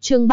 Chương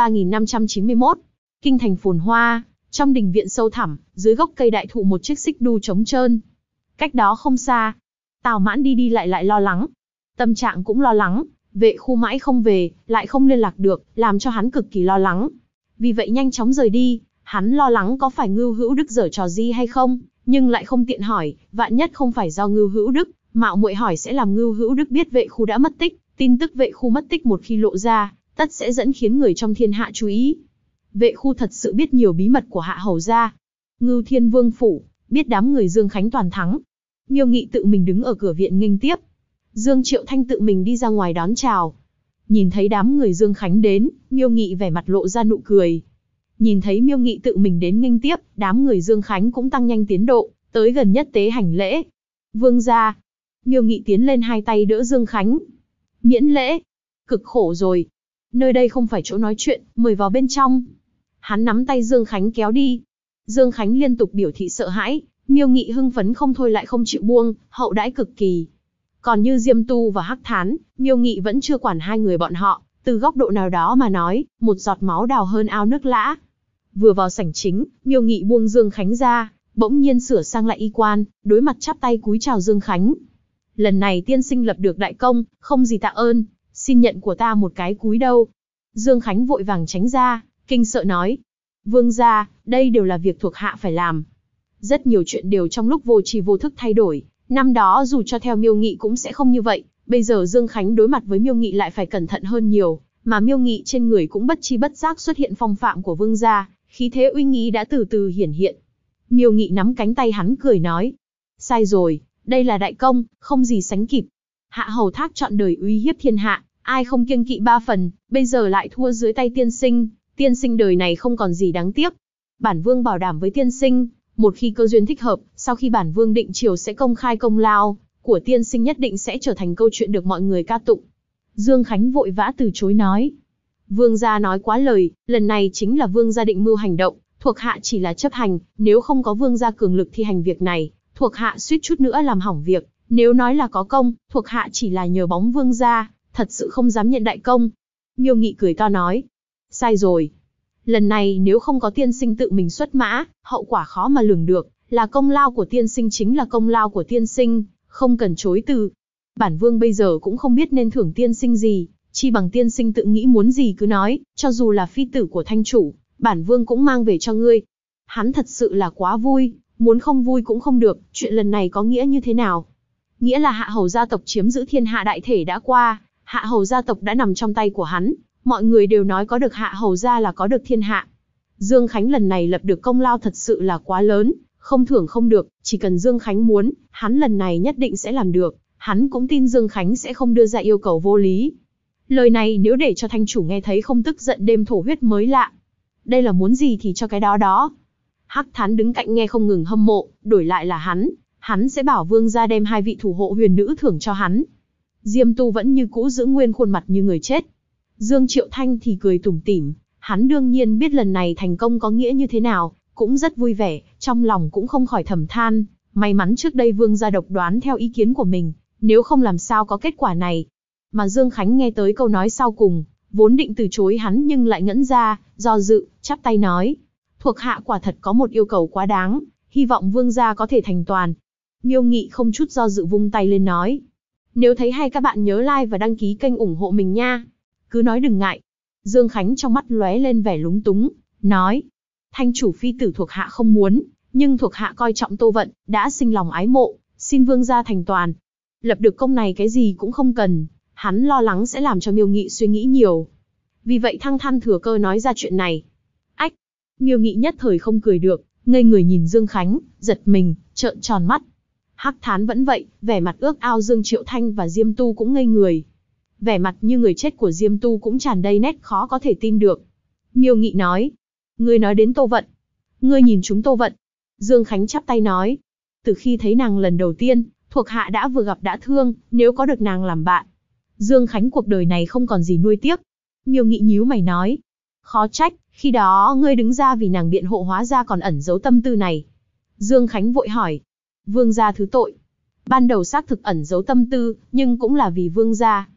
3591. Kinh thành phồn hoa. Trong đình viện sâu thẳm, dưới gốc cây đại thụ một chiếc xích đu trống trơn. Cách đó không xa, Tào Mãn đi đi lại lo lắng. Tâm trạng cũng lo lắng, Vệ Khu mãi không về, lại không liên lạc được, làm cho hắn cực kỳ lo lắng. Vì vậy nhanh chóng rời đi, hắn lo lắng có phải Ngưu Hữu Đức giở trò gì hay không, nhưng lại không tiện hỏi, vạn nhất không phải do Ngưu Hữu Đức, mạo muội hỏi sẽ làm Ngưu Hữu Đức biết Vệ Khu đã mất tích, tin tức Vệ Khu mất tích một khi lộ ra, tất sẽ dẫn khiến người trong thiên hạ chú ý. Vệ Khu thật sự biết nhiều bí mật của Hạ hầu gia. Ngưu Thiên Vương phủ, biết đám người Dương Khánh toàn thắng. Miêu Nghị tự mình đứng ở cửa viện nghênh tiếp. Dương Triệu Thanh tự mình đi ra ngoài đón chào. Nhìn thấy đám người Dương Khánh đến, Miêu Nghị vẻ mặt lộ ra nụ cười. Nhìn thấy Miêu Nghị tự mình đến nghênh tiếp, đám người Dương Khánh cũng tăng nhanh tiến độ, tới gần nhất tế hành lễ. Vương gia. Miêu Nghị tiến lên hai tay đỡ Dương Khánh. Miễn lễ. Cực khổ rồi. Nơi đây không phải chỗ nói chuyện, mời vào bên trong. Hắn nắm tay Dương Khánh kéo đi. Dương Khánh liên tục biểu thị sợ hãi, Miêu Nghị hưng phấn không thôi lại không chịu buông, hậu đãi cực kỳ. Còn như Diêm Tu và Hắc Thán, Miêu Nghị vẫn chưa quản hai người bọn họ, từ góc độ nào đó mà nói, một giọt máu đào hơn ao nước lã. Vừa vào sảnh chính, Miêu Nghị buông Dương Khánh ra, bỗng nhiên sửa sang lại y quan, đối mặt chắp tay cúi chào Dương Khánh. Lần này tiên sinh lập được đại công, không gì tạ ơn, xin nhận của ta một cái cúi đâu. Dương Khánh vội vàng tránh ra, kinh sợ nói. Vương gia, đây đều là việc thuộc hạ phải làm. Rất nhiều chuyện đều trong lúc vô tri vô thức thay đổi. Năm đó dù cho theo Miêu Nghị cũng sẽ không như vậy. Bây giờ Dương Khánh đối mặt với Miêu Nghị lại phải cẩn thận hơn nhiều. Mà Miêu Nghị trên người cũng bất chi bất giác xuất hiện phong phạm của vương gia. Khí thế uy nghi đã từ từ hiển hiện. Miêu Nghị nắm cánh tay hắn cười nói. Sai rồi, đây là đại công, không gì sánh kịp. Hạ hầu thác trọn đời uy hiếp thiên hạ. Ai không kiêng kỵ ba phần, bây giờ lại thua dưới tay tiên sinh. Tiên sinh đời này không còn gì đáng tiếc. Bản vương bảo đảm với tiên sinh, một khi cơ duyên thích hợp, sau khi bản vương định triều sẽ công khai công lao của tiên sinh nhất định sẽ trở thành câu chuyện được mọi người ca tụng. Dương Khánh vội vã từ chối nói. Vương gia nói quá lời, lần này chính là vương gia định mưu hành động, thuộc hạ chỉ là chấp hành, nếu không có vương gia cường lực thi hành việc này, thuộc hạ suýt chút nữa làm hỏng việc, nếu nói là có công, thuộc hạ chỉ là nhờ bóng vương gia, thật sự không dám nhận đại công. Miêu Nghị cười to nói. Sai rồi. Lần này nếu không có tiên sinh tự mình xuất mã, hậu quả khó mà lường được, là công lao của tiên sinh chính là công lao của tiên sinh, không cần chối từ. Bản vương bây giờ cũng không biết nên thưởng tiên sinh gì, chi bằng tiên sinh tự nghĩ muốn gì cứ nói, cho dù là phi tử của thanh chủ, bản vương cũng mang về cho ngươi. Hắn thật sự là quá vui, muốn không vui cũng không được, chuyện lần này có nghĩa như thế nào? Nghĩa là Hạ hầu gia tộc chiếm giữ thiên hạ đại thể đã qua, Hạ hầu gia tộc đã nằm trong tay của hắn. Mọi người đều nói có được Hạ hầu gia là có được thiên hạ. Dương Khánh lần này lập được công lao thật sự là quá lớn, không thưởng không được, chỉ cần Dương Khánh muốn, hắn lần này nhất định sẽ làm được, hắn cũng tin Dương Khánh sẽ không đưa ra yêu cầu vô lý. Lời này nếu để cho thanh chủ nghe thấy không tức giận đêm thổ huyết mới lạ. Đây là muốn gì thì cho cái đó đó. Hắc Thán đứng cạnh nghe không ngừng hâm mộ, đổi lại là hắn sẽ bảo vương gia đem hai vị thủ hộ huyền nữ thưởng cho hắn. Diêm Tu vẫn như cũ giữ nguyên khuôn mặt như người chết. Dương Triệu Thanh thì cười tủm tỉm, hắn đương nhiên biết lần này thành công có nghĩa như thế nào, cũng rất vui vẻ, trong lòng cũng không khỏi thầm than, may mắn trước đây vương gia độc đoán theo ý kiến của mình, nếu không làm sao có kết quả này. Mà Dương Khánh nghe tới câu nói sau cùng, vốn định từ chối hắn nhưng lại ngẩn ra, do dự, chắp tay nói, thuộc hạ quả thật có một yêu cầu quá đáng, hy vọng vương gia có thể thành toàn. Miêu Nghị không chút do dự vung tay lên nói, nếu thấy hay các bạn nhớ like và đăng ký kênh ủng hộ mình nha. Cứ nói đừng ngại. Dương Khánh trong mắt lóe lên vẻ lúng túng, nói, thanh chủ phi tử thuộc hạ không muốn, nhưng thuộc hạ coi trọng Tô Vận, đã sinh lòng ái mộ, xin vương gia thành toàn. Lập được công này cái gì cũng không cần, hắn lo lắng sẽ làm cho Miêu Nghị suy nghĩ nhiều. Vì vậy thăng thăn thừa cơ nói ra chuyện này. Ách! Miêu Nghị nhất thời không cười được, ngây người nhìn Dương Khánh, giật mình, trợn tròn mắt. Hắc Thán vẫn vậy, vẻ mặt ước ao Dương Triệu Thanh và Diêm Tu cũng ngây người. Vẻ mặt như người chết của Diêm Tu cũng tràn đầy nét khó có thể tin được. Miêu Nghị nói, ngươi nói đến Tô Vận, ngươi nhìn chúng Tô Vận. Dương Khánh chắp tay nói, từ khi thấy nàng lần đầu tiên, thuộc hạ đã vừa gặp đã thương, nếu có được nàng làm bạn, Dương Khánh cuộc đời này không còn gì nuối tiếc. Miêu Nghị nhíu mày nói, khó trách, khi đó ngươi đứng ra vì nàng biện hộ hóa ra còn ẩn giấu tâm tư này. Dương Khánh vội hỏi, vương gia thứ tội. Ban đầu xác thực ẩn giấu tâm tư, nhưng cũng là vì vương gia.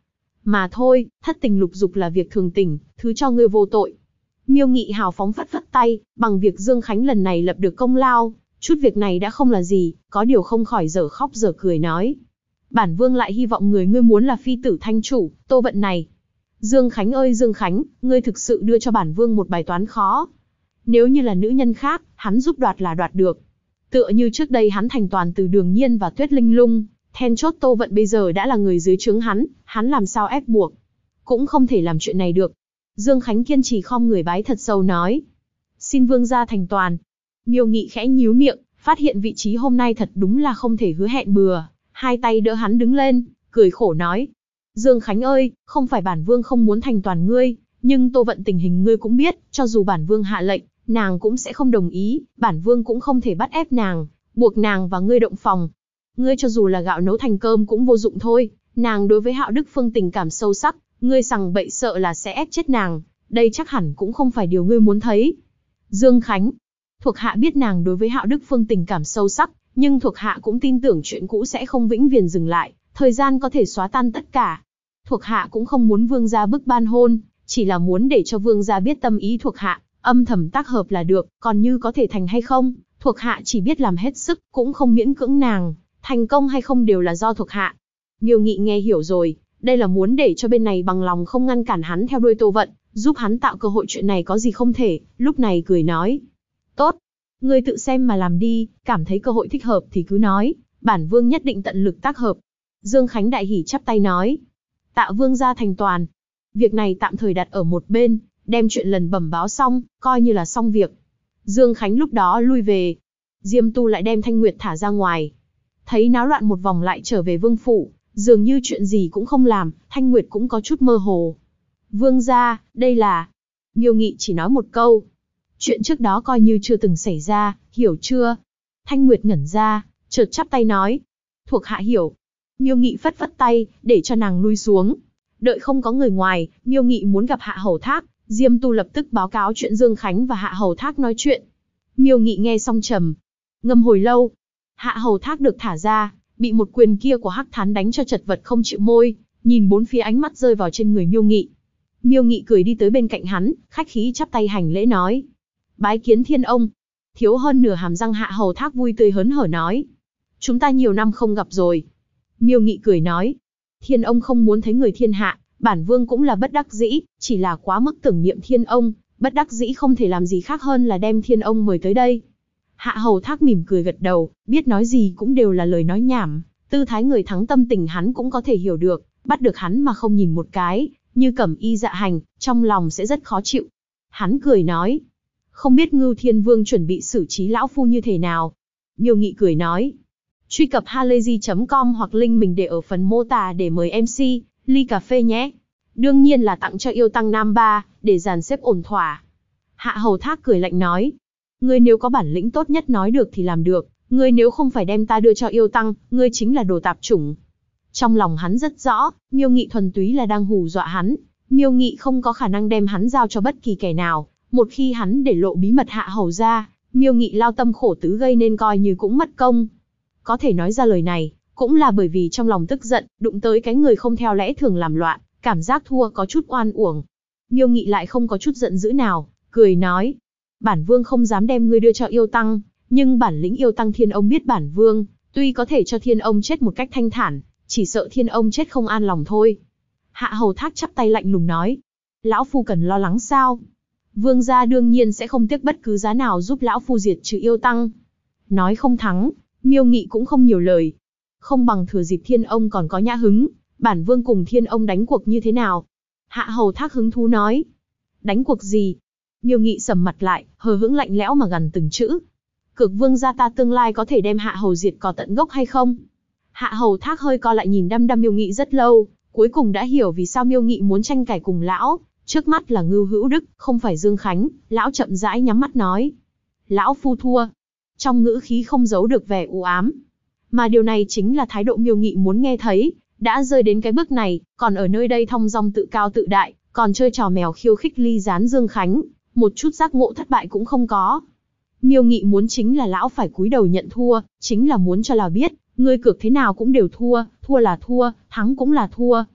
Mà thôi, thất tình lục dục là việc thường tình, thứ cho ngươi vô tội. Miêu Nghị hào phóng phất phất tay, bằng việc Dương Khánh lần này lập được công lao, chút việc này đã không là gì, có điều không khỏi dở khóc dở cười nói. Bản vương lại hy vọng người ngươi muốn là phi tử thanh chủ, Tô Vận này. Dương Khánh ơi Dương Khánh, ngươi thực sự đưa cho bản vương một bài toán khó. Nếu như là nữ nhân khác, hắn giúp đoạt là đoạt được. Tựa như trước đây hắn thành toàn từ Đường Nhiên và Tuyết Linh Lung, then chốt Tô Vận bây giờ đã là người dưới trướng hắn làm sao ép buộc. Cũng không thể làm chuyện này được. Dương Khánh kiên trì khom người bái thật sâu nói. Xin vương gia thành toàn. Miêu Nghị khẽ nhíu miệng, phát hiện vị trí hôm nay thật đúng là không thể hứa hẹn bừa. Hai tay đỡ hắn đứng lên, cười khổ nói. Dương Khánh ơi, không phải bản vương không muốn thành toàn ngươi, nhưng Tô Vận tình hình ngươi cũng biết, cho dù bản vương hạ lệnh, nàng cũng sẽ không đồng ý, bản vương cũng không thể bắt ép nàng, buộc nàng và ngươi động phòng. Ngươi cho dù là gạo nấu thành cơm cũng vô dụng thôi, nàng đối với Hạo Đức Phương tình cảm sâu sắc, ngươi sằng bậy sợ là sẽ ép chết nàng, đây chắc hẳn cũng không phải điều ngươi muốn thấy. Dương Khánh, thuộc hạ biết nàng đối với Hạo Đức Phương tình cảm sâu sắc, nhưng thuộc hạ cũng tin tưởng chuyện cũ sẽ không vĩnh viễn dừng lại, thời gian có thể xóa tan tất cả. Thuộc hạ cũng không muốn vương gia bức ban hôn, chỉ là muốn để cho vương gia biết tâm ý thuộc hạ, âm thầm tác hợp là được, còn như có thể thành hay không, thuộc hạ chỉ biết làm hết sức, cũng không miễn cưỡng nàng, thành công hay không đều là do thuộc hạ. Miêu Nghị nghe hiểu rồi, đây là muốn để cho bên này bằng lòng không ngăn cản hắn theo đuôi Tô Vận, giúp hắn tạo cơ hội, chuyện này có gì không thể, lúc này cười nói. Tốt, ngươi tự xem mà làm đi, cảm thấy cơ hội thích hợp thì cứ nói, bản vương nhất định tận lực tác hợp. Dương Khánh đại hỉ chắp tay nói. Tạ vương gia thành toàn. Việc này tạm thời đặt ở một bên, đem chuyện lần bẩm báo xong, coi như là xong việc. Dương Khánh lúc đó lui về. Diêm Tu lại đem Thanh Nguyệt thả ra ngoài. Thấy náo loạn một vòng lại trở về vương phủ, dường như chuyện gì cũng không làm, Thanh Nguyệt cũng có chút mơ hồ. Vương gia, đây là... Miêu Nghị chỉ nói một câu. Chuyện trước đó coi như chưa từng xảy ra, hiểu chưa? Thanh Nguyệt ngẩn ra, chợt chắp tay nói. Thuộc hạ hiểu. Miêu Nghị phất phất tay, để cho nàng lui xuống. Đợi không có người ngoài, Miêu Nghị muốn gặp Hạ Hầu Thác, Diêm Tu lập tức báo cáo chuyện Dương Khánh và Hạ Hầu Thác nói chuyện. Miêu Nghị nghe xong trầm ngâm hồi lâu. Hạ Hầu Thác được thả ra, bị một quyền kia của Hắc Thán đánh cho chật vật không chịu môi, nhìn bốn phía ánh mắt rơi vào trên người Miêu Nghị. Miêu Nghị cười đi tới bên cạnh hắn, khách khí chắp tay hành lễ nói. Bái kiến Thiên ông. Thiếu hơn nửa hàm răng Hạ Hầu Thác vui tươi hớn hở nói. Chúng ta nhiều năm không gặp rồi. Miêu Nghị cười nói. Thiên ông không muốn thấy người thiên hạ, bản vương cũng là bất đắc dĩ, chỉ là quá mức tưởng niệm Thiên ông, bất đắc dĩ không thể làm gì khác hơn là đem Thiên ông mời tới đây. Hạ Hầu Thác mỉm cười gật đầu, biết nói gì cũng đều là lời nói nhảm, tư thái người thắng tâm tình hắn cũng có thể hiểu được, bắt được hắn mà không nhìn một cái, như Cẩm Y Dạ Hành, trong lòng sẽ rất khó chịu. Hắn cười nói, không biết Ngưu Thiên Vương chuẩn bị xử trí lão phu như thế nào. Miêu Nghị cười nói, truy cập halayzi.com hoặc link mình để ở phần mô tả để mời MC, ly cà phê nhé. Đương nhiên là tặng cho yêu tăng Nam Ba, để dàn xếp ổn thỏa. Hạ Hầu Thác cười lạnh nói, ngươi nếu có bản lĩnh tốt nhất nói được thì làm được, ngươi nếu không phải đem ta đưa cho yêu tăng, ngươi chính là đồ tạp chủng. Trong lòng hắn rất rõ, Miêu Nghị thuần túy là đang hù dọa hắn, Miêu Nghị không có khả năng đem hắn giao cho bất kỳ kẻ nào, một khi hắn để lộ bí mật Hạ Hầu ra, Miêu Nghị lao tâm khổ tứ gây nên coi như cũng mất công. Có thể nói ra lời này, cũng là bởi vì trong lòng tức giận, đụng tới cái người không theo lẽ thường làm loạn, cảm giác thua có chút oan uổng. Miêu Nghị lại không có chút giận dữ nào, cười nói, bản vương không dám đem ngươi đưa cho yêu tăng, nhưng bản lĩnh yêu tăng Thiên ông biết bản vương, tuy có thể cho Thiên ông chết một cách thanh thản, chỉ sợ Thiên ông chết không an lòng thôi. Hạ Hầu Thác chắp tay lạnh lùng nói, lão phu cần lo lắng sao? Vương gia đương nhiên sẽ không tiếc bất cứ giá nào giúp lão phu diệt trừ yêu tăng. Nói không thắng, Miêu Nghị cũng không nhiều lời. Không bằng thừa dịp Thiên ông còn có nhã hứng, bản vương cùng Thiên ông đánh cuộc như thế nào? Hạ Hầu Thác hứng thú nói, đánh cuộc gì? Miêu Nghị sầm mặt lại, hờ hững lạnh lẽo mà gằn từng chữ. Cực vương gia ta tương lai có thể đem Hạ Hầu diệt cỏ tận gốc hay không? Hạ Hầu Thác hơi co lại nhìn đăm đăm Miêu Nghị rất lâu, cuối cùng đã hiểu vì sao Miêu Nghị muốn tranh cãi cùng lão. Trước mắt là Ngưu Hữu Đức, không phải Dương Khánh. Lão chậm rãi nhắm mắt nói, lão phu thua. Trong ngữ khí không giấu được vẻ u ám. Mà điều này chính là thái độ Miêu Nghị muốn nghe thấy. Đã rơi đến cái bước này, còn ở nơi đây thong dong tự cao tự đại, còn chơi trò mèo khiêu khích ly gián Dương Khánh, một chút giác ngộ thất bại cũng không có. Miêu Nghị muốn chính là lão phải cúi đầu nhận thua, chính là muốn cho là biết, ngươi cược thế nào cũng đều thua, thua là thua, thắng cũng là thua.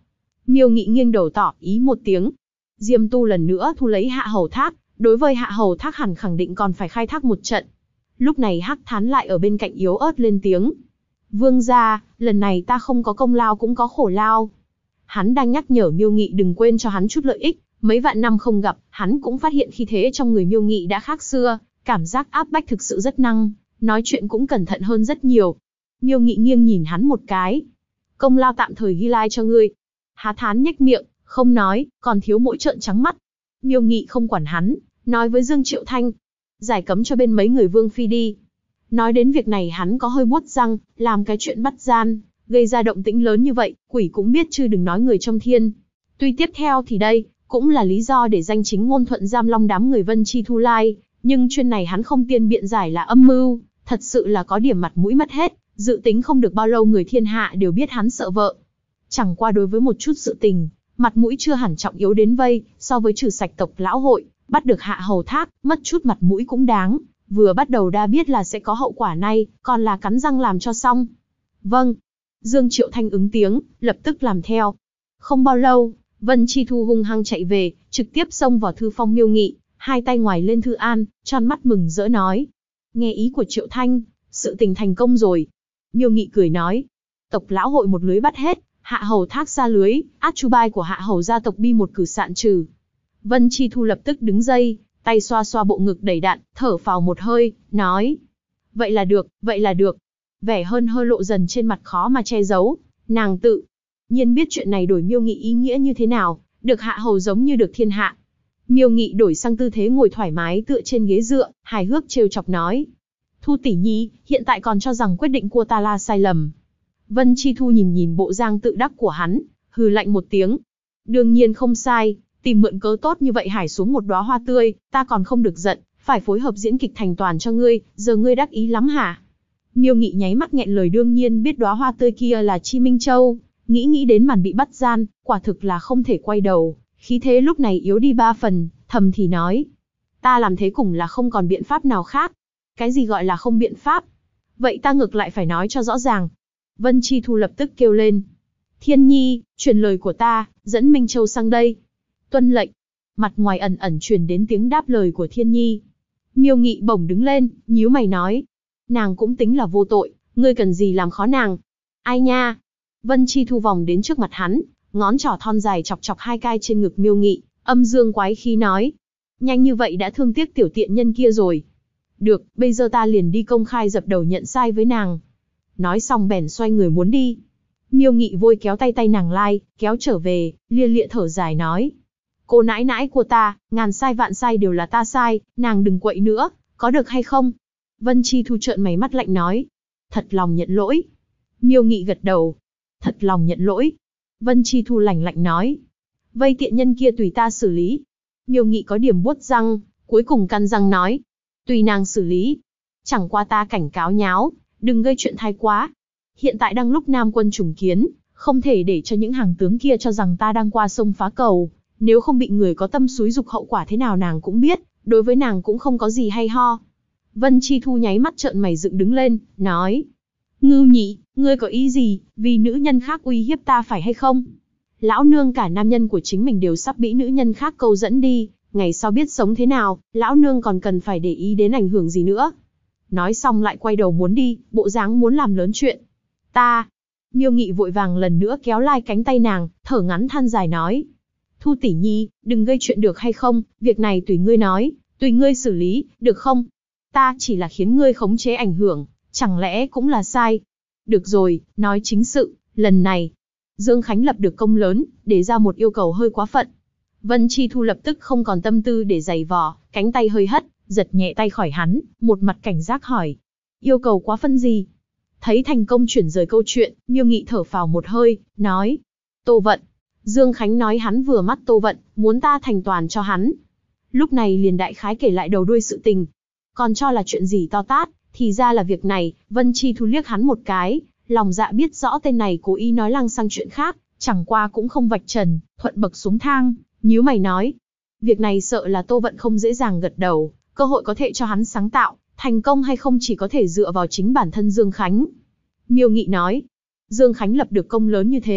Miêu Nghị nghiêng đầu tỏ ý một tiếng. Diêm Tu lần nữa thu lấy Hạ Hầu Thác, đối với Hạ Hầu Thác hẳn khẳng định còn phải khai thác một trận. Lúc này Hắc Thán lại ở bên cạnh yếu ớt lên tiếng. Vương gia, lần này ta không có công lao cũng có khổ lao. Hắn đang nhắc nhở Miêu Nghị đừng quên cho hắn chút lợi ích, mấy vạn năm không gặp, hắn cũng phát hiện khí thế trong người Miêu Nghị đã khác xưa, cảm giác áp bách thực sự rất năng, nói chuyện cũng cẩn thận hơn rất nhiều. Miêu Nghị nghiêng nhìn hắn một cái. Công lao tạm thời ghi lai cho ngươi. Há Thán nhếch miệng, không nói, còn thiếu mỗi trợn trắng mắt. Miêu Nghị không quản hắn, nói với Dương Triệu Thanh. Giải cấm cho bên mấy người Vương Phi đi. Nói đến việc này hắn có hơi buốt răng, làm cái chuyện bắt gian, gây ra động tĩnh lớn như vậy, quỷ cũng biết chứ đừng nói người trong thiên. Tuy tiếp theo thì đây, cũng là lý do để danh chính ngôn thuận giam long đám người Vân Chi Thu Lai, nhưng chuyện này hắn không tiên biện giải là âm mưu, thật sự là có điểm mặt mũi mất hết, dự tính không được bao lâu người thiên hạ đều biết hắn sợ vợ. Chẳng qua đối với một chút sự tình, mặt mũi chưa hẳn trọng yếu đến vây, so với trừ sạch tộc lão hội, bắt được Hạ Hầu Thác, mất chút mặt mũi cũng đáng, vừa bắt đầu đã biết là sẽ có hậu quả này, còn là cắn răng làm cho xong. Vâng. Dương Triệu Thanh ứng tiếng, lập tức làm theo. Không bao lâu, Vân Chi Thu hung hăng chạy về, trực tiếp xông vào thư phòng Miêu Nghị, hai tay ngoài lên thư an, tròn mắt mừng rỡ nói. Nghe ý của Triệu Thanh, sự tình thành công rồi. Miêu Nghị cười nói. Tộc lão hội một lưới bắt hết, Hạ Hầu Thác ra lưới, át chu bai của Hạ Hầu gia tộc bi một cử sạn trừ. Vân Chi Thu lập tức đứng dậy, tay xoa xoa bộ ngực đầy đặn, thở phào một hơi, nói. Vậy là được, vậy là được. Vẻ hơn hơi lộ dần trên mặt khó mà che giấu, nàng tự nhiên biết chuyện này đổi Miêu Nghị ý nghĩa như thế nào, được Hạ Hầu giống như được thiên hạ. Miêu Nghị đổi sang tư thế ngồi thoải mái tựa trên ghế dựa, hài hước trêu chọc nói. Thu tỷ nhi, hiện tại còn cho rằng quyết định của ta là sai lầm. Vân Chi Thu nhìn nhìn bộ dạng tự đắc của hắn, hừ lạnh một tiếng. Đương nhiên không sai, tìm mượn cớ tốt như vậy hải xuống một đóa hoa tươi, ta còn không được giận, phải phối hợp diễn kịch thành toàn cho ngươi, giờ ngươi đắc ý lắm hả? Miêu Nghị nháy mắt nghẹn lời đương nhiên biết đóa hoa tươi kia là Chi Minh Châu, nghĩ đến màn bị bắt gian, quả thực là không thể quay đầu, khí thế lúc này yếu đi 3 phần, thầm thì nói. Ta làm thế cũng là không còn biện pháp nào khác. Cái gì gọi là không biện pháp? Vậy ta ngược lại phải nói cho rõ ràng. Vân Chi Thu lập tức kêu lên. Thiên Nhi, truyền lời của ta, dẫn Minh Châu sang đây. Tuân lệnh. Mặt ngoài ẩn ẩn truyền đến tiếng đáp lời của Thiên Nhi. Miêu Nghị bỗng đứng lên, nhíu mày nói. Nàng cũng tính là vô tội, ngươi cần gì làm khó nàng? Ai nha? Vân Chi Thu vòng đến trước mặt hắn, ngón trỏ thon dài chọc chọc hai cai trên ngực Miêu Nghị, âm dương quái khí nói. Nhanh như vậy đã thương tiếc tiểu tiện nhân kia rồi. Được, bây giờ ta liền đi công khai dập đầu nhận sai với nàng. Nói xong bèn xoay người muốn đi. Miêu Nghị vội kéo tay nàng lai, kéo trở về, lia lịa thở dài nói. Cô nãi nãi của ta, ngàn sai vạn sai đều là ta sai, nàng đừng quậy nữa, có được hay không? Vân Chi Thu trợn mày mắt lạnh nói. Thật lòng nhận lỗi. Miêu Nghị gật đầu. Thật lòng nhận lỗi. Vân Chi Thu lạnh lạnh nói. Vây tiện nhân kia tùy ta xử lý. Miêu Nghị có điểm buốt răng, cuối cùng căn răng nói. Tùy nàng xử lý. Chẳng qua ta cảnh cáo nháo, đừng gây chuyện thái quá. Hiện tại đang lúc Nam quân trùng kiến, không thể để cho những hàng tướng kia cho rằng ta đang qua sông phá cầu. Nếu không bị người có tâm xúi dục hậu quả thế nào nàng cũng biết, đối với nàng cũng không có gì hay ho. Vân Chi Thu nháy mắt trợn mày dựng đứng lên, nói. Ngưu Nhị, ngươi có ý gì, vì nữ nhân khác uy hiếp ta phải hay không? Lão nương cả nam nhân của chính mình đều sắp bị nữ nhân khác câu dẫn đi, ngày sau biết sống thế nào, lão nương còn cần phải để ý đến ảnh hưởng gì nữa. Nói xong lại quay đầu muốn đi, bộ dáng muốn làm lớn chuyện. Ta. Miêu Nghị vội vàng lần nữa kéo lai cánh tay nàng, thở ngắn than dài nói. Thu tỷ nhi, đừng gây chuyện được hay không, việc này tùy ngươi nói, tùy ngươi xử lý, được không? Ta chỉ là khiến ngươi khống chế ảnh hưởng, chẳng lẽ cũng là sai? Được rồi, nói chính sự, lần này, Dương Khánh lập được công lớn, để ra một yêu cầu hơi quá phận. Vân Chi Thu lập tức không còn tâm tư để giày vò, cánh tay hơi hất, giật nhẹ tay khỏi hắn, một mặt cảnh giác hỏi. Yêu cầu quá phận gì? Thấy thành công chuyển rời câu chuyện, Miêu Nghị thở phào một hơi, nói. Tô Vận. Dương Khánh nói hắn vừa mắt Tô Vận, muốn ta thành toàn cho hắn. Lúc này liền đại khái kể lại đầu đuôi sự tình. Còn cho là chuyện gì to tát, thì ra là việc này. Vân Chi Thu liếc hắn một cái, lòng dạ biết rõ tên này cố ý nói lăng sang chuyện khác, chẳng qua cũng không vạch trần, thuận bậc xuống thang, nhíu mày nói. Việc này sợ là Tô Vận không dễ dàng gật đầu, cơ hội có thể cho hắn sáng tạo, thành công hay không chỉ có thể dựa vào chính bản thân Dương Khánh. Miêu Nghị nói, Dương Khánh lập được công lớn như thế,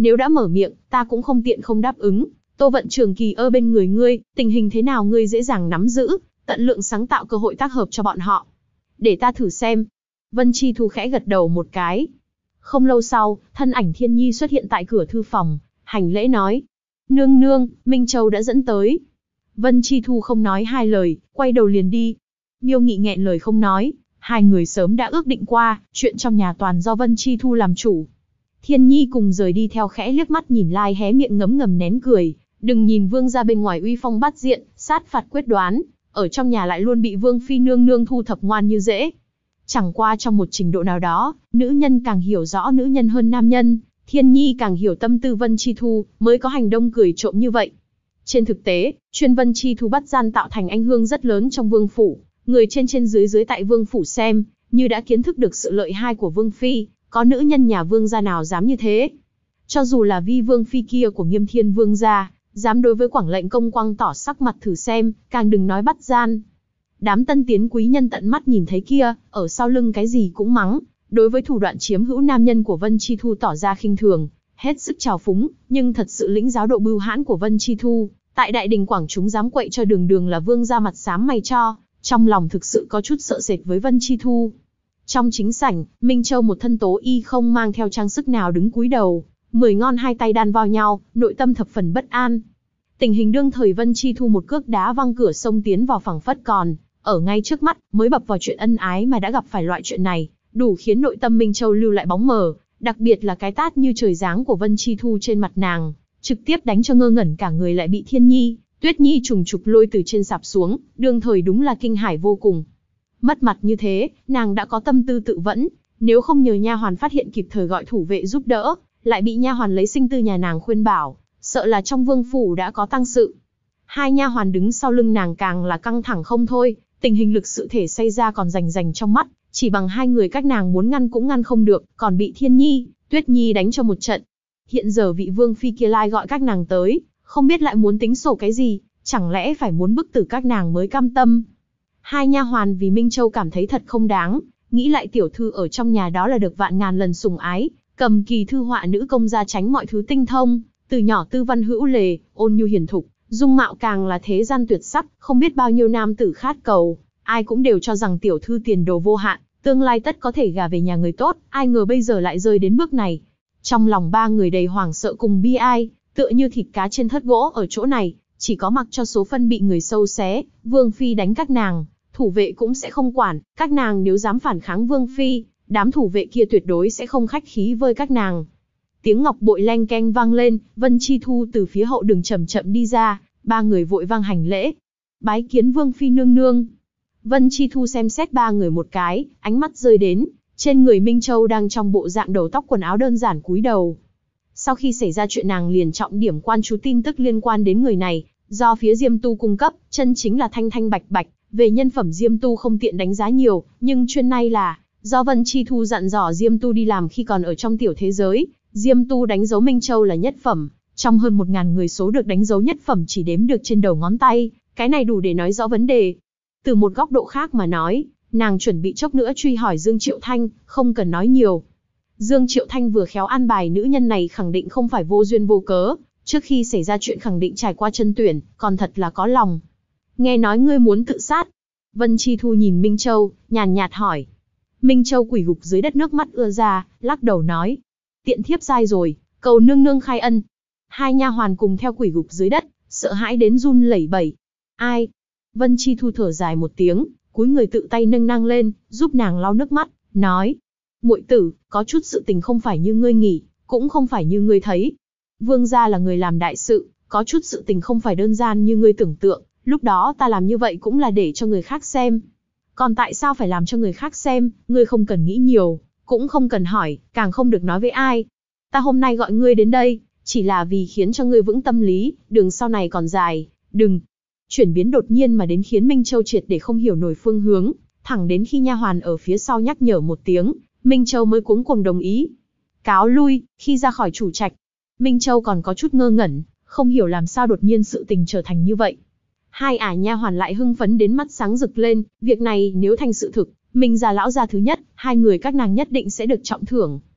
Nếu đã mở miệng, ta cũng không tiện không đáp ứng. Tô Vận Trường Kỳ ở bên người ngươi, tình hình thế nào ngươi dễ dàng nắm giữ, tận lượng sáng tạo cơ hội tác hợp cho bọn họ. Để ta thử xem. Vân Chi Thu khẽ gật đầu một cái. Không lâu sau, thân ảnh Thiên Nhi xuất hiện tại cửa thư phòng, hành lễ nói. Nương nương, Minh Châu đã dẫn tới. Vân Chi Thu không nói hai lời, quay đầu liền đi. Miêu Nghị nghẹn lời không nói, hai người sớm đã ước định qua, chuyện trong nhà toàn do Vân Chi Thu làm chủ. Thiên Nhi cùng rời đi theo khẽ liếc mắt nhìn Lai hé miệng ngấm ngầm nén cười, đừng nhìn vương gia bên ngoài uy phong bát diện, sát phạt quyết đoán, ở trong nhà lại luôn bị vương phi nương nương thu thập ngoan như dễ. Chẳng qua trong một trình độ nào đó, nữ nhân càng hiểu rõ nữ nhân hơn nam nhân, Thiên Nhi càng hiểu tâm tư Vân Chi Thu, mới có hành động cười trộm như vậy. Trên thực tế, chuyên Vân Chi Thu bắt gian tạo thành ảnh hưởng rất lớn trong vương phủ, người trên trên dưới dưới tại vương phủ xem, như đã kiến thức được sự lợi hại của vương phi, có nữ nhân nhà vương gia nào dám như thế. Cho dù là vi vương phi kia của Nghiêm Thiên vương gia, dám đối với Quảng lệnh công quang tỏ sắc mặt thử xem, càng đừng nói bắt gian. Đám tân tiến quý nhân tận mắt nhìn thấy kia, ở sau lưng cái gì cũng mắng, đối với thủ đoạn chiếm hữu nam nhân của Vân Chi Thu tỏ ra khinh thường, hết sức trào phúng, nhưng thật sự lĩnh giáo độ bưu hãn của Vân Chi Thu, tại đại đình quảng chúng dám quậy cho đường đường là vương gia mặt xám mày cho, trong lòng thực sự có chút sợ sệt với Vân Chi Thu. Trong chính sảnh, Minh Châu một thân tố y không mang theo trang sức nào đứng cúi đầu, 10 ngón hai tay đan vào nhau, nội tâm thập phần bất an. Tình hình đương thời Vân Chi Thu một cước đá văng cửa sông tiến vào phẳng phất còn, ở ngay trước mắt, mới bập vào chuyện ân ái mà đã gặp phải loại chuyện này, đủ khiến nội tâm Minh Châu lưu lại bóng mờ, đặc biệt là cái tát như trời giáng của Vân Chi Thu trên mặt nàng, trực tiếp đánh cho ngơ ngẩn cả người lại bị Thiên Nhi, Tuyết Nhi trùng trục lôi từ trên sạp xuống, đương thời đúng là kinh hãi vô cùng. Mất mặt như thế, nàng đã có tâm tư tự vẫn, nếu không nhờ nha hoàn phát hiện kịp thời gọi thủ vệ giúp đỡ, lại bị nha hoàn lấy sinh tư nhà nàng khuyên bảo, sợ là trong vương phủ đã có tăng sự. Hai nha hoàn đứng sau lưng nàng càng là căng thẳng không thôi, tình hình lực sự thể xảy ra còn rành rành trong mắt, chỉ bằng hai người các nàng muốn ngăn cũng ngăn không được, còn bị Thiên Nhi, Tuyết Nhi đánh cho một trận. Hiện giờ vị vương phi kia lai gọi các nàng tới, không biết lại muốn tính sổ cái gì, chẳng lẽ phải muốn bức tử các nàng mới cam tâm. Hai nha hoàn vì Minh Châu cảm thấy thật không đáng, nghĩ lại tiểu thư ở trong nhà đó là được vạn ngàn lần sủng ái, cầm kỳ thư họa nữ công gia tránh mọi thứ tinh thông, từ nhỏ tư văn hữu lề, ôn nhu hiền thục, dung mạo càng là thế gian tuyệt sắc, không biết bao nhiêu nam tử khát cầu, ai cũng đều cho rằng tiểu thư tiền đồ vô hạn, tương lai tất có thể gả về nhà người tốt, ai ngờ bây giờ lại rơi đến bước này. Trong lòng ba người đầy hoảng sợ cùng bi ai, tựa như thịt cá trên thớt gỗ ở chỗ này, chỉ có mặc cho số phân bị người sâu xé, vương phi đánh các nàng, thủ vệ cũng sẽ không quản, các nàng nếu dám phản kháng vương phi, đám thủ vệ kia tuyệt đối sẽ không khách khí với các nàng. Tiếng ngọc bội leng keng vang lên, Vân Chi Thu từ phía hậu đường chậm chậm đi ra, ba người vội vang hành lễ. Bái kiến vương phi nương nương. Vân Chi Thu xem xét ba người một cái, ánh mắt rơi đến trên người Minh Châu đang trong bộ dạng đầu tóc quần áo đơn giản cúi đầu. Sau khi xảy ra chuyện nàng liền trọng điểm quan chú tin tức liên quan đến người này, do phía Diêm Tu cung cấp, chân chính là thanh thanh bạch bạch, về nhân phẩm Diêm Tu không tiện đánh giá nhiều, nhưng chuyên này là do Vân Chi Thu dặn dò Diêm Tu đi làm khi còn ở trong tiểu thế giới, Diêm Tu đánh dấu Minh Châu là nhất phẩm, trong hơn 1000 người số được đánh dấu nhất phẩm chỉ đếm được trên đầu ngón tay, cái này đủ để nói rõ vấn đề. Từ một góc độ khác mà nói, nàng chuẩn bị chốc nữa truy hỏi Dương Triệu Thanh, không cần nói nhiều. Dương Triệu Thanh vừa khéo an bài nữ nhân này khẳng định không phải vô duyên vô cớ, trước khi xảy ra chuyện khẳng định trải qua chân tuyển, còn thật là có lòng. Nghe nói ngươi muốn tự sát. Vân Chi Thu nhìn Minh Châu, nhàn nhạt hỏi. Minh Châu quỳ gục dưới đất nước mắt ưa ra, lắc đầu nói. Tiện thiếp sai rồi, cầu nương nương khai ân. Hai nha hoàn cùng theo quỳ gục dưới đất, sợ hãi đến run lẩy bẩy. Ai? Vân Chi Thu thở dài một tiếng, cúi người tự tay nâng nàng lên, giúp nàng lau nước mắt, nói. Muội tử, có chút sự tình không phải như ngươi nghĩ, cũng không phải như ngươi thấy. Vương gia là người làm đại sự, có chút sự tình không phải đơn giản như ngươi tưởng tượng, lúc đó ta làm như vậy cũng là để cho người khác xem. Còn tại sao phải làm cho người khác xem, ngươi không cần nghĩ nhiều, cũng không cần hỏi, càng không được nói với ai. Ta hôm nay gọi ngươi đến đây, chỉ là vì khiến cho ngươi vững tâm lý, đường sau này còn dài, đừng. Chuyển biến đột nhiên mà đến khiến Minh Châu triệt để không hiểu nổi phương hướng, thẳng đến khi nha hoàn ở phía sau nhắc nhở một tiếng, Minh Châu mới cuống cuồng đồng ý. Cáo lui, khi ra khỏi chủ trạch, Minh Châu còn có chút ngơ ngẩn, không hiểu làm sao đột nhiên sự tình trở thành như vậy. Hai ả nha hoàn lại hưng phấn đến mắt sáng rực lên, việc này nếu thành sự thực, Minh gia lão gia thứ nhất, hai người các nàng nhất định sẽ được trọng thưởng.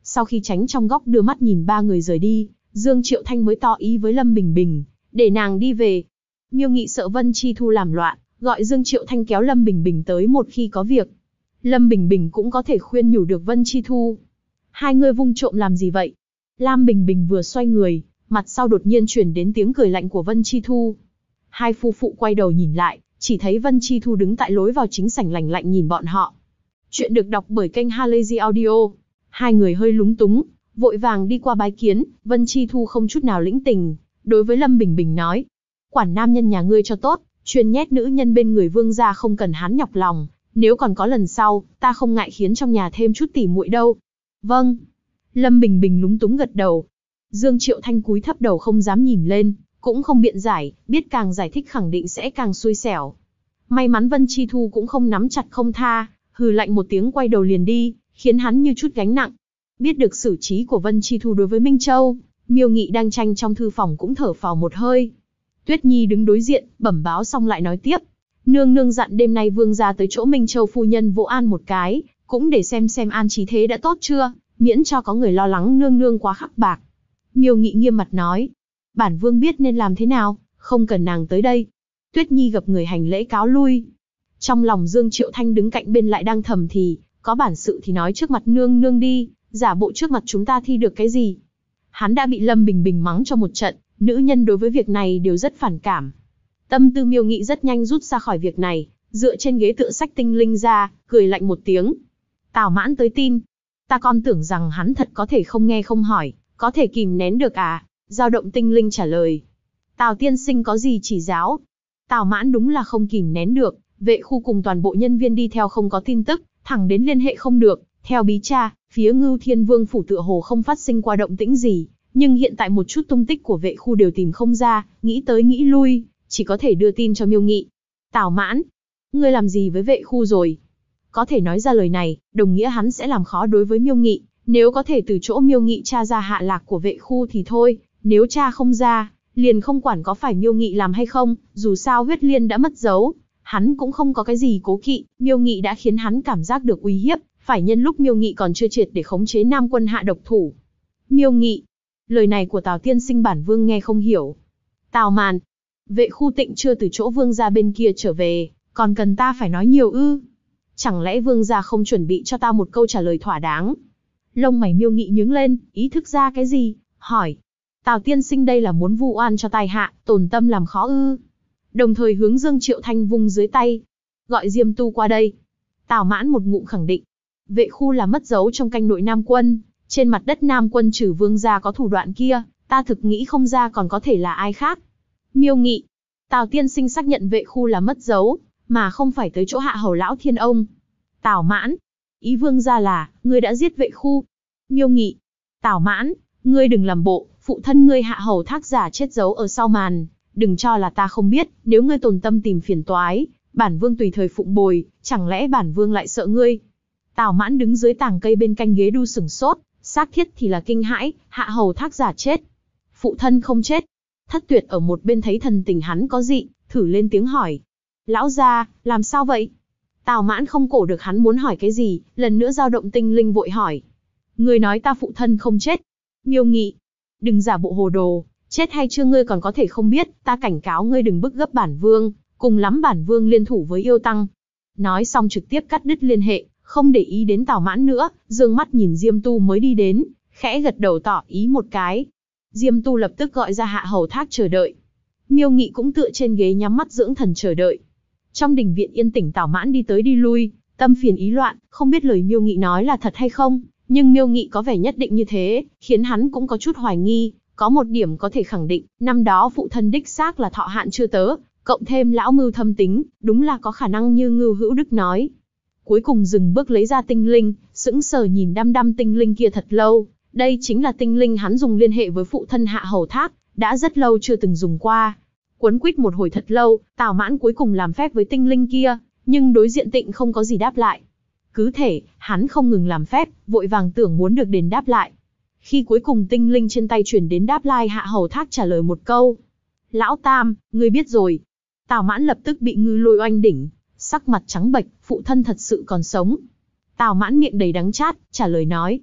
Sau khi tránh trong góc đưa mắt nhìn ba người rời đi, Dương Triệu Thanh mới tỏ ý với Lâm Bình Bình, để nàng đi về. Miêu Nghị sợ Vân Chi Thu làm loạn, gọi Dương Triệu Thanh kéo Lâm Bình Bình tới một khi có việc. Lâm Bình Bình cũng có thể khuyên nhủ được Vân Chi Thu. Hai người vung trộm làm gì vậy? Lam Bình Bình vừa xoay người, mặt sau đột nhiên truyền đến tiếng cười lạnh của Vân Chi Thu. Hai phu phụ quay đầu nhìn lại, chỉ thấy Vân Chi Thu đứng tại lối vào chính sảnh lạnh lạnh nhìn bọn họ. Chuyện được đọc bởi kênh Halazy Audio. Hai người hơi lúng túng, vội vàng đi qua bái kiến. Vân Chi Thu không chút nào lĩnh tình, đối với Lâm Bình Bình nói: quản nam nhân nhà ngươi cho tốt, chuyên nhét nữ nhân bên người vương gia không cần hắn nhọc lòng. Nếu còn có lần sau, ta không ngại khiến trong nhà thêm chút tỉ muội đâu. Vâng. Lâm Bình Bình lúng túng gật đầu. Dương Triệu Thanh cúi thấp đầu không dám nhìn lên, cũng không biện giải, biết càng giải thích khẳng định sẽ càng xui xẻo. May mắn Vân Chi Thu cũng không nắm chặt không tha, hừ lạnh một tiếng quay đầu liền đi, khiến hắn như chút gánh nặng. Biết được xử trí của Vân Chi Thu đối với Minh Châu, Miêu Nghị đang tranh trong thư phòng cũng thở phào một hơi. Tuyết Nhi đứng đối diện, bẩm báo xong lại nói tiếp: nương nương dặn đêm nay vương gia tới chỗ Minh Châu phu nhân vỗ an một cái, cũng để xem an trí thế đã tốt chưa, miễn cho có người lo lắng nương nương quá khắc bạc. Miêu Nghị nghiêm mặt nói: bản vương biết nên làm thế nào, không cần nàng tới đây. Tuyết Nhi gập người hành lễ cáo lui. Trong lòng Dương Triệu Thanh đứng cạnh bên lại đang thầm thì, có bản sự thì nói trước mặt nương nương đi, giả bộ trước mặt chúng ta thi được cái gì. Hắn đã bị Lâm Bình Bình mắng cho một trận, nữ nhân đối với việc này đều rất phản cảm. Tâm tư Miêu Nghị rất nhanh rút ra khỏi việc này, dựa trên ghế tựa sách tinh linh ra, cười lạnh một tiếng. Tào Mãn tới tin. Ta còn tưởng rằng hắn thật có thể không nghe không hỏi, có thể kìm nén được à? Dao động tinh linh trả lời. Tào tiên sinh có gì chỉ giáo? Tào Mãn đúng là không kìm nén được, vệ khu cùng toàn bộ nhân viên đi theo không có tin tức, thẳng đến liên hệ không được. Theo bí tra, phía Ngưu Thiên Vương phủ tựa hồ không phát sinh qua động tĩnh gì, nhưng hiện tại một chút tung tích của vệ khu đều tìm không ra, nghĩ tới nghĩ lui, chỉ có thể đưa tin cho Miêu Nghị. Tào Mãn, ngươi làm gì với vệ khu rồi? Có thể nói ra lời này, đồng nghĩa hắn sẽ làm khó đối với Miêu Nghị, nếu có thể từ chỗ Miêu Nghị tra ra hạ lạc của vệ khu thì thôi, nếu tra không ra, liền không quản có phải Miêu Nghị làm hay không, dù sao huyết liên đã mất dấu, hắn cũng không có cái gì cố kỵ, Miêu Nghị đã khiến hắn cảm giác được uy hiếp, phải nhân lúc Miêu Nghị còn chưa triệt để khống chế Nam Quân hạ độc thủ. Miêu Nghị, lời này của Tào tiên sinh bản vương nghe không hiểu. Tào Màn, vệ khu Tịnh chưa từ chỗ vương gia bên kia trở về, còn cần ta phải nói nhiều ư? Chẳng lẽ vương gia không chuẩn bị cho ta một câu trả lời thỏa đáng? Lông mày Miêu Nghị nhướng lên, ý thức ra cái gì, hỏi. Tào tiên sinh đây là muốn vu oan cho tai hạ, tổn tâm làm khó ư? Đồng thời hướng Dương Triệu Thanh vung dưới tay. Gọi Diêm Tu qua đây. Tào Mãn một ngụm khẳng định. Vệ khu là mất dấu trong canh nội Nam Quân. Trên mặt đất Nam Quân trừ vương gia có thủ đoạn kia, ta thực nghĩ không ra còn có thể là ai khác. Miêu Nghị. Tào tiên sinh xác nhận vệ khu là mất dấu, mà không phải tới chỗ hạ hầu lão thiên ông. Tào Mãn. Ý vương gia là, ngươi đã giết vệ khu. Miêu Nghị. Tào Mãn, ngươi đừng làm bộ, phụ thân ngươi hạ hầu thác giả chết giấu ở sau màn. Đừng cho là ta không biết, nếu ngươi tồn tâm tìm phiền toái, bản vương tùy thời phụng bồi, chẳng lẽ bản vương lại sợ ngươi? Tào Mãn đứng dưới tàng cây bên canh ghế đu sửng sốt, xác thiết thì là kinh hãi, hạ hầu thác giả chết. Phụ thân không chết. Thất Tuyệt ở một bên thấy thần tình hắn có dị, thử lên tiếng hỏi. Lão gia, làm sao vậy? Tào Mãn không cổ được hắn muốn hỏi cái gì, lần nữa dao động tinh linh vội hỏi. Ngươi nói ta phụ thân không chết. Miêu Nghị. Đừng giả bộ hồ đồ, chết hay chưa ngươi còn có thể không biết, ta cảnh cáo ngươi đừng bức gấp bản vương, cùng lắm bản vương liên thủ với yêu tăng. Nói xong trực tiếp cắt đứt liên hệ, không để ý đến Tào Mãn nữa, dương mắt nhìn Diêm Tu mới đi đến, khẽ gật đầu tỏ ý một cái. Diêm Tu lập tức gọi ra hạ hầu thác chờ đợi. Miêu Nghị cũng tựa trên ghế nhắm mắt dưỡng thần chờ đợi. Trong đình viện yên tĩnh Tào Mãn đi tới đi lui, tâm phiền ý loạn, không biết lời Miêu Nghị nói là thật hay không, nhưng Miêu Nghị có vẻ nhất định như thế, khiến hắn cũng có chút hoài nghi. Có một điểm có thể khẳng định, năm đó phụ thân đích xác là thọ hạn chưa tớ, cộng thêm lão mưu thâm tính, đúng là có khả năng như Ngưu Hữu Đức nói. Cuối cùng dừng bước lấy ra tinh linh, sững sờ nhìn đăm đăm tinh linh kia thật lâu. Đây chính là tinh linh hắn dùng liên hệ với phụ thân hạ hầu thác, đã rất lâu chưa từng dùng qua. Quấn quýt một hồi thật lâu, Tào Mãn cuối cùng làm phép với tinh linh kia, nhưng đối diện Tịnh không có gì đáp lại. Cứ thể, hắn không ngừng làm phép, vội vàng tưởng muốn được đền đáp lại. Khi cuối cùng tinh linh trên tay chuyển đến đáp lai hạ hầu thác trả lời một câu. Lão Tam, ngươi biết rồi. Tào Mãn lập tức bị ngư lôi oanh đỉnh, sắc mặt trắng bệch, phụ thân thật sự còn sống. Tào Mãn miệng đầy đắng chát, trả lời nói.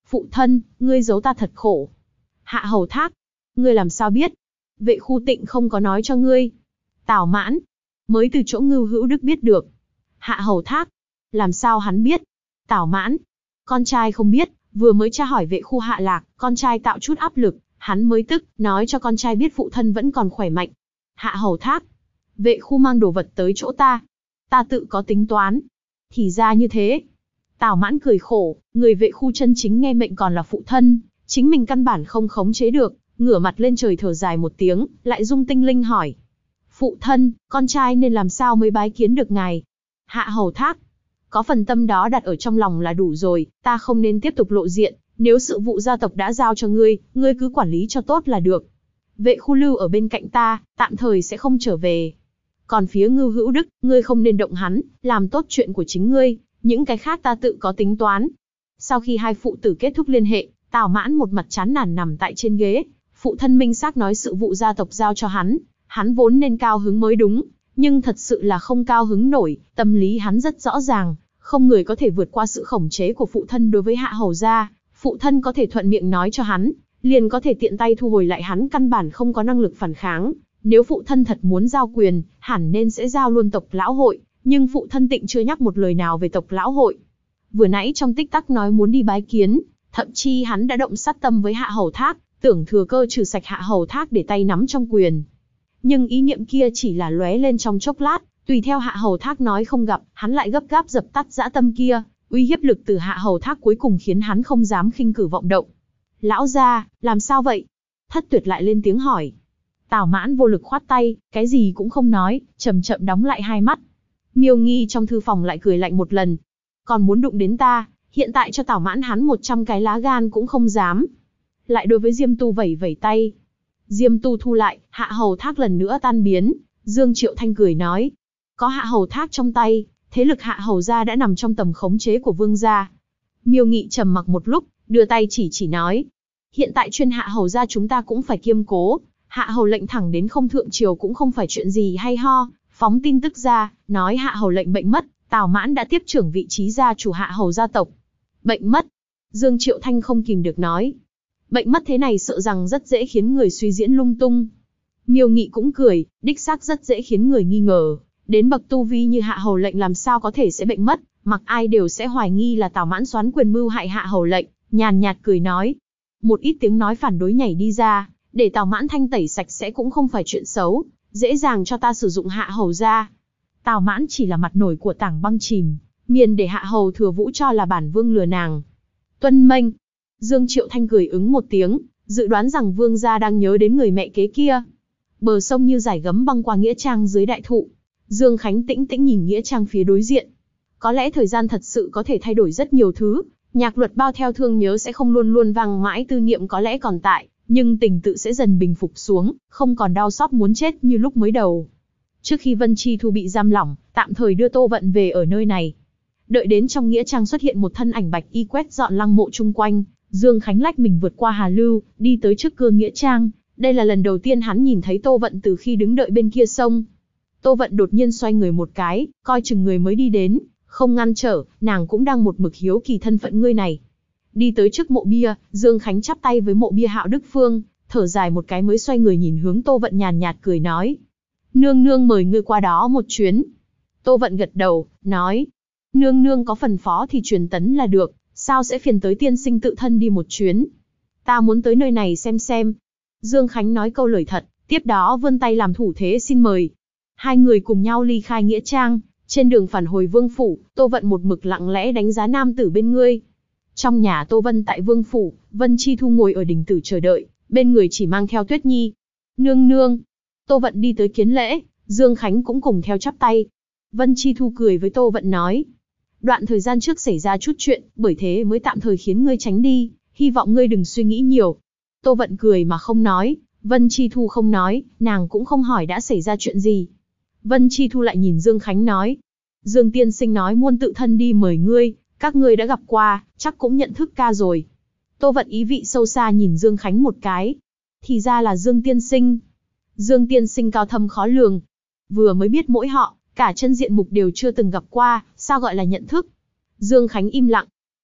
Phụ thân, ngươi giấu ta thật khổ. Hạ Hầu Thác, ngươi làm sao biết? Vệ Khu Tịnh không có nói cho ngươi. Tào Mãn, mới từ chỗ Ngưu Hữu Đức biết được. Hạ Hầu Thác, làm sao hắn biết? Tào Mãn, con trai không biết, vừa mới tra hỏi Vệ Khu hạ lạc, con trai tạo chút áp lực, hắn mới tức, nói cho con trai biết phụ thân vẫn còn khỏe mạnh. Hạ Hầu Thác, Vệ Khu mang đồ vật tới chỗ ta tự có tính toán. Thì ra như thế. Tào Mãn cười khổ, người Vệ Khu chân chính nghe mệnh còn là phụ thân, chính mình căn bản không khống chế được, ngửa mặt lên trời thở dài một tiếng, lại rung tinh linh hỏi. Phụ thân, con trai nên làm sao mới bái kiến được ngài? Hạ Hầu Thác, có phần tâm đó đặt ở trong lòng là đủ rồi, ta không nên tiếp tục lộ diện, nếu sự vụ gia tộc đã giao cho ngươi, ngươi cứ quản lý cho tốt là được. Vệ Khu lưu ở bên cạnh ta, tạm thời sẽ không trở về. Còn phía Ngưu Hữu Đức, ngươi không nên động hắn, làm tốt chuyện của chính ngươi, những cái khác ta tự có tính toán. Sau khi hai phụ tử kết thúc liên hệ, Tào Mãn một mặt chán nản nằm tại trên ghế, phụ thân minh xác nói sự vụ gia tộc giao cho hắn vốn nên cao hứng mới đúng, nhưng thật sự là không cao hứng nổi, tâm lý hắn rất rõ ràng, không người có thể vượt qua sự khống chế của phụ thân đối với Hạ Hầu gia, phụ thân có thể thuận miệng nói cho hắn, liền có thể tiện tay thu hồi lại, hắn căn bản không có năng lực phản kháng. Nếu phụ thân thật muốn giao quyền, hẳn nên sẽ giao luôn tộc lão hội, nhưng phụ thân Tịnh chưa nhắc một lời nào về tộc lão hội. Vừa nãy trong tích tắc nói muốn đi bái kiến, thậm chí hắn đã động sát tâm với Hạ Hầu Thác, tưởng thừa cơ trừ sạch Hạ Hầu Thác để tay nắm trong quyền. Nhưng ý niệm kia chỉ là lóe lên trong chốc lát, tùy theo Hạ Hầu Thác nói không gặp, hắn lại gấp gáp dập tắt dã tâm kia, uy hiếp lực từ Hạ Hầu Thác cuối cùng khiến hắn không dám khinh cử vọng động. Lão gia, làm sao vậy? Thất Tuyệt lại lên tiếng hỏi. Tào Mãn vô lực khoát tay, cái gì cũng không nói, chậm chậm đóng lại hai mắt. Miêu Nghi trong thư phòng lại cười lạnh một lần. Còn muốn đụng đến ta, hiện tại cho Tào Mãn hắn 100 cái lá gan cũng không dám. Lại đối với Diêm Tu vẩy vẩy tay. Diêm Tu thu lại, Hạ Hầu Thác lần nữa tan biến. Dương Triệu Thanh cười nói. Có Hạ Hầu Thác trong tay, thế lực Hạ Hầu gia đã nằm trong tầm khống chế của Vương gia. Miêu Nghị trầm mặc một lúc, đưa tay chỉ nói. Hiện tại chuyên Hạ Hầu gia chúng ta cũng phải kiêm cố. Hạ Hầu lệnh thẳng đến không thượng triều cũng không phải chuyện gì hay ho, phóng tin tức ra, nói Hạ Hầu lệnh bệnh mất, Tào Mãn đã tiếp trưởng vị trí gia chủ Hạ Hầu gia tộc. Bệnh mất? Dương Triệu Thanh không kìm được nói. Bệnh mất thế này sợ rằng rất dễ khiến người suy diễn lung tung. Miêu Nghị cũng cười, đích xác rất dễ khiến người nghi ngờ. Đến bậc tu vi như Hạ Hầu lệnh làm sao có thể sẽ bệnh mất, mặc ai đều sẽ hoài nghi là Tào Mãn xoán quyền mưu hại Hạ Hầu lệnh, nhàn nhạt cười nói. Một ít tiếng nói phản đối nhảy đi ra, để Tào Mãn thanh tẩy sạch sẽ cũng không phải chuyện xấu, dễ dàng cho ta sử dụng Hạ Hầu gia. Tào Mãn chỉ là mặt nổi của tảng băng chìm, miền để Hạ Hầu Thừa Vũ cho là bản vương lừa nàng. Tuân mệnh. Dương Triệu Thanh cười ứng một tiếng, dự đoán rằng vương gia đang nhớ đến người mẹ kế kia. Bờ sông như dải gấm băng qua nghĩa trang dưới đại thụ. Dương Khánh tĩnh tĩnh nhìn nghĩa trang phía đối diện. Có lẽ thời gian thật sự có thể thay đổi rất nhiều thứ, nhạc luật bao theo thương nhớ sẽ không luôn luôn vang mãi, tư niệm có lẽ còn tại, nhưng tình tự sẽ dần bình phục xuống, không còn đau xót muốn chết như lúc mới đầu. Trước khi Vân Chi Thu bị giam lỏng, tạm thời đưa Tô Vận về ở nơi này. Đợi đến trong nghĩa trang xuất hiện một thân ảnh bạch y quét dọn lăng mộ chung quanh, Dương Khánh lách mình vượt qua Hà Lưu, đi tới trước cửa nghĩa trang. Đây là lần đầu tiên hắn nhìn thấy Tô Vận từ khi đứng đợi bên kia sông. Tô Vận đột nhiên xoay người một cái, coi chừng người mới đi đến, không ngăn trở, nàng cũng đang một mực hiếu kỳ thân phận ngươi này. Đi tới trước mộ bia, Dương Khánh chắp tay với mộ bia Hạo Đức Phương, thở dài một cái mới xoay người nhìn hướng Tô Vận nhàn nhạt cười nói. Nương nương mời ngươi qua đó một chuyến. Tô Vận gật đầu, nói. Nương nương có phần phó thì truyền tấn là được, sao sẽ phiền tới tiên sinh tự thân đi một chuyến. Ta muốn tới nơi này xem. Dương Khánh nói câu lời thật, tiếp đó vươn tay làm thủ thế xin mời. Hai người cùng nhau ly khai nghĩa trang, trên đường phản hồi vương phủ, Tô Vận một mực lặng lẽ đánh giá nam tử bên ngươi. Trong nhà Tô Vân tại vương phủ, Vân Chi Thu ngồi ở đình tử chờ đợi, bên người chỉ mang theo Tuyết Nhi. Nương nương. Tô Vận đi tới kiến lễ, Dương Khánh cũng cùng theo chắp tay. Vân Chi Thu cười với Tô Vận nói. Đoạn thời gian trước xảy ra chút chuyện, bởi thế mới tạm thời khiến ngươi tránh đi, hy vọng ngươi đừng suy nghĩ nhiều. Tô Vận cười mà không nói, Vân Chi Thu không nói, nàng cũng không hỏi đã xảy ra chuyện gì. Vân Chi Thu lại nhìn Dương Khánh nói. Dương tiên sinh nói muốn tự thân đi mời ngươi, các ngươi đã gặp qua, chắc cũng nhận thức ca rồi. Tô Vận ý vị sâu xa nhìn Dương Khánh một cái. Thì ra là Dương tiên sinh. Dương tiên sinh cao thâm khó lường. Vừa mới biết mỗi họ, cả chân diện mục đều chưa từng gặp qua, sao gọi là nhận thức. Dương Khánh im lặng.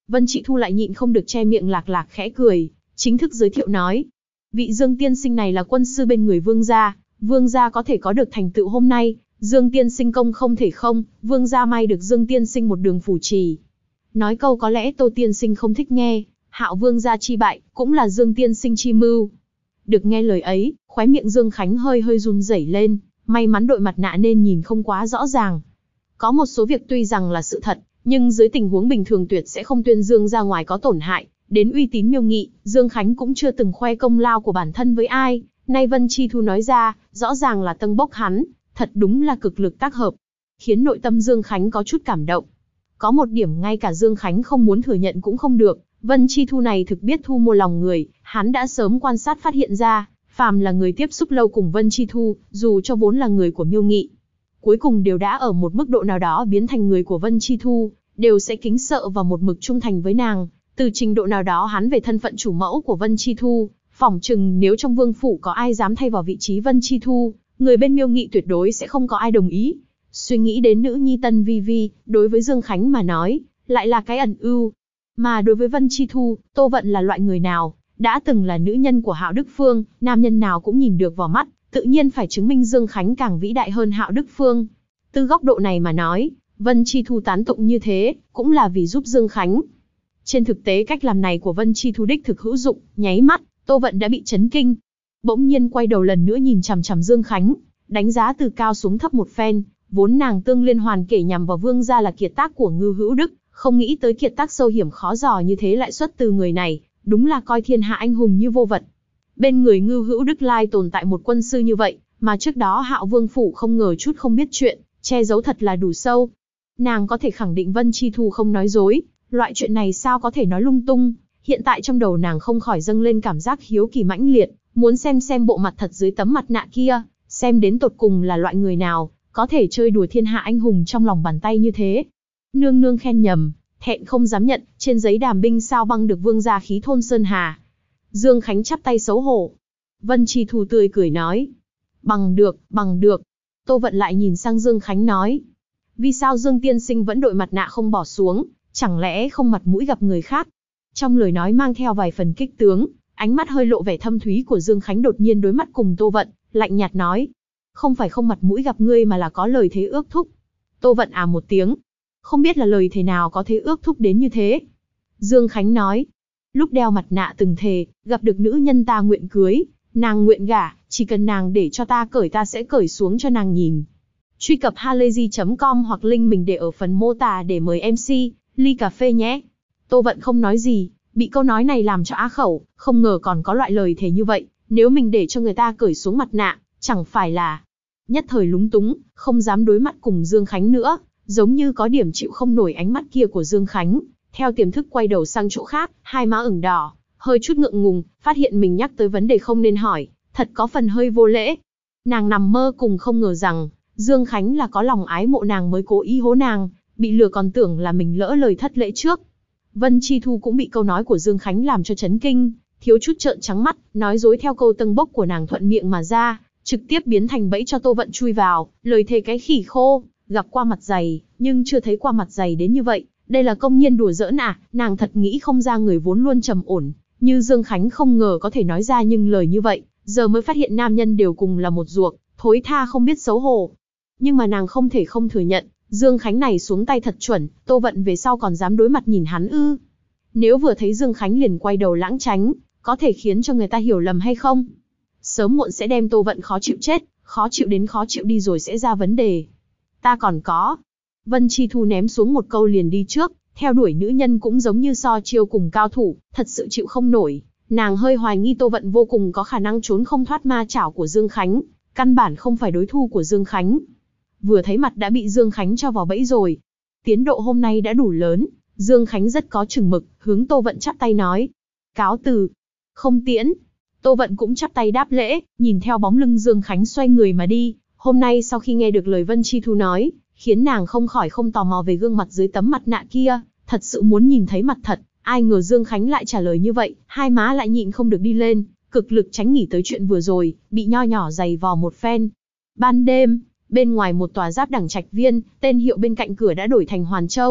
Vân Trị Thu lại nhịn không được che miệng lạc lạc khẽ cười, chính thức giới thiệu nói. Vị Dương tiên sinh này là quân sư bên người Vương gia có thể có được thành tựu hôm nay, Dương tiên sinh công không thể không, Vương gia may được Dương tiên sinh một đường phù trì. Nói câu có lẽ Tô tiên sinh không thích nghe, Hạo Vương gia chi bại, cũng là Dương tiên sinh chi mưu. Được nghe lời ấy, khóe miệng Dương Khánh hơi hơi run rẩy lên, may mắn đội mặt nạ nên nhìn không quá rõ ràng. Có một số việc tuy rằng là sự thật, nhưng dưới tình huống bình thường tuyệt sẽ không tuyên dương ra ngoài có tổn hại đến uy tín Miêu Nghị. Dương Khánh cũng chưa từng khoe công lao của bản thân với ai, nay Vân Chi Thu nói ra, rõ ràng là tâng bốc hắn, thật đúng là cực lực tác hợp, khiến nội tâm Dương Khánh có chút cảm động. Có một điểm ngay cả Dương Khánh không muốn thừa nhận cũng không được, Vân Chi Thu này thực biết thu mua lòng người, hắn đã sớm quan sát phát hiện ra, phàm là người tiếp xúc lâu cùng Vân Chi Thu, dù cho vốn là người của Miêu Nghị, cuối cùng đều đã ở một mức độ nào đó biến thành người của Vân Chi Thu, đều sẽ kính sợ và một mực trung thành với nàng. Từ trình độ nào đó hắn về thân phận chủ mẫu của Vân Chi Thu, phỏng chừng nếu trong vương phủ có ai dám thay vào vị trí Vân Chi Thu, người bên Miêu Nghị tuyệt đối sẽ không có ai đồng ý. Suy nghĩ đến nữ nhi Tân Vi Vi, đối với Dương Khánh mà nói, lại là cái ẩn ưu. Mà đối với Vân Chi Thu, Tô Vận là loại người nào, đã từng là nữ nhân của Hạo Đức Phương, nam nhân nào cũng nhìn được vào mắt, tự nhiên phải chứng minh Dương Khánh càng vĩ đại hơn Hạo Đức Phương. Từ góc độ này mà nói, Vân Chi Thu tán tụng như thế, cũng là vì giúp Dương Khánh. Trên thực tế cách làm này của Vân Chi Thu đích thực hữu dụng, nháy mắt, Tô Vận đã bị chấn kinh. Bỗng nhiên quay đầu lần nữa nhìn chằm chằm Dương Khánh, đánh giá từ cao xuống thấp một phen, vốn nàng tương liên hoàn kể nhằm vào Vương gia là kiệt tác của Ngưu Hữu Đức, không nghĩ tới kiệt tác sâu hiểm khó dò như thế lại xuất từ người này, đúng là coi thiên hạ anh hùng như vô vật. Bên người Ngưu Hữu Đức lai tồn tại một quân sư như vậy, mà trước đó Hạo Vương phủ không ngờ chút không biết chuyện, che giấu thật là đủ sâu. Nàng có thể khẳng định Vân Chi Thu không nói dối, loại chuyện này sao có thể nói lung tung. Hiện tại trong đầu nàng không khỏi dâng lên cảm giác hiếu kỳ mãnh liệt, muốn xem bộ mặt thật dưới tấm mặt nạ kia, xem đến tột cùng là loại người nào, có thể chơi đùa thiên hạ anh hùng trong lòng bàn tay như thế. Nương nương khen nhầm, thẹn không dám nhận, trên giấy đàm binh sao băng được vương gia khí thôn Sơn Hà. Dương Khánh chắp tay xấu hổ. Vân Chi Thu tươi cười nói. Bằng được. Tô Vận lại nhìn sang Dương Khánh nói. Vì sao Dương tiên sinh vẫn đội mặt nạ không bỏ xuống, chẳng lẽ không mặt mũi gặp người khác? Trong lời nói mang theo vài phần kích tướng, ánh mắt hơi lộ vẻ thâm thúy của Dương Khánh đột nhiên đối mắt cùng Tô Vận, lạnh nhạt nói. Không phải không mặt mũi gặp ngươi mà là có lời thế ước thúc. Tô Vận một tiếng. Không biết là lời thế nào có thế ước thúc đến như thế. Dương Khánh nói. Lúc đeo mặt nạ từng thề, gặp được nữ nhân ta nguyện cưới, nàng nguyện gả, chỉ cần nàng để cho ta cởi ta sẽ cởi xuống cho nàng nhìn. Truy cập halayzi.com hoặc link mình để ở phần mô tả để mời MC, ly cà phê nhé. Tô Vận không nói gì, bị câu nói này làm cho á khẩu, không ngờ còn có loại lời thề như vậy, nếu mình để cho người ta cởi xuống mặt nạ, chẳng phải là... Nhất thời lúng túng, không dám đối mặt cùng Dương Khánh nữa, giống như có điểm chịu không nổi ánh mắt kia của Dương Khánh, theo tiềm thức quay đầu sang chỗ khác, hai má ửng đỏ, hơi chút ngượng ngùng, phát hiện mình nhắc tới vấn đề không nên hỏi, thật có phần hơi vô lễ. Nàng nằm mơ cùng không ngờ rằng, Dương Khánh là có lòng ái mộ nàng mới cố ý hố nàng, bị lừa còn tưởng là mình lỡ lời thất lễ trước. Vân Chi Thu cũng bị câu nói của Dương Khánh làm cho chấn kinh, thiếu chút trợn trắng mắt, nói dối theo câu tâng bốc của nàng thuận miệng mà ra, trực tiếp biến thành bẫy cho Tô Vận chui vào, lời thề cái khỉ khô, gặp qua mặt dày, nhưng chưa thấy qua mặt dày đến như vậy, đây là công nhiên đùa giỡn à, nàng thật nghĩ không ra người vốn luôn trầm ổn, như Dương Khánh không ngờ có thể nói ra nhưng lời như vậy, giờ mới phát hiện nam nhân đều cùng là một ruột, thối tha không biết xấu hổ. Nhưng mà nàng không thể không thừa nhận, Dương Khánh này xuống tay thật chuẩn, Tô Vận về sau còn dám đối mặt nhìn hắn ư? Nếu vừa thấy Dương Khánh liền quay đầu lãng tránh, có thể khiến cho người ta hiểu lầm hay không? Sớm muộn sẽ đem Tô Vận khó chịu chết, khó chịu đến khó chịu đi rồi sẽ ra vấn đề. Ta còn có. Vân Chi Thu ném xuống một câu liền đi trước, theo đuổi nữ nhân cũng giống như so chiêu cùng cao thủ, thật sự chịu không nổi. Nàng hơi hoài nghi Tô Vận vô cùng có khả năng trốn không thoát ma chảo của Dương Khánh, căn bản không phải đối thủ của Dương Khánh. Vừa thấy mặt đã bị Dương Khánh cho vào bẫy rồi. Tiến độ hôm nay đã đủ lớn, Dương Khánh rất có chừng mực, hướng Tô Vận chắp tay nói. Cáo từ. Không tiễn. Tô Vận cũng chắp tay đáp lễ, nhìn theo bóng lưng Dương Khánh xoay người mà đi. Hôm nay sau khi nghe được lời Vân Chi Thu nói, khiến nàng không khỏi không tò mò về gương mặt dưới tấm mặt nạ kia, thật sự muốn nhìn thấy mặt thật. Ai ngờ Dương Khánh lại trả lời như vậy, hai má lại nhịn không được đi lên, cực lực tránh nghĩ tới chuyện vừa rồi, bị nho nhỏ giày vò một phen. Ban đêm, bên ngoài một tòa giáp đẳng trạch viên, tên hiệu bên cạnh cửa đã đổi thành Hoàn Châu.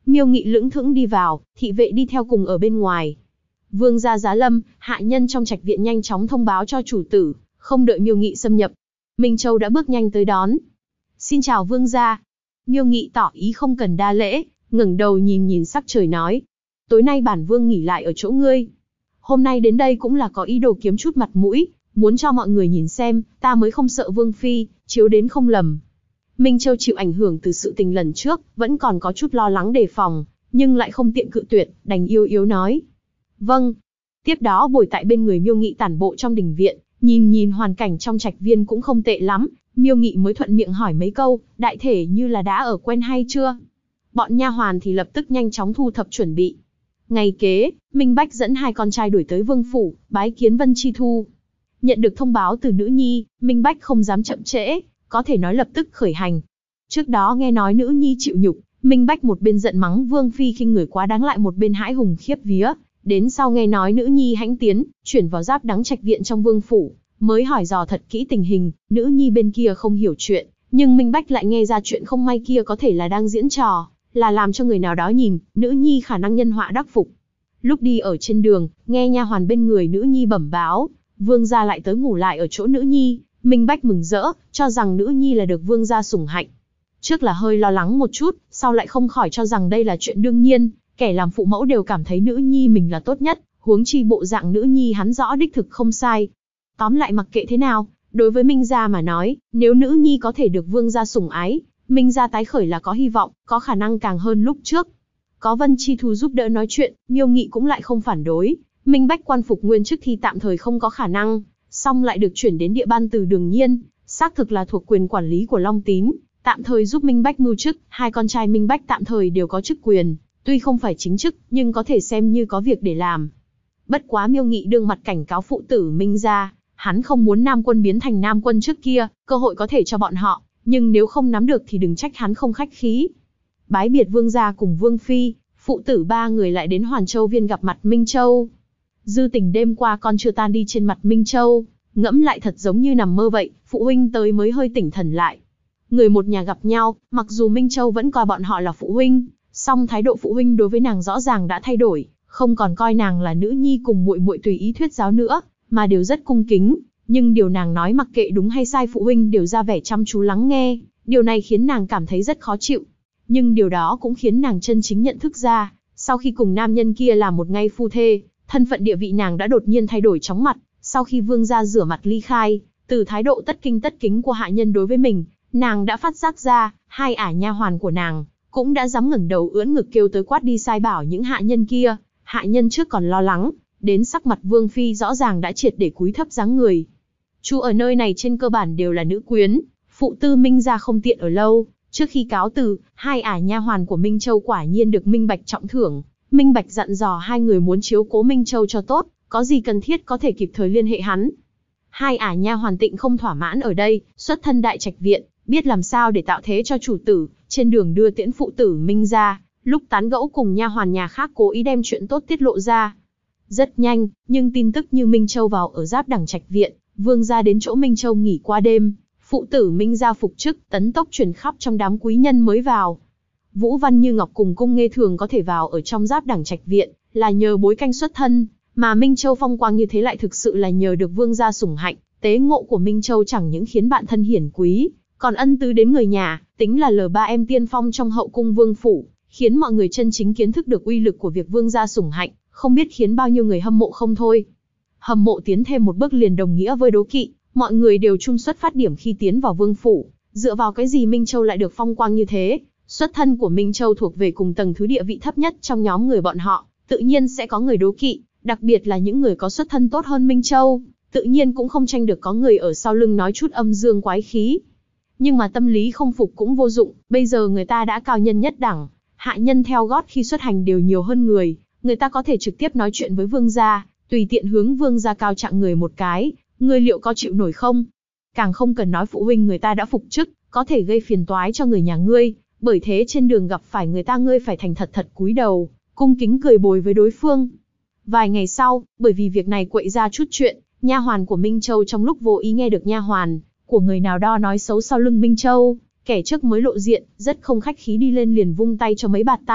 Miêu Nghị lững thững đi vào, thị vệ đi theo cùng ở bên ngoài. Vương gia giá lâm, hạ nhân trong trạch viện nhanh chóng thông báo cho chủ tử, không đợi Miêu Nghị xâm nhập. Minh Châu đã bước nhanh tới đón. Xin chào vương gia. Miêu Nghị tỏ ý không cần đa lễ, ngẩng đầu nhìn nhìn sắc trời nói. Tối nay bản vương nghỉ lại ở chỗ ngươi. Hôm nay đến đây cũng là có ý đồ kiếm chút mặt mũi, muốn cho mọi người nhìn xem, ta mới không sợ vương phi, chiếu đến không lầm. Minh Châu chịu ảnh hưởng từ sự tình lần trước, vẫn còn có chút lo lắng đề phòng, nhưng lại không tiện cự tuyệt, đành yếu yếu nói. Vâng. Tiếp đó bồi tại bên người Miêu Nghị tản bộ trong đình viện, nhìn nhìn hoàn cảnh trong trạch viên cũng không tệ lắm, Miêu Nghị mới thuận miệng hỏi mấy câu, đại thể như là đã ở quen hay chưa. Bọn nha hoàn thì lập tức nhanh chóng thu thập chuẩn bị. Ngày kế, Minh Bách dẫn hai con trai đuổi tới vương phủ, bái kiến Vân Chi Thu. Nhận được thông báo từ nữ nhi, Minh Bách không dám chậm trễ, có thể nói lập tức khởi hành. Trước đó nghe nói nữ nhi chịu nhục, Minh Bách một bên giận mắng vương phi khinh người quá đáng, lại một bên hãi hùng khiếp vía. Đến sau nghe nói nữ nhi hãnh tiến, chuyển vào Giáp Đắng trạch viện trong vương phủ, mới hỏi dò thật kỹ tình hình. Nữ nhi bên kia không hiểu chuyện, nhưng Minh Bách lại nghe ra chuyện không may kia có thể là đang diễn trò, là làm cho người nào đó nhìn, nữ nhi khả năng nhân họa đắc phục. Lúc đi ở trên đường, nghe nha hoàn bên người nữ nhi bẩm báo, vương gia lại tới ngủ lại ở chỗ nữ nhi, Minh Bách mừng rỡ, cho rằng nữ nhi là được vương gia sủng hạnh. Trước là hơi lo lắng một chút, sau lại không khỏi cho rằng đây là chuyện đương nhiên, kẻ làm phụ mẫu đều cảm thấy nữ nhi mình là tốt nhất, huống chi bộ dạng nữ nhi hắn rõ đích thực không sai. Tóm lại mặc kệ thế nào, đối với Minh gia mà nói, nếu nữ nhi có thể được vương gia sủng ái, Minh gia tái khởi là có hy vọng, có khả năng càng hơn lúc trước. Có Vân Chi Thu giúp đỡ nói chuyện, Miêu Nghị cũng lại không phản đối. Minh Bách quan phục nguyên chức thì tạm thời không có khả năng, song lại được chuyển đến địa ban từ Đường Nhiên, xác thực là thuộc quyền quản lý của Long Tín, tạm thời giúp Minh Bách mưu chức. Hai con trai Minh Bách tạm thời đều có chức quyền, tuy không phải chính chức, nhưng có thể xem như có việc để làm. Bất quá Miêu Nghị đương mặt cảnh cáo phụ tử Minh gia, hắn không muốn Nam Quân biến thành Nam Quân trước kia, cơ hội có thể cho bọn họ, nhưng nếu không nắm được thì đừng trách hắn không khách khí. Bái biệt vương gia cùng vương phi, phụ tử ba người lại đến Hoàn Châu Viên gặp mặt Minh Châu. Dư tình đêm qua con chưa tan đi trên mặt Minh Châu, ngẫm lại thật giống như nằm mơ vậy, phụ huynh tới mới hơi tỉnh thần lại. Người một nhà gặp nhau, mặc dù Minh Châu vẫn coi bọn họ là phụ huynh, song thái độ phụ huynh đối với nàng rõ ràng đã thay đổi, không còn coi nàng là nữ nhi cùng muội muội tùy ý thuyết giáo nữa, mà đều rất cung kính. Nhưng điều nàng nói mặc kệ đúng hay sai phụ huynh đều ra vẻ chăm chú lắng nghe, điều này khiến nàng cảm thấy rất khó chịu. Nhưng điều đó cũng khiến nàng chân chính nhận thức ra, sau khi cùng nam nhân kia làm một ngày phu thê, thân phận địa vị nàng đã đột nhiên thay đổi chóng mặt. Sau khi vương gia rửa mặt ly khai, từ thái độ tất kinh tất kính của hạ nhân đối với mình, nàng đã phát giác ra, hai ả nha hoàn của nàng cũng đã dám ngẩng đầu ưỡn ngực kêu tới quát đi sai bảo những hạ nhân kia. Hạ nhân trước còn lo lắng, đến sắc mặt vương phi rõ ràng đã triệt để cúi thấp dáng người. Chú ở nơi này trên cơ bản đều là nữ quyến, phụ tư Minh gia không tiện ở lâu. Trước khi cáo từ, hai ả nha hoàn của Minh Châu quả nhiên được Minh Bạch trọng thưởng. Minh Bạch dặn dò hai người muốn chiếu cố Minh Châu cho tốt, có gì cần thiết có thể kịp thời liên hệ hắn. Hai ả nha hoàn Tịnh không thỏa mãn ở đây, xuất thân đại trạch viện, biết làm sao để tạo thế cho chủ tử. Trên đường đưa tiễn phụ tử Minh gia, lúc tán gẫu cùng nha hoàn nhà khác cố ý đem chuyện tốt tiết lộ ra. Rất nhanh, nhưng tin tức như Minh Châu vào ở Giáp Đẳng trạch viện, vương gia đến chỗ Minh Châu nghỉ qua đêm, phụ tử Minh gia phục chức, tấn tốc truyền khắp trong đám quý nhân mới vào. Vũ Văn Như Ngọc cùng Cung Nghê Thường có thể vào ở trong Giáp Đẳng trạch viện, là nhờ bối canh xuất thân, mà Minh Châu phong quang như thế lại thực sự là nhờ được vương gia sủng hạnh. Tế ngộ của Minh Châu chẳng những khiến bạn thân hiển quý, còn ân tứ đến người nhà, tính là L3 em tiên phong trong hậu cung vương phủ, khiến mọi người chân chính kiến thức được uy lực của việc vương gia sủng hạnh, không biết khiến bao nhiêu người hâm mộ không thôi. Hâm mộ tiến thêm một bước liền đồng nghĩa với đố kỵ, mọi người đều chung xuất phát điểm khi tiến vào vương phủ, dựa vào cái gì Minh Châu lại được phong quang như thế? Xuất thân của Minh Châu thuộc về cùng tầng thứ địa vị thấp nhất trong nhóm người bọn họ, tự nhiên sẽ có người đố kỵ, đặc biệt là những người có xuất thân tốt hơn Minh Châu, tự nhiên cũng không tranh được có người ở sau lưng nói chút âm dương quái khí. Nhưng mà tâm lý không phục cũng vô dụng, bây giờ người ta đã cao nhân nhất đẳng, hạ nhân theo gót khi xuất hành đều nhiều hơn người ta có thể trực tiếp nói chuyện với vương gia, tùy tiện hướng vương gia cao trạng người một cái, ngươi liệu có chịu nổi không? Càng không cần nói phụ huynh người ta đã phục chức, có thể gây phiền toái cho người nhà ngươi, bởi thế trên đường gặp phải người ta ngươi phải thành thật thật cúi đầu, cung kính cười bồi với đối phương. Vài ngày sau, bởi vì việc này quậy ra chút chuyện, nha hoàn của Minh Châu trong lúc vô ý nghe được nha hoàn của người nào đó nói xấu sau lưng Minh Châu, kẻ trước mới lộ diện, rất không khách khí đi lên liền vung tay cho mấy bạt tai,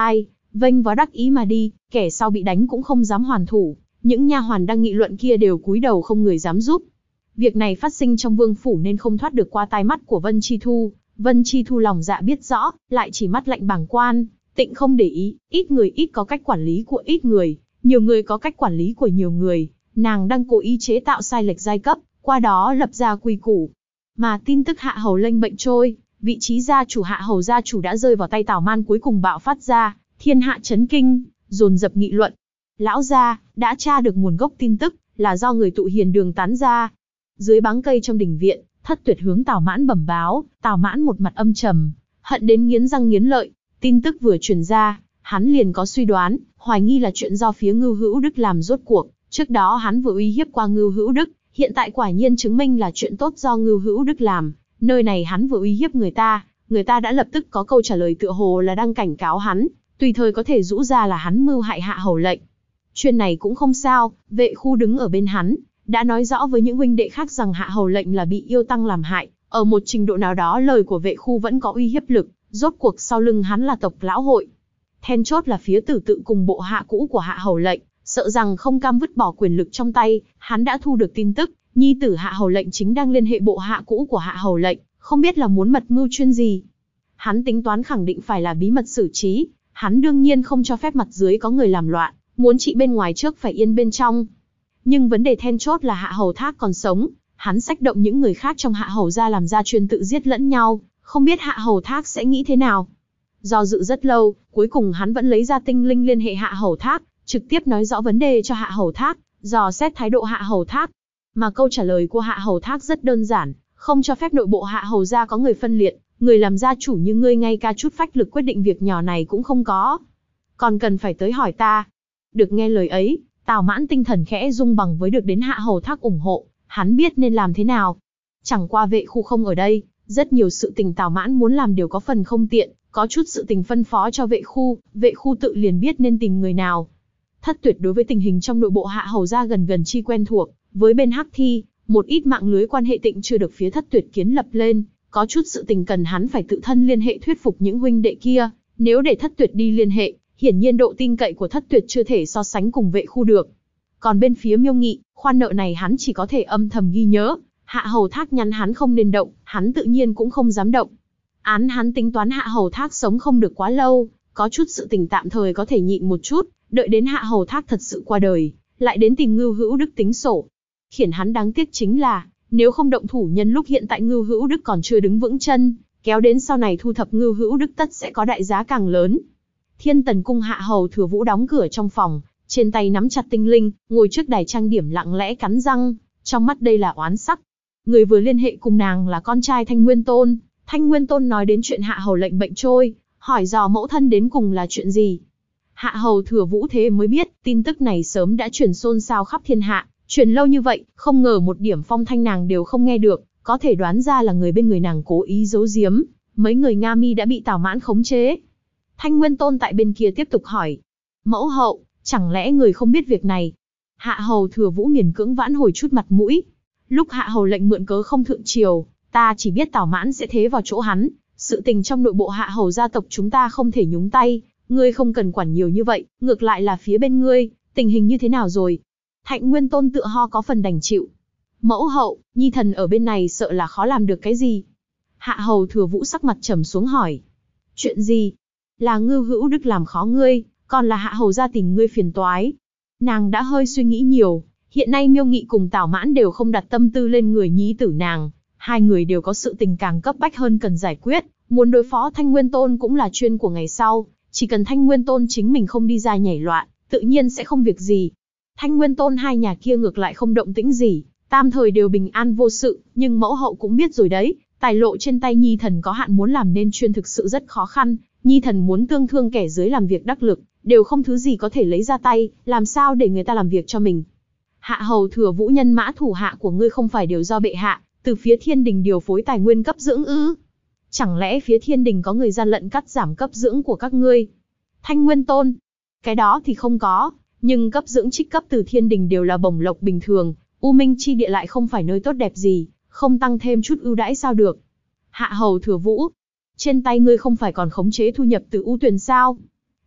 vênh váo đắc ý mà đi, kẻ sau bị đánh cũng không dám hoàn thủ, những nha hoàn đang nghị luận kia đều cúi đầu không người dám giúp. Việc này phát sinh trong vương phủ nên không thoát được qua tai mắt của Vân Chi Thu. Vân Chi Thu lòng dạ biết rõ, lại chỉ mắt lạnh bàng quan, tịnh không để ý, ít người ít có cách quản lý của ít người, nhiều người có cách quản lý của nhiều người. Nàng đang cố ý chế tạo sai lệch giai cấp, qua đó lập ra quy củ. Mà tin tức Hạ Hầu Lệnh bệnh trôi, vị trí gia chủ Hạ Hầu gia chủ đã rơi vào tay Tào Man cuối cùng bạo phát ra, thiên hạ chấn kinh, dồn dập nghị luận. Lão gia đã tra được nguồn gốc tin tức, là do người tụ hiền đường tán ra. Dưới báng cây trong đình viện, Thất Tuyệt hướng Tào Mãn bẩm báo, Tào Mãn một mặt âm trầm, hận đến nghiến răng nghiến lợi. Tin tức vừa truyền ra, hắn liền có suy đoán, hoài nghi là chuyện do phía Ngưu Hữu Đức làm rốt cuộc. Trước đó hắn vừa uy hiếp qua Ngưu Hữu Đức, hiện tại quả nhiên chứng minh là chuyện tốt do Ngưu Hữu Đức làm. Nơi này hắn vừa uy hiếp người ta đã lập tức có câu trả lời tựa hồ là đang cảnh cáo hắn, tùy thời có thể rũ ra là hắn mưu hại Hạ Hầu Lệnh. Chuyện này cũng không sao, Vệ Khu đứng ở bên hắn, đã nói rõ với những huynh đệ khác rằng Hạ Hầu Lệnh là bị yêu tăng làm hại. Ở một trình độ nào đó lời của Vệ Khu vẫn có uy hiếp lực, rốt cuộc sau lưng hắn là tộc lão hội. Then chốt là phía Tử Tự cùng bộ hạ cũ của Hạ Hầu Lệnh, sợ rằng không cam vứt bỏ quyền lực trong tay, hắn đã thu được tin tức, nhi tử Hạ Hầu Lệnh chính đang liên hệ bộ hạ cũ của Hạ Hầu Lệnh, không biết là muốn mật mưu chuyên gì. Hắn tính toán khẳng định phải là bí mật xử trí, hắn đương nhiên không cho phép mặt dưới có người làm loạn, muốn trị bên ngoài trước phải yên bên trong. Nhưng vấn đề then chốt là Hạ Hầu Thác còn sống, hắn xách động những người khác trong Hạ Hầu gia làm ra chuyên tự giết lẫn nhau, không biết Hạ Hầu Thác sẽ nghĩ thế nào. Do dự rất lâu, cuối cùng hắn vẫn lấy ra tinh linh liên hệ Hạ Hầu Thác, trực tiếp nói rõ vấn đề cho Hạ Hầu Thác, dò xét thái độ Hạ Hầu Thác. Mà câu trả lời của Hạ Hầu Thác rất đơn giản, không cho phép nội bộ Hạ Hầu gia có người phân liệt, người làm gia chủ như ngươi ngay cả chút phách lực quyết định việc nhỏ này cũng không có. Còn cần phải tới hỏi ta. Được nghe lời ấy, Tào Mãn tinh thần khẽ rung bằng với được đến Hạ Hầu Thác ủng hộ, hắn biết nên làm thế nào. Chẳng qua Vệ Khu không ở đây, rất nhiều sự tình Tào Mãn muốn làm đều có phần không tiện, có chút sự tình phân phó cho Vệ Khu tự liền biết nên tìm người nào. Thất Tuyệt đối với tình hình trong nội bộ Hạ Hầu gia gần chi quen thuộc, với bên Hắc Thi, một ít mạng lưới quan hệ tịnh chưa được phía Thất Tuyệt kiến lập lên, có chút sự tình cần hắn phải tự thân liên hệ thuyết phục những huynh đệ kia, nếu để Thất Tuyệt đi liên hệ, hiển nhiên độ tin cậy của Thất Tuyệt chưa thể so sánh cùng Vệ Khu được. Còn bên phía Miêu Nghị, khoản nợ này hắn chỉ có thể âm thầm ghi nhớ, Hạ Hầu Thác nhắn hắn không nên động, hắn tự nhiên cũng không dám động. Hắn tính toán Hạ Hầu Thác sống không được quá lâu, có chút sự tình tạm thời có thể nhịn một chút, đợi đến Hạ Hầu Thác thật sự qua đời, lại đến tìm Ngưu Hữu Đức tính sổ. Khiến hắn đáng tiếc chính là, nếu không động thủ nhân lúc hiện tại Ngưu Hữu Đức còn chưa đứng vững chân, kéo đến sau này thu thập Ngưu Hữu Đức tất sẽ có đại giá càng lớn. Thiên Tần cung Hạ Hầu Thừa Vũ đóng cửa trong phòng, trên tay nắm chặt tinh linh, ngồi trước đài trang điểm lặng lẽ cắn răng, trong mắt đây là oán sắc. Người vừa liên hệ cùng nàng là con trai Thanh Nguyên Tôn. Thanh Nguyên Tôn nói đến chuyện Hạ Hầu Lệnh bệnh trôi, hỏi dò mẫu thân đến cùng là chuyện gì. Hạ Hầu Thừa Vũ thế mới biết, tin tức này sớm đã truyền xôn xao khắp thiên hạ, truyền lâu như vậy, không ngờ một điểm phong thanh nàng đều không nghe được, có thể đoán ra là người bên người nàng cố ý giấu giếm, mấy người Nga Mi đã bị Tào Mãn khống chế. Thanh Nguyên Tôn tại bên kia tiếp tục hỏi, mẫu hậu, chẳng lẽ người không biết việc này? Hạ Hầu Thừa Vũ miễn cưỡng vãn hồi chút mặt mũi. Lúc Hạ Hầu Lệnh mượn cớ không thượng triều, ta chỉ biết Tào Mãn sẽ thế vào chỗ hắn, sự tình trong nội bộ Hạ Hầu gia tộc chúng ta không thể nhúng tay, ngươi không cần quản nhiều như vậy, ngược lại là phía bên ngươi, tình hình như thế nào rồi? Thạnh Nguyên Tôn tựa ho có phần đành chịu. Mẫu hậu, nhi thần ở bên này sợ là khó làm được cái gì. Hạ Hầu Thừa Vũ sắc mặt trầm xuống hỏi. Chuyện gì? Là Ngưu Hữu Đức làm khó ngươi, còn là Hạ Hầu gia tìm ngươi phiền toái. Nàng đã hơi suy nghĩ nhiều, hiện nay Miêu Nghị cùng Tào Mãn đều không đặt tâm tư lên người nhi tử nàng, hai người đều có sự tình càng cấp bách hơn cần giải quyết, muốn đối phó Thanh Nguyên Tôn cũng là chuyên của ngày sau, chỉ cần Thanh Nguyên Tôn chính mình không đi ra nhảy loạn, tự nhiên sẽ không việc gì. Thanh Nguyên Tôn hai nhà kia ngược lại không động tĩnh gì, tam thời đều bình an vô sự, nhưng mẫu hậu cũng biết rồi đấy, tài lộ trên tay nhi thần có hạn, muốn làm nên chuyên thực sự rất khó khăn, nhi thần muốn tương thương kẻ dưới làm việc đắc lực, đều không thứ gì có thể lấy ra tay, làm sao để người ta làm việc cho mình. Hạ Hầu Thừa Vũ, nhân mã thủ hạ của ngươi không phải đều do bệ hạ từ phía thiên đình điều phối tài nguyên cấp dưỡng ư? Chẳng lẽ phía thiên đình có người gian lận cắt giảm cấp dưỡng của các ngươi? Thanh Nguyên Tôn, cái đó thì không có, nhưng cấp dưỡng trích cấp từ thiên đình đều là bổng lộc bình thường, U Minh chi địa lại không phải nơi tốt đẹp gì, không tăng thêm chút ưu đãi sao được? Hạ Hầu Thừa Vũ, trên tay ngươi không phải còn khống chế thu nhập từ U Tuyền sao?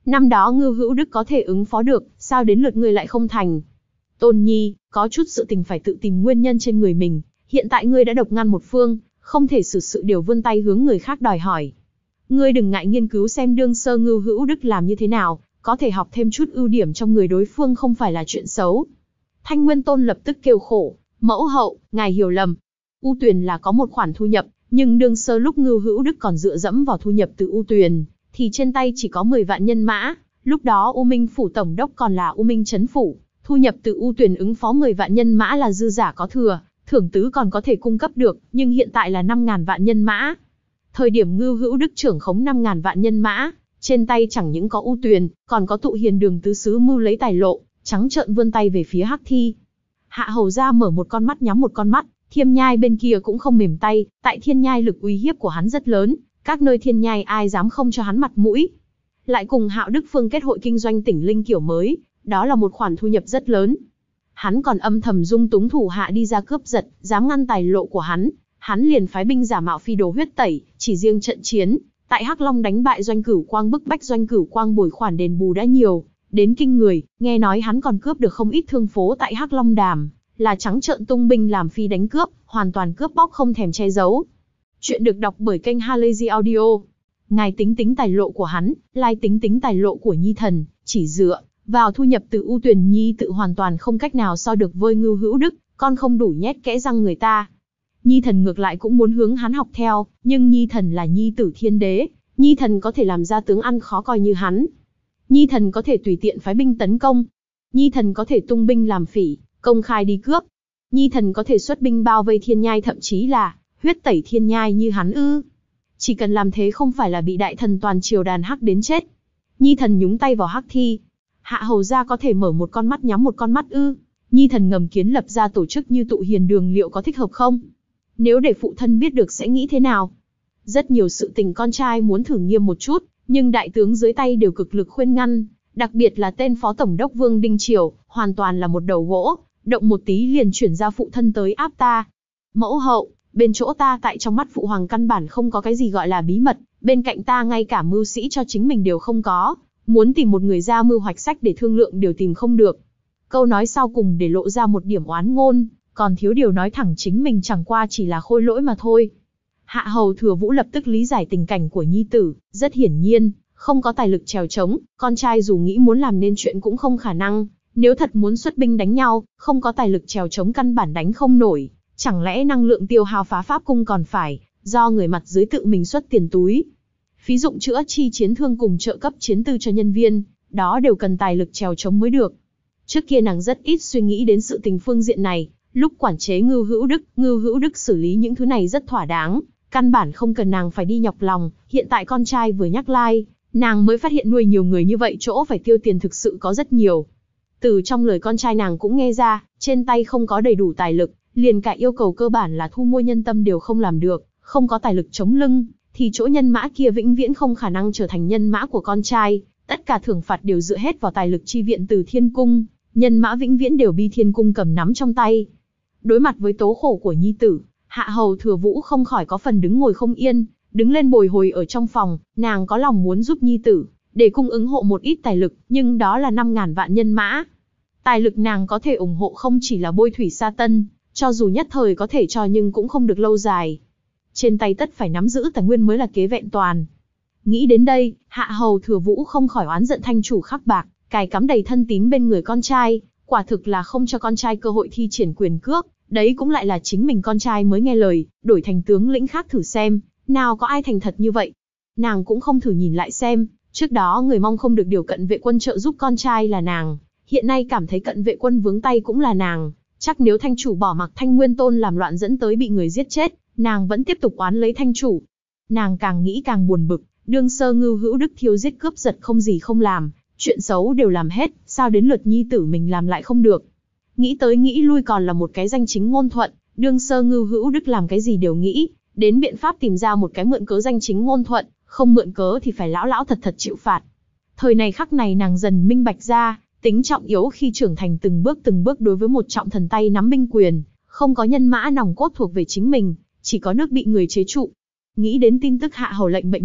Năm đó Ngưu Hữu Đức có thể ứng phó được, sao đến lượt ngươi lại không thành? Tôn Nhi, có chút sự tình phải tự tìm nguyên nhân trên người mình, hiện tại ngươi đã độc ngăn một phương, không thể xử sự điều vươn tay hướng người khác đòi hỏi. Ngươi đừng ngại nghiên cứu xem đương sơ Ngưu Hữu Đức làm như thế nào, có thể học thêm chút ưu điểm trong người đối phương không phải là chuyện xấu. Thanh Nguyên Tôn lập tức kêu khổ, mẫu hậu, ngài hiểu lầm. U Tuyền là có một khoản thu nhập, nhưng đương sơ lúc Ngưu Hữu Đức còn dựa dẫm vào thu nhập từ U Tuyền, thì trên tay chỉ có 10 vạn nhân mã, lúc đó U Minh Phủ Tổng đốc còn là U Minh Trấn Phủ, thu nhập từ U Tuyền ứng phó 10 vạn nhân mã là dư giả có thừa, thưởng tứ còn có thể cung cấp được, nhưng hiện tại là 5.000 vạn nhân mã. Thời điểm Ngưu Hữu Đức trưởng khống 5.000 vạn nhân mã, trên tay chẳng những có U Tuyền, còn có Tụ Hiền Đường tứ xứ mưu lấy tài lộ, trắng trợn vươn tay về phía Hắc Thi. Hạ hầu ra mở một con mắt nhắm một con mắt, Thiêm Nhai bên kia cũng không mềm tay, tại Thiên Nhai lực uy hiếp của hắn rất lớn, các nơi Thiên Nhai ai dám không cho hắn mặt mũi. Lại cùng Hạo Đức Phương kết hội kinh doanh tỉnh linh kiểu mới, đó là một khoản thu nhập rất lớn. Hắn còn âm thầm dung túng thủ hạ đi ra cướp giật, dám ngăn tài lộ của hắn liền phái binh giả mạo phi đồ huyết tẩy, chỉ riêng trận chiến, tại Hắc Long đánh bại Doanh Cửu Quang bức bách Doanh Cửu Quang bồi khoản đền bù đã nhiều, đến kinh người, nghe nói hắn còn cướp được không ít thương phố tại Hắc Long Đàm, là trắng trợn tung binh làm phi đánh cướp, hoàn toàn cướp bóc không thèm che giấu. Chuyện được đọc bởi kênh Halazy Audio. Ngài tính tính tài lộ của hắn, lai tính tính tài lộ của Nhi Thần, chỉ dựa vào thu nhập từ U Tuyền Nhi tự hoàn toàn không cách nào so được với Ngưu Hữu Đức, con không đủ nhét kẽ răng người ta. Nhi Thần ngược lại cũng muốn hướng hắn học theo, nhưng Nhi Thần là Nhi tử Thiên Đế, Nhi Thần có thể làm ra tướng ăn khó coi như hắn. Nhi Thần có thể tùy tiện phái binh tấn công. Nhi Thần có thể tung binh làm phỉ, công khai đi cướp. Nhi Thần có thể xuất binh bao vây Thiên Nhai, thậm chí là huyết tẩy Thiên Nhai như hắn ư? Chỉ cần làm thế không phải là bị đại thần toàn triều đàn Hắc đến chết. Nhi Thần nhúng tay vào Hắc Thi. Hạ hầu gia có thể mở một con mắt nhắm một con mắt ư? Nhi Thần ngầm kiến lập ra tổ chức như Tụ Hiền Đường liệu có thích hợp không? Nếu để phụ thân biết được sẽ nghĩ thế nào? Rất nhiều sự tình con trai muốn thử nghiêm một chút, nhưng đại tướng dưới tay đều cực lực khuyên ngăn, đặc biệt là tên phó tổng đốc Vương Đinh Triều, hoàn toàn là một đầu gỗ, động một tí liền chuyển ra phụ thân tới áp ta. Mẫu hậu, bên chỗ ta tại trong mắt phụ hoàng căn bản không có cái gì gọi là bí mật, bên cạnh ta ngay cả mưu sĩ cho chính mình đều không có, muốn tìm một người ra mưu hoạch sách để thương lượng đều tìm không được. Câu nói sau cùng để lộ ra một điểm oán ngôn, còn thiếu điều nói thẳng chính mình chẳng qua chỉ là khôi lỗi mà thôi. Hạ hầu Thừa Vũ lập tức lý giải tình cảnh của nhi tử, rất hiển nhiên, không có tài lực trèo trống, con trai dù nghĩ muốn làm nên chuyện cũng không khả năng, nếu thật muốn xuất binh đánh nhau, không có tài lực trèo trống căn bản đánh không nổi, chẳng lẽ năng lượng tiêu hao phá pháp cung còn phải do người mặt dưới tự mình xuất tiền túi. Phí dụng chữa chi chiến thương cùng trợ cấp chiến tư cho nhân viên, đó đều cần tài lực trèo trống mới được. Trước kia nàng rất ít suy nghĩ đến sự tình phương diện này, lúc quản chế Ngưu Hữu Đức xử lý những thứ này rất thỏa đáng, căn bản không cần nàng phải đi nhọc lòng, hiện tại con trai vừa nhắc lai, nàng mới phát hiện nuôi nhiều người như vậy chỗ phải tiêu tiền thực sự có rất nhiều. Từ trong lời con trai nàng cũng nghe ra, trên tay không có đầy đủ tài lực, liền cả yêu cầu cơ bản là thu mua nhân tâm đều không làm được, không có tài lực chống lưng, thì chỗ nhân mã kia vĩnh viễn không khả năng trở thành nhân mã của con trai, tất cả thưởng phạt đều dựa hết vào tài lực chi viện từ Thiên Cung, nhân mã vĩnh viễn đều bị Thiên Cung cầm nắm trong tay. Đối mặt với tố khổ của nhi tử, Hạ hầu Thừa Vũ không khỏi có phần đứng ngồi không yên, đứng lên bồi hồi ở trong phòng, nàng có lòng muốn giúp nhi tử, để cung ứng hộ một ít tài lực, nhưng đó là 5.000 vạn nhân mã. Tài lực nàng có thể ủng hộ không chỉ là bôi thủy sa tân, cho dù nhất thời có thể cho nhưng cũng không được lâu dài. Trên tay tất phải nắm giữ tài nguyên mới là kế vẹn toàn. Nghĩ đến đây, Hạ hầu Thừa Vũ không khỏi oán giận thanh chủ Khắc Bạc, cài cắm đầy thân tín bên người con trai, quả thực là không cho con trai cơ hội thi triển quyền cước, đấy cũng lại là chính mình con trai mới nghe lời, đổi thành tướng lĩnh khác thử xem, nào có ai thành thật như vậy. Nàng cũng không thử nhìn lại xem, trước đó người mong không được điều cận vệ quân trợ giúp con trai là nàng, hiện nay cảm thấy cận vệ quân vướng tay cũng là nàng, chắc nếu thanh chủ bỏ mặc Thanh Nguyên Tôn làm loạn dẫn tới bị người giết chết, nàng vẫn tiếp tục oán lấy thanh chủ. Nàng càng nghĩ càng buồn bực, đương sơ Ngưu Hữu Đức thiêu giết cướp giật không gì không làm, chuyện xấu đều làm hết, sao đến lượt nhi tử mình làm lại không được. Nghĩ tới nghĩ lui còn là một cái danh chính ngôn thuận, đương sơ Ngưu Hữu Đức làm cái gì đều nghĩ, đến biện pháp tìm ra một cái mượn cớ danh chính ngôn thuận, không mượn cớ thì phải lão thật thật chịu phạt. Thời này khắc này nàng dần minh bạch ra, tính trọng yếu khi trưởng thành từng bước đối với một trọng thần tay nắm binh quyền, không có nhân mã nòng cốt thuộc về chính mình, chỉ có nước bị người chế trụ. Nghĩ đến tin tức Hạ hầu lệnh bệnh mất,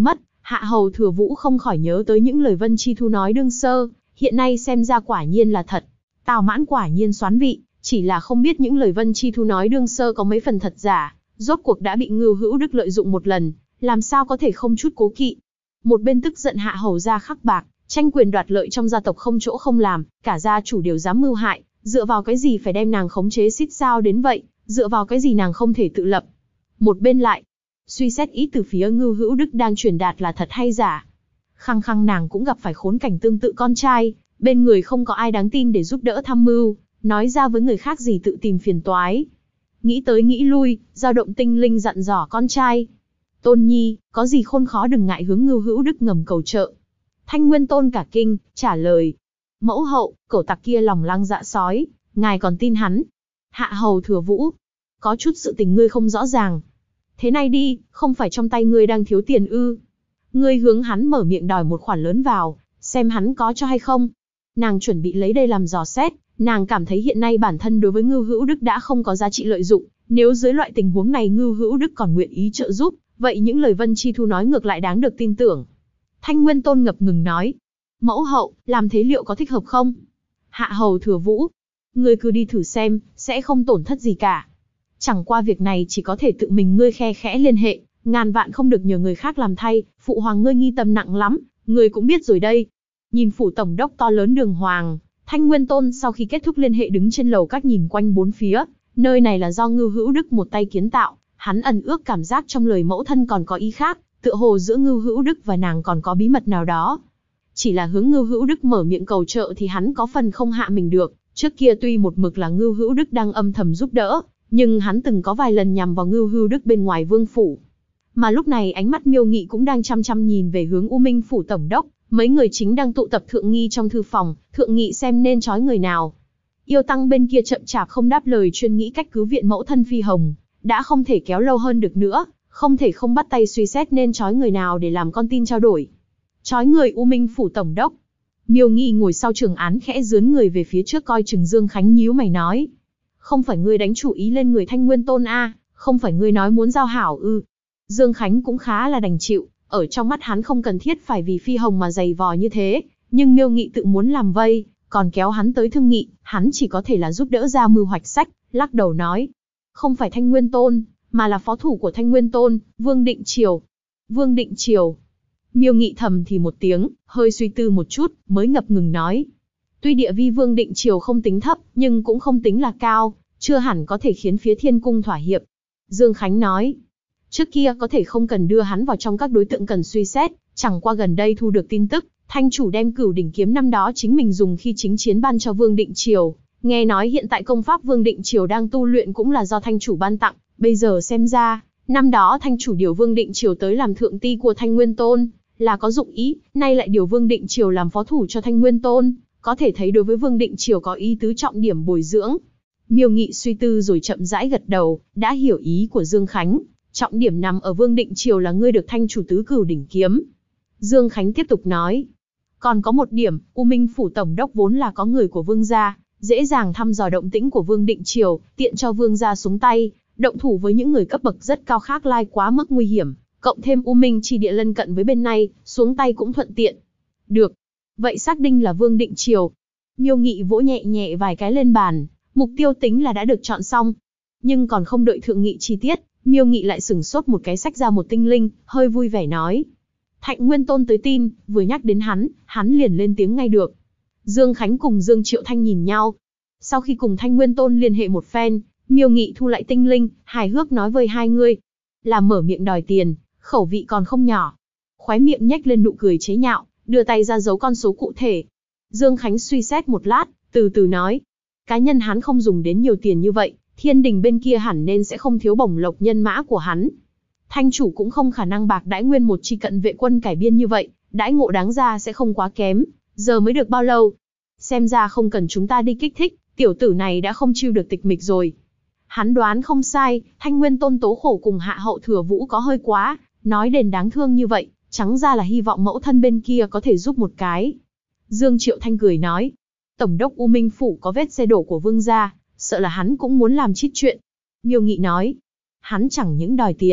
Hạ hầu Thừa Vũ không khỏi nhớ tới những lời Vân Chi Thu nói đương sơ, hiện nay xem ra quả nhiên là thật. Tào Mãn quả nhiên soán vị, chỉ là không biết những lời Vân Chi Thu nói đương sơ có mấy phần thật giả, rốt cuộc đã bị Ngưu Hữu Đức lợi dụng một lần, làm sao có thể không chút cố kỵ. Một bên tức giận hạ hầu gia Khắc Bạc, tranh quyền đoạt lợi trong gia tộc không chỗ không làm, cả gia chủ đều dám mưu hại, dựa vào cái gì phải đem nàng khống chế xít sao đến vậy, dựa vào cái gì nàng không thể tự lập. Một bên lại, suy xét ý từ phía Ngưu Hữu Đức đang truyền đạt là thật hay giả. Khăng khăng nàng cũng gặp phải khốn cảnh tương tự con trai, bên người không có ai đáng tin để giúp đỡ tham mưu, nói ra với người khác gì tự tìm phiền toái. Nghĩ tới nghĩ lui, dao động tinh linh dặn dò con trai. Tôn nhi, có gì khôn khó đừng ngại hướng Ngưu Hữu Đức ngầm cầu trợ. Thanh Nguyên Tôn cả kinh, trả lời. Mẫu hậu, cẩu tặc kia lòng lang dạ sói, ngài còn tin hắn. Hạ hầu Thừa Vũ, có chút sự tình ngươi không rõ ràng. Thế này đi, không phải trong tay ngươi đang thiếu tiền ư? Ngươi hướng hắn mở miệng đòi một khoản lớn vào, xem hắn có cho hay không. Nàng chuẩn bị lấy đây làm dò xét, nàng cảm thấy hiện nay bản thân đối với Ngưu Hữu Đức đã không có giá trị lợi dụng, nếu dưới loại tình huống này Ngưu Hữu Đức còn nguyện ý trợ giúp, vậy những lời Vân Chi Thu nói ngược lại đáng được tin tưởng. Thanh Nguyên Tôn ngập ngừng nói, mẫu hậu, làm thế liệu có thích hợp không? Hạ hầu Thừa Vũ, ngươi cứ đi thử xem, sẽ không tổn thất gì cả. Chẳng qua việc này chỉ có thể tự mình ngươi khe khẽ liên hệ, ngàn vạn không được nhờ người khác làm thay, phụ hoàng ngươi nghi tâm nặng lắm, ngươi cũng biết rồi đây. Nhìn phủ tổng đốc to lớn đường hoàng, Thanh Nguyên Tôn sau khi kết thúc liên hệ đứng trên lầu các nhìn quanh bốn phía, nơi này là do Ngưu Hữu Đức một tay kiến tạo, hắn ẩn ước cảm giác trong lời mẫu thân còn có ý khác, tựa hồ giữa Ngưu Hữu Đức và nàng còn có bí mật nào đó. Chỉ là hướng Ngưu Hữu Đức mở miệng cầu trợ thì hắn có phần không hạ mình được, trước kia tuy một mực là Ngưu Hữu Đức đang âm thầm giúp đỡ, nhưng hắn từng có vài lần nhằm vào Ngưu Hữu Đức bên ngoài vương phủ. Mà lúc này ánh mắt Miêu Nghị cũng đang chăm chăm nhìn về hướng U Minh phủ tổng đốc, mấy người chính đang tụ tập thượng nghi trong thư phòng, thượng nghị xem nên trói người nào. Yêu tăng bên kia chậm chạp không đáp lời chuyên nghĩ cách cứu viện mẫu thân Phi Hồng, đã không thể kéo lâu hơn được nữa, không thể không bắt tay suy xét nên trói người nào để làm con tin trao đổi. Trói người U Minh phủ tổng đốc. Miêu Nghị ngồi sau trường án khẽ dướn người về phía trước coi chừng Dương Khánh nhíu mày nói. Không phải ngươi đánh chủ ý lên người Thanh Nguyên Tôn a, không phải ngươi nói muốn giao hảo ư? Dương Khánh cũng khá là đành chịu, ở trong mắt hắn không cần thiết phải vì Phi Hồng mà giày vò như thế, nhưng Miêu Nghị tự muốn làm vây, còn kéo hắn tới thương nghị, hắn chỉ có thể là giúp đỡ ra mưu hoạch sách, lắc đầu nói. Không phải Thanh Nguyên Tôn, mà là phó thủ của Thanh Nguyên Tôn, Vương Định Triều. Vương Định Triều. Miêu Nghị thầm thì một tiếng, hơi suy tư một chút, mới ngập ngừng nói. Tuy địa vi Vương Định Triều không tính thấp, nhưng cũng không tính là cao, chưa hẳn có thể khiến phía Thiên Cung thỏa hiệp. Dương Khánh nói. Trước kia có thể không cần đưa hắn vào trong các đối tượng cần suy xét, chẳng qua gần đây thu được tin tức, Thanh chủ đem Cửu Đỉnh kiếm năm đó chính mình dùng khi chính chiến ban cho Vương Định Triều. Nghe nói hiện tại công pháp Vương Định Triều đang tu luyện cũng là do Thanh chủ ban tặng, bây giờ xem ra, năm đó Thanh chủ điều Vương Định Triều tới làm thượng ti của Thanh Nguyên Tôn, là có dụng ý, nay lại điều Vương Định Triều làm phó thủ cho Thanh Nguyên Tôn, có thể thấy đối với Vương Định Triều có ý tứ trọng điểm bồi dưỡng. Miêu Nghị suy tư rồi chậm rãi gật đầu, đã hiểu ý của Dương Khánh. Trọng điểm nằm ở Vương Định Triều là ngươi được Thanh chủ tứ Cửu Đỉnh kiếm. Dương Khánh tiếp tục nói. Còn có một điểm, U Minh phủ tổng đốc vốn là có người của Vương gia, dễ dàng thăm dò động tĩnh của Vương Định Triều, tiện cho Vương gia xuống tay, động thủ với những người cấp bậc rất cao khác lai quá mức nguy hiểm, cộng thêm U Minh chi địa lân cận với bên này, xuống tay cũng thuận tiện. Được, vậy xác định là Vương Định Triều. Miêu Nghị vỗ nhẹ nhẹ vài cái lên bàn, mục tiêu tính là đã được chọn xong. Nhưng còn không đợi thượng nghị chi tiết, Miêu Nghị lại sửng sốt một cái xách ra một tinh linh, hơi vui vẻ nói. Thạnh Nguyên Tôn tới tin, vừa nhắc đến hắn liền lên tiếng ngay được. Dương Khánh cùng Dương Triệu Thanh nhìn nhau. Sau khi cùng Thanh Nguyên Tôn liên hệ một phen, Miêu Nghị thu lại tinh linh, hài hước nói với hai người. Là mở miệng đòi tiền, khẩu vị còn không nhỏ. Khóe miệng nhếch lên nụ cười chế nhạo, đưa tay ra dấu con số cụ thể. Dương Khánh suy xét một lát, từ từ nói. Cá nhân hắn không dùng đến nhiều tiền như vậy, Thiên Đình bên kia hẳn nên sẽ không thiếu bổng lộc nhân mã của hắn. Thanh chủ cũng không khả năng bạc đãi nguyên một chi cận vệ quân cải biên như vậy, đãi ngộ đáng ra sẽ không quá kém, giờ mới được bao lâu. Xem ra không cần chúng ta đi kích thích, tiểu tử này đã không chịu được tịch mịch rồi. Hắn đoán không sai, Thanh Nguyên Tôn tố khổ cùng Hạ hậu Thừa Vũ có hơi quá, nói đền đáng thương như vậy, trắng ra là hy vọng mẫu thân bên kia có thể giúp một cái. Dương Triệu Thanh cười nói, tổng đốc U Minh phủ có vết xe đổ của Vương gia, sợ là hắn cũng muốn làm chít chuyện. Miêu Nghị nói, hắn chẳng những đòi tiền,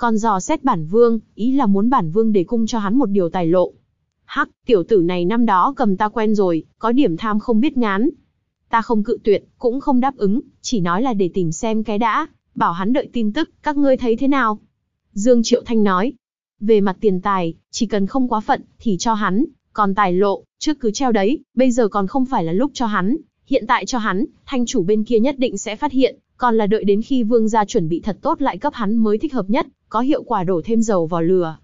còn dò xét bản vương, ý là muốn bản vương để cung cho hắn một điều tài lộ. Hắc, tiểu tử này năm đó cầm ta quen rồi, có điểm tham không biết ngán. Ta không cự tuyệt, cũng không đáp ứng, chỉ nói là để tìm xem cái đã, bảo hắn đợi tin tức, các ngươi thấy thế nào? Dương Triệu Thanh nói, về mặt tiền tài, chỉ cần không quá phận, thì cho hắn, còn tài lộ, trước cứ treo đấy, bây giờ còn không phải là lúc cho hắn, hiện tại cho hắn, thanh chủ bên kia nhất định sẽ phát hiện, còn là đợi đến khi vương gia chuẩn bị thật tốt lại cấp hắn mới thích hợp nhất, có hiệu quả đổ thêm dầu vào lửa.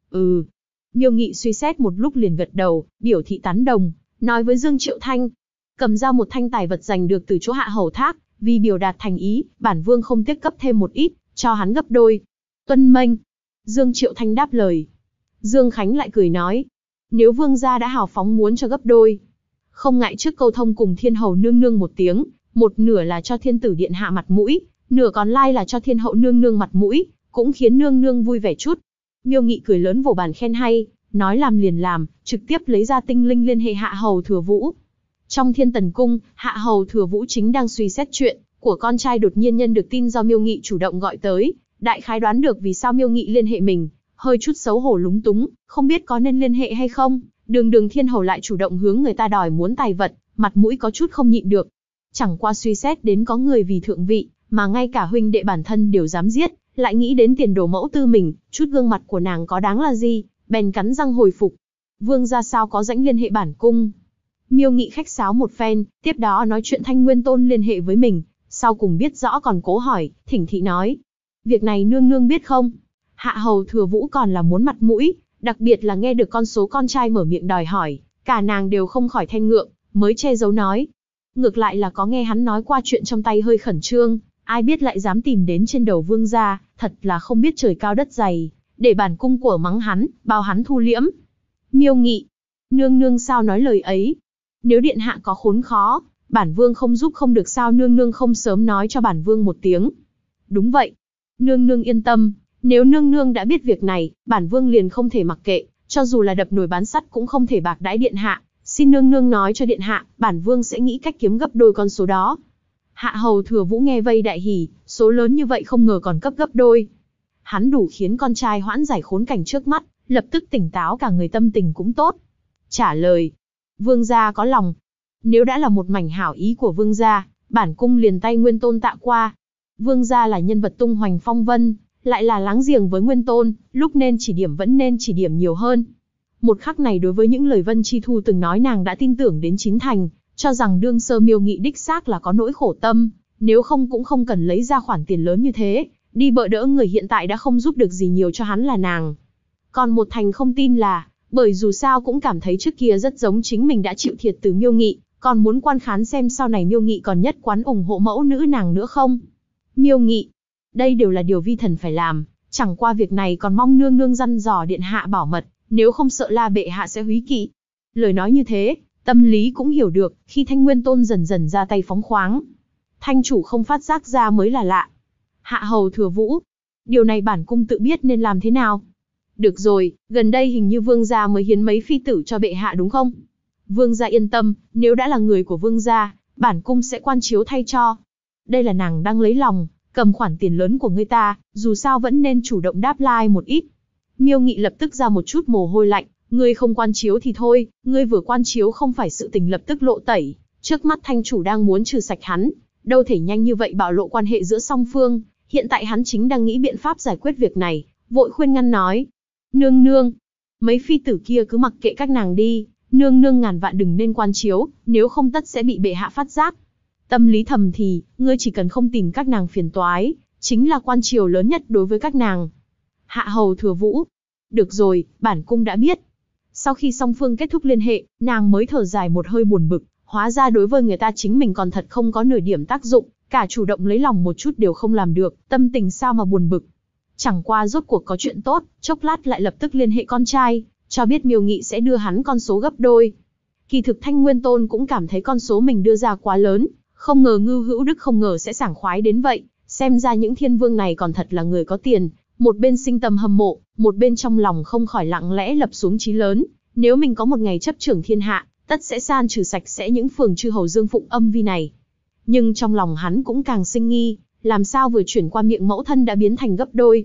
Miêu Nghị suy xét một lúc liền gật đầu, biểu thị tán đồng, nói với Dương Triệu Thanh, cầm ra một thanh tài vật giành được từ chỗ Hạ Hầu Thác, vì biểu đạt thành ý, bản vương không tiếc cấp thêm một ít, cho hắn gấp đôi. Tuân mệnh. Dương Triệu Thanh đáp lời. Dương Khánh lại cười nói, nếu vương gia đã hào phóng muốn cho gấp đôi, không ngại trước câu thông cùng thiên hầu nương nương một tiếng, một nửa là cho thiên tử điện hạ mặt mũi, nửa còn lai là cho thiên hậu nương nương mặt mũi, cũng khiến nương nương vui vẻ chút. Miêu Nghị cười lớn vỗ bàn khen hay, nói làm liền làm, trực tiếp lấy ra tinh linh liên hệ Hạ Hầu Thừa Vũ. Trong Thiên Tần Cung, Hạ Hầu Thừa Vũ chính đang suy xét chuyện của con trai, đột nhiên nhận được tin do Miêu Nghị chủ động gọi tới, đại khái đoán được vì sao Miêu Nghị liên hệ mình, hơi chút xấu hổ lúng túng, không biết có nên liên hệ hay không. Đường thiên hầu lại chủ động hướng người ta đòi muốn tài vật, mặt mũi có chút không nhịn được. Chẳng qua suy xét đến có người vì thượng vị, mà ngay cả huynh đệ bản thân đều dám giết, lại nghĩ đến tiền đồ mẫu tư mình, chút gương mặt của nàng có đáng là gì, bèn cắn răng hồi phục. Vương gia sao có rãnh liên hệ bản cung? Miêu Nghị khách sáo một phen, tiếp đó nói chuyện Thanh Nguyên Tôn liên hệ với mình, sau cùng biết rõ còn cố hỏi, thỉnh thị nói. Việc này nương nương biết không? Hạ Hầu Thừa Vũ còn là muốn mặt mũi, đặc biệt là nghe được con số con trai mở miệng đòi hỏi, cả nàng đều không khỏi then ngượng, mới che giấu nói. Ngược lại là có nghe hắn nói qua chuyện trong tay hơi khẩn trương, ai biết lại dám tìm đến trên đầu vương gia, thật là không biết trời cao đất dày, để bản cung của mắng hắn, bao hắn thu liễm. Miêu Nghị, nương nương sao nói lời ấy? Nếu điện hạ có khốn khó, bản vương không giúp không được sao nương nương không sớm nói cho bản vương một tiếng? Đúng vậy, nương nương yên tâm, nếu nương nương đã biết việc này, bản vương liền không thể mặc kệ, cho dù là đập nồi bán sắt cũng không thể bạc đãi điện hạ. Xin nương nương nói cho điện hạ, bản vương sẽ nghĩ cách kiếm gấp đôi con số đó. Hạ Hầu Thừa Vũ nghe vây đại hỉ, số lớn như vậy không ngờ còn cấp gấp đôi. Hắn đủ khiến con trai hoãn giải khốn cảnh trước mắt, lập tức tỉnh táo cả người, tâm tình cũng tốt. Trả lời, vương gia có lòng. Nếu đã là một mảnh hảo ý của vương gia, bản cung liền tay Nguyên Tôn tạ qua. Vương gia là nhân vật tung hoành phong vân, lại là láng giềng với Nguyên Tôn, lúc nên chỉ điểm vẫn nên chỉ điểm nhiều hơn. Một khắc này đối với những lời Vân Chi Thu từng nói nàng đã tin tưởng đến chín thành, cho rằng đương sơ Miêu Nghị đích xác là có nỗi khổ tâm, nếu không cũng không cần lấy ra khoản tiền lớn như thế, đi bợ đỡ người hiện tại đã không giúp được gì nhiều cho hắn là nàng. Còn một thành không tin là, bởi dù sao cũng cảm thấy trước kia rất giống chính mình đã chịu thiệt từ Miêu Nghị, còn muốn quan khán xem sau này Miêu Nghị còn nhất quán ủng hộ mẫu nữ nàng nữa không. Miêu Nghị, đây đều là điều vi thần phải làm, chẳng qua việc này còn mong nương nương dặn dò điện hạ bảo mật, nếu không sợ La bệ hạ sẽ húy kỵ. Lời nói như thế, tâm lý cũng hiểu được, khi Thanh Nguyên Tôn dần dần ra tay phóng khoáng. Thanh chủ không phát giác ra mới là lạ. Hạ Hầu Thừa Vũ, điều này bản cung tự biết nên làm thế nào. Được rồi, gần đây hình như vương gia mới hiến mấy phi tử cho bệ hạ đúng không? Vương gia yên tâm, nếu đã là người của vương gia, bản cung sẽ quan chiếu thay cho. Đây là nàng đang lấy lòng, cầm khoản tiền lớn của người ta, dù sao vẫn nên chủ động đáp lai một ít. Miêu Nghị lập tức ra một chút mồ hôi lạnh, ngươi không quan chiếu thì thôi, ngươi vừa quan chiếu không phải sự tình lập tức lộ tẩy, trước mắt thanh chủ đang muốn trừ sạch hắn, đâu thể nhanh như vậy bạo lộ quan hệ giữa song phương, hiện tại hắn chính đang nghĩ biện pháp giải quyết việc này, vội khuyên ngăn nói. Nương nương, mấy phi tử kia cứ mặc kệ các nàng đi, nương nương ngàn vạn đừng nên quan chiếu, nếu không tất sẽ bị bệ hạ phát giác. Tâm lý thầm thì, ngươi chỉ cần không tìm các nàng phiền toái, chính là quan triều lớn nhất đối với các nàng. Hạ Hầu Thừa Vũ, được rồi, bản cung đã biết. Sau khi song phương kết thúc liên hệ, nàng mới thở dài một hơi buồn bực, hóa ra đối với người ta chính mình còn thật không có nửa điểm tác dụng, cả chủ động lấy lòng một chút đều không làm được, tâm tình sao mà buồn bực. Chẳng qua rốt cuộc có chuyện tốt, chốc lát lại lập tức liên hệ con trai, cho biết Miêu Nghị sẽ đưa hắn con số gấp đôi. Kỳ thực Thanh Nguyên Tôn cũng cảm thấy con số mình đưa ra quá lớn, không ngờ Ngưu Hữu Đức không ngờ sẽ sảng khoái đến vậy, xem ra những thiên vương này còn thật là người có tiền. Một bên sinh tâm hâm mộ, một bên trong lòng không khỏi lặng lẽ lập xuống chí lớn, nếu mình có một ngày chấp trưởng thiên hạ, tất sẽ san trừ sạch sẽ những phường chư hầu Dương Phụng âm vi này. Nhưng trong lòng hắn cũng càng sinh nghi, làm sao vừa chuyển qua miệng mẫu thân đã biến thành gấp đôi.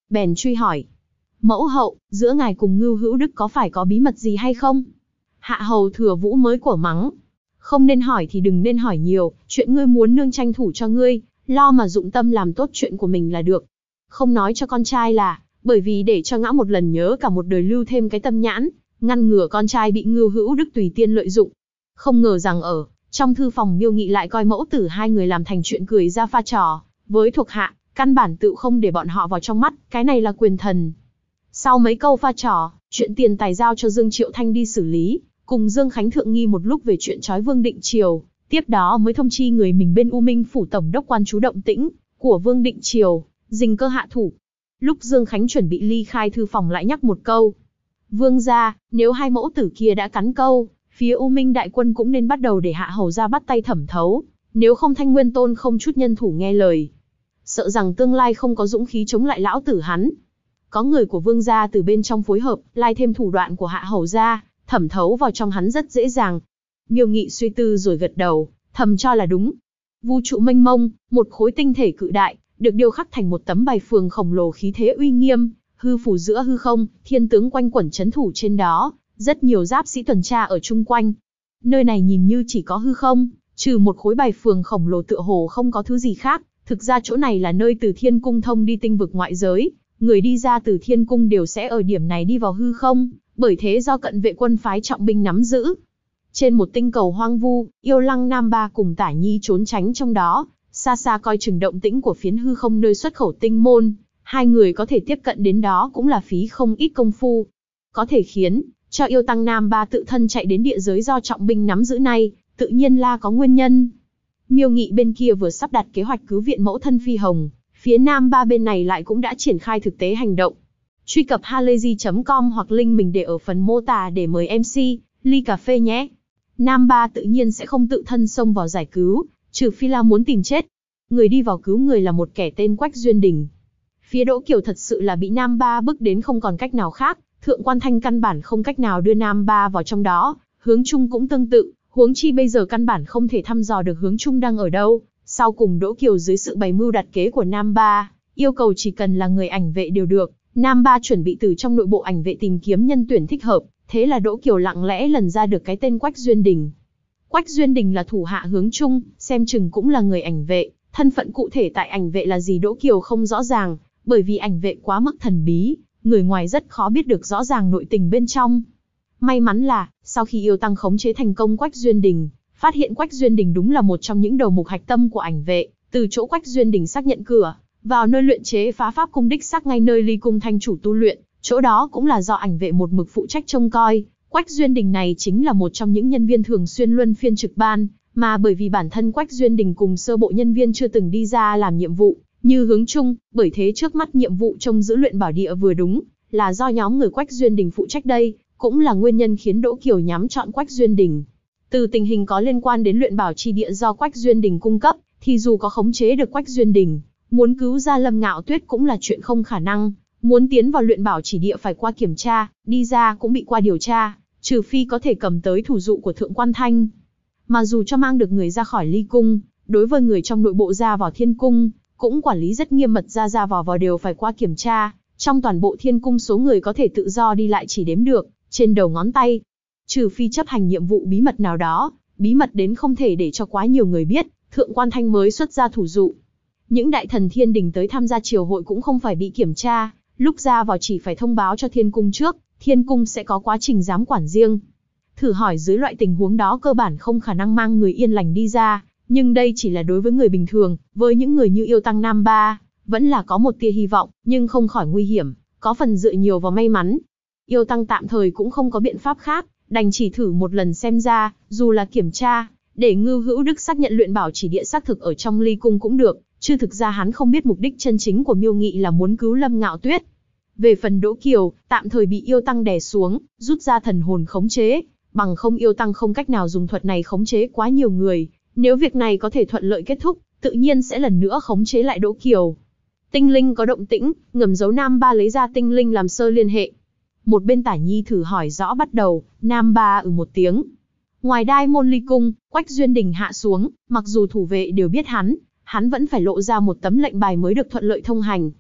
bèn truy hỏi. Mẫu hậu, giữa ngài cùng Ngưu Hữu Đức có phải có bí mật gì hay không? Hạ hầu Thừa Vũ mới của mắng. Không nên hỏi thì đừng nên hỏi nhiều, chuyện ngươi muốn nương tranh thủ cho ngươi, lo mà dụng tâm làm tốt chuyện của mình là được. Không nói cho con trai là, bởi vì để cho ngã một lần nhớ cả một đời lưu thêm cái tâm nhãn, ngăn ngừa con trai bị Ngưu Hữu Đức tùy tiện lợi dụng. Không ngờ rằng ở trong thư phòng Miêu Nghị lại coi mẫu tử hai người làm thành chuyện cười ra pha trò, với thuộc hạ, căn bản tự không để bọn họ vào trong mắt, cái này là quyền thần. Sau mấy câu pha trò, chuyện tiền tài giao cho Dương Triệu Thanh đi xử lý, cùng Dương Khánh thượng nghi một lúc về chuyện trói Vương Định Triều, tiếp đó mới thông chi người mình bên U Minh phủ tổng đốc quan chú động tĩnh của Vương Định Triều, dình cơ hạ thủ. Lúc Dương Khánh chuẩn bị ly khai thư phòng lại nhắc một câu. Vương gia, nếu hai mẫu tử kia đã cắn câu, phía U Minh đại quân cũng nên bắt đầu để hạ hầu ra bắt tay thẩm thấu, nếu không Thanh Nguyên Tôn không chút nhân thủ nghe lời, sợ rằng tương lai không có dũng khí chống lại lão tử hắn. Có người của Vương gia từ bên trong phối hợp, lai thêm thủ đoạn của hạ hầu gia, thẩm thấu vào trong hắn rất dễ dàng. Miêu Nghị suy tư rồi gật đầu, thầm cho là đúng. Vũ trụ mênh mông, một khối tinh thể cự đại, được điêu khắc thành một tấm bài phường khổng lồ khí thế uy nghiêm, hư phủ giữa hư không, thiên tướng quanh quẩn trấn thủ trên đó, rất nhiều giáp sĩ tuần tra ở chung quanh. Nơi này nhìn như chỉ có hư không, trừ một khối bài phường khổng lồ tựa hồ không có thứ gì khác, thực ra chỗ này là nơi từ Thiên Cung thông đi tinh vực ngoại giới, người đi ra từ Thiên Cung đều sẽ ở điểm này đi vào hư không, bởi thế do cận vệ quân phái trọng binh nắm giữ. Trên một tinh cầu hoang vu, Yêu Lăng Nam Ba cùng Tả Nhi trốn tránh trong đó, xa xa coi chừng động tĩnh của phiến hư không nơi xuất khẩu tinh môn, hai người có thể tiếp cận đến đó cũng là phí không ít công phu. Có thể khiến cho Yêu Tăng Nam Ba tự thân chạy đến địa giới do trọng binh nắm giữ này, tự nhiên là có nguyên nhân. Miêu Nghị bên kia vừa sắp đặt kế hoạch cứu viện mẫu thân Phi Hồng, phía Nam Ba bên này lại cũng đã triển khai thực tế hành động. Truy cập halayzi.com hoặc link mình để ở phần mô tả để mời MC, ly cà phê nhé. Nam Ba tự nhiên sẽ không tự thân xông vào giải cứu, trừ phi là muốn tìm chết. Người đi vào cứu người là một kẻ tên Quách Duyên Đình. Phía Đỗ Kiều thật sự là bị Nam Ba bức đến không còn cách nào khác, Thượng Quan Thanh căn bản không cách nào đưa Nam Ba vào trong đó, Hướng Trung cũng tương tự, huống chi bây giờ căn bản không thể thăm dò được Hướng Trung đang ở đâu. Sau cùng Đỗ Kiều dưới sự bày mưu đặt kế của Nam Ba, yêu cầu chỉ cần là người ảnh vệ đều được, Nam Ba chuẩn bị từ trong nội bộ ảnh vệ tìm kiếm nhân tuyển thích hợp, thế là Đỗ Kiều lặng lẽ lần ra được cái tên Quách Duyên Đình. Quách Duyên Đình là thủ hạ Hướng Trung, xem chừng cũng là người ảnh vệ, thân phận cụ thể tại ảnh vệ là gì Đỗ Kiều không rõ ràng, bởi vì ảnh vệ quá mức thần bí, người ngoài rất khó biết được rõ ràng nội tình bên trong. May mắn là, sau khi Yêu Tăng khống chế thành công Quách Duyên Đình, phát hiện Quách Duyên Đình đúng là một trong những đầu mục hạch tâm của ảnh vệ, từ chỗ Quách Duyên Đình xác nhận cửa vào nơi luyện chế phá pháp cung đích xác ngay nơi Ly Cung Thanh chủ tu luyện, chỗ đó cũng là do ảnh vệ một mực phụ trách trông coi. Quách Duyên Đình này chính là một trong những nhân viên thường xuyên luân phiên trực ban, mà bởi vì bản thân Quách Duyên Đình cùng sơ bộ nhân viên chưa từng đi ra làm nhiệm vụ, như Hướng Trung, bởi thế trước mắt nhiệm vụ trông giữ luyện bảo địa vừa đúng là do nhóm người Quách Duyên Đình phụ trách đây, cũng là nguyên nhân khiến Đỗ Kiều nhắm chọn Quách Duyên Đình. Từ tình hình có liên quan đến luyện bảo chi địa do Quách Duyên Đình cung cấp, thì dù có khống chế được Quách Duyên Đình, muốn cứu ra Lâm Ngạo Tuyết cũng là chuyện không khả năng, muốn tiến vào luyện bảo chỉ địa phải qua kiểm tra, đi ra cũng bị qua điều tra, trừ phi có thể cầm tới thủ dụ của Thượng Quan Thanh. Mà dù cho mang được người ra khỏi Ly Cung, đối với người trong nội bộ ra vào Thiên Cung, cũng quản lý rất nghiêm mật, ra vào đều phải qua kiểm tra. Trong toàn bộ Thiên Cung số người có thể tự do đi lại chỉ đếm được trên đầu ngón tay. Trừ phi chấp hành nhiệm vụ bí mật nào đó, bí mật đến không thể để cho quá nhiều người biết, Thượng Quan Thanh mới xuất ra thủ dụ. Những đại thần Thiên Đình tới tham gia triều hội cũng không phải bị kiểm tra, lúc ra vào chỉ phải thông báo cho Thiên Cung trước, Thiên Cung sẽ có quá trình giám quản riêng. Thử hỏi dưới loại tình huống đó cơ bản không khả năng mang người yên lành đi ra, nhưng đây chỉ là đối với người bình thường, với những người như Yêu Tăng Nam Ba, vẫn là có một tia hy vọng, nhưng không khỏi nguy hiểm, có phần dựa nhiều vào may mắn. Yêu Tăng tạm thời cũng không có biện pháp khác, đành chỉ thử một lần xem ra, dù là kiểm tra, để Ngưu Hữu Đức xác nhận luyện bảo chỉ địa xác thực ở trong Ly Cung cũng được, chứ thực ra hắn không biết mục đích chân chính của Miêu Nghị là muốn cứu Lâm Ngạo Tuyết. Về phần Đỗ Kiều, tạm thời bị Yêu Tăng đè xuống, rút ra thần hồn khống chế, bằng không Yêu Tăng không cách nào dùng thuật này khống chế quá nhiều người, nếu việc này có thể thuận lợi kết thúc, tự nhiên sẽ lần nữa khống chế lại Đỗ Kiều. Tinh linh có động tĩnh, ngầm giấu Nam Ba lấy ra tinh linh làm sơ liên hệ. Một bên Tả Nhi thử hỏi rõ bắt đầu, Nam Ba một tiếng. Ngoài Đai Môn Ly Cung, Quách Duyên Đình hạ xuống, mặc dù thủ vệ đều biết hắn vẫn phải lộ ra một tấm lệnh bài mới được thuận lợi thông hành.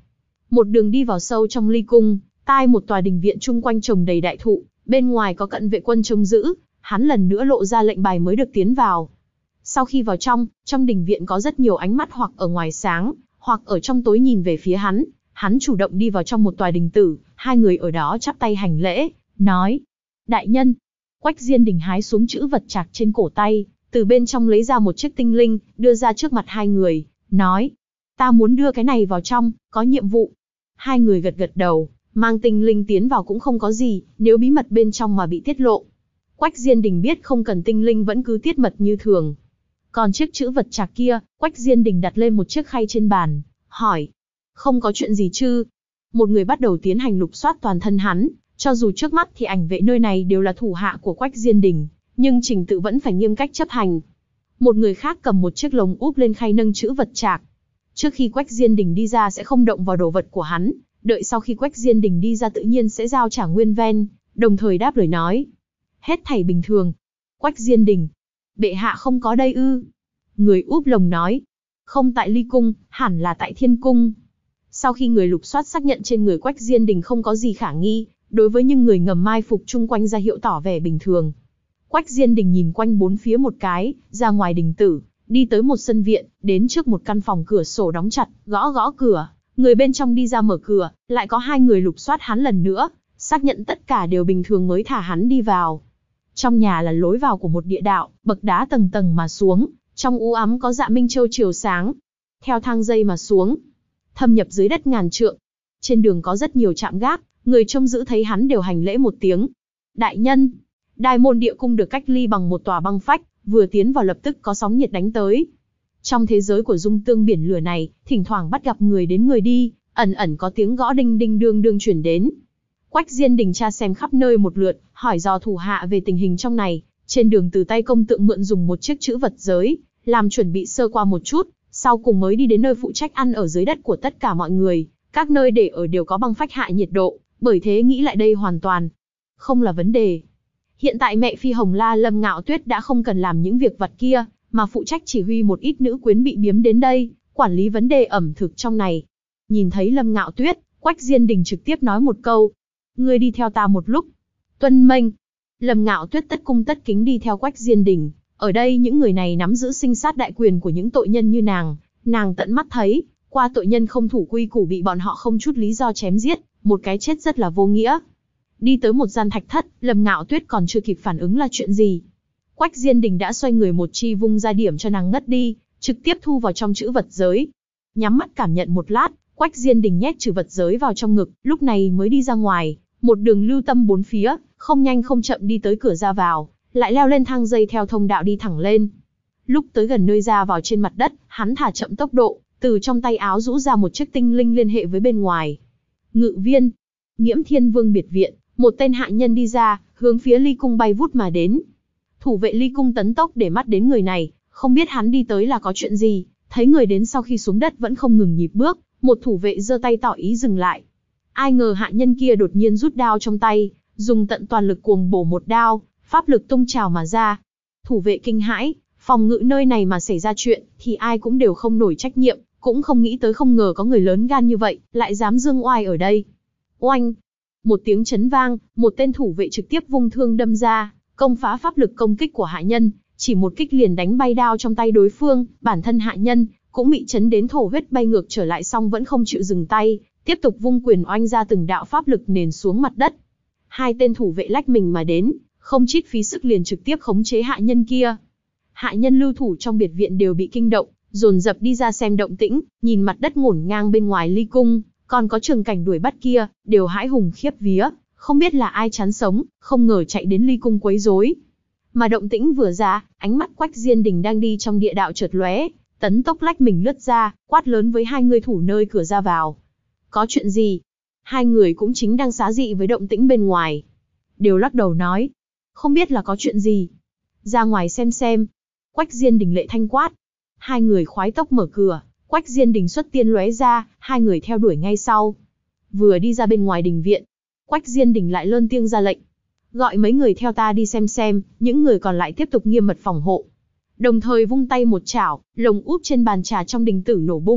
Một đường đi vào sâu trong ly cung, tai một tòa đình viện chung quanh trồng đầy đại thụ, bên ngoài có cận vệ quân trông giữ, hắn lần nữa lộ ra lệnh bài mới được tiến vào. Sau khi vào trong đình viện có rất nhiều ánh mắt hoặc ở ngoài sáng, hoặc ở trong tối nhìn về phía hắn chủ động đi vào trong một tòa đình tử, hai người ở đó chắp tay hành lễ, nói: "Đại nhân." Quách Diên Đình hái xuống chữ vật trạc trên cổ tay, từ bên trong lấy ra một chiếc tinh linh, đưa ra trước mặt hai người, nói: "Ta muốn đưa cái này vào trong, có nhiệm vụ." Hai người gật gật đầu, mang tinh linh tiến vào cũng không có gì, nếu bí mật bên trong mà bị tiết lộ. Quách Diên Đình biết không cần tinh linh vẫn cứ tiết mật như thường. Còn chiếc chữ vật trạc kia, Quách Diên Đình đặt lên một chiếc khay trên bàn, hỏi: "Không có chuyện gì chứ?" Một người bắt đầu tiến hành lục soát toàn thân hắn, cho dù trước mắt thì ảnh vệ nơi này đều là thủ hạ của Quách Diên Đình, nhưng trình tự vẫn phải nghiêm cách chấp hành. Một người khác cầm một chiếc lồng úp lên khay nâng chữ vật trạc. Trước khi Quách Diên Đình đi ra sẽ không động vào đồ vật của hắn, đợi sau khi Quách Diên Đình đi ra tự nhiên sẽ giao trả nguyên ven, đồng thời đáp lời nói: "Hết thảy bình thường." Quách Diên Đình: "Bệ hạ không có đây ư?" Người úp lồng nói: "Không tại ly cung, hẳn là tại thiên cung." Sau khi người lục soát xác nhận trên người Quách Diên Đình không có gì khả nghi, đối với những người ngầm mai phục chung quanh ra hiệu tỏ vẻ bình thường. Quách Diên Đình nhìn quanh bốn phía một cái, ra ngoài đình tử, đi tới một sân viện, đến trước một căn phòng cửa sổ đóng chặt, gõ gõ cửa. Người bên trong đi ra mở cửa, lại có hai người lục soát hắn lần nữa, xác nhận tất cả đều bình thường mới thả hắn đi vào. Trong nhà là lối vào của một địa đạo, bậc đá tầng tầng mà xuống, trong u ám có dạ minh châu chiều sáng. Theo thang dây mà xuống, thâm nhập dưới đất ngàn trượng. Trên đường có rất nhiều trạm gác, người trông giữ thấy hắn đều hành lễ một tiếng: "Đại nhân." Đài môn địa cung được cách ly bằng một tòa băng phách, vừa tiến vào lập tức có sóng nhiệt đánh tới. Trong thế giới của dung tương biển lửa này, thỉnh thoảng bắt gặp người đến người đi, ẩn ẩn có tiếng gõ đinh đinh đương đương chuyển đến. Quách Diên Đình tra xem khắp nơi một lượt, hỏi dò thủ hạ về tình hình trong này. Trên đường từ tay công tượng mượn dùng một chiếc chữ vật giới, làm chuẩn bị sơ qua một chút, sau cùng mới đi đến nơi phụ trách ăn ở dưới đất của tất cả mọi người. Các nơi để ở đều có băng phách hạ nhiệt độ, bởi thế nghĩ lại đây hoàn toàn không là vấn đề. Hiện tại mẹ phi Hồng La Lâm Ngạo Tuyết đã không cần làm những việc vặt kia, mà phụ trách chỉ huy một ít nữ quyến bị biếm đến đây, quản lý vấn đề ẩm thực trong này. Nhìn thấy Lâm Ngạo Tuyết, Quách Diên Đình trực tiếp nói một câu: "Ngươi đi theo ta một lúc." "Tuân mệnh." Lâm Ngạo Tuyết tất cung tất kính đi theo Quách Diên Đình. Ở đây những người này nắm giữ sinh sát đại quyền của những tội nhân như nàng tận mắt thấy, qua tội nhân không thủ quy củ bị bọn họ không chút lý do chém giết, một cái chết rất là vô nghĩa. Đi tới một gian thạch thất, Lâm Ngạo Tuyết còn chưa kịp phản ứng là chuyện gì. Quách Diên Đình đã xoay người một chi vung ra điểm cho nàng ngất đi, trực tiếp thu vào trong chữ vật giới. Nhắm mắt cảm nhận một lát, Quách Diên Đình nhét chữ vật giới vào trong ngực, lúc này mới đi ra ngoài, một đường lưu tâm bốn phía, không nhanh không chậm đi tới cửa ra vào, lại leo lên thang dây theo thông đạo đi thẳng lên. Lúc tới gần nơi ra vào trên mặt đất, hắn thả chậm tốc độ, từ trong tay áo rũ ra một chiếc tinh linh liên hệ với bên ngoài. Ngự viên, Nghiễm Thiên Vương biệt viện, một tên hạ nhân đi ra, hướng phía ly cung bay vút mà đến. Thủ vệ ly cung tấn tốc để mắt đến người này, không biết hắn đi tới là có chuyện gì, thấy người đến sau khi xuống đất vẫn không ngừng nhịp bước, một thủ vệ giơ tay tỏ ý dừng lại. Ai ngờ hạ nhân kia đột nhiên rút đao trong tay, dùng tận toàn lực cuồng bổ một đao, pháp lực tung trào mà ra. Thủ vệ kinh hãi, phòng ngự nơi này mà xảy ra chuyện, thì ai cũng đều không nổi trách nhiệm, cũng không nghĩ tới không ngờ có người lớn gan như vậy, lại dám dương oai ở đây. Oanh! Một tiếng chấn vang, một tên thủ vệ trực tiếp vung thương đâm ra, công phá pháp lực công kích của hạ nhân, chỉ một kích liền đánh bay đao trong tay đối phương, bản thân hạ nhân cũng bị chấn đến thổ huyết bay ngược trở lại xong vẫn không chịu dừng tay, tiếp tục vung quyền oanh ra từng đạo pháp lực nền xuống mặt đất. Hai tên thủ vệ lách mình mà đến, không chít phí sức liền trực tiếp khống chế hạ nhân kia. Hạ nhân lưu thủ trong biệt viện đều bị kinh động, dồn dập đi ra xem động tĩnh, nhìn mặt đất ngổn ngang bên ngoài ly cung, còn có trường cảnh đuổi bắt kia, đều hãi hùng khiếp vía, không biết là ai chán sống, không ngờ chạy đến ly cung quấy rối. Mà động tĩnh vừa ra, ánh mắt Quách Diên Đình đang đi trong địa đạo chợt lóe, tấn tốc lách mình lướt ra, quát lớn với hai người thủ nơi cửa ra vào. Có chuyện gì? Hai người cũng chính đang xá dị với động tĩnh bên ngoài. Đều lắc đầu nói, không biết là có chuyện gì. Ra ngoài xem. Quách Diên Đình lệ thanh quát. Hai người khoái tốc mở cửa, Quách Diên Đình xuất tiên lóe ra, hai người theo đuổi ngay sau. Vừa đi ra bên ngoài đình viện, Quách Diên Đình lại lơn tiếng ra lệnh. Gọi mấy người theo ta đi xem, những người còn lại tiếp tục nghiêm mật phòng hộ. Đồng thời vung tay một chảo, lồng úp trên bàn trà trong đình tử nổ bung,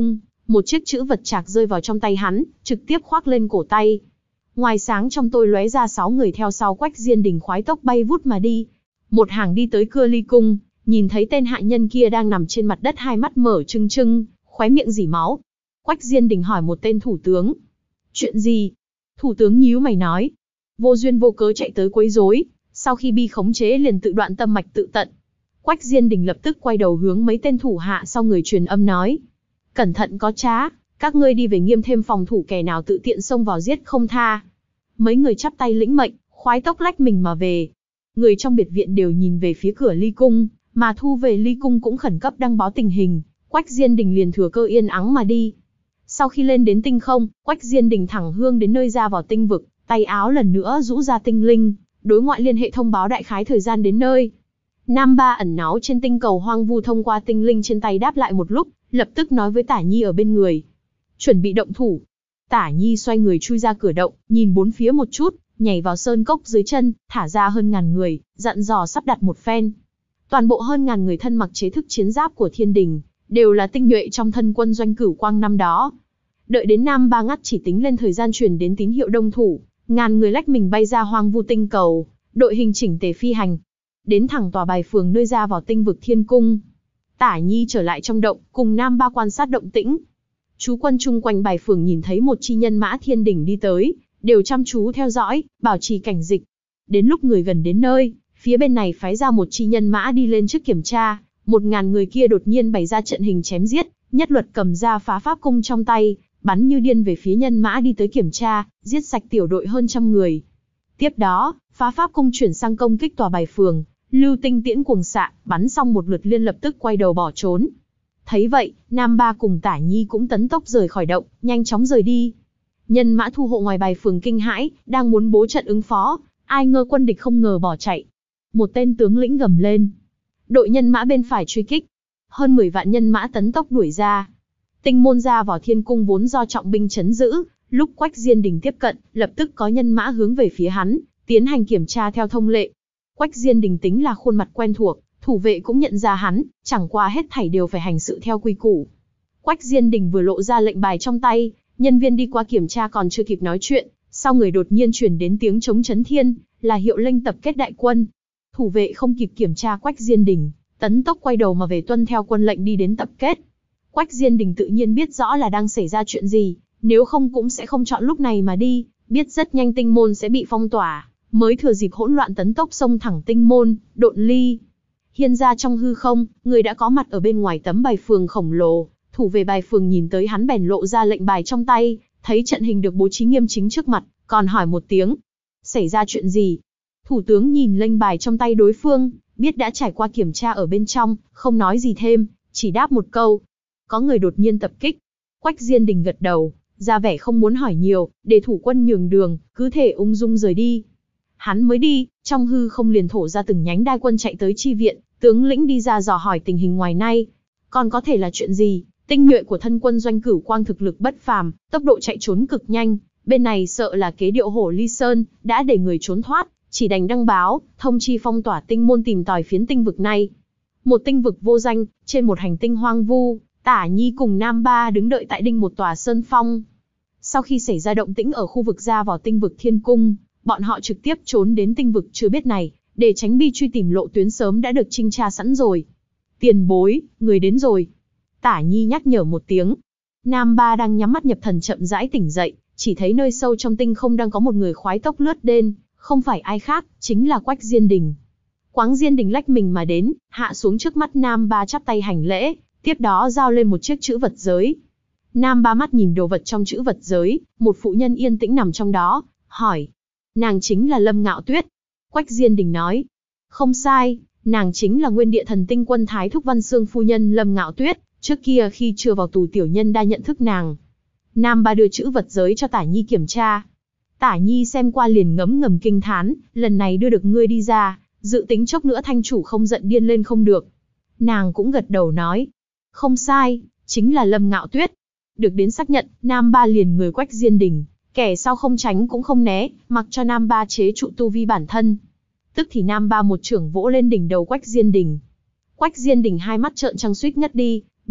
một chiếc chữ vật trạc rơi vào trong tay hắn, trực tiếp khoác lên cổ tay. Ngoài sáng trong tôi lóe ra 6 người theo sau Quách Diên Đình khoái tốc bay vút mà đi. Một hàng đi tới Cưa Ly cung, nhìn thấy tên hạ nhân kia đang nằm trên mặt đất, hai mắt mở trừng trừng, khóe miệng rỉ máu. Quách Diên Đình hỏi một tên thủ tướng. Chuyện gì? Thủ tướng nhíu mày nói. Vô duyên vô cớ chạy tới quấy rối, sau khi bị khống chế liền tự đoạn tâm mạch tự tận. Quách Diên Đình lập tức quay đầu hướng mấy tên thủ hạ sau người truyền âm nói. Cẩn thận có trá, các ngươi đi về nghiêm thêm phòng thủ, kẻ nào tự tiện xông vào giết không tha. Mấy người chắp tay lĩnh mệnh, khoái tốc lách mình mà về. Người trong biệt viện đều nhìn về phía cửa Ly cung, mà Thu về Ly cung cũng khẩn cấp đăng báo tình hình. Quách Diên Đình liền thừa cơ yên ắng mà đi. Sau khi lên đến tinh không, Quách Diên Đình thẳng hương đến nơi ra vào tinh vực, tay áo lần nữa rũ ra tinh linh, đối ngoại liên hệ thông báo đại khái thời gian đến nơi. Nam Ba ẩn náu trên tinh cầu hoang vu thông qua tinh linh trên tay đáp lại một lúc, lập tức nói với Tả Nhi ở bên người. Chuẩn bị động thủ. Tả Nhi xoay người chui ra cửa động, nhìn bốn phía một chút, nhảy vào sơn cốc dưới chân, thả ra hơn ngàn người, dặn dò sắp đặt một phen. Toàn bộ hơn ngàn người thân mặc chế thức chiến giáp của Thiên Đình, đều là tinh nhuệ trong thân quân doanh Cửu Quang năm đó. Đợi đến Nam Ba ngắt chỉ tính lên thời gian truyền đến tín hiệu đông thủ, ngàn người lách mình bay ra hoang vu tinh cầu, đội hình chỉnh tề phi hành, đến thẳng tòa bài phường nơi ra vào tinh vực Thiên Cung. Tả Nhi trở lại trong động, cùng Nam Ba quan sát động tĩnh. Chú quân chung quanh bài phường nhìn thấy một chi nhân mã Thiên Đình đi tới, đều chăm chú theo dõi, bảo trì cảnh dịch. Đến lúc người gần đến nơi, phía bên này phái ra một chi nhân mã đi lên trước kiểm tra, 1000 người kia đột nhiên bày ra trận hình chém giết, nhất luật cầm ra phá pháp cung trong tay, bắn như điên về phía nhân mã đi tới kiểm tra, giết sạch tiểu đội hơn 100 người. Tiếp đó, phá pháp cung chuyển sang công kích tòa bài phường, lưu tinh tiễn cuồng xạ, bắn xong một lượt liên lập tức quay đầu bỏ trốn. Thấy vậy, Nam Ba cùng Tả Nhi cũng tấn tốc rời khỏi động, nhanh chóng rời đi. Nhân mã thu hộ ngoài bài phường kinh hãi, đang muốn bố trận ứng phó, ai ngờ quân địch không ngờ bỏ chạy. Một tên tướng lĩnh gầm lên. Đội nhân mã bên phải truy kích. Hơn 10 vạn nhân mã tấn tốc đuổi ra. Tinh môn ra vào Thiên Cung vốn do trọng binh trấn giữ, lúc Quách Diên Đình tiếp cận, lập tức có nhân mã hướng về phía hắn, tiến hành kiểm tra theo thông lệ. Quách Diên Đình tính là khuôn mặt quen thuộc, thủ vệ cũng nhận ra hắn, chẳng qua hết thảy đều phải hành sự theo quy củ. Quách Diên Đình vừa lộ ra lệnh bài trong tay, nhân viên đi qua kiểm tra còn chưa kịp nói chuyện, sau người đột nhiên truyền đến tiếng trống chấn thiên, là hiệu lệnh tập kết đại quân. Thủ vệ không kịp kiểm tra Quách Diên Đình, tấn tốc quay đầu mà về tuân theo quân lệnh đi đến tập kết. Quách Diên Đình tự nhiên biết rõ là đang xảy ra chuyện gì, nếu không cũng sẽ không chọn lúc này mà đi, biết rất nhanh tinh môn sẽ bị phong tỏa, mới thừa dịp hỗn loạn tấn tốc xông thẳng tinh môn, độn ly. Hiên ra trong hư không, người đã có mặt ở bên ngoài tấm bài phường khổng lồ, thủ về bài phường nhìn tới hắn bèn lộ ra lệnh bài trong tay, thấy trận hình được bố trí nghiêm chính trước mặt, còn hỏi một tiếng. Xảy ra chuyện gì? Thủ tướng nhìn lệnh bài trong tay đối phương, biết đã trải qua kiểm tra ở bên trong, không nói gì thêm, chỉ đáp một câu. Có người đột nhiên tập kích. Quách Diên Đình gật đầu, ra vẻ không muốn hỏi nhiều, để thủ quân nhường đường, cứ thể ung dung rời đi. Hắn mới đi, trong hư không liền thổ ra từng nhánh đai quân chạy tới chi viện, tướng lĩnh đi ra dò hỏi tình hình ngoài nay. Còn có thể là chuyện gì? Tinh nhuệ của thân quân doanh Cửu Quang thực lực bất phàm, tốc độ chạy trốn cực nhanh, bên này sợ là kế điệu hổ ly sơn, đã để người trốn thoát, chỉ đành đăng báo, thông chi phong tỏa tinh môn tìm tòi phiến tinh vực này. Một tinh vực vô danh, trên một hành tinh hoang vu, Tả Nhi cùng Nam Ba đứng đợi tại đinh một tòa sơn phong. Sau khi xảy ra động tĩnh ở khu vực ra vào tinh vực Thiên Cung, bọn họ trực tiếp trốn đến tinh vực chưa biết này, để tránh bi truy tìm lộ tuyến sớm đã được trinh tra sẵn rồi. Tiền bối, người đến rồi. Tả Nhi nhắc nhở một tiếng. Nam Ba đang nhắm mắt nhập thần chậm rãi tỉnh dậy, chỉ thấy nơi sâu trong tinh không đang có một người khoái tốc lướt đến, không phải ai khác, chính là Quách Diên Đình. Quáng Diên Đình lách mình mà đến, hạ xuống trước mắt Nam Ba chắp tay hành lễ, tiếp đó giao lên một chiếc chữ vật giới. Nam Ba mắt nhìn đồ vật trong chữ vật giới, một phụ nhân yên tĩnh nằm trong đó, hỏi. Nàng chính là Lâm Ngạo Tuyết. Quách Diên Đình nói. Không sai, nàng chính là Nguyên Địa Thần Tinh Quân Thái Thúc Văn Xương phu nhân Lâm Ngạo Tuyết, trước kia khi chưa vào tù tiểu nhân đã nhận thức nàng. Nam Ba đưa chữ vật giới cho Tả Nhi kiểm tra. Tả Nhi xem qua liền ngấm ngầm kinh thán, lần này đưa được ngươi đi ra, dự tính chốc nữa thanh chủ không giận điên lên không được. Nàng cũng gật đầu nói. Không sai, chính là Lâm Ngạo Tuyết. Được đến xác nhận, Nam Ba liền người Quách Diên Đình, kẻ sau không tránh cũng không né, mặc cho Nam Ba chế trụ tu vi bản thân. Tức thì Nam Ba một chưởng vỗ lên đỉnh đầu Quách Diên Đình. Quách Diên Đình hai mắt trợn trăng suýt ngất đi,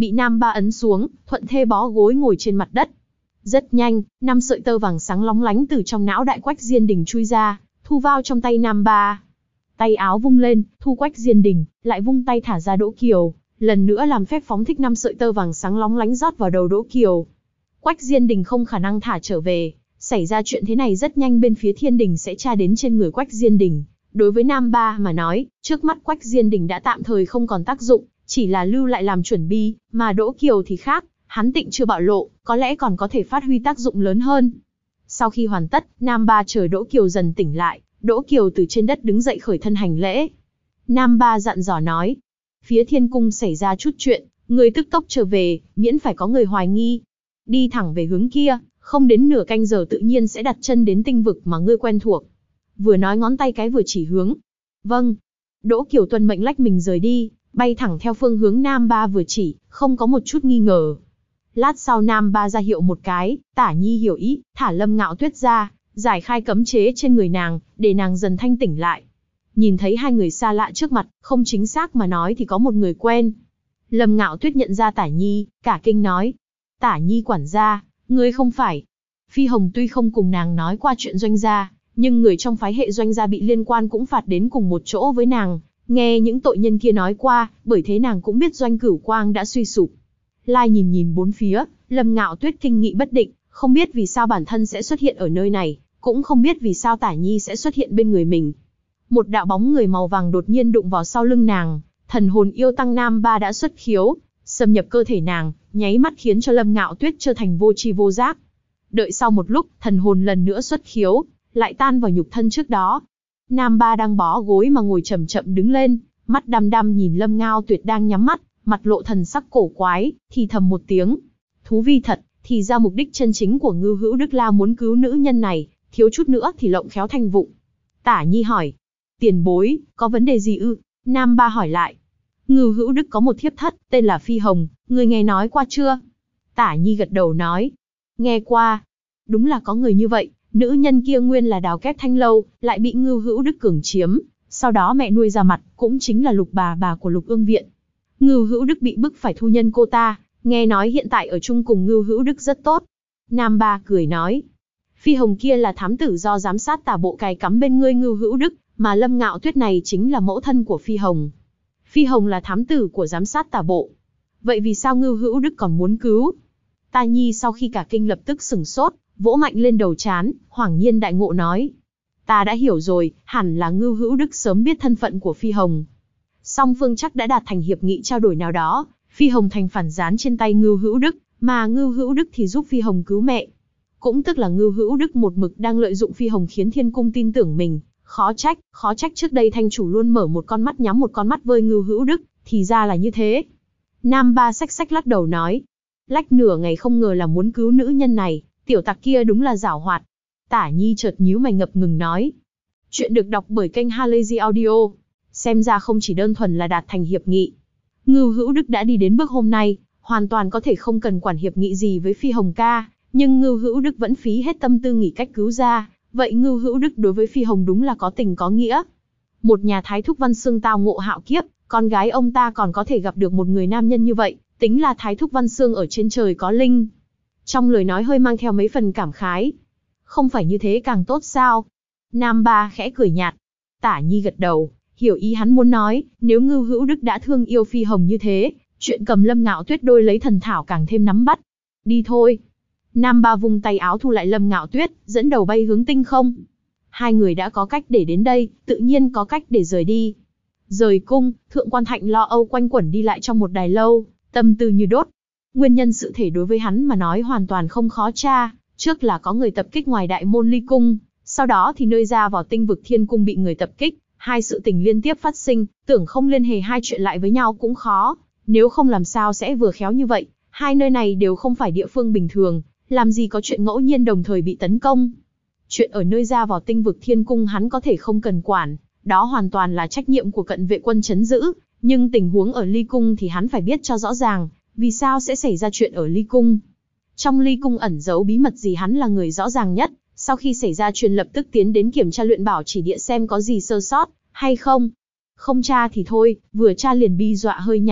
bị Nam Ba ấn xuống, thuận thê bó gối ngồi trên mặt đất. Rất nhanh, 5 sợi tơ vàng sáng lóng lánh từ trong não đại Quách Diên Đình chui ra, thu vào trong tay Nam Ba. Tay áo vung lên, thu Quách Diên Đình, lại vung tay thả ra Đỗ Kiều, lần nữa làm phép phóng thích 5 sợi tơ vàng sáng lóng lánh rót vào đầu Đỗ Kiều. Quách Diên Đình không khả năng thả trở về, xảy ra chuyện thế này rất nhanh bên phía Thiên Đình sẽ tra đến trên người Quách Diên Đình. Đối với Nam Ba mà nói, trước mắt Quách Diên Đình đã tạm thời không còn tác dụng, chỉ là lưu lại làm chuẩn bị, mà Đỗ Kiều thì khác, hắn tịnh chưa bạo lộ, có lẽ còn có thể phát huy tác dụng lớn hơn. Sau khi hoàn tất, Nam Ba chờ Đỗ Kiều dần tỉnh lại, Đỗ Kiều từ trên đất đứng dậy khởi thân hành lễ. Nam Ba dặn dò nói, phía Thiên Cung xảy ra chút chuyện, người tức tốc trở về, miễn phải có người hoài nghi. Đi thẳng về hướng kia, không đến nửa canh giờ tự nhiên sẽ đặt chân đến tinh vực mà ngươi quen thuộc. Vừa nói ngón tay cái vừa chỉ hướng. Vâng. Đỗ Kiều tuân mệnh lách mình rời đi, bay thẳng theo phương hướng Nam Ba vừa chỉ, không có một chút nghi ngờ. Lát sau Nam Ba ra hiệu một cái, Tả Nhi hiểu ý, thả Lâm Ngạo Tuyết ra, giải khai cấm chế trên người nàng, để nàng dần thanh tỉnh lại. Nhìn thấy hai người xa lạ trước mặt, không chính xác mà nói thì có một người quen. Lâm Ngạo Tuyết nhận ra Tả Nhi, cả kinh nói. Tả Nhi quản gia, ngươi không phải. Phi Hồng tuy không cùng nàng nói qua chuyện Doanh gia, nhưng người trong phái hệ Doanh gia bị liên quan cũng phạt đến cùng một chỗ với nàng, nghe những tội nhân kia nói qua, bởi thế nàng cũng biết Doanh Cửu Quang đã suy sụp. Lai nhìn nhìn bốn phía, Lâm Ngạo Tuyết kinh nghị bất định, không biết vì sao bản thân sẽ xuất hiện ở nơi này, cũng không biết vì sao Tả Nhi sẽ xuất hiện bên người mình. Một đạo bóng người màu vàng đột nhiên đụng vào sau lưng nàng, thần hồn yêu tăng Nam Ba đã xuất khiếu, xâm nhập cơ thể nàng, nháy mắt khiến cho Lâm Ngạo Tuyết trở thành vô tri vô giác. Đợi sau một lúc, thần hồn lần nữa xuất khiếu, lại tan vào nhục thân trước đó. Nam Ba đang bó gối mà ngồi chậm chậm đứng lên, mắt đăm đăm nhìn Lâm Ngạo Tuyết đang nhắm mắt, mặt lộ thần sắc cổ quái, thì thầm một tiếng. Thú vi thật, thì ra mục đích chân chính của Ngưu Hữu Đức là muốn cứu nữ nhân này, thiếu chút nữa thì lộng khéo thành vụng. Tả Nhi hỏi, tiền bối, có vấn đề gì ư? Nam Ba hỏi lại. Ngưu Hữu Đức có một thiếp thất, tên là Phi Hồng, người nghe nói qua chưa? Tả Nhi gật đầu nói, nghe qua. Đúng là có người như vậy, nữ nhân kia nguyên là Đào Kép Thanh Lâu, lại bị Ngưu Hữu Đức cường chiếm, sau đó mẹ nuôi ra mặt, cũng chính là Lục bà của Lục Ương Viện. Ngưu Hữu Đức bị bức phải thu nhân cô ta, nghe nói hiện tại ở chung cùng Ngưu Hữu Đức rất tốt. Nam Ba cười nói, Phi Hồng kia là thám tử do giám sát tả bộ cài cắm bên ngươi Ngưu Hữu Đức, mà Lâm Ngạo Tuyết này chính là mẫu thân của Phi Hồng. Phi Hồng là thám tử của giám sát tả bộ. Vậy vì sao Ngưu Hữu Đức còn muốn cứu? Ta Nhi sau khi cả kinh lập tức sửng sốt, vỗ mạnh lên đầu trán, hoảng nhiên đại ngộ nói. Ta đã hiểu rồi, hẳn là Ngưu Hữu Đức sớm biết thân phận của Phi Hồng. Song phương chắc đã đạt thành hiệp nghị trao đổi nào đó, Phi Hồng thành phản gián trên tay Ngưu Hữu Đức, mà Ngưu Hữu Đức thì giúp Phi Hồng cứu mẹ. Cũng tức là Ngưu Hữu Đức một mực đang lợi dụng Phi Hồng khiến Thiên Cung tin tưởng mình. Khó trách trước đây thanh chủ luôn mở một con mắt nhắm một con mắt với Ngưu Hữu Đức, thì ra là như thế. Nam Ba xách lắc đầu nói, lách nửa ngày không ngờ là muốn cứu nữ nhân này, tiểu tặc kia đúng là giảo hoạt. Tả Nhi chợt nhíu mày ngập ngừng nói, chuyện được đọc bởi kênh Halazy Audio, xem ra không chỉ đơn thuần là đạt thành hiệp nghị. Ngưu Hữu Đức đã đi đến bước hôm nay, hoàn toàn có thể không cần quản hiệp nghị gì với Phi Hồng ca, nhưng Ngưu Hữu Đức vẫn phí hết tâm tư nghĩ cách cứu ra. Vậy Ngưu Hữu Đức đối với Phi Hồng đúng là có tình có nghĩa. Một nhà thái thúc Văn Xương tao ngộ hạo kiếp, con gái ông ta còn có thể gặp được một người nam nhân như vậy, tính là thái thúc Văn Xương ở trên trời có linh. Trong lời nói hơi mang theo mấy phần cảm khái. Không phải như thế càng tốt sao? Nam Ba khẽ cười nhạt. Tả Nhi gật đầu, hiểu ý hắn muốn nói, nếu Ngưu Hữu Đức đã thương yêu Phi Hồng như thế, chuyện cầm Lâm Ngạo Tuyết đôi lấy thần thảo càng thêm nắm bắt. Đi thôi. Nam Ba vung tay áo thu lại Lâm Ngạo Tuyết, dẫn đầu bay hướng tinh không. Hai người đã có cách để đến đây, tự nhiên có cách để rời đi. Rời cung, Thượng Quan Thạnh lo âu quanh quẩn đi lại trong một đài lâu, tâm tư như đốt. Nguyên nhân sự thể đối với hắn mà nói hoàn toàn không khó tra, trước là có người tập kích ngoài đại môn Ly Cung, sau đó thì nơi ra vào tinh vực Thiên Cung bị người tập kích, hai sự tình liên tiếp phát sinh, tưởng không liên hệ hai chuyện lại với nhau cũng khó, nếu không làm sao sẽ vừa khéo như vậy, hai nơi này đều không phải địa phương bình thường. Làm gì có chuyện ngẫu nhiên đồng thời bị tấn công. Chuyện ở nơi ra vào tinh vực Thiên Cung hắn có thể không cần quản, đó hoàn toàn là trách nhiệm của cận vệ quân trấn giữ, nhưng tình huống ở Ly Cung thì hắn phải biết cho rõ ràng, vì sao sẽ xảy ra chuyện ở Ly Cung. Trong Ly Cung ẩn giấu bí mật gì hắn là người rõ ràng nhất, sau khi xảy ra chuyện lập tức tiến đến kiểm tra luyện bảo chỉ địa xem có gì sơ sót, hay không. Không tra thì thôi, vừa tra liền bi dọa hơi nhảy,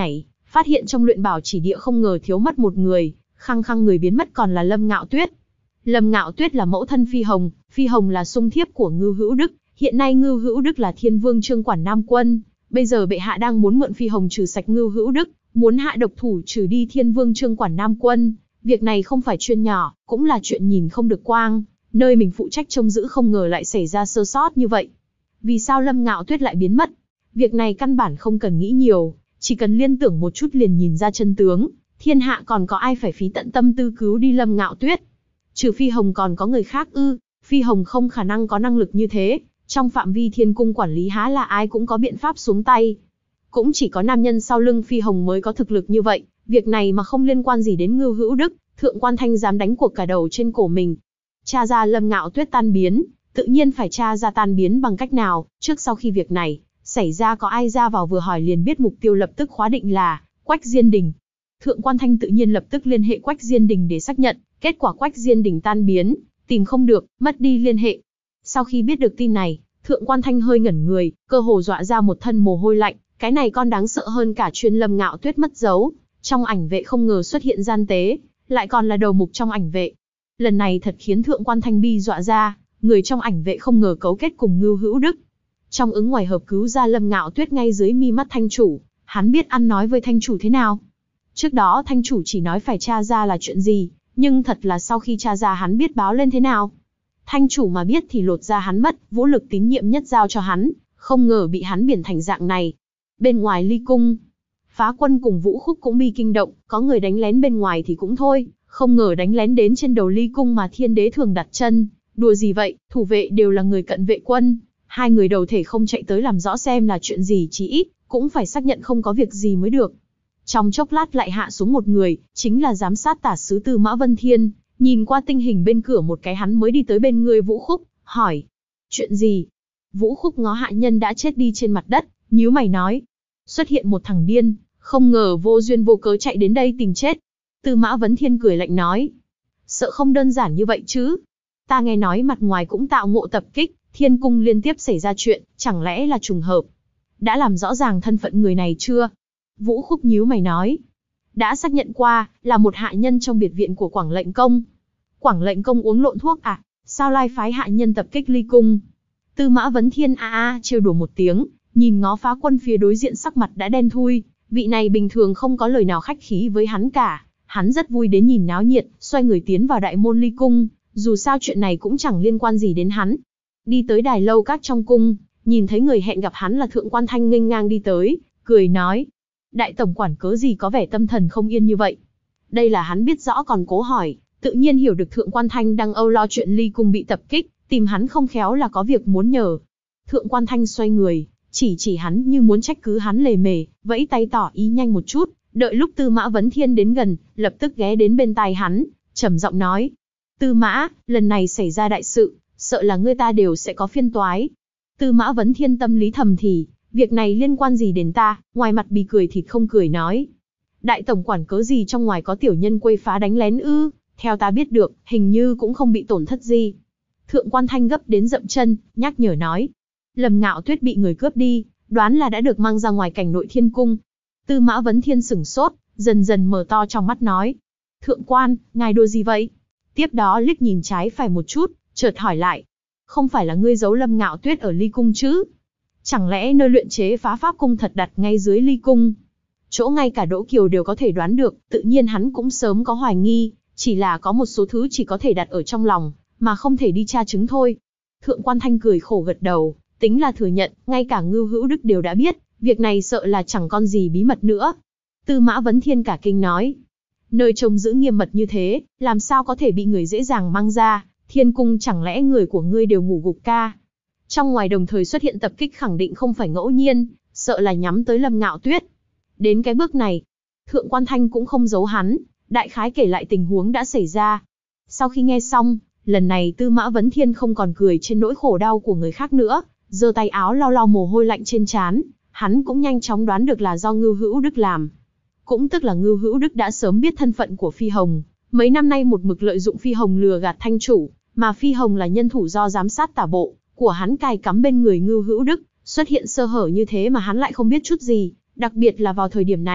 phát hiện trong luyện bảo chỉ địa không ngờ thiếu mất một người, khăng khăng người biến mất còn là Lâm Ngạo Tuyết. Lâm Ngạo Tuyết là mẫu thân Phi Hồng là sung thiếp của Ngưu Hữu Đức, hiện nay Ngưu Hữu Đức là Thiên Vương Trương quản Nam Quân, bây giờ bệ hạ đang muốn mượn Phi Hồng trừ sạch Ngưu Hữu Đức, muốn hạ độc thủ trừ đi Thiên Vương Trương quản Nam Quân, việc này không phải chuyện nhỏ, cũng là chuyện nhìn không được quang, nơi mình phụ trách trông giữ không ngờ lại xảy ra sơ sót như vậy. Vì sao Lâm Ngạo Tuyết lại biến mất? Việc này căn bản không cần nghĩ nhiều, chỉ cần liên tưởng một chút liền nhìn ra chân tướng, thiên hạ còn có ai phải phí tận tâm tư cứu đi Lâm Ngạo Tuyết? Trừ Phi Hồng còn có người khác ư? Phi Hồng không khả năng có năng lực như thế, trong phạm vi thiên cung quản lý há là ai cũng có biện pháp xuống tay. Cũng chỉ có nam nhân sau lưng Phi Hồng mới có thực lực như vậy, việc này mà không liên quan gì đến Ngưu Hữu Đức, Thượng Quan Thanh dám đánh cuộc cả đầu trên cổ mình. Tra ra Lâm Ngạo Tuyết tan biến, tự nhiên phải tra ra tan biến bằng cách nào, trước sau khi việc này xảy ra có ai ra vào vừa hỏi liền biết mục tiêu lập tức khóa định là Quách Diên Đình. Thượng Quan Thanh tự nhiên lập tức liên hệ Quách Diên Đình để xác nhận, kết quả Quách Diên Đình tan biến, tìm không được, mất đi liên hệ. Sau khi biết được tin này, Thượng Quan Thanh hơi ngẩn người, cơ hồ dọa ra một thân mồ hôi lạnh, cái này còn đáng sợ hơn cả chuyên Lâm Ngạo Tuyết mất dấu. Trong ảnh vệ không ngờ xuất hiện gian tế, lại còn là đầu mục trong ảnh vệ. Lần này thật khiến Thượng Quan Thanh bi dọa ra, người trong ảnh vệ không ngờ cấu kết cùng Ngưu Hữu Đức. Trong ứng ngoài hợp cứu ra Lâm Ngạo Tuyết ngay dưới mi mắt thanh chủ, hắn biết ăn nói với thanh chủ thế nào. Trước đó thanh chủ chỉ nói phải tra ra là chuyện gì, nhưng thật là sau khi tra ra hắn biết báo lên thế nào. Thanh chủ mà biết thì lột ra hắn mất, vũ lực tín nhiệm nhất giao cho hắn, không ngờ bị hắn biển thành dạng này. Bên ngoài Ly Cung, Phá Quân cùng Vũ Khúc cũng bị kinh động, có người đánh lén bên ngoài thì cũng thôi, không ngờ đánh lén đến trên đầu Ly Cung mà Thiên Đế thường đặt chân. Đùa gì vậy, thủ vệ đều là người cận vệ quân, hai người đầu thể không chạy tới làm rõ xem là chuyện gì, chí ít cũng phải xác nhận không có việc gì mới được. Trong chốc lát lại hạ xuống một người, chính là giám sát tả sứ Tư Mã Vân Thiên, nhìn qua tình hình bên cửa một cái hắn mới đi tới bên người Vũ Khúc, hỏi: chuyện gì? Vũ Khúc ngó hạ nhân đã chết đi trên mặt đất, nhíu mày nói: xuất hiện một thằng điên, không ngờ vô duyên vô cớ chạy đến đây tìm chết. Tư Mã Vân Thiên cười lạnh nói: sợ không đơn giản như vậy chứ? Ta nghe nói mặt ngoài cũng tạo ngộ tập kích, thiên cung liên tiếp xảy ra chuyện, chẳng lẽ là trùng hợp? Đã làm rõ ràng thân phận người này chưa? Vũ Khúc nhíu mày nói: đã xác nhận qua, là một hạ nhân trong biệt viện của Quảng Lệnh Công. Quảng Lệnh Công uống lộn thuốc à? Sao lai phái hạ nhân tập kích Ly Cung? Tư Mã Vân Thiên trêu đùa một tiếng, nhìn ngó Phá Quân phía đối diện sắc mặt đã đen thui, vị này bình thường không có lời nào khách khí với hắn cả, hắn rất vui đến nhìn náo nhiệt, xoay người tiến vào đại môn Ly Cung, dù sao chuyện này cũng chẳng liên quan gì đến hắn. Đi tới đài lâu các trong cung, nhìn thấy người hẹn gặp hắn là Thượng Quan Thanh nghênh ngang đi tới, cười nói: đại tổng quản cớ gì có vẻ tâm thần không yên như vậy? Đây là hắn biết rõ còn cố hỏi, tự nhiên hiểu được Thượng Quan Thanh đang âu lo chuyện Ly Cung bị tập kích, tìm hắn không khéo là có việc muốn nhờ. Thượng Quan Thanh xoay người, chỉ hắn như muốn trách cứ hắn lề mề, vẫy tay tỏ ý nhanh một chút, đợi lúc Tư Mã Vân Thiên đến gần, lập tức ghé đến bên tai hắn, trầm giọng nói: Tư Mã, lần này xảy ra đại sự, sợ là ngươi ta đều sẽ có phiên toái. Tư Mã Vân Thiên tâm lý thầm thì, việc này liên quan gì đến ta, ngoài mặt bì cười thịt không cười nói: đại tổng quản cớ gì trong ngoài có tiểu nhân quấy phá đánh lén ư? Theo ta biết được, hình như cũng không bị tổn thất gì. Thượng Quan Thanh gấp đến dậm chân, nhắc nhở nói: Lâm Ngạo Tuyết bị người cướp đi, đoán là đã được mang ra ngoài cảnh nội thiên cung. Tư Mã Vân Thiên sửng sốt, dần dần mở to trong mắt nói: Thượng quan, ngài đùa gì vậy? Tiếp đó liếc nhìn trái phải một chút, chợt hỏi lại: không phải là ngươi giấu Lâm Ngạo Tuyết ở Ly Cung chứ? Chẳng lẽ nơi luyện chế phá pháp cung thật đặt ngay dưới Ly Cung? Chỗ ngay cả Đỗ Kiều đều có thể đoán được, tự nhiên hắn cũng sớm có hoài nghi, chỉ là có một số thứ chỉ có thể đặt ở trong lòng, mà không thể đi tra chứng thôi. Thượng Quan Thanh cười khổ gật đầu, tính là thừa nhận, ngay cả Ngưu Hữu Đức đều đã biết, việc này sợ là chẳng còn gì bí mật nữa. Tư Mã Vân Thiên cả kinh nói: nơi trông giữ nghiêm mật như thế, làm sao có thể bị người dễ dàng mang ra? Thiên cung chẳng lẽ người của ngươi đều ngủ gục ca? Trong ngoài đồng thời xuất hiện tập kích khẳng định không phải ngẫu nhiên, sợ là nhắm tới Lâm Ngạo Tuyết. Đến cái bước này, Thượng Quan Thanh cũng không giấu hắn, đại khái kể lại tình huống đã xảy ra. Sau khi nghe xong, lần này Tư Mã Vân Thiên không còn cười trên nỗi khổ đau của người khác nữa, giơ tay áo lau lau mồ hôi lạnh trên trán, hắn cũng nhanh chóng đoán được là do Ngưu Hữu Đức làm. Cũng tức là Ngưu Hữu Đức đã sớm biết thân phận của Phi Hồng, mấy năm nay một mực lợi dụng Phi Hồng lừa gạt thanh chủ, mà Phi Hồng là nhân thủ do giám sát tả bộ của hắn cài cắm bên người Ngưu Hữu Đức, xuất hiện sơ hở như thế mà hắn lại không biết chút gì, đặc biệt là vào thời điểm này,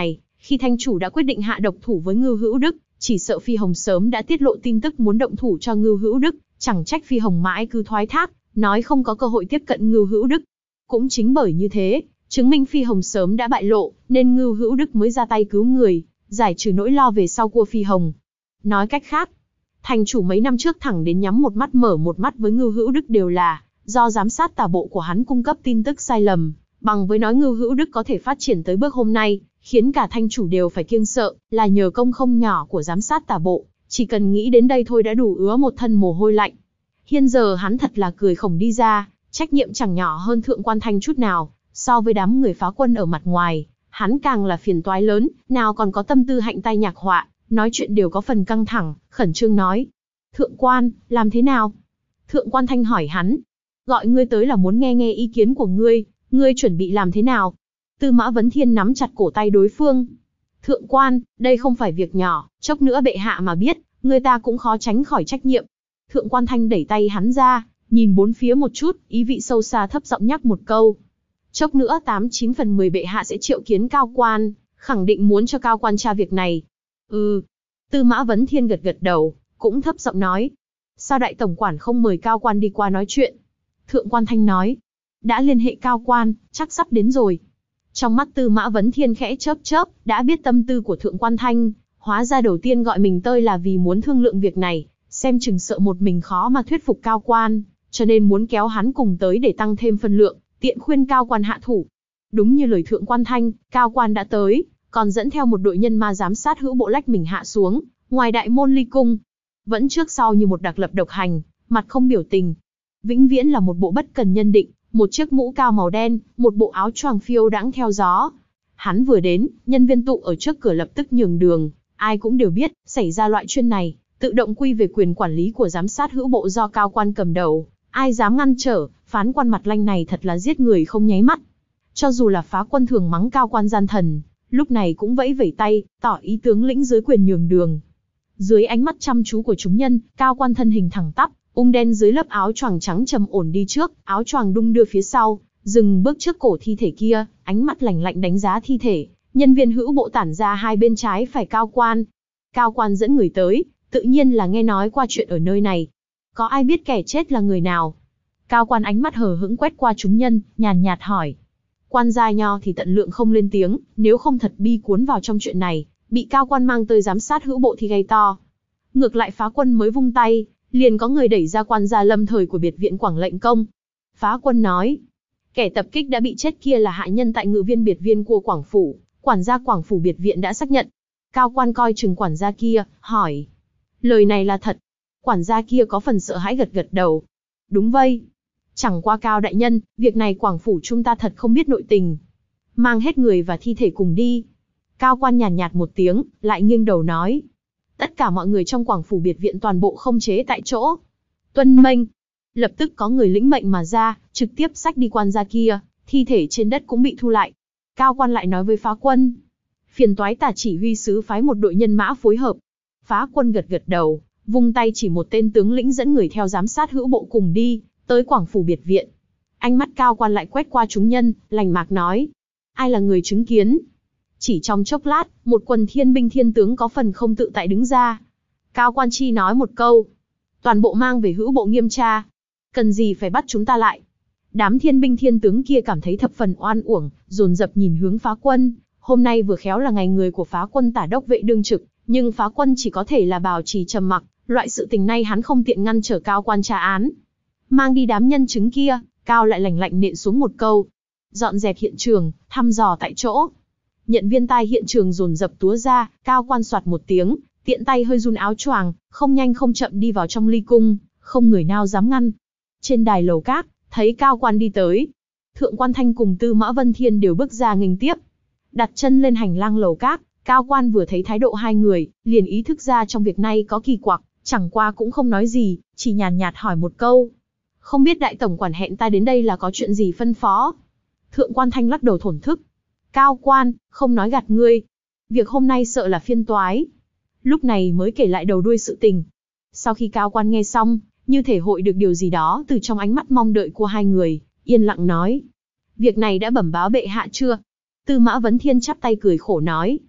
Khi Thanh chủ đã quyết định hạ độc thủ với Ngưu Hữu Đức, chỉ sợ Phi Hồng sớm đã tiết lộ tin tức muốn động thủ cho Ngưu Hữu Đức, chẳng trách Phi Hồng mãi cứ thoái thác, nói không có cơ hội tiếp cận Ngưu Hữu Đức. Cũng chính bởi như thế, chứng minh Phi Hồng sớm đã bại lộ, nên Ngưu Hữu Đức mới ra tay cứu người, giải trừ nỗi lo về sau của Phi Hồng. Nói cách khác, thành chủ mấy năm trước thẳng đến nhắm một mắt mở một mắt với Ngưu Hữu Đức đều là do giám sát tả bộ của hắn cung cấp tin tức sai lầm, bằng với nói Ngưu Hữu Đức có thể phát triển tới bước hôm nay, khiến cả thanh chủ đều phải kiêng sợ, là nhờ công không nhỏ của giám sát tả bộ, chỉ cần nghĩ đến đây thôi đã đủ ứa một thân mồ hôi lạnh. Hiện giờ hắn thật là cười khổng đi ra, trách nhiệm chẳng nhỏ hơn Thượng Quan Thanh chút nào, so với đám người phá quân ở mặt ngoài, hắn càng là phiền toái lớn, nào còn có tâm tư hạnh tai nhạc họa, nói chuyện đều có phần căng thẳng, khẩn trương nói. Thượng quan, làm thế nào? Thượng Quan Thanh hỏi hắn. Gọi ngươi tới là muốn nghe ý kiến của ngươi chuẩn bị làm thế nào? Tư Mã Vấn Thiên nắm chặt cổ tay đối phương. Thượng quan, đây không phải việc nhỏ, chốc nữa bệ hạ mà biết, người ta cũng khó tránh khỏi trách nhiệm. Thượng Quan Thanh đẩy tay hắn ra, nhìn bốn phía một chút, ý vị sâu xa thấp giọng nhắc một câu. Chốc nữa 89 phần 10 bệ hạ sẽ triệu kiến Cao Quan, khẳng định muốn cho Cao Quan tra việc này. Tư Mã Vấn Thiên gật gật đầu, cũng thấp giọng nói. Sao đại tổng quản không mời Cao Quan đi qua nói chuyện? Thượng Quan Thanh nói. Đã liên hệ Cao Quan, chắc sắp đến rồi. Trong mắt Tư Mã Vấn Thiên khẽ chớp chớp, đã biết tâm tư của Thượng Quan Thanh, hóa ra đầu tiên gọi mình tới là vì muốn thương lượng việc này, xem chừng sợ một mình khó mà thuyết phục Cao Quan, cho nên muốn kéo hắn cùng tới để tăng thêm phân lượng, tiện khuyên Cao Quan hạ thủ. Đúng như lời Thượng Quan Thanh, Cao Quan đã tới, còn dẫn theo một đội nhân ma giám sát hữu bộ lách mình hạ xuống, ngoài đại môn ly cung. Vẫn trước sau như một đặc lập độc hành, mặt không biểu tình. Vĩnh viễn là một bộ bất cần nhân định, một chiếc mũ cao màu đen, một bộ áo choàng phiêu đãng theo gió. Hắn vừa đến, nhân viên tụ ở trước cửa lập tức nhường đường, ai cũng đều biết, xảy ra loại chuyện này, tự động quy về quyền quản lý của giám sát hữu bộ do Cao Quan cầm đầu, ai dám ngăn trở, phán quan mặt lanh này thật là giết người không nháy mắt. Cho dù là phá quân thường mắng Cao Quan gian thần, lúc này cũng vẫy vẩy tay, tỏ ý tướng lĩnh dưới quyền nhường đường. Dưới ánh mắt chăm chú của chúng nhân, Cao Quan thân hình thẳng tắp, ung đen dưới lớp áo choàng trắng trầm ổn đi trước, áo choàng đung đưa phía sau, dừng bước trước cổ thi thể kia, ánh mắt lạnh lạnh đánh giá thi thể. Nhân viên hữu bộ tản ra hai bên trái phải Cao Quan. Cao Quan dẫn người tới, tự nhiên là nghe nói qua chuyện ở nơi này. Có ai biết kẻ chết là người nào? Cao Quan ánh mắt hờ hững quét qua chúng nhân, nhàn nhạt hỏi. Quan gia nho thì tận lượng không lên tiếng, nếu không thật bi cuốn vào trong chuyện này, bị Cao Quan mang tới giám sát hữu bộ thì gây to. Ngược lại phá quân mới vung tay, liền có người đẩy ra quan gia lâm thời của biệt viện Quảng Lệnh Công. Phá quân nói, kẻ tập kích đã bị chết kia là hạ nhân tại ngự viên biệt viên của Quảng Phủ, quản gia Quảng Phủ biệt viện đã xác nhận. Cao Quan coi chừng quản gia kia, hỏi, lời này là thật? Quản gia kia có phần sợ hãi gật gật đầu. Đúng vậy. Chẳng qua Cao đại nhân, việc này Quảng Phủ chúng ta thật không biết nội tình. Mang hết người và thi thể cùng đi. Cao Quan nhàn nhạt một tiếng, lại nghiêng đầu nói. Tất cả mọi người trong Quảng Phủ biệt viện toàn bộ không chế tại chỗ. Tuân mệnh. Lập tức có người lĩnh mệnh mà ra, trực tiếp xách đi quan gia kia, thi thể trên đất cũng bị thu lại. Cao Quan lại nói với phá quân. Phiền toái tả chỉ huy sứ phái một đội nhân mã phối hợp. Phá quân gật gật đầu, vung tay chỉ một tên tướng lĩnh dẫn người theo giám sát hữu bộ cùng đi, tới Quảng Phủ biệt viện. Ánh mắt Cao Quan lại quét qua chúng nhân, lành mạc nói. Ai là người chứng kiến? Chỉ trong chốc lát, một quần thiên binh thiên tướng có phần không tự tại đứng ra. Cao Quan chi nói một câu. Toàn bộ mang về hữu bộ nghiêm tra. Cần gì phải bắt chúng ta lại? Đám thiên binh thiên tướng kia cảm thấy thập phần oan uổng, dồn dập nhìn hướng phá quân. Hôm nay vừa khéo là ngày người của phá quân tả đốc vệ đương trực, nhưng phá quân chỉ có thể là bảo trì trầm mặc. Loại sự tình này hắn không tiện ngăn trở Cao Quan tra án. Mang đi đám nhân chứng kia, Cao lại lạnh lạnh nện xuống một câu. Dọn dẹp hiện trường, thăm dò tại chỗ. Nhận viên tai hiện trường dồn dập túa ra, Cao Quan soạt một tiếng, tiện tay hơi run áo choàng, không nhanh không chậm đi vào trong ly cung, không người nào dám ngăn. Trên đài lầu các, thấy Cao Quan đi tới, Thượng Quan Thanh cùng Tư Mã Vân Thiên đều bước ra nghênh tiếp. Đặt chân lên hành lang lầu các, Cao Quan vừa thấy thái độ hai người, liền ý thức ra trong việc này có kỳ quặc, chẳng qua cũng không nói gì, chỉ nhàn nhạt hỏi một câu. Không biết đại tổng quản hẹn ta đến đây là có chuyện gì phân phó? Thượng Quan Thanh lắc đầu thổn thức. Cao Quan, không nói gạt ngươi. Việc hôm nay sợ là phiên toái. Lúc này mới kể lại đầu đuôi sự tình. Sau khi Cao Quan nghe xong, như thể hội được điều gì đó từ trong ánh mắt mong đợi của hai người, yên lặng nói. Việc này đã bẩm báo bệ hạ chưa? Tư Mã Vấn Thiên chắp tay cười khổ nói.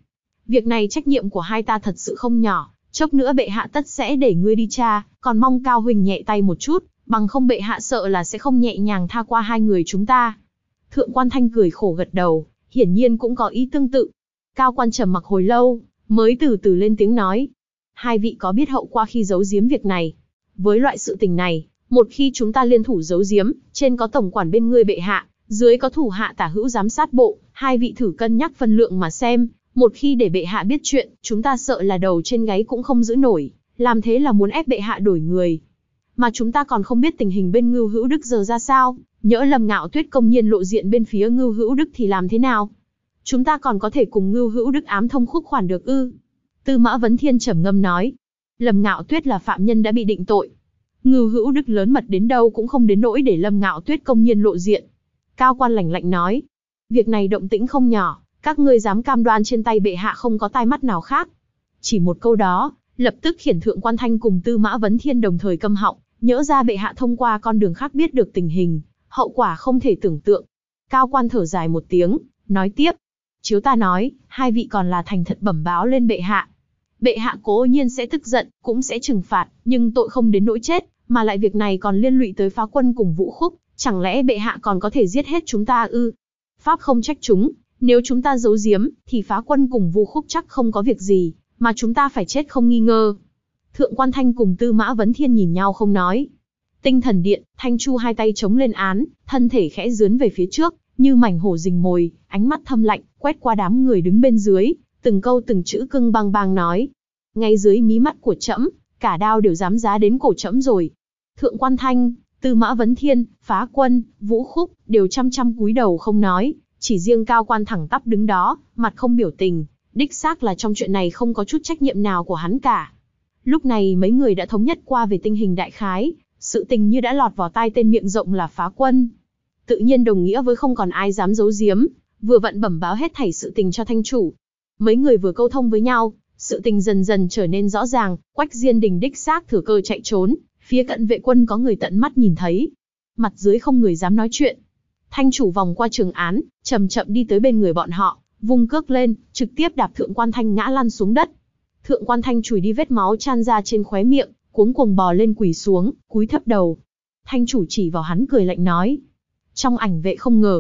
Việc này trách nhiệm của hai ta thật sự không nhỏ, chốc nữa bệ hạ tất sẽ để ngươi đi tra, còn mong Cao huynh nhẹ tay một chút, bằng không bệ hạ sợ là sẽ không nhẹ nhàng tha qua hai người chúng ta. Thượng quan Thanh cười khổ gật đầu, hiển nhiên cũng có ý tương tự. Cao quan trầm mặc hồi lâu, mới từ từ lên tiếng nói. Hai vị có biết hậu quả khi giấu giếm việc này? Với loại sự tình này, một khi chúng ta liên thủ giấu giếm, trên có tổng quản bên ngươi bệ hạ, dưới có thủ hạ tả hữu giám sát bộ, hai vị thử cân nhắc phân lượng mà xem, một khi để bệ hạ biết chuyện, chúng ta sợ là đầu trên gáy cũng không giữ nổi, làm thế là muốn ép bệ hạ đổi người. Mà chúng ta còn không biết tình hình bên Ngưu Hữu Đức giờ ra sao, nhỡ Lâm Ngạo Tuyết công nhiên lộ diện bên phía Ngưu Hữu Đức thì làm thế nào? Chúng ta còn có thể cùng Ngưu Hữu Đức ám thông khúc khoản được ư? Tư Mã Vấn Thiên trầm ngâm nói. Lâm Ngạo Tuyết là phạm nhân đã bị định tội. Ngưu Hữu Đức lớn mật đến đâu cũng không đến nỗi để Lâm Ngạo Tuyết công nhiên lộ diện. Cao quan lạnh lạnh nói. Việc này động tĩnh không nhỏ, các ngươi dám cam đoan trên tay bệ hạ không có tai mắt nào khác. Chỉ một câu đó, lập tức khiển Thượng quan Thanh cùng Tư Mã Vấn Thiên đồng thời câm họng, nhỡ ra bệ hạ thông qua con đường khác biết được tình hình, hậu quả không thể tưởng tượng. Cao quan thở dài một tiếng, nói tiếp. Chiếu ta nói, hai vị còn là thành thật bẩm báo lên bệ hạ. Bệ hạ cố nhiên sẽ tức giận, cũng sẽ trừng phạt, nhưng tội không đến nỗi chết, mà lại việc này còn liên lụy tới Phá Quân cùng Vũ Khúc, chẳng lẽ bệ hạ còn có thể giết hết chúng ta ư? Pháp không trách chúng, nếu chúng ta giấu giếm, thì Phá Quân cùng Vũ Khúc chắc không có việc gì, mà chúng ta phải chết không nghi ngờ. Thượng quan Thanh cùng Tư Mã Vấn Thiên nhìn nhau không nói. Tinh thần điện, Thanh Chu hai tay chống lên án, thân thể khẽ dướn về phía trước, như mảnh hổ rình mồi, ánh mắt thâm lạnh, quét qua đám người đứng bên dưới, từng câu từng chữ cưng bang bang nói. Ngay dưới mí mắt của trẫm, cả đao đều dám giá đến cổ trẫm rồi. Thượng quan Thanh, Tư Mã Vấn Thiên, Phá Quân, Vũ Khúc, đều chăm chăm cúi đầu không nói, chỉ riêng Cao quan thẳng tắp đứng đó, mặt không biểu tình, đích xác là trong chuyện này không có chút trách nhiệm nào của hắn cả. Lúc này mấy người đã thống nhất qua về tình hình đại khái, sự tình như đã lọt vào tai tên miệng rộng là Phá Quân. Tự nhiên đồng nghĩa với không còn ai dám giấu giếm, vừa vặn bẩm báo hết thảy sự tình cho thanh chủ. Mấy người vừa câu thông với nhau, sự tình dần dần trở nên rõ ràng, Quách Diên Đình đích xác thừa cơ chạy trốn, phía cận vệ quân có người tận mắt nhìn thấy. Mặt dưới không người dám nói chuyện. Thanh chủ vòng qua trường án, chậm chậm đi tới bên người bọn họ, vung cước lên, trực tiếp đạp Thượng quan Thanh ngã lăn xuống đất. Thượng quan Thanh chùi đi vết máu chan ra trên khóe miệng, cuống cuồng bò lên quỳ xuống, cúi thấp đầu. Thanh chủ chỉ vào hắn cười lạnh nói. Trong ảnh vệ không ngờ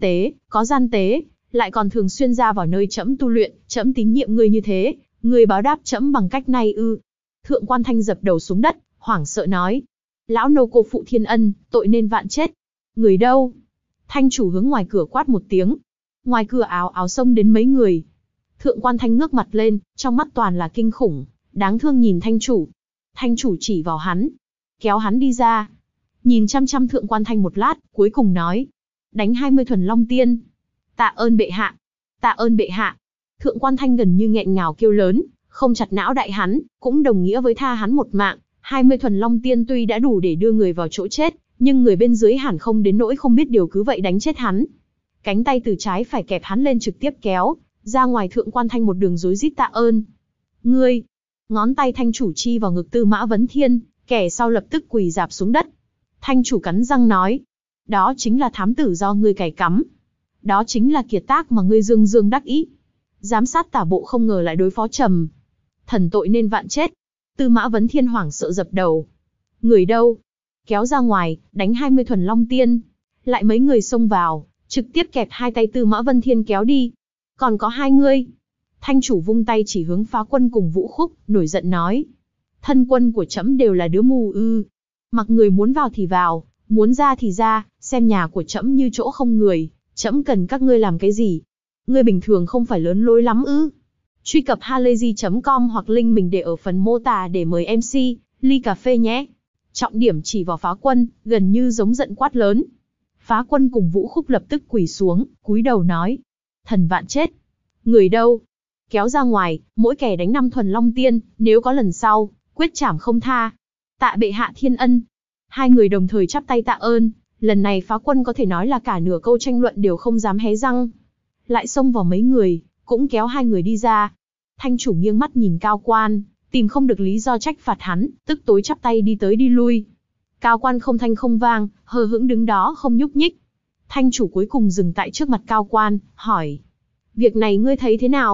có gian tế, lại còn thường xuyên ra vào nơi trẫm tu luyện, trẫm tín nhiệm ngươi như thế, ngươi báo đáp trẫm bằng cách này ư? Thượng quan Thanh dập đầu xuống đất, hoảng sợ nói. Lão nô cô phụ thiên ân, tội nên vạn chết. Người đâu? Thanh chủ hướng ngoài cửa quát một tiếng. Ngoài cửa áo áo xông đến mấy người. Thượng quan Thanh ngước mặt lên, trong mắt toàn là kinh khủng, đáng thương nhìn thanh chủ. Thanh chủ chỉ vào hắn, kéo hắn đi ra. Nhìn chăm chăm Thượng quan Thanh một lát, cuối cùng nói. Đánh 20 thuần long tiên. Tạ ơn bệ hạ. Tạ ơn bệ hạ. Thượng quan Thanh gần như nghẹn ngào kêu lớn, không chặt não đại hắn, cũng đồng nghĩa với tha hắn một mạng. 20 thuần long tiên tuy đã đủ để đưa người vào chỗ chết, nhưng người bên dưới hẳn không đến nỗi không biết điều cứ vậy đánh chết hắn. Cánh tay từ trái phải kẹp hắn lên trực tiếp kéo, ra ngoài. Thượng quan Thanh một đường rối rít tạ ơn. Ngươi! Ngón tay thanh chủ chi vào ngực Tư Mã Vấn Thiên, kẻ sau lập tức quỳ rạp xuống đất. Thanh chủ cắn răng nói. Đó chính là thám tử do ngươi cài cắm. Đó chính là kiệt tác mà ngươi dương dương đắc ý. Giám sát tả bộ không ngờ lại đối phó trầm. Thần tội nên vạn chết. Tư Mã Vấn Thiên hoảng sợ dập đầu. Người đâu? Kéo ra ngoài, đánh 20 thuần long tiên. Lại mấy người xông vào, trực tiếp kẹp hai tay Tư Mã Vấn Thiên kéo đi. Còn có hai ngươi. Thanh chủ vung tay chỉ hướng Phá Quân cùng Vũ Khúc, nổi giận nói. Thân quân của trẫm đều là đứa mù ư. Mặc người muốn vào thì vào, muốn ra thì ra, xem nhà của trẫm như chỗ không người, trẫm cần các ngươi làm cái gì? Ngươi bình thường không phải lớn lối lắm ư? Truy cập halayzi.com hoặc link mình để ở phần mô tả để mời MC, ly cà phê nhé. Trọng điểm chỉ vào Phá Quân, gần như giống giận quát lớn. Phá Quân cùng Vũ Khúc lập tức quỳ xuống, cúi đầu nói. Thần vạn chết. Người đâu? Kéo ra ngoài, mỗi kẻ đánh 5 thuần long tiên, nếu có lần sau, quyết trảm không tha. Tạ bệ hạ thiên ân. Hai người đồng thời chắp tay tạ ơn, lần này Phá Quân có thể nói là cả nửa câu tranh luận đều không dám hé răng. Lại xông vào mấy người, cũng kéo hai người đi ra. Thanh chủ nghiêng mắt nhìn Cao quan, tìm không được lý do trách phạt hắn, tức tối chắp tay đi tới đi lui. Cao quan không thanh không vang, hờ hững đứng đó không nhúc nhích. Thanh chủ cuối cùng dừng tại trước mặt Cao quan, hỏi. Việc này ngươi thấy thế nào?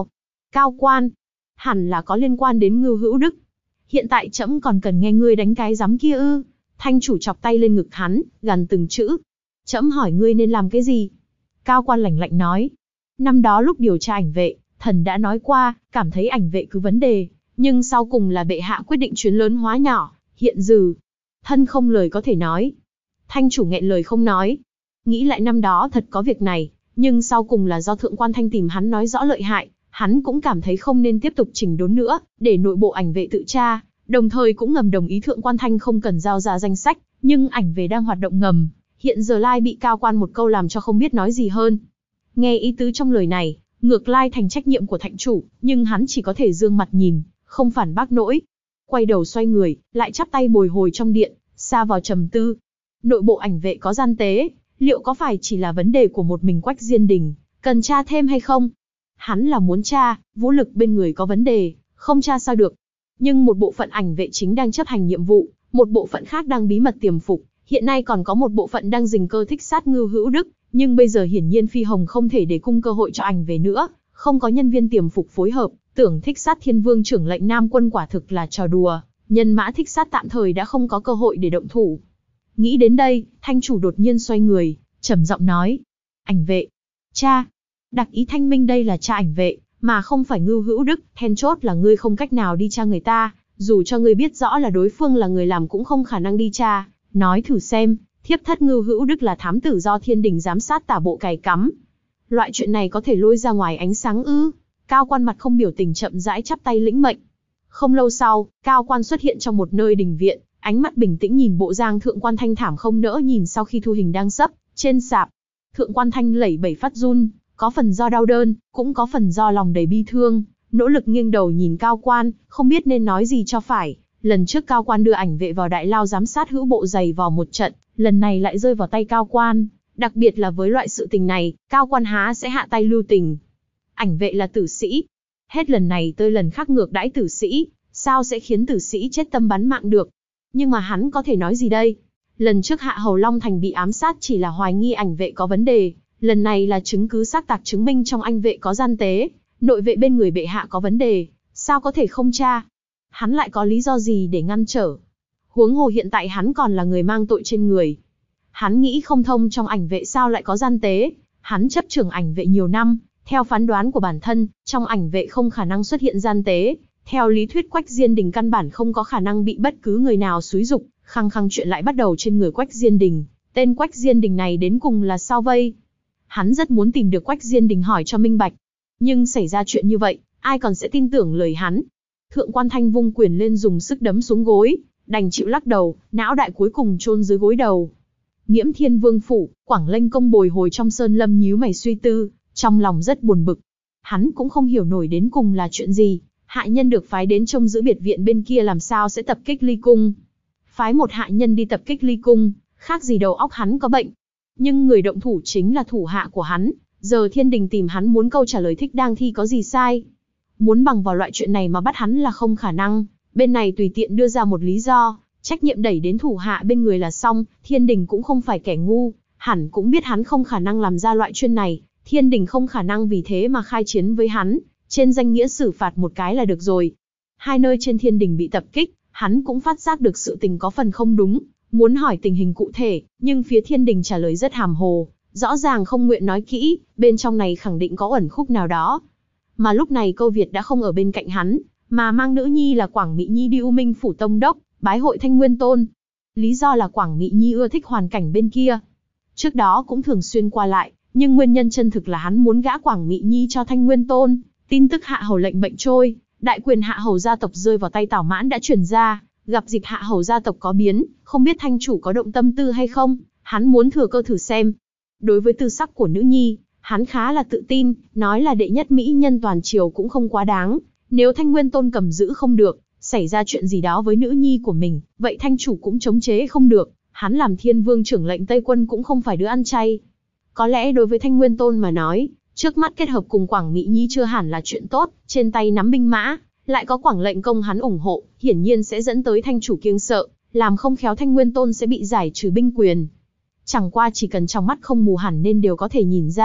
Cao quan, hẳn là có liên quan đến Ngưu Hữu Đức. Hiện tại trẫm còn cần nghe ngươi đánh cái giám kia ư? Thanh chủ chọc tay lên ngực hắn, gằn từng chữ. Trẫm hỏi ngươi nên làm cái gì? Cao quan lạnh lạnh nói. Năm đó lúc điều tra ảnh vệ, thần đã nói qua, cảm thấy ảnh vệ cứ vấn đề, nhưng sau cùng là bệ hạ quyết định chuyến lớn hóa nhỏ, hiện dừ. Thân không lời có thể nói. Thanh chủ nghẹn lời không nói. Nghĩ lại năm đó thật có việc này, nhưng sau cùng là do thượng quan Thanh tìm hắn nói rõ lợi hại, hắn cũng cảm thấy không nên tiếp tục chỉnh đốn nữa, để nội bộ ảnh vệ tự tra, đồng thời cũng ngầm đồng ý thượng quan Thanh không cần giao ra danh sách, nhưng ảnh vệ đang hoạt động ngầm, hiện giờ lai bị cao quan một câu làm cho không biết nói gì hơn. Nghe ý tứ trong lời này, ngược lai thành trách nhiệm của thạnh chủ, nhưng hắn chỉ có thể dương mặt nhìn, không phản bác nổi. Quay đầu xoay người, lại chắp tay bồi hồi trong điện, xa vào trầm tư. Nội bộ ảnh vệ có gian tế, liệu có phải chỉ là vấn đề của một mình Quách Diên Đình, cần tra thêm hay không? Hắn là muốn tra, vũ lực bên người có vấn đề, không tra sao được. Nhưng một bộ phận ảnh vệ chính đang chấp hành nhiệm vụ, một bộ phận khác đang bí mật tiềm phục, hiện nay còn có một bộ phận đang rình cơ thích sát Ngưu Hữu Đức, nhưng bây giờ hiển nhiên Phi Hồng không thể để cung cơ hội cho ảnh vệ nữa, không có nhân viên tiềm phục phối hợp, tưởng thích sát Thiên Vương trưởng lệnh Nam Quân quả thực là trò đùa, nhân mã thích sát tạm thời đã không có cơ hội để động thủ. Nghĩ đến đây, Thanh chủ đột nhiên xoay người, trầm giọng nói: "Ảnh vệ, cha." Đặc ý thanh minh đây là cha ảnh vệ, mà không phải Ngưu Hữu Đức, then chốt là ngươi không cách nào đi tra người ta, dù cho ngươi biết rõ là đối phương là người làm cũng không khả năng đi tra. Nói thử xem, thiếp thất Ngưu Hữu Đức là thám tử do thiên đình giám sát tả bộ cài cắm. Loại chuyện này có thể lôi ra ngoài ánh sáng ư? Cao quan mặt không biểu tình chậm rãi chắp tay lĩnh mệnh. Không lâu sau, Cao quan xuất hiện trong một nơi đình viện, ánh mắt bình tĩnh nhìn bộ giang thượng quan Thanh thảm không nỡ nhìn sau khi thu hình đang sấp trên sạp. Thượng quan Thanh lẩy bẩy phát run, có phần do đau đớn, cũng có phần do lòng đầy bi thương, nỗ lực nghiêng đầu nhìn Cao quan, không biết nên nói gì cho phải. Lần trước Cao quan đưa ảnh vệ vào đại lao giám sát hữu bộ dày vào một trận, lần này lại rơi vào tay Cao quan, đặc biệt là với loại sự tình này, Cao quan há sẽ hạ tay lưu tình. Ảnh vệ là tử sĩ, hết lần này tới lần khác ngược đãi tử sĩ, sao sẽ khiến tử sĩ chết tâm bắn mạng được? Nhưng mà hắn có thể nói gì đây? Lần trước Hạ Hầu Long Thành bị ám sát chỉ là hoài nghi ảnh vệ có vấn đề, lần này là chứng cứ xác tạc chứng minh trong anh vệ có gian tế, nội vệ bên người bệ hạ có vấn đề, sao có thể không tra? Hắn lại có lý do gì để ngăn trở? Huống hồ hiện tại hắn còn là người mang tội trên người. Hắn nghĩ không thông trong ảnh vệ sao lại có gian tế, hắn chấp trưởng ảnh vệ nhiều năm, theo phán đoán của bản thân, trong ảnh vệ không khả năng xuất hiện gian tế, theo lý thuyết Quách Diên Đình căn bản không có khả năng bị bất cứ người nào xúi giục, khăng khăng chuyện lại bắt đầu trên người Quách Diên Đình, tên Quách Diên Đình này đến cùng là sao vây? Hắn rất muốn tìm được Quách Diên Đình hỏi cho minh bạch, nhưng xảy ra chuyện như vậy, ai còn sẽ tin tưởng lời hắn? Thượng quan Thanh vung quyền lên dùng sức đấm xuống gối, đành chịu lắc đầu, não đại cuối cùng chôn dưới gối đầu. Nghiễm Thiên Vương phủ, Quảng Lênh công bồi hồi trong sơn lâm nhíu mày suy tư, trong lòng rất buồn bực. Hắn cũng không hiểu nổi đến cùng là chuyện gì, hạ nhân được phái đến trông giữ biệt viện bên kia làm sao sẽ tập kích Ly cung. Phái một hạ nhân đi tập kích Ly cung, khác gì đầu óc hắn có bệnh. Nhưng người động thủ chính là thủ hạ của hắn, giờ thiên đình tìm hắn muốn câu trả lời thích đang thi có gì sai. Muốn bằng vào loại chuyện này mà bắt hắn là không khả năng, bên này tùy tiện đưa ra một lý do, trách nhiệm đẩy đến thủ hạ bên người là xong, thiên đình cũng không phải kẻ ngu, hẳn cũng biết hắn không khả năng làm ra loại chuyện này, thiên đình không khả năng vì thế mà khai chiến với hắn, trên danh nghĩa xử phạt một cái là được rồi. Hai nơi trên thiên đình bị tập kích, hắn cũng phát giác được sự tình có phần không đúng, muốn hỏi tình hình cụ thể, nhưng phía thiên đình trả lời rất hàm hồ, rõ ràng không nguyện nói kỹ, bên trong này khẳng định có ẩn khúc nào đó. Mà lúc này Câu Việt đã không ở bên cạnh hắn, mà mang nữ nhi là Quảng Mỹ Nhi đi U Minh phủ tông đốc, bái hội Thanh Nguyên Tôn. Lý do là Quảng Mỹ Nhi ưa thích hoàn cảnh bên kia. Trước đó cũng thường xuyên qua lại, nhưng nguyên nhân chân thực là hắn muốn gả Quảng Mỹ Nhi cho Thanh Nguyên Tôn. Tin tức Hạ Hầu lệnh bệnh trôi, đại quyền Hạ Hầu gia tộc rơi vào tay Tào Mãn đã truyền ra, gặp dịp Hạ Hầu gia tộc có biến, không biết thanh chủ có động tâm tư hay không, hắn muốn thừa cơ thử xem. Đối với tư sắc của nữ nhi, hắn khá là tự tin, nói là đệ nhất mỹ nhân toàn triều cũng không quá đáng, nếu Thanh Nguyên Tôn cầm giữ không được, xảy ra chuyện gì đó với nữ nhi của mình, vậy thanh chủ cũng chống chế không được, hắn làm Thiên Vương trưởng lệnh Tây Quân cũng không phải đứa ăn chay. Có lẽ đối với Thanh Nguyên Tôn mà nói, trước mắt kết hợp cùng Quảng Mỹ Nhi chưa hẳn là chuyện tốt, trên tay nắm binh mã, lại có Quảng lệnh công hắn ủng hộ, hiển nhiên sẽ dẫn tới thanh chủ kiêng sợ, làm không khéo Thanh Nguyên Tôn sẽ bị giải trừ binh quyền. Chẳng qua chỉ cần trong mắt không mù hẳn nên đều có thể nhìn ra,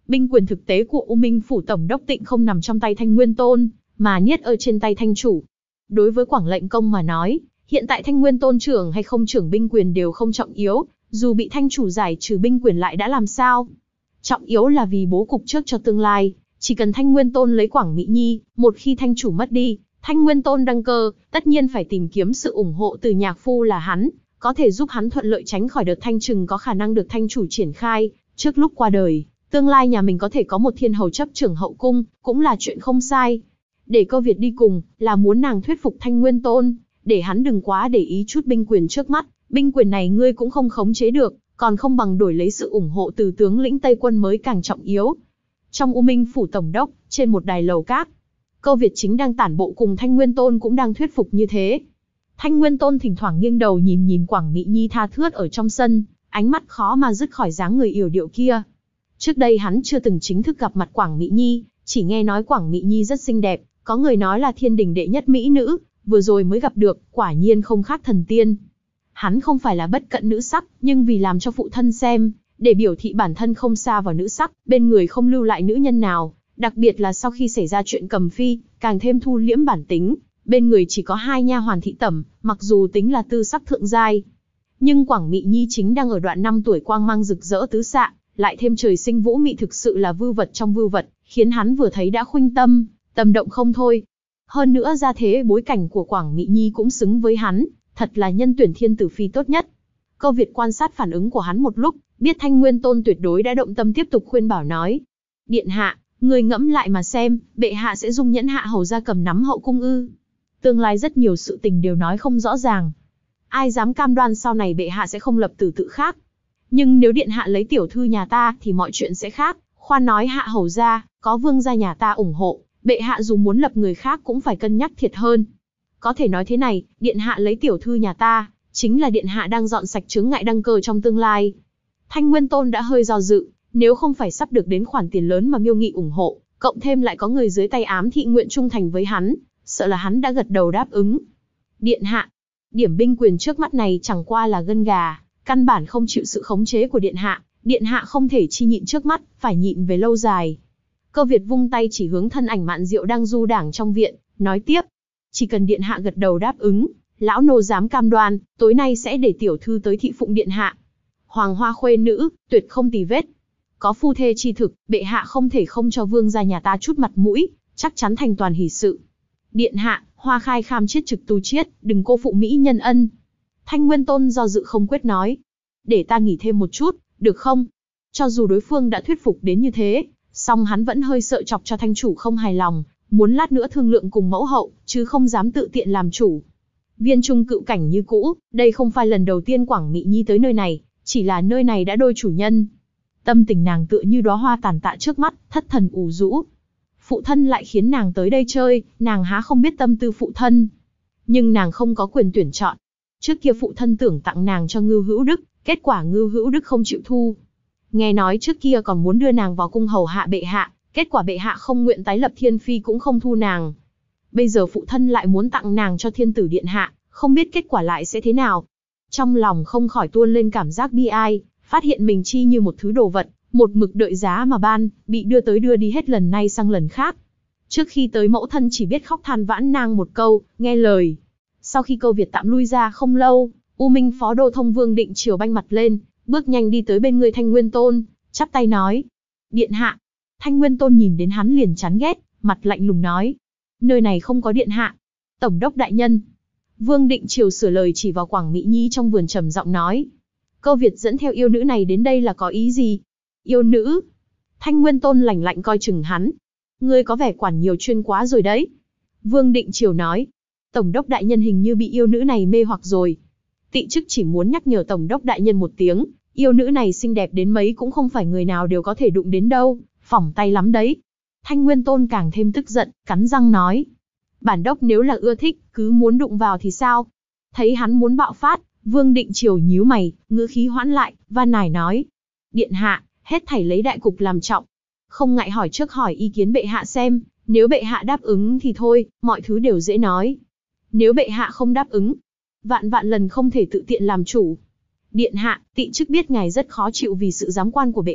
Binh quyền thực tế của U Minh phủ tổng đốc Tịnh không nằm trong tay Thanh Nguyên Tôn, mà niết ở trên tay Thanh chủ. Đối với Quảng lệnh công mà nói, hiện tại Thanh Nguyên Tôn trưởng hay không trưởng binh quyền đều không trọng yếu, dù bị Thanh chủ giải trừ binh quyền lại đã làm sao? Trọng yếu là vì bố cục trước cho tương lai, chỉ cần Thanh Nguyên Tôn lấy Quảng Mỹ Nhi, một khi Thanh chủ mất đi, Thanh Nguyên Tôn đăng cơ, tất nhiên phải tìm kiếm sự ủng hộ từ nhạc phu là hắn, có thể giúp hắn thuận lợi tránh khỏi đợt thanh trừng có khả năng được Thanh chủ triển khai, trước lúc qua đời, tương lai nhà mình có thể có một thiên hầu chấp trưởng hậu cung, cũng là chuyện không sai. Để Cơ Việt đi cùng, là muốn nàng thuyết phục Thanh Nguyên Tôn, để hắn đừng quá để ý chút binh quyền trước mắt, binh quyền này ngươi cũng không khống chế được, còn không bằng đổi lấy sự ủng hộ từ tướng lĩnh Tây quân mới càng trọng yếu. Trong U Minh phủ tổng đốc, trên một đài lầu các, Cơ Việt chính đang tản bộ cùng Thanh Nguyên Tôn cũng đang thuyết phục như thế. Thanh Nguyên Tôn thỉnh thoảng nghiêng đầu nhìn Quảng Mỹ Nhi tha thướt ở trong sân, ánh mắt khó mà dứt khỏi dáng người yểu điệu kia. Trước đây hắn chưa từng chính thức gặp mặt Quảng Mỹ Nhi, chỉ nghe nói Quảng Mỹ Nhi rất xinh đẹp, có người nói là thiên đình đệ nhất mỹ nữ, vừa rồi mới gặp được, quả nhiên không khác thần tiên. Hắn không phải là bất cận nữ sắc, nhưng vì làm cho phụ thân xem, để biểu thị bản thân không xa vào nữ sắc, bên người không lưu lại nữ nhân nào, đặc biệt là sau khi xảy ra chuyện Cầm Phi, càng thêm thu liễm bản tính, bên người chỉ có 2 nha hoàn thị tẩm, mặc dù tính là tư sắc thượng giai. Nhưng Quảng Mỹ Nhi chính đang ở đoạn 5 tuổi quang mang rực rỡ tứ xạ, lại thêm trời sinh vũ mị thực sự là vưu vật trong vưu vật, khiến hắn vừa thấy đã khuynh tâm, tâm động không thôi. Hơn nữa gia thế bối cảnh của Quảng Mỹ Nhi cũng xứng với hắn, thật là nhân tuyển thiên tử phi tốt nhất. Cơ Việt quan sát phản ứng của hắn một lúc, biết Thanh Nguyên Tôn tuyệt đối đã động tâm tiếp tục khuyên bảo nói. Điện hạ, người ngẫm lại mà xem, bệ hạ sẽ dung nhẫn hạ hầu ra cầm nắm hậu cung ư? Tương lai rất nhiều sự tình đều nói không rõ ràng. Ai dám cam đoan sau này bệ hạ sẽ không lập tử tự khác? Nhưng nếu điện hạ lấy tiểu thư nhà ta thì mọi chuyện sẽ khác. Khoan nói hạ hầu ra, có vương gia nhà ta ủng hộ, bệ hạ dù muốn lập người khác cũng phải cân nhắc thiệt hơn. Có thể nói thế này, điện hạ lấy tiểu thư nhà ta, chính là điện hạ đang dọn sạch chướng ngại đăng cơ trong tương lai. Thanh Nguyên Tôn đã hơi do dự, nếu không phải sắp được đến khoản tiền lớn mà Miêu Nghị ủng hộ, cộng thêm lại có người dưới tay ám thị nguyện trung thành với hắn, sợ là hắn đã gật đầu đáp ứng. Điện hạ, điểm binh quyền trước mắt này chẳng qua là gân gà, căn bản không chịu sự khống chế của điện hạ không thể chi nhịn trước mắt, phải nhịn về lâu dài. Cơ Việt vung tay chỉ hướng thân ảnh Mạn Diệu đang du đảng trong viện, nói tiếp, chỉ cần điện hạ gật đầu đáp ứng, lão nô dám cam đoan, tối nay sẽ để tiểu thư tới thị phụng điện hạ. Hoàng hoa khuê nữ, tuyệt không tì vết. Có phu thê chi thực, bệ hạ không thể không cho vương gia nhà ta chút mặt mũi, chắc chắn thành toàn hỷ sự. Điện hạ, hoa khai kham chiết trực tu chiết, đừng cô phụ mỹ nhân ân. Thanh Nguyên Tôn do dự không quyết nói. Để ta nghỉ thêm một chút, được không? Cho dù đối phương đã thuyết phục đến như thế, song hắn vẫn hơi sợ chọc cho thanh chủ không hài lòng, muốn lát nữa thương lượng cùng mẫu hậu, chứ không dám tự tiện làm chủ. Viên trung cựu cảnh như cũ, đây không phải lần đầu tiên Quảng Mỹ Nhi tới nơi này, chỉ là nơi này đã đôi chủ nhân. Tâm tình nàng tựa như đóa hoa tàn tạ trước mắt, thất thần ủ rũ. Phụ thân lại khiến nàng tới đây chơi, nàng há không biết tâm tư phụ thân. Nhưng nàng không có quyền tuyển chọn. Trước kia phụ thân tưởng tặng nàng cho Ngưu Hữu Đức, kết quả Ngưu Hữu Đức không chịu thu. Nghe nói trước kia còn muốn đưa nàng vào cung hầu hạ bệ hạ, kết quả bệ hạ không nguyện tái lập thiên phi cũng không thu nàng. Bây giờ phụ thân lại muốn tặng nàng cho thiên tử điện hạ, không biết kết quả lại sẽ thế nào. Trong lòng không khỏi tuôn lên cảm giác bi ai, phát hiện mình chi như một thứ đồ vật, một mực đợi giá mà ban, bị đưa tới đưa đi hết lần này sang lần khác. Trước khi tới mẫu thân chỉ biết khóc than vãn nang một câu, nghe lời. Sau khi Câu Việt tạm lui ra không lâu, U Minh phó đô thông Vương Định Triều banh mặt lên, bước nhanh đi tới bên người Thanh Nguyên Tôn, chắp tay nói. Điện hạ. Thanh Nguyên Tôn nhìn đến hắn liền chán ghét, mặt lạnh lùng nói. Nơi này không có điện hạ. Tổng đốc đại nhân. Vương Định Triều sửa lời chỉ vào Quảng Mỹ Nhi trong vườn trầm giọng nói. Câu Việt dẫn theo yêu nữ này đến đây là có ý gì? Yêu nữ? Thanh Nguyên Tôn lạnh lạnh coi chừng hắn. Ngươi có vẻ quản nhiều chuyên quá rồi đấy. Vương Định Triều nói. Tổng đốc đại nhân hình như bị yêu nữ này mê hoặc rồi. Tị chức chỉ muốn nhắc nhở tổng đốc đại nhân một tiếng, yêu nữ này xinh đẹp đến mấy cũng không phải người nào đều có thể đụng đến đâu, phỏng tay lắm đấy. Thanh Nguyên Tôn càng thêm tức giận, cắn răng nói. Bản đốc nếu là ưa thích, cứ muốn đụng vào thì sao? Thấy hắn muốn bạo phát, Vương Định Triều nhíu mày, ngữ khí hoãn lại, van nài nói. Điện hạ, hết thảy lấy đại cục làm trọng. Không ngại hỏi trước hỏi ý kiến bệ hạ xem, nếu bệ hạ đáp ứng thì thôi, mọi thứ đều dễ nói. Nếu bệ hạ không đáp ứng, vạn vạn lần không thể tự tiện làm chủ. Điện hạ, tị chức biết ngài rất khó chịu vì sự giám quan của bệ hạ,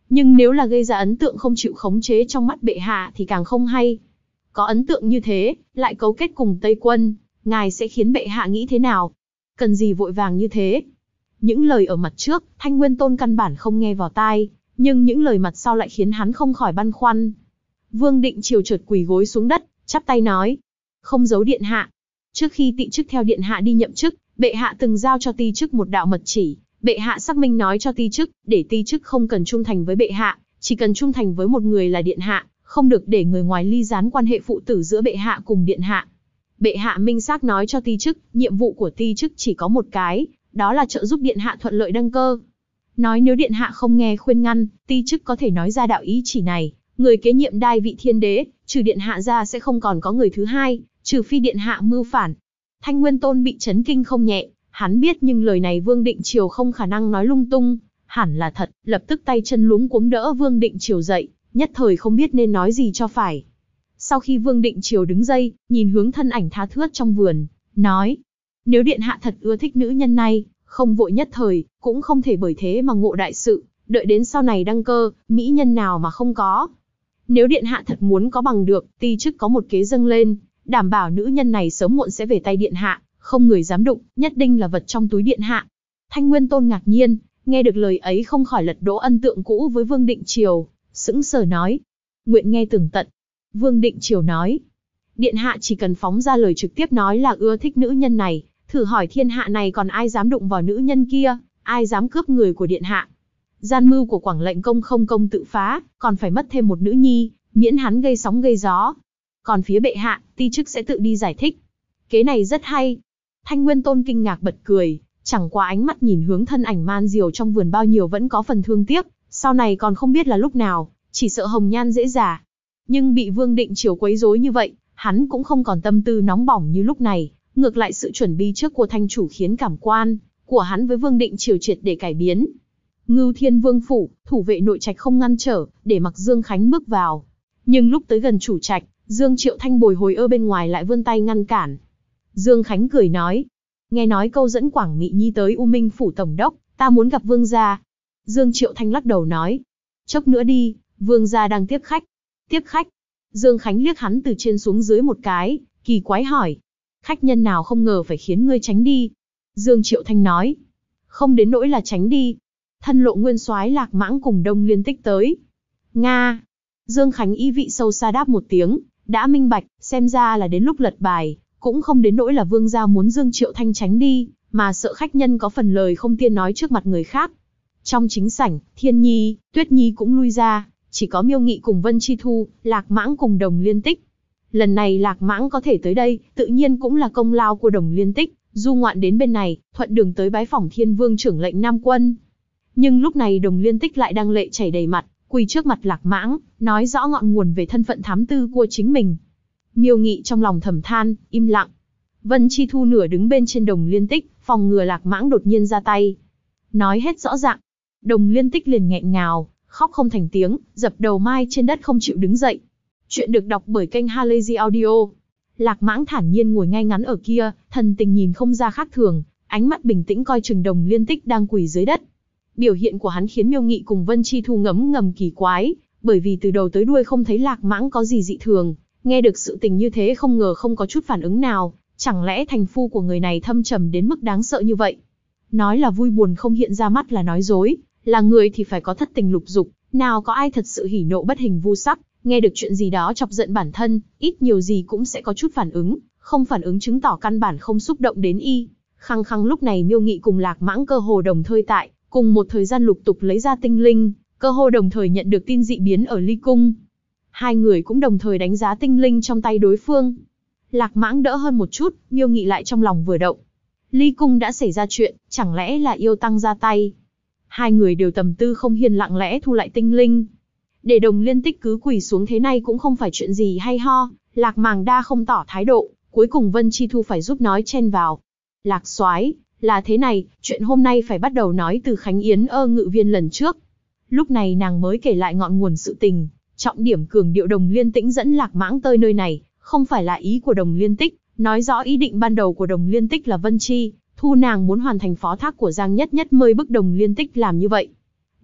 Nhưng nếu là gây ra ấn tượng không chịu khống chế trong mắt bệ hạ thì càng không hay. Có ấn tượng như thế, lại cấu kết cùng Tây quân, ngài sẽ khiến bệ hạ nghĩ thế nào? Cần gì vội vàng như thế? Những lời ở mặt trước, Thanh Nguyên Tôn căn bản không nghe vào tai, nhưng những lời mặt sau lại khiến hắn không khỏi băn khoăn. Vương Định Triều chợt quỳ gối xuống đất, chắp tay nói: không giấu điện hạ. Trước khi tị chức theo điện hạ đi nhậm chức, bệ hạ từng giao cho ti chức một đạo mật chỉ, bệ hạ xác minh nói cho ti chức, để ti chức không cần trung thành với bệ hạ, chỉ cần trung thành với một người là điện hạ, không được để người ngoài ly gián quan hệ phụ tử giữa bệ hạ cùng điện hạ. Bệ hạ minh xác nói cho ti chức, nhiệm vụ của ti chức chỉ có một cái, đó là trợ giúp điện hạ thuận lợi đăng cơ. Nói nếu điện hạ không nghe khuyên ngăn, ti chức có thể nói ra đạo ý chỉ này, người kế nhiệm đai vị thiên đế, trừ điện hạ ra sẽ không còn có người thứ hai, trừ phi điện hạ mưu phản. Thanh Nguyên Tôn bị chấn kinh không nhẹ, hắn biết nhưng lời này Vương Định Triều không khả năng nói lung tung, hẳn là thật, lập tức tay chân luống cuống đỡ Vương Định Triều dậy, nhất thời không biết nên nói gì cho phải. Sau khi Vương Định Triều đứng dậy, nhìn hướng thân ảnh tha thướt trong vườn, nói: nếu điện hạ thật ưa thích nữ nhân này, không vội nhất thời, cũng không thể bởi thế mà ngộ đại sự, đợi đến sau này đăng cơ, mỹ nhân nào mà không có. Nếu điện hạ thật muốn có bằng được, ti chức có một kế dâng lên, đảm bảo nữ nhân này sớm muộn sẽ về tay điện hạ, không người dám đụng, nhất định là vật trong túi điện hạ. Thanh Nguyên Tôn ngạc nhiên, nghe được lời ấy không khỏi lật đổ ân tượng cũ với Vương Định Triều, sững sờ nói: nguyện nghe tường tận. Vương Định Triều nói: điện hạ chỉ cần phóng ra lời trực tiếp nói là ưa thích nữ nhân này, thử hỏi thiên hạ này còn ai dám đụng vào nữ nhân kia, ai dám cướp người của điện hạ. Gian mưu của Quảng Lệnh Công không công tự phá, còn phải mất thêm một nữ nhi, miễn hắn gây sóng gây gió. Còn phía bệ hạ, ti chức sẽ tự đi giải thích. Kế này rất hay. Thanh Nguyên Tôn kinh ngạc bật cười, chẳng qua ánh mắt nhìn hướng thân ảnh man diều trong vườn bao nhiêu vẫn có phần thương tiếc, sau này còn không biết là lúc nào, chỉ sợ hồng nhan dễ già. Nhưng bị Vương Định Triều quấy rối như vậy, hắn cũng không còn tâm tư nóng bỏng như lúc này, ngược lại sự chuẩn bị trước của thanh chủ khiến cảm quan của hắn với Vương Định Triều triệt để cải biến. Ngưu Thiên Vương phủ, thủ vệ nội trạch không ngăn trở, để mặc Dương Khánh bước vào. Nhưng lúc tới gần chủ trạch, Dương Triệu Thanh bồi hồi ở bên ngoài lại vươn tay ngăn cản. Dương Khánh cười nói: nghe nói câu dẫn Quảng Nghị Nhi tới U Minh phủ tổng đốc, ta muốn gặp vương gia. Dương Triệu Thanh lắc đầu nói: chốc nữa đi, vương gia đang tiếp khách. Tiếp khách? Dương Khánh liếc hắn từ trên xuống dưới một cái, kỳ quái hỏi: khách nhân nào không ngờ phải khiến ngươi tránh đi? Dương Triệu Thanh nói: không đến nỗi là tránh đi. Thân lộ nguyên soái Lạc Mãng cùng Đông Liên Tích tới. Nga. Dương Khánh ý vị sâu xa đáp một tiếng, đã minh bạch, xem ra là đến lúc lật bài, cũng không đến nỗi là vương gia muốn Dương Triệu Thanh tránh đi, mà sợ khách nhân có phần lời không tiên nói trước mặt người khác. Trong chính sảnh, Thiên Nhi, Tuyết Nhi cũng lui ra, chỉ có Miêu Nghị cùng Vân Chi Thu, Lạc Mãng cùng Đồng Liên Tích. Lần này Lạc Mãng có thể tới đây, tự nhiên cũng là công lao của Đồng Liên Tích, du ngoạn đến bên này, thuận đường tới bái phỏng Thiên Vương trưởng lệnh Nam Quân. Nhưng lúc này Đồng Liên Tích lại đang lệ chảy đầy mặt, quỳ trước mặt Lạc Mãng, nói rõ ngọn nguồn về thân phận thám tư của chính mình. Miêu Nghị trong lòng thầm than, im lặng. Vân Chi Thu nửa đứng bên trên Đồng Liên Tích, phòng ngừa Lạc Mãng đột nhiên ra tay. Nói hết rõ ràng. Đồng Liên Tích liền nghẹn ngào, khóc không thành tiếng, dập đầu mai trên đất không chịu đứng dậy. Chuyện được đọc bởi kênh Halazy Audio. Lạc Mãng thản nhiên ngồi ngay ngắn ở kia, thần tình nhìn không ra khác thường, ánh mắt bình tĩnh coi chừng Đồng Liên Tích đang quỳ dưới đất. Biểu hiện của hắn khiến Miêu Nghị cùng Vân Chi Thu ngấm ngầm kỳ quái, bởi vì từ đầu tới đuôi không thấy Lạc Mãng có gì dị thường, nghe được sự tình như thế không ngờ không có chút phản ứng nào, chẳng lẽ thành phu của người này thâm trầm đến mức đáng sợ như vậy? Nói là vui buồn không hiện ra mắt là nói dối, là người thì phải có thất tình lục dục, nào có ai thật sự hỉ nộ bất hình vu sắc, nghe được chuyện gì đó chọc giận bản thân, ít nhiều gì cũng sẽ có chút phản ứng, không phản ứng chứng tỏ căn bản không xúc động đến y. Khăng khăng lúc này Miêu Nghị cùng Lạc Mãng cơ hồ đồng thời tại, cùng một thời gian lục tục lấy ra tinh linh, cơ hồ đồng thời nhận được tin dị biến ở Ly Cung. Hai người cũng đồng thời đánh giá tinh linh trong tay đối phương. Lạc Mãng đỡ hơn một chút, Miêu Nghị lại trong lòng vừa động. Ly Cung đã xảy ra chuyện, chẳng lẽ là yêu tăng ra tay? Hai người đều tầm tư không hiền lặng lẽ thu lại tinh linh. Để Đồng Liên Tích cứ quỳ xuống thế này cũng không phải chuyện gì hay ho, Lạc Màng Đa không tỏ thái độ, cuối cùng Vân Chi Thu phải giúp nói chen vào. Lạc soái, là thế này, chuyện hôm nay phải bắt đầu nói từ Khánh Yến ngự viên lần trước. Lúc này nàng mới kể lại ngọn nguồn sự tình, trọng điểm cường điệu Đồng Liên Tĩnh dẫn Lạc Mãng tới nơi này, không phải là ý của Đồng Liên Tích, nói rõ ý định ban đầu của Đồng Liên Tích là Vân Chi Thu nàng muốn hoàn thành phó thác của Giang Nhất Nhất mới bức Đồng Liên Tích làm như vậy.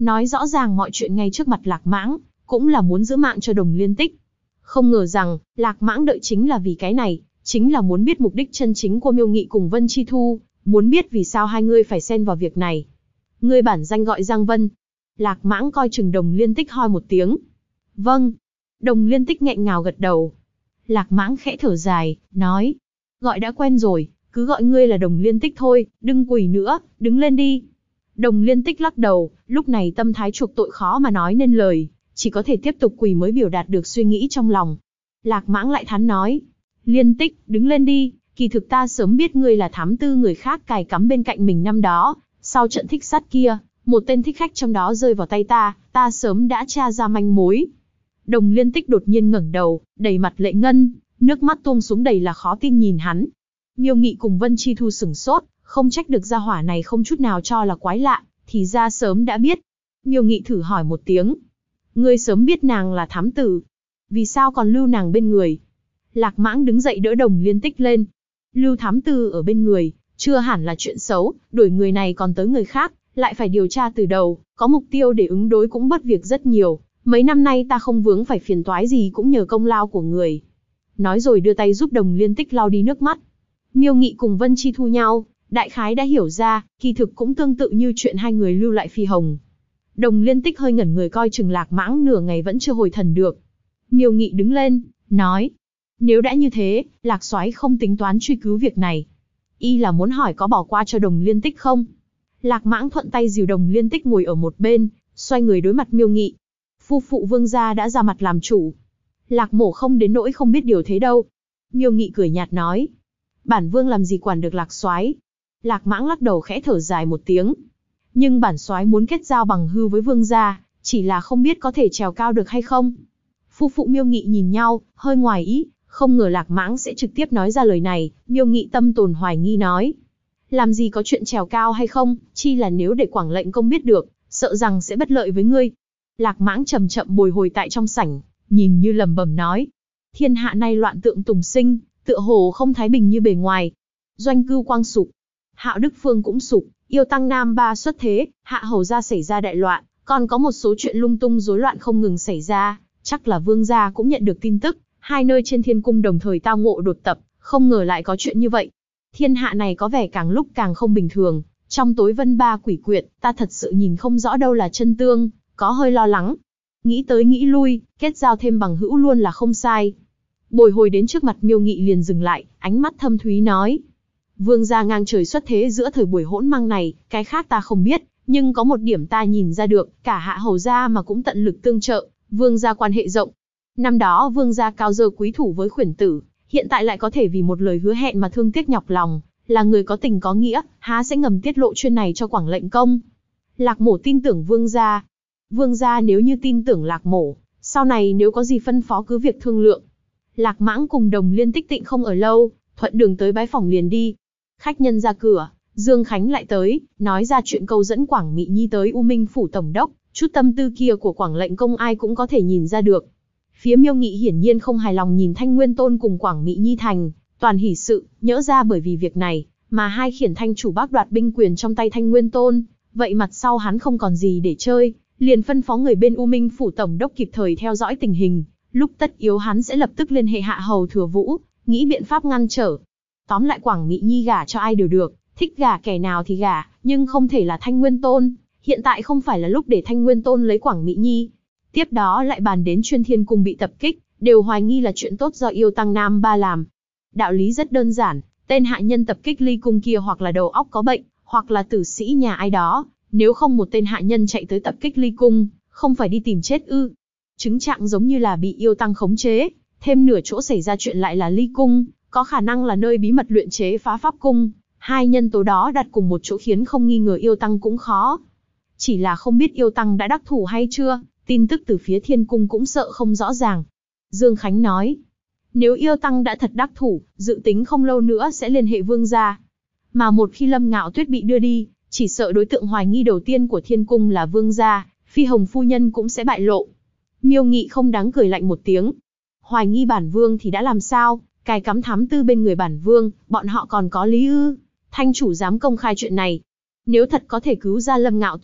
Nói rõ ràng mọi chuyện ngay trước mặt Lạc Mãng, cũng là muốn giữ mạng cho Đồng Liên Tích. Không ngờ rằng, Lạc Mãng đợi chính là vì cái này, chính là muốn biết mục đích chân chính của Miêu Nghị cùng Vân Chi Thu, muốn biết vì sao hai người phải xen vào việc này. Ngươi bản danh gọi Giang Vân. Lạc Mãng coi chừng Đồng Liên Tích hoi một tiếng. Vâng. Đồng Liên Tích nghẹn ngào gật đầu. Lạc Mãng khẽ thở dài, nói. Gọi đã quen rồi, cứ gọi ngươi là Đồng Liên Tích thôi, đừng quỳ nữa, đứng lên đi. Đồng Liên Tích lắc đầu, lúc này tâm thái chuộc tội khó mà nói nên lời, chỉ có thể tiếp tục quỳ mới biểu đạt được suy nghĩ trong lòng. Lạc Mãng lại thán nói. Liên Tích, đứng lên đi, kỳ thực ta sớm biết ngươi là thám tư người khác cài cắm bên cạnh mình năm đó, sau trận thích sát kia, một tên thích khách trong đó rơi vào tay ta sớm đã tra ra manh mối. Đồng Liên Tích đột nhiên ngẩng đầu, đầy mặt lệ ngân, nước mắt tuôn xuống đầy là khó tin nhìn hắn. Miêu Nghị cùng Vân Chi Thu sửng sốt, không trách được gia hỏa này không chút nào cho là quái lạ, thì ra sớm đã biết. Miêu Nghị thử hỏi một tiếng. Ngươi sớm biết nàng là thám tử, vì sao còn lưu nàng bên người? Lạc Mãng đứng dậy đỡ Đồng Liên Tích lên. Lưu thám tử ở bên người, chưa hẳn là chuyện xấu, đuổi người này còn tới người khác, lại phải điều tra từ đầu, có mục tiêu để ứng đối cũng bớt việc rất nhiều. Mấy năm nay ta không vướng phải phiền toái gì cũng nhờ công lao của người. Nói rồi đưa tay giúp Đồng Liên Tích lau đi nước mắt. Miêu Nghị cùng Vân Chi Thu nhau, đại khái đã hiểu ra, kỳ thực cũng tương tự như chuyện hai người lưu lại Phi Hồng. Đồng Liên Tích hơi ngẩn người coi chừng Lạc Mãng nửa ngày vẫn chưa hồi thần được. Miêu Nghị đứng lên, nói. Nếu đã như thế, Lạc Soái không tính toán truy cứu việc này. Y là muốn hỏi có bỏ qua cho Đồng Liên Tích không? Lạc Mãng thuận tay dìu Đồng Liên Tích ngồi ở một bên, xoay người đối mặt Miêu Nghị. Phu phụ Vương gia đã ra mặt làm chủ. Lạc mổ không đến nỗi không biết điều thế đâu. Miêu Nghị cười nhạt nói. Bản Vương làm gì quản được Lạc Soái. Lạc Mãng lắc đầu khẽ thở dài một tiếng. Nhưng bản soái muốn kết giao bằng hữu với Vương gia, chỉ là không biết có thể trèo cao được hay không. Phu phụ Miêu Nghị nhìn nhau, hơi ngoài ý, không ngờ Lạc Mãng sẽ trực tiếp nói ra lời này. Miêu Nghị tâm tồn hoài nghi nói. Làm gì có chuyện trèo cao hay không, chi là nếu để Quảng lệnh công biết được, sợ rằng sẽ bất lợi với ngươi. Lạc Mãng chậm chậm bồi hồi tại trong sảnh, nhìn như lẩm bẩm nói. Thiên hạ nay loạn tượng tùng sinh, tựa hồ không thái bình như bề ngoài. Doanh Cưu Quang sụp, Hạo Đức Phương cũng sụp, Yêu Tăng Nam Ba xuất thế, Hạ Hầu gia xảy ra đại loạn, còn có một số chuyện lung tung rối loạn không ngừng xảy ra, chắc là Vương gia cũng nhận được tin tức, hai nơi trên Thiên Cung đồng thời tao ngộ đột tập, không ngờ lại có chuyện như vậy. Thiên hạ này có vẻ càng lúc càng không bình thường, trong tối vân ba quỷ quyệt, ta thật sự nhìn không rõ đâu là chân tương, có hơi lo lắng. Nghĩ tới nghĩ lui, kết giao thêm bằng hữu luôn là không sai. Bồi hồi đến trước mặt Miêu Nghị liền dừng lại, ánh mắt thâm thúy nói. Vương gia ngang trời xuất thế giữa thời buổi hỗn mang này, cái khác ta không biết, nhưng có một điểm ta nhìn ra được, cả Hạ Hầu gia mà cũng tận lực tương trợ, Vương gia quan hệ rộng. Năm đó Vương gia cao dơ quý thủ với Khuyển Tử, hiện tại lại có thể vì một lời hứa hẹn mà thương tiếc nhọc lòng, là người có tình có nghĩa, há sẽ ngầm tiết lộ chuyện này cho Quảng lệnh công. Lạc mổ tin tưởng Vương gia. Vương gia nếu như tin tưởng Lạc mổ, sau này nếu có gì phân phó cứ việc thương lượng. Lạc Mãng cùng Đồng Liên Tích tịnh không ở lâu, thuận đường tới bái phòng liền đi. Khách nhân ra cửa, Dương Khánh lại tới, nói ra chuyện câu dẫn Quảng Mị Nhi tới U Minh phủ tổng đốc, chút tâm tư kia của Quảng lệnh công ai cũng có thể nhìn ra được. Phía Miêu Nghị hiển nhiên không hài lòng nhìn Thanh Nguyên Tôn cùng Quảng Mị Nhi thành toàn hỉ sự, nhỡ ra bởi vì việc này mà hai khiển thanh chủ bác đoạt binh quyền trong tay Thanh Nguyên Tôn, vậy mặt sau hắn không còn gì để chơi, liền phân phó người bên U Minh phủ tổng đốc kịp thời theo dõi tình hình, lúc tất yếu hắn sẽ lập tức liên hệ Hạ Hầu Thừa Vũ, nghĩ biện pháp ngăn trở. Tóm lại Quảng Mị Nhi gả cho ai đều được, thích gả kẻ nào thì gả, nhưng không thể là Thanh Nguyên Tôn, hiện tại không phải là lúc để Thanh Nguyên Tôn lấy Quảng Mị Nhi. Tiếp đó lại bàn đến Chuyên Thiên Cung bị tập kích, đều hoài nghi là chuyện tốt do Yêu Tăng Nam Ba làm. Đạo lý rất đơn giản, tên hạ nhân tập kích Ly Cung kia hoặc là đầu óc có bệnh, hoặc là tử sĩ nhà ai đó, nếu không một tên hạ nhân chạy tới tập kích Ly Cung, không phải đi tìm chết ư. Chứng trạng giống như là bị Yêu Tăng khống chế, thêm nửa chỗ xảy ra chuyện lại là Ly Cung, có khả năng là nơi bí mật luyện chế phá pháp cung, hai nhân tố đó đặt cùng một chỗ khiến không nghi ngờ Yêu Tăng cũng khó. Chỉ là không biết Yêu Tăng đã đắc thủ hay chưa, tin tức từ phía Thiên Cung cũng sợ không rõ ràng. Dương Khánh nói, nếu Yêu Tăng đã thật đắc thủ, dự tính không lâu nữa sẽ liên hệ Vương gia. Mà một khi Lâm Ngạo Tuyết bị đưa đi, chỉ sợ đối tượng hoài nghi đầu tiên của Thiên Cung là Vương gia, Phi Hồng phu nhân cũng sẽ bại lộ. Miêu Nghị không đáng cười lạnh một tiếng. Hoài nghi bản Vương thì đã làm sao, cài cắm thám tư bên người bản Vương, bọn họ còn có lý ư? Thanh chủ dám công khai chuyện này. Nếu thật có thể cứu ra Lâm Ngạo Tuyết,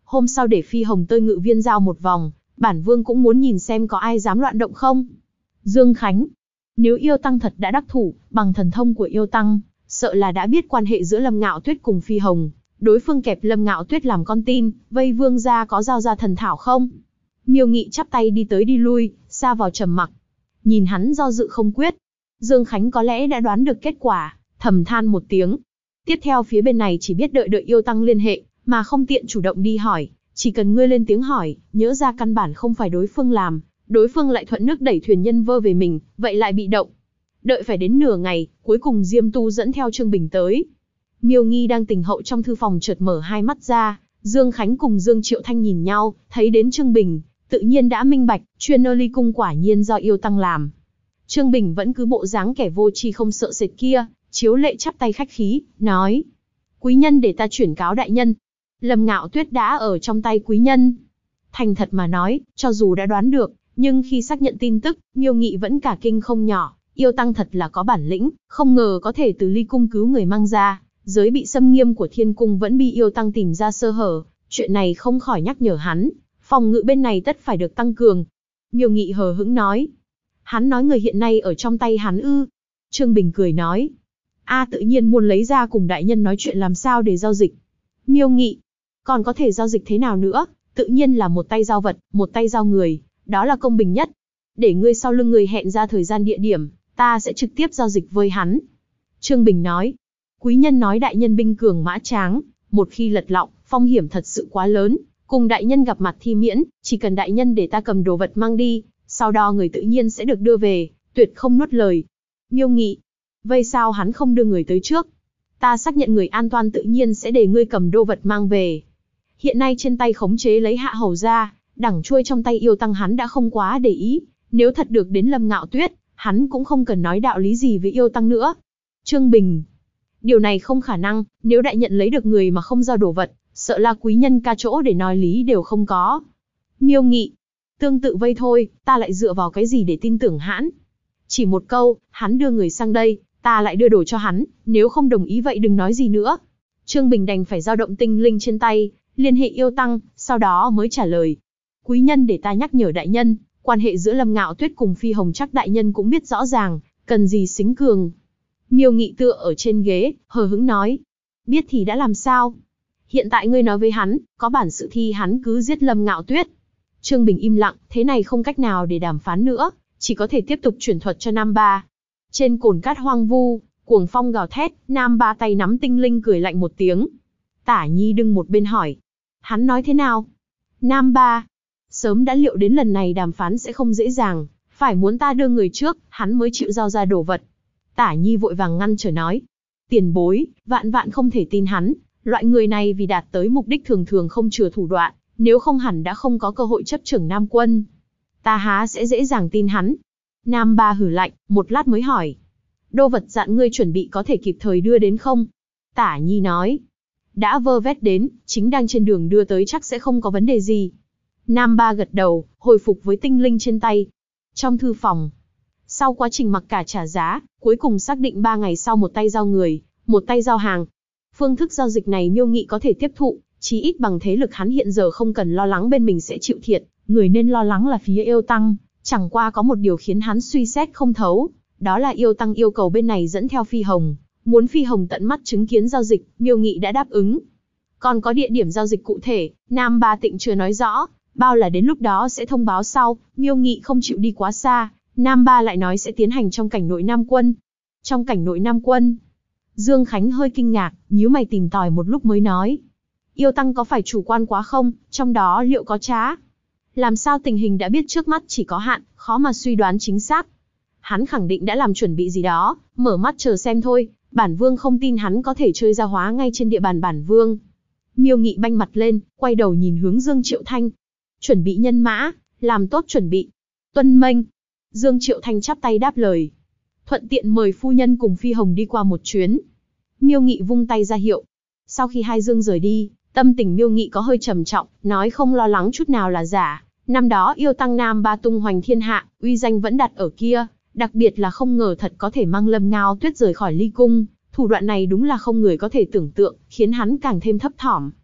Hôm sau để Phi Hồng Tơi ngự viên giao một vòng, bản vương cũng muốn nhìn xem có ai dám loạn động không. Dương Khánh, nếu yêu tăng thật đã đắc thủ, bằng thần thông của yêu tăng, sợ là đã biết quan hệ giữa Lâm Ngạo Tuyết cùng Phi Hồng. Đối phương kẹp Lâm Ngạo Tuyết làm con tin, vây vương gia có giao ra thần thảo không? Miêu Nghị chắp tay đi tới đi lui, xa vào trầm mặc. Nhìn hắn do dự không quyết, Dương Khánh có lẽ đã đoán được kết quả, thầm than một tiếng. Tiếp theo phía bên này chỉ biết đợi yêu tăng liên hệ, mà không tiện chủ động đi hỏi. Chỉ cần ngươi lên tiếng hỏi, nhớ ra căn bản không phải đối phương làm, đối phương lại thuận nước đẩy thuyền nhân vơ về mình, vậy lại bị động. Đợi phải đến nửa ngày, cuối cùng Diêm Tu dẫn theo Trương Bình tới. Miêu Nghi đang tỉnh hậu trong thư phòng chợt mở hai mắt ra, Dương Khánh cùng Dương Triệu Thanh nhìn nhau, thấy đến Trương Bình, tự nhiên đã minh bạch, chuyên ly cung quả nhiên do yêu tăng làm. Trương Bình vẫn cứ bộ dáng kẻ vô tri không sợ sệt kia, chiếu lệ chắp tay khách khí, nói: Quý nhân để ta chuyển cáo đại nhân. Lâm Ngạo Tuyết đã ở trong tay quý nhân. Thành thật mà nói, cho dù đã đoán được, nhưng khi xác nhận tin tức, Miêu Nghị vẫn cả kinh không nhỏ. Yêu tăng thật là có bản lĩnh, không ngờ có thể từ ly cung cứu người mang ra. Giới bị xâm nghiêm của thiên cung vẫn bị yêu tăng tìm ra sơ hở. Chuyện này không khỏi nhắc nhở hắn, phòng ngự bên này tất phải được tăng cường. Miêu Nghị hờ hững nói: Hắn nói người hiện nay ở trong tay hắn ư? Trương Bình cười nói: tự nhiên muốn lấy ra cùng đại nhân nói chuyện làm sao để giao dịch. Miêu Nghị: Còn có thể giao dịch thế nào nữa? Tự nhiên là một tay giao vật, một tay giao người, đó là công bình nhất. Để ngươi sau lưng người hẹn ra thời gian địa điểm, ta sẽ trực tiếp giao dịch với hắn. Trương Bình nói: Quý nhân nói đại nhân binh cường mã tráng, một khi lật lọng, phong hiểm thật sự quá lớn. Cùng đại nhân gặp mặt thi miễn, chỉ cần đại nhân để ta cầm đồ vật mang đi, sau đó người tự nhiên sẽ được đưa về, tuyệt không nuốt lời. Miêu Nghị: Vậy sao hắn không đưa người tới trước? Ta xác nhận người an toàn tự nhiên sẽ để ngươi cầm đồ vật mang về. Hiện nay trên tay khống chế lấy Hạ Hầu ra, đẳng chuôi trong tay yêu tăng hắn đã không quá để ý. Nếu thật được đến Lâm Ngạo Tuyết, hắn cũng không cần nói đạo lý gì với yêu tăng nữa. Trương Bình: Điều này không khả năng, nếu đại nhận lấy được người mà không giao đồ vật, sợ là quý nhân ca chỗ để nói lý đều không có. Miêu Nghị: Tương tự vây thôi, ta lại dựa vào cái gì để tin tưởng hắn? Chỉ một câu, hắn đưa người sang đây, ta lại đưa đồ cho hắn, nếu không đồng ý vậy đừng nói gì nữa. Trương Bình đành phải dao động tinh linh trên tay, liên hệ yêu tăng, sau đó mới trả lời: Quý nhân để ta nhắc nhở đại nhân, quan hệ giữa Lâm Ngạo Tuyết cùng Phi Hồng chắc đại nhân cũng biết rõ ràng, cần gì xính cường. Miêu Nghị tựa ở trên ghế, hờ hững nói: Biết thì đã làm sao? Hiện tại ngươi nói với hắn, có bản sự thi hắn cứ giết Lâm Ngạo Tuyết. Trương Bình im lặng, thế này không cách nào để đàm phán nữa, chỉ có thể tiếp tục chuyển thuật cho Nam Ba. Trên cồn cát hoang vu, cuồng phong gào thét, Nam Ba tay nắm tinh linh cười lạnh một tiếng. Tả Nhi đứng một bên hỏi: Hắn nói thế nào? Nam Ba: Sớm đã liệu đến lần này đàm phán sẽ không dễ dàng, phải muốn ta đưa người trước, hắn mới chịu giao ra đồ vật. Tả Nhi vội vàng ngăn trở nói: Tiền bối, vạn vạn không thể tin hắn, loại người này vì đạt tới mục đích thường thường không chừa thủ đoạn, nếu không hẳn đã không có cơ hội chấp trưởng Nam Quân. Ta há sẽ dễ dàng tin hắn. Nam Ba hử lạnh, một lát mới hỏi: Đô vật dặn ngươi chuẩn bị có thể kịp thời đưa đến không? Tả Nhi nói: Đã vơ vét đến, chính đang trên đường đưa tới chắc sẽ không có vấn đề gì. Nam Ba gật đầu, hồi phục với tinh linh trên tay. Trong thư phòng, sau quá trình mặc cả trả giá, cuối cùng xác định 3 ngày sau một tay giao người, một tay giao hàng. Phương thức giao dịch này Miêu Nghị có thể tiếp thụ, chí ít bằng thế lực hắn hiện giờ không cần lo lắng bên mình sẽ chịu thiệt, người nên lo lắng là phía yêu tăng. Chẳng qua có một điều khiến hắn suy xét không thấu, đó là yêu tăng yêu cầu bên này dẫn theo Phi Hồng, muốn Phi Hồng tận mắt chứng kiến giao dịch, Miêu Nghị đã đáp ứng. Còn có địa điểm giao dịch cụ thể, Nam Ba Tịnh chưa nói rõ, bao là đến lúc đó sẽ thông báo sau, Miêu Nghị không chịu đi quá xa, Nam Ba lại nói sẽ tiến hành trong cảnh nội Nam Quân. Trong cảnh nội Nam Quân, Dương Khánh hơi kinh ngạc, nhíu mày tìm tòi một lúc mới nói: Yêu tăng có phải chủ quan quá không, trong đó liệu có trá? Làm sao tình hình đã biết trước mắt chỉ có hạn, khó mà suy đoán chính xác. Hắn khẳng định đã làm chuẩn bị gì đó, mở mắt chờ xem thôi, bản vương không tin hắn có thể chơi ra hóa ngay trên địa bàn bản vương. Miêu Nghị banh mặt lên, quay đầu nhìn hướng Dương Triệu Thanh. Chuẩn bị nhân mã, làm tốt chuẩn bị. Tuân mệnh. Dương Triệu Thanh chắp tay đáp lời. Thuận tiện mời phu nhân cùng Phi Hồng đi qua một chuyến. Miêu Nghị vung tay ra hiệu. Sau khi hai Dương rời đi, tâm tình Miêu Nghị có hơi trầm trọng, nói không lo lắng chút nào là giả. Năm đó yêu tăng Nam Ba tung hoành thiên hạ, uy danh vẫn đặt ở kia, đặc biệt là không ngờ thật có thể mang Lâm Ngạo Tuyết rời khỏi ly cung, thủ đoạn này đúng là không người có thể tưởng tượng, khiến hắn càng thêm thấp thỏm.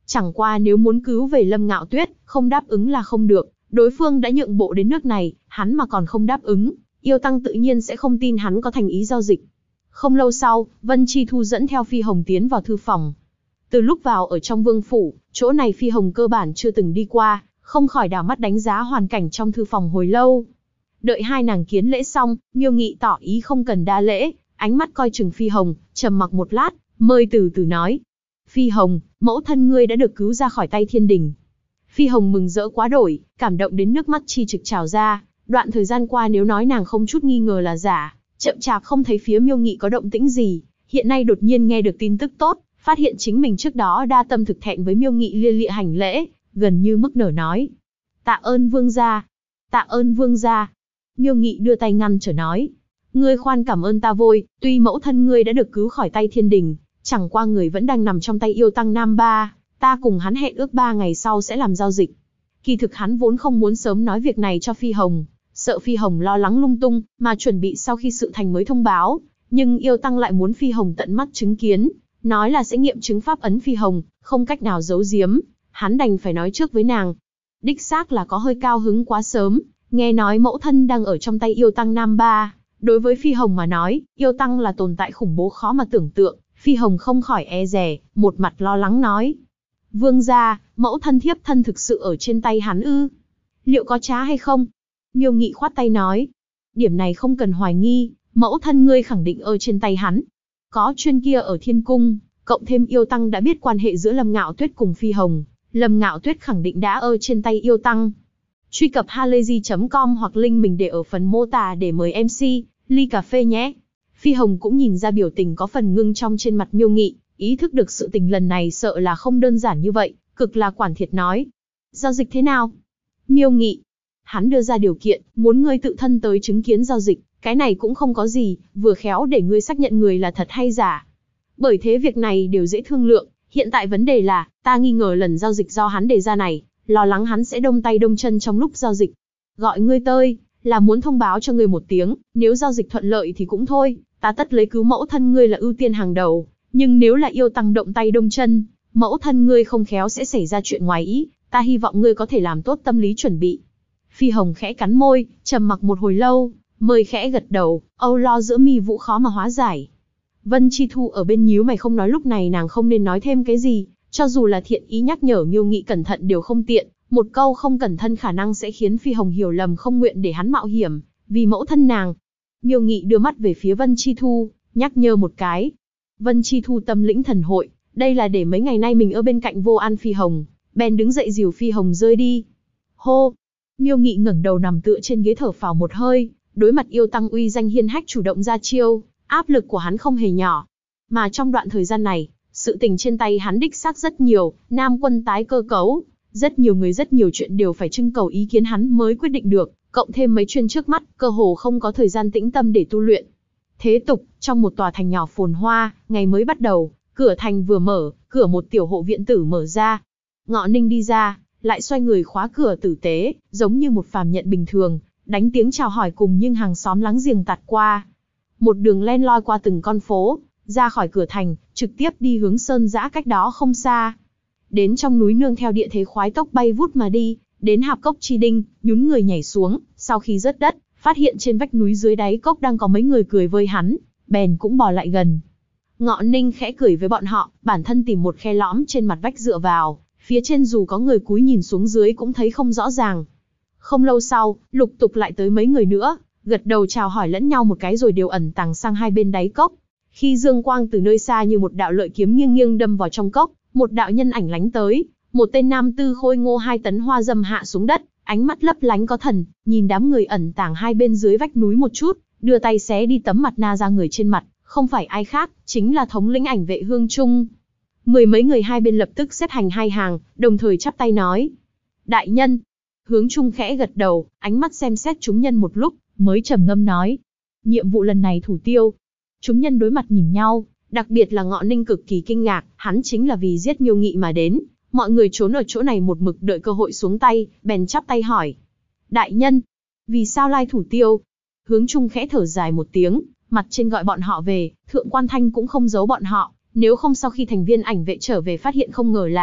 Chẳng qua nếu muốn cứu về Lâm Ngạo Tuyết, không đáp ứng là không được, đối phương đã nhượng bộ đến nước này, hắn mà còn không đáp ứng, yêu tăng tự nhiên sẽ không tin hắn có thành ý giao dịch. Không lâu sau, Vân Chi Thu dẫn theo Phi Hồng tiến vào thư phòng. Từ lúc vào ở trong vương phủ, chỗ này Phi Hồng cơ bản chưa từng đi qua, không khỏi đảo mắt đánh giá hoàn cảnh trong thư phòng hồi lâu. Đợi hai nàng kiến lễ xong, Miêu Nghị tỏ ý không cần đa lễ, ánh mắt coi chừng Phi Hồng, trầm mặc một lát, mới từ từ nói. Phi Hồng, mẫu thân ngươi đã được cứu ra khỏi tay thiên đình. Phi Hồng mừng rỡ quá đổi, cảm động đến nước mắt chi trực trào ra. Đoạn thời gian qua nếu nói nàng không chút nghi ngờ là giả, chậm chạp không thấy phía Miêu Nghị có động tĩnh gì, hiện nay đột nhiên nghe được tin tức tốt, phát hiện chính mình trước đó đa tâm thực thẹn với Miêu Nghị lia lịa hành lễ, gần như mức nở nói. Tạ ơn vương gia, tạ ơn vương gia. Miêu Nghị đưa tay ngăn trở nói. Ngươi khoan cảm ơn ta vội, tuy mẫu thân ngươi đã được cứu khỏi tay thiên đình, chẳng qua người vẫn đang nằm trong tay yêu tăng Nam Ba, ta cùng hắn hẹn ước 3 ngày sau sẽ làm giao dịch. Kỳ thực hắn vốn không muốn sớm nói việc này cho Phi Hồng, sợ Phi Hồng lo lắng lung tung, mà chuẩn bị sau khi sự thành mới thông báo, nhưng yêu tăng lại muốn Phi Hồng tận mắt chứng kiến, nói là sẽ nghiệm chứng pháp ấn Phi Hồng, không cách nào giấu giếm, hắn đành phải nói trước với nàng. Đích xác là có hơi cao hứng quá sớm, nghe nói mẫu thân đang ở trong tay yêu tăng Nam Ba. Đối với Phi Hồng mà nói, yêu tăng là tồn tại khủng bố khó mà tưởng tượng, Phi Hồng không khỏi e dè, một mặt lo lắng nói. Vương gia, mẫu thân thiếp thân thực sự ở trên tay hắn ư? Liệu có trá hay không? Miêu Nghị khoát tay nói. Điểm này không cần hoài nghi, mẫu thân ngươi khẳng định ở trên tay hắn. Có chuyên kia ở thiên cung, cộng thêm yêu tăng đã biết quan hệ giữa Lâm Ngạo Tuyết cùng Phi Hồng, Lâm Ngạo Tuyết khẳng định đã ở trên tay yêu tăng. Truy cập halayzi.com hoặc link mình để ở phần mô tả để mời MC, ly cà phê nhé. Phi Hồng cũng nhìn ra biểu tình có phần ngưng trong trên mặt Miêu Nghị, ý thức được sự tình lần này sợ là không đơn giản như vậy, cực là quản thiệt nói. Giao dịch thế nào? Miêu Nghị. Hắn đưa ra điều kiện, muốn ngươi tự thân tới chứng kiến giao dịch, cái này cũng không có gì, vừa khéo để ngươi xác nhận người là thật hay giả. Bởi thế việc này đều dễ thương lượng, hiện tại vấn đề là, ta nghi ngờ lần giao dịch do hắn đề ra này, lo lắng hắn sẽ đông tay đông chân trong lúc giao dịch. Gọi ngươi tới, là muốn thông báo cho ngươi một tiếng, nếu giao dịch thuận lợi thì cũng thôi, ta tất lấy cứu mẫu thân ngươi là ưu tiên hàng đầu, nhưng nếu là yêu tăng động tay đông chân, mẫu thân ngươi không khéo sẽ xảy ra chuyện ngoài ý, ta hy vọng ngươi có thể làm tốt tâm lý chuẩn bị. Phi Hồng khẽ cắn môi, trầm mặc một hồi lâu, mới khẽ gật đầu, âu lo giữa mi vũ khó mà hóa giải. Vân Chi Thu ở bên nhíu mày không nói, lúc này nàng không nên nói thêm cái gì, cho dù là thiện ý nhắc nhở Miêu Nghị cẩn thận đều không tiện, một câu không cẩn thận khả năng sẽ khiến Phi Hồng hiểu lầm không nguyện để hắn mạo hiểm, vì mẫu thân nàng. Miêu Nghị đưa mắt về phía Vân Chi Thu, nhắc nhở một cái. Vân Chi Thu tâm lĩnh thần hội, đây là để mấy ngày nay mình ở bên cạnh vô an Phi Hồng, bèn đứng dậy dìu Phi Hồng rơi đi. Hô! Miêu Nghị ngẩng đầu nằm tựa trên ghế thở phào một hơi, đối mặt yêu tăng uy danh hiên hách chủ động ra chiêu, áp lực của hắn không hề nhỏ. Mà trong đoạn thời gian này, sự tình trên tay hắn đích xác rất nhiều, Nam quân tái cơ cấu, rất nhiều người rất nhiều chuyện đều phải trưng cầu ý kiến hắn mới quyết định được, cộng thêm mấy chuyên trước mắt, cơ hồ không có thời gian tĩnh tâm để tu luyện. Thế tục, trong một tòa thành nhỏ phồn hoa, ngày mới bắt đầu, cửa thành vừa mở, cửa một tiểu hộ viện tử mở ra. Ngọ Ninh đi ra, lại xoay người khóa cửa tử tế, giống như một phàm nhận bình thường, đánh tiếng chào hỏi cùng nhưng hàng xóm láng giềng tạt qua. Một đường len loi qua từng con phố, ra khỏi cửa thành, trực tiếp đi hướng sơn dã cách đó không xa. Đến trong núi nương theo địa thế khoái tốc bay vút mà đi, đến hạp cốc chi đinh, nhún người nhảy xuống, sau khi rớt đất, phát hiện trên vách núi dưới đáy cốc đang có mấy người cười vơi hắn, bèn cũng bò lại gần. Ngọ Ninh khẽ cười với bọn họ, bản thân tìm một khe lõm trên mặt vách dựa vào, phía trên dù có người cúi nhìn xuống dưới cũng thấy không rõ ràng. Không lâu sau, lục tục lại tới mấy người nữa, gật đầu chào hỏi lẫn nhau một cái rồi đều ẩn tàng sang hai bên đáy cốc. Khi dương quang từ nơi xa như một đạo lợi kiếm nghiêng nghiêng đâm vào trong cốc, một đạo nhân ảnh lánh tới, một tên nam tư khôi ngô 2 tấn hoa dâm hạ xuống đất, ánh mắt lấp lánh có thần, nhìn đám người ẩn tàng hai bên dưới vách núi một chút, đưa tay xé đi tấm mặt na ra người trên mặt, không phải ai khác, chính là thống lĩnh ảnh vệ Hương Trung. Mười mấy người hai bên lập tức xếp hành hai hàng, đồng thời chắp tay nói: Đại nhân. Hướng Trung khẽ gật đầu, ánh mắt xem xét chúng nhân một lúc, mới trầm ngâm nói: Nhiệm vụ lần này thủ tiêu. Chúng nhân đối mặt nhìn nhau, đặc biệt là Ngọ Ninh cực kỳ kinh ngạc, hắn chính là vì giết Miêu Nghị mà đến. Mọi người trốn ở chỗ này một mực đợi cơ hội xuống tay, bèn chắp tay hỏi: Đại nhân, vì sao lai thủ tiêu? Hướng Trung khẽ thở dài một tiếng, mặt trên gọi bọn họ về, Thượng Quan Thanh cũng không giấu bọn họ, nếu không sau khi thành viên ảnh vệ trở về phát hiện không ngờ là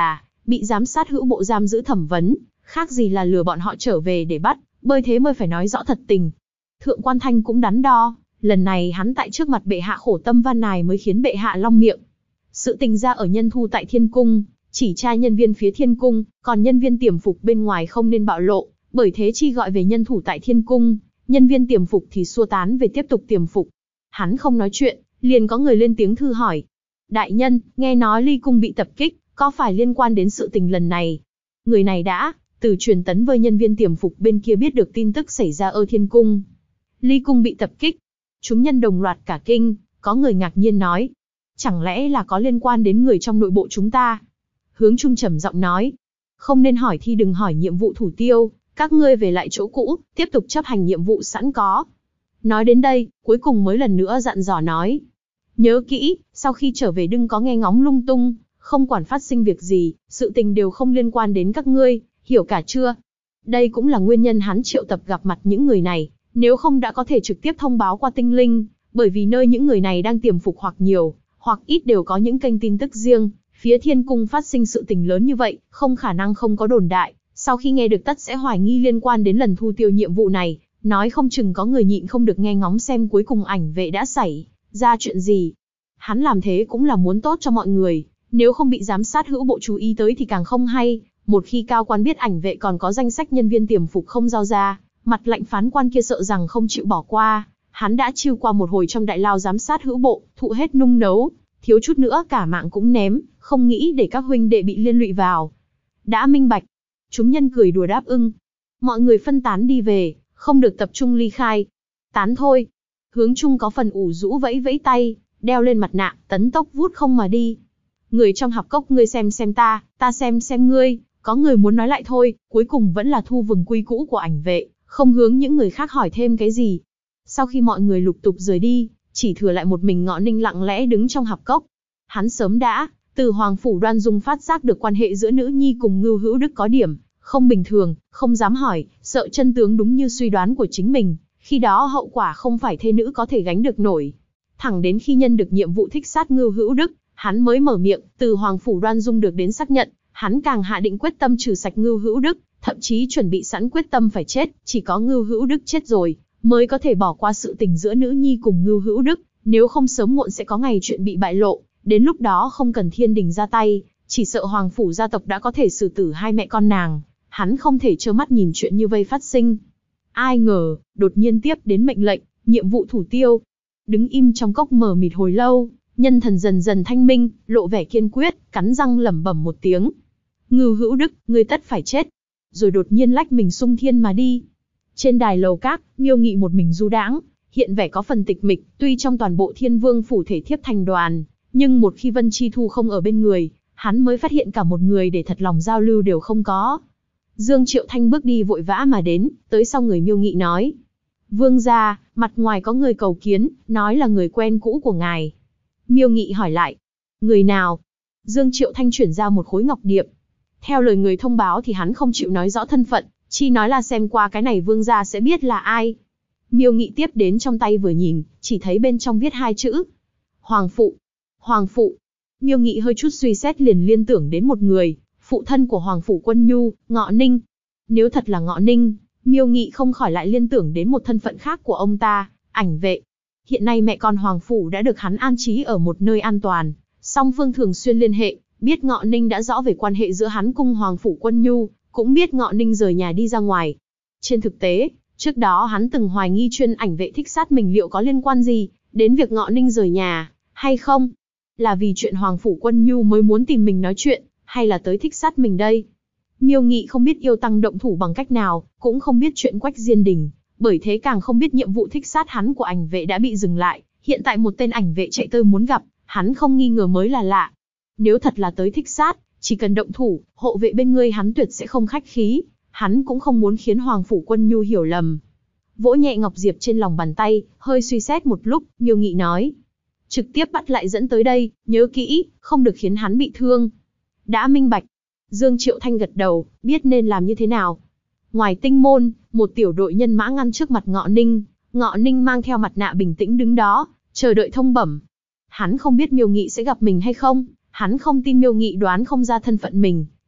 bị giám sát hữu bộ giam giữ thẩm vấn, khác gì là lừa bọn họ trở về để bắt, bởi thế mới phải nói rõ thật tình. Thượng quan Thanh cũng đắn đo, lần này hắn tại trước mặt bệ hạ khổ tâm van nài mới khiến bệ hạ long miệng. Sự tình ra ở nhân thu tại thiên cung, chỉ tra nhân viên phía thiên cung, còn nhân viên tiềm phục bên ngoài không nên bạo lộ, bởi thế chi gọi về nhân thủ tại thiên cung, nhân viên tiềm phục thì xua tán về tiếp tục tiềm phục. Hắn không nói chuyện, liền có người lên tiếng thư hỏi. Đại nhân, nghe nói Ly Cung bị tập kích, có phải liên quan đến sự tình lần này? Người này đã từ truyền tấn với nhân viên tiềm phục bên kia biết được tin tức xảy ra ở thiên cung. Ly Cung bị tập kích. Chúng nhân đồng loạt cả kinh, có người ngạc nhiên nói. Chẳng lẽ là có liên quan đến người trong nội bộ chúng ta? Hướng Trung trầm giọng nói. Không nên hỏi thì đừng hỏi nhiệm vụ thủ tiêu, các ngươi về lại chỗ cũ, tiếp tục chấp hành nhiệm vụ sẵn có. Nói đến đây, cuối cùng mới lần nữa dặn dò nói. Nhớ kỹ, sau khi trở về đừng có nghe ngóng lung tung, không quản phát sinh việc gì, sự tình đều không liên quan đến các ngươi, hiểu cả chưa? Đây cũng là nguyên nhân hắn triệu tập gặp mặt những người này, nếu không đã có thể trực tiếp thông báo qua tinh linh, bởi vì nơi những người này đang tiềm phục hoặc nhiều, hoặc ít đều có những kênh tin tức riêng, phía thiên cung phát sinh sự tình lớn như vậy, không khả năng không có đồn đại, sau khi nghe được tất sẽ hoài nghi liên quan đến lần thu tiêu nhiệm vụ này, nói không chừng có người nhịn không được nghe ngóng xem cuối cùng ảnh vệ đã xảy ra chuyện gì. Hắn làm thế cũng là muốn tốt cho mọi người, nếu không bị giám sát hữu bộ chú ý tới thì càng không hay, một khi cao quan biết ảnh vệ còn có danh sách nhân viên tiềm phục không giao ra, mặt lạnh phán quan kia sợ rằng không chịu bỏ qua, hắn đã chiêu qua một hồi trong đại lao giám sát hữu bộ, thụ hết nung nấu, thiếu chút nữa cả mạng cũng ném, không nghĩ để các huynh đệ bị liên lụy vào. Đã minh bạch. Chúng nhân cười đùa đáp ưng. Mọi người phân tán đi về, không được tập trung ly khai. Tán thôi. Hướng Trung có phần ủ rũ vẫy vẫy tay, đeo lên mặt nạ, tấn tốc vút không mà đi. Người trong hạp cốc ngươi xem ta xem ngươi, có người muốn nói lại thôi, cuối cùng vẫn là thu vừng quy cũ của ảnh vệ, không hướng những người khác hỏi thêm cái gì. Sau khi mọi người lục tục rời đi, chỉ thừa lại một mình Ngọ Ninh lặng lẽ đứng trong hạp cốc. Hắn sớm đã từ Hoàng Phủ Đoan Dung phát giác được quan hệ giữa nữ nhi cùng Ngưu Hữu Đức có điểm không bình thường, không dám hỏi, sợ chân tướng đúng như suy đoán của chính mình, khi đó hậu quả không phải thê nữ có thể gánh được nổi. Thẳng đến khi nhân được nhiệm vụ thích sát Ngưu Hữu Đức, hắn mới mở miệng, từ Hoàng Phủ Đoan Dung được đến xác nhận, hắn càng hạ định quyết tâm trừ sạch Ngưu Hữu Đức, thậm chí chuẩn bị sẵn quyết tâm phải chết, chỉ có Ngưu Hữu Đức chết rồi, mới có thể bỏ qua sự tình giữa nữ nhi cùng Ngưu Hữu Đức, nếu không sớm muộn sẽ có ngày chuyện bị bại lộ, đến lúc đó không cần thiên đình ra tay, chỉ sợ Hoàng Phủ gia tộc đã có thể xử tử hai mẹ con nàng, hắn không thể trơ mắt nhìn chuyện như vây phát sinh. Ai ngờ, đột nhiên tiếp đến mệnh lệnh, nhiệm vụ thủ tiêu. Đứng im trong cốc mờ mịt hồi lâu, nhân thần dần dần thanh minh, lộ vẻ kiên quyết, cắn răng lẩm bẩm một tiếng. Ngưu Hữu Đức, ngươi tất phải chết. Rồi đột nhiên lách mình xung thiên mà đi. Trên đài lầu các, Miêu Nghị một mình du đãng, hiện vẻ có phần tịch mịch, tuy trong toàn bộ Thiên Vương phủ thể thiếp thành đoàn, nhưng một khi Vân Chi Thu không ở bên người, hắn mới phát hiện cả một người để thật lòng giao lưu đều không có. Dương Triệu Thanh bước đi vội vã mà đến, tới sau người Miêu Nghị nói. Vương gia, mặt ngoài có người cầu kiến, nói là người quen cũ của ngài. Miêu Nghị hỏi lại. Người nào? Dương Triệu Thanh chuyển ra một khối ngọc điệp. Theo lời người thông báo thì hắn không chịu nói rõ thân phận, chỉ nói là xem qua cái này vương gia sẽ biết là ai. Miêu Nghị tiếp đến trong tay vừa nhìn, chỉ thấy bên trong viết hai chữ. Hoàng phụ. Hoàng phụ. Miêu Nghị hơi chút suy xét liền liên tưởng đến một người, phụ thân của Hoàng Phủ Quân Nhu, Ngọ Ninh. Nếu thật là Ngọ Ninh, Miêu Nghị không khỏi lại liên tưởng đến một thân phận khác của ông ta, ảnh vệ. Hiện nay mẹ con Hoàng Phủ đã được hắn an trí ở một nơi an toàn, song phương thường xuyên liên hệ, biết Ngọ Ninh đã rõ về quan hệ giữa hắn cùng Hoàng Phủ Quân Nhu, cũng biết Ngọ Ninh rời nhà đi ra ngoài. Trên thực tế, trước đó hắn từng hoài nghi chuyên ảnh vệ thích sát mình liệu có liên quan gì đến việc Ngọ Ninh rời nhà, hay không? Là vì chuyện Hoàng Phủ Quân Nhu mới muốn tìm mình nói chuyện, hay là tới thích sát mình đây? Miêu Nghị không biết yêu tăng động thủ bằng cách nào, cũng không biết chuyện Quách Diên Đình, bởi thế càng không biết nhiệm vụ thích sát hắn của ảnh vệ đã bị dừng lại, hiện tại một tên ảnh vệ chạy tới muốn gặp, hắn không nghi ngờ mới là lạ. Nếu thật là tới thích sát, chỉ cần động thủ, hộ vệ bên ngươi hắn tuyệt sẽ không khách khí, hắn cũng không muốn khiến Hoàng Phủ Quân Nhu hiểu lầm. Vỗ nhẹ Ngọc Diệp trên lòng bàn tay, hơi suy xét một lúc, Miêu Nghị nói. Trực tiếp bắt lại dẫn tới đây, nhớ kỹ, không được khiến hắn bị thương. Đã minh bạch. Dương Triệu Thanh gật đầu, biết nên làm như thế nào. Ngoài tinh môn, một tiểu đội nhân mã ngăn trước mặt Ngọ Ninh. Ngọ Ninh mang theo mặt nạ bình tĩnh đứng đó, chờ đợi thông bẩm. Hắn không biết Miêu Nghị sẽ gặp mình hay không, hắn không tin Miêu Nghị đoán không ra thân phận mình,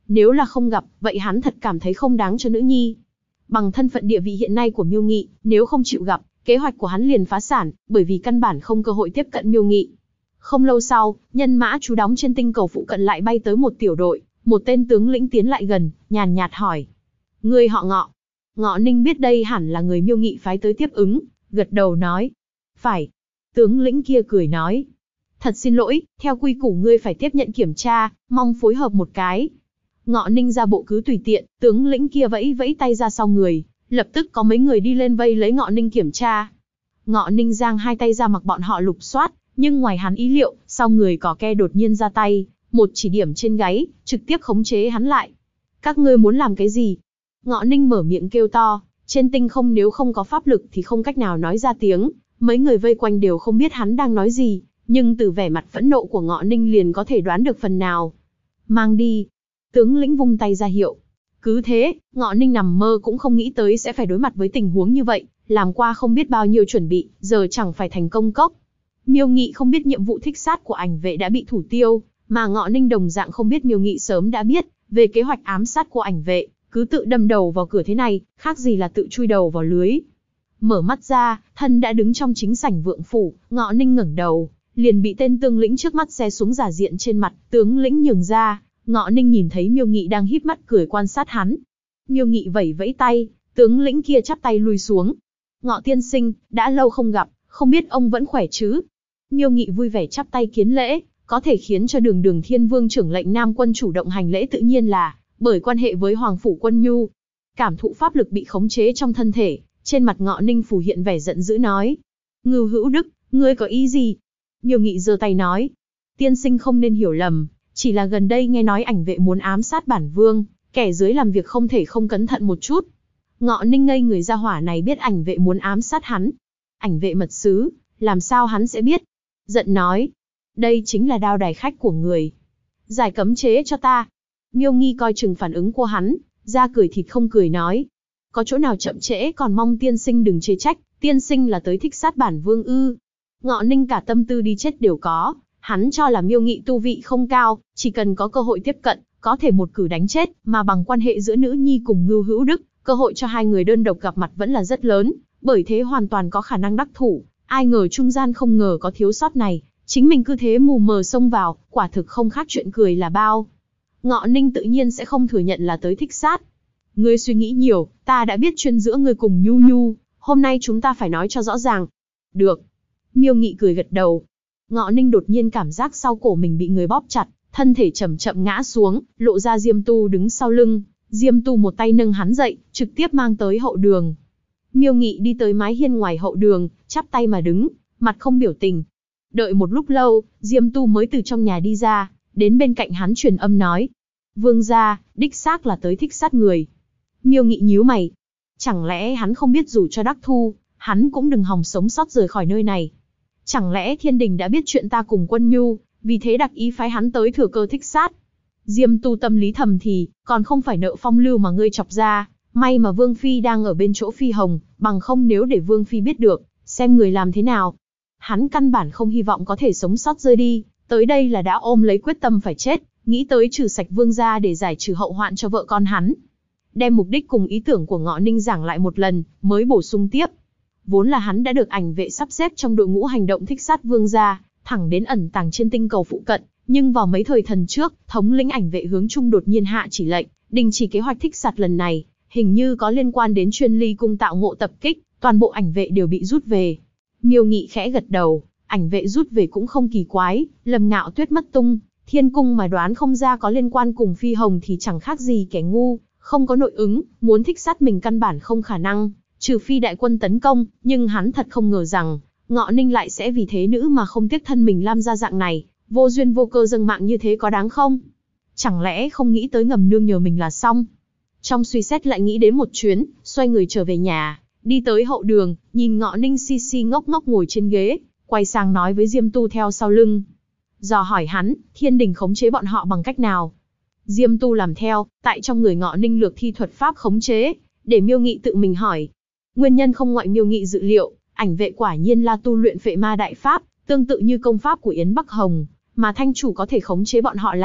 Nếu là không gặp, vậy hắn thật cảm thấy không đáng cho nữ nhi. Bằng thân phận địa vị hiện nay của Miêu Nghị, nếu không chịu gặp, kế hoạch của hắn liền phá sản, bởi vì căn bản không cơ hội tiếp cận Miêu Nghị. Không lâu sau, nhân mã trú đóng trên tinh cầu phụ cận lại bay tới một tiểu đội, một tên tướng lĩnh tiến lại gần, nhàn nhạt hỏi. Ngươi họ Ngọ. Ngọ Ninh biết đây hẳn là người Miêu Nghị phái tới tiếp ứng, gật đầu nói. Phải. Tướng lĩnh kia cười nói. Thật xin lỗi, theo quy củ ngươi phải tiếp nhận kiểm tra, mong phối hợp một cái. Ngọ Ninh ra bộ cứ tùy tiện, tướng lĩnh kia vẫy vẫy tay ra sau người, lập tức có mấy người đi lên vây lấy Ngọ Ninh kiểm tra. Ngọ Ninh giang hai tay ra mặc bọn họ lục soát, nhưng ngoài hắn ý liệu, sau người cỏ ke đột nhiên ra tay, một chỉ điểm trên gáy, trực tiếp khống chế hắn lại. Các ngươi muốn làm cái gì? Ngọ Ninh mở miệng kêu to, trên tinh không nếu không có pháp lực thì không cách nào nói ra tiếng, mấy người vây quanh đều không biết hắn đang nói gì, nhưng từ vẻ mặt phẫn nộ của Ngọ Ninh liền có thể đoán được phần nào. Mang đi. Tướng lĩnh vung tay ra hiệu. Cứ thế, Ngọ Ninh nằm mơ cũng không nghĩ tới sẽ phải đối mặt với tình huống như vậy, làm qua không biết bao nhiêu chuẩn bị, giờ chẳng phải thành công cốc. Miêu Nghị không biết nhiệm vụ thích sát của ảnh vệ đã bị thủ tiêu, mà Ngọ Ninh đồng dạng không biết Miêu Nghị sớm đã biết về kế hoạch ám sát của ảnh vệ, cứ tự đâm đầu vào cửa thế này, khác gì là tự chui đầu vào lưới. Mở mắt ra, thân đã đứng trong chính sảnh vượng phủ, Ngọ Ninh ngẩng đầu, liền bị tên tướng lĩnh trước mắt xé xuống giả diện trên mặt, tướng lĩnh nhường ra, Ngọ Ninh nhìn thấy Miêu Nghị đang híp mắt cười quan sát hắn. Miêu Nghị vẫy vẫy tay, tướng lĩnh kia chắp tay lui xuống. Ngọ tiên sinh, đã lâu không gặp, không biết ông vẫn khỏe chứ? Miêu Nghị vui vẻ chắp tay kiến lễ, có thể khiến cho Đường Đường Thiên Vương trưởng lệnh Nam Quân chủ động hành lễ tự nhiên là bởi quan hệ với Hoàng phủ Quân Nhu. Cảm thụ pháp lực bị khống chế trong thân thể, trên mặt Ngọ Ninh phủ hiện vẻ giận dữ nói: Ngưu Hữu Đức, ngươi có ý gì? Miêu Nghị giơ tay nói: Tiên sinh không nên hiểu lầm, chỉ là gần đây nghe nói ảnh vệ muốn ám sát bản vương, kẻ dưới làm việc không thể không cẩn thận một chút. Ngọ Ninh ngây người, ra hỏa này biết ảnh vệ muốn ám sát hắn. Ảnh vệ mật sứ, làm sao hắn sẽ biết? Giận nói: Đây chính là đao đài khách của người. Giải cấm chế cho ta. Miêu Nghi coi chừng phản ứng của hắn, ra cười thịt không cười nói: Có chỗ nào chậm trễ còn mong tiên sinh đừng chê trách, tiên sinh là tới thích sát bản vương ư? Ngọ Ninh cả tâm tư đi chết đều có, hắn cho là Miêu Nghị tu vị không cao, chỉ cần có cơ hội tiếp cận, có thể một cử đánh chết, mà bằng quan hệ giữa nữ nhi cùng Ngưu Hữu Đức, cơ hội cho hai người đơn độc gặp mặt vẫn là rất lớn, bởi thế hoàn toàn có khả năng đắc thủ. Ai ngờ trung gian không ngờ có thiếu sót này, chính mình cứ thế mù mờ xông vào, quả thực không khác chuyện cười là bao. Ngọ Ninh tự nhiên sẽ không thừa nhận là tới thích sát. Ngươi suy nghĩ nhiều, ta đã biết chuyên giữa ngươi cùng Nhu Nhu, hôm nay chúng ta phải nói cho rõ ràng. Được. Miêu Nghị cười gật đầu. Ngọ Ninh đột nhiên cảm giác sau cổ mình bị người bóp chặt, thân thể chậm chậm ngã xuống, lộ ra Diêm Tu đứng sau lưng. Diêm Tu một tay nâng hắn dậy, trực tiếp mang tới hậu đường. Miêu Nghị đi tới mái hiên ngoài hậu đường, chắp tay mà đứng, mặt không biểu tình. Đợi một lúc lâu, Diêm Tu mới từ trong nhà đi ra, đến bên cạnh hắn truyền âm nói: Vương gia, đích xác là tới thích sát người. Miêu Nghị nhíu mày. Chẳng lẽ hắn không biết dù cho đắc thu, hắn cũng đừng hòng sống sót rời khỏi nơi này. Chẳng lẽ thiên đình đã biết chuyện ta cùng Quân Nhu, vì thế đặc ý phái hắn tới thừa cơ thích sát. Diêm Tu tâm lý thầm thì, còn không phải nợ phong lưu mà ngươi chọc ra, may mà Vương Phi đang ở bên chỗ Phi Hồng, bằng không nếu để Vương Phi biết được, xem người làm thế nào. Hắn căn bản không hy vọng có thể sống sót rơi đi, tới đây là đã ôm lấy quyết tâm phải chết, nghĩ tới trừ sạch Vương gia để giải trừ hậu hoạn cho vợ con hắn. Đem mục đích cùng ý tưởng của Ngọ Ninh giảng lại một lần, mới bổ sung tiếp. Vốn là hắn đã được ảnh vệ sắp xếp trong đội ngũ hành động thích sát Vương gia, thẳng đến ẩn tàng trên tinh cầu phụ cận, nhưng vào mấy thời thần trước, thống lĩnh ảnh vệ Hướng Trung đột nhiên hạ chỉ lệnh, đình chỉ kế hoạch thích sát lần này, hình như có liên quan đến Chuyên Ly cung tạo ngộ tập kích, toàn bộ ảnh vệ đều bị rút về. Miêu Nghị khẽ gật đầu, ảnh vệ rút về cũng không kỳ quái, Lâm Ngạo Tuyết mất tung, Thiên cung mà đoán không ra có liên quan cùng Phi Hồng thì chẳng khác gì kẻ ngu, không có nội ứng, muốn thích sát mình căn bản không khả năng, trừ phi đại quân tấn công, nhưng hắn thật không ngờ rằng, Ngọ Ninh lại sẽ vì thế nữ mà không tiếc thân mình làm ra dạng này, vô duyên vô cơ dâng mạng như thế có đáng không? Chẳng lẽ không nghĩ tới ngầm nương nhờ mình là xong? Trong suy xét lại nghĩ đến một chuyến, xoay người trở về nhà, đi tới hậu đường, nhìn Ngọ Ninh si si ngốc ngốc ngồi trên ghế, quay sang nói với Diêm Tu theo sau lưng. Dò hỏi hắn, thiên đình khống chế bọn họ bằng cách nào? Diêm Tu làm theo, tại trong người Ngọ Ninh lược thi thuật pháp khống chế, để Miêu Nghị tự mình hỏi. Nguyên nhân không ngoại Miêu Nghị dự liệu, ảnh vệ quả nhiên là tu luyện phệ ma đại pháp, tương tự như công pháp của Yến Bắc Hồng, mà thanh chủ có thể khống chế bọn họ là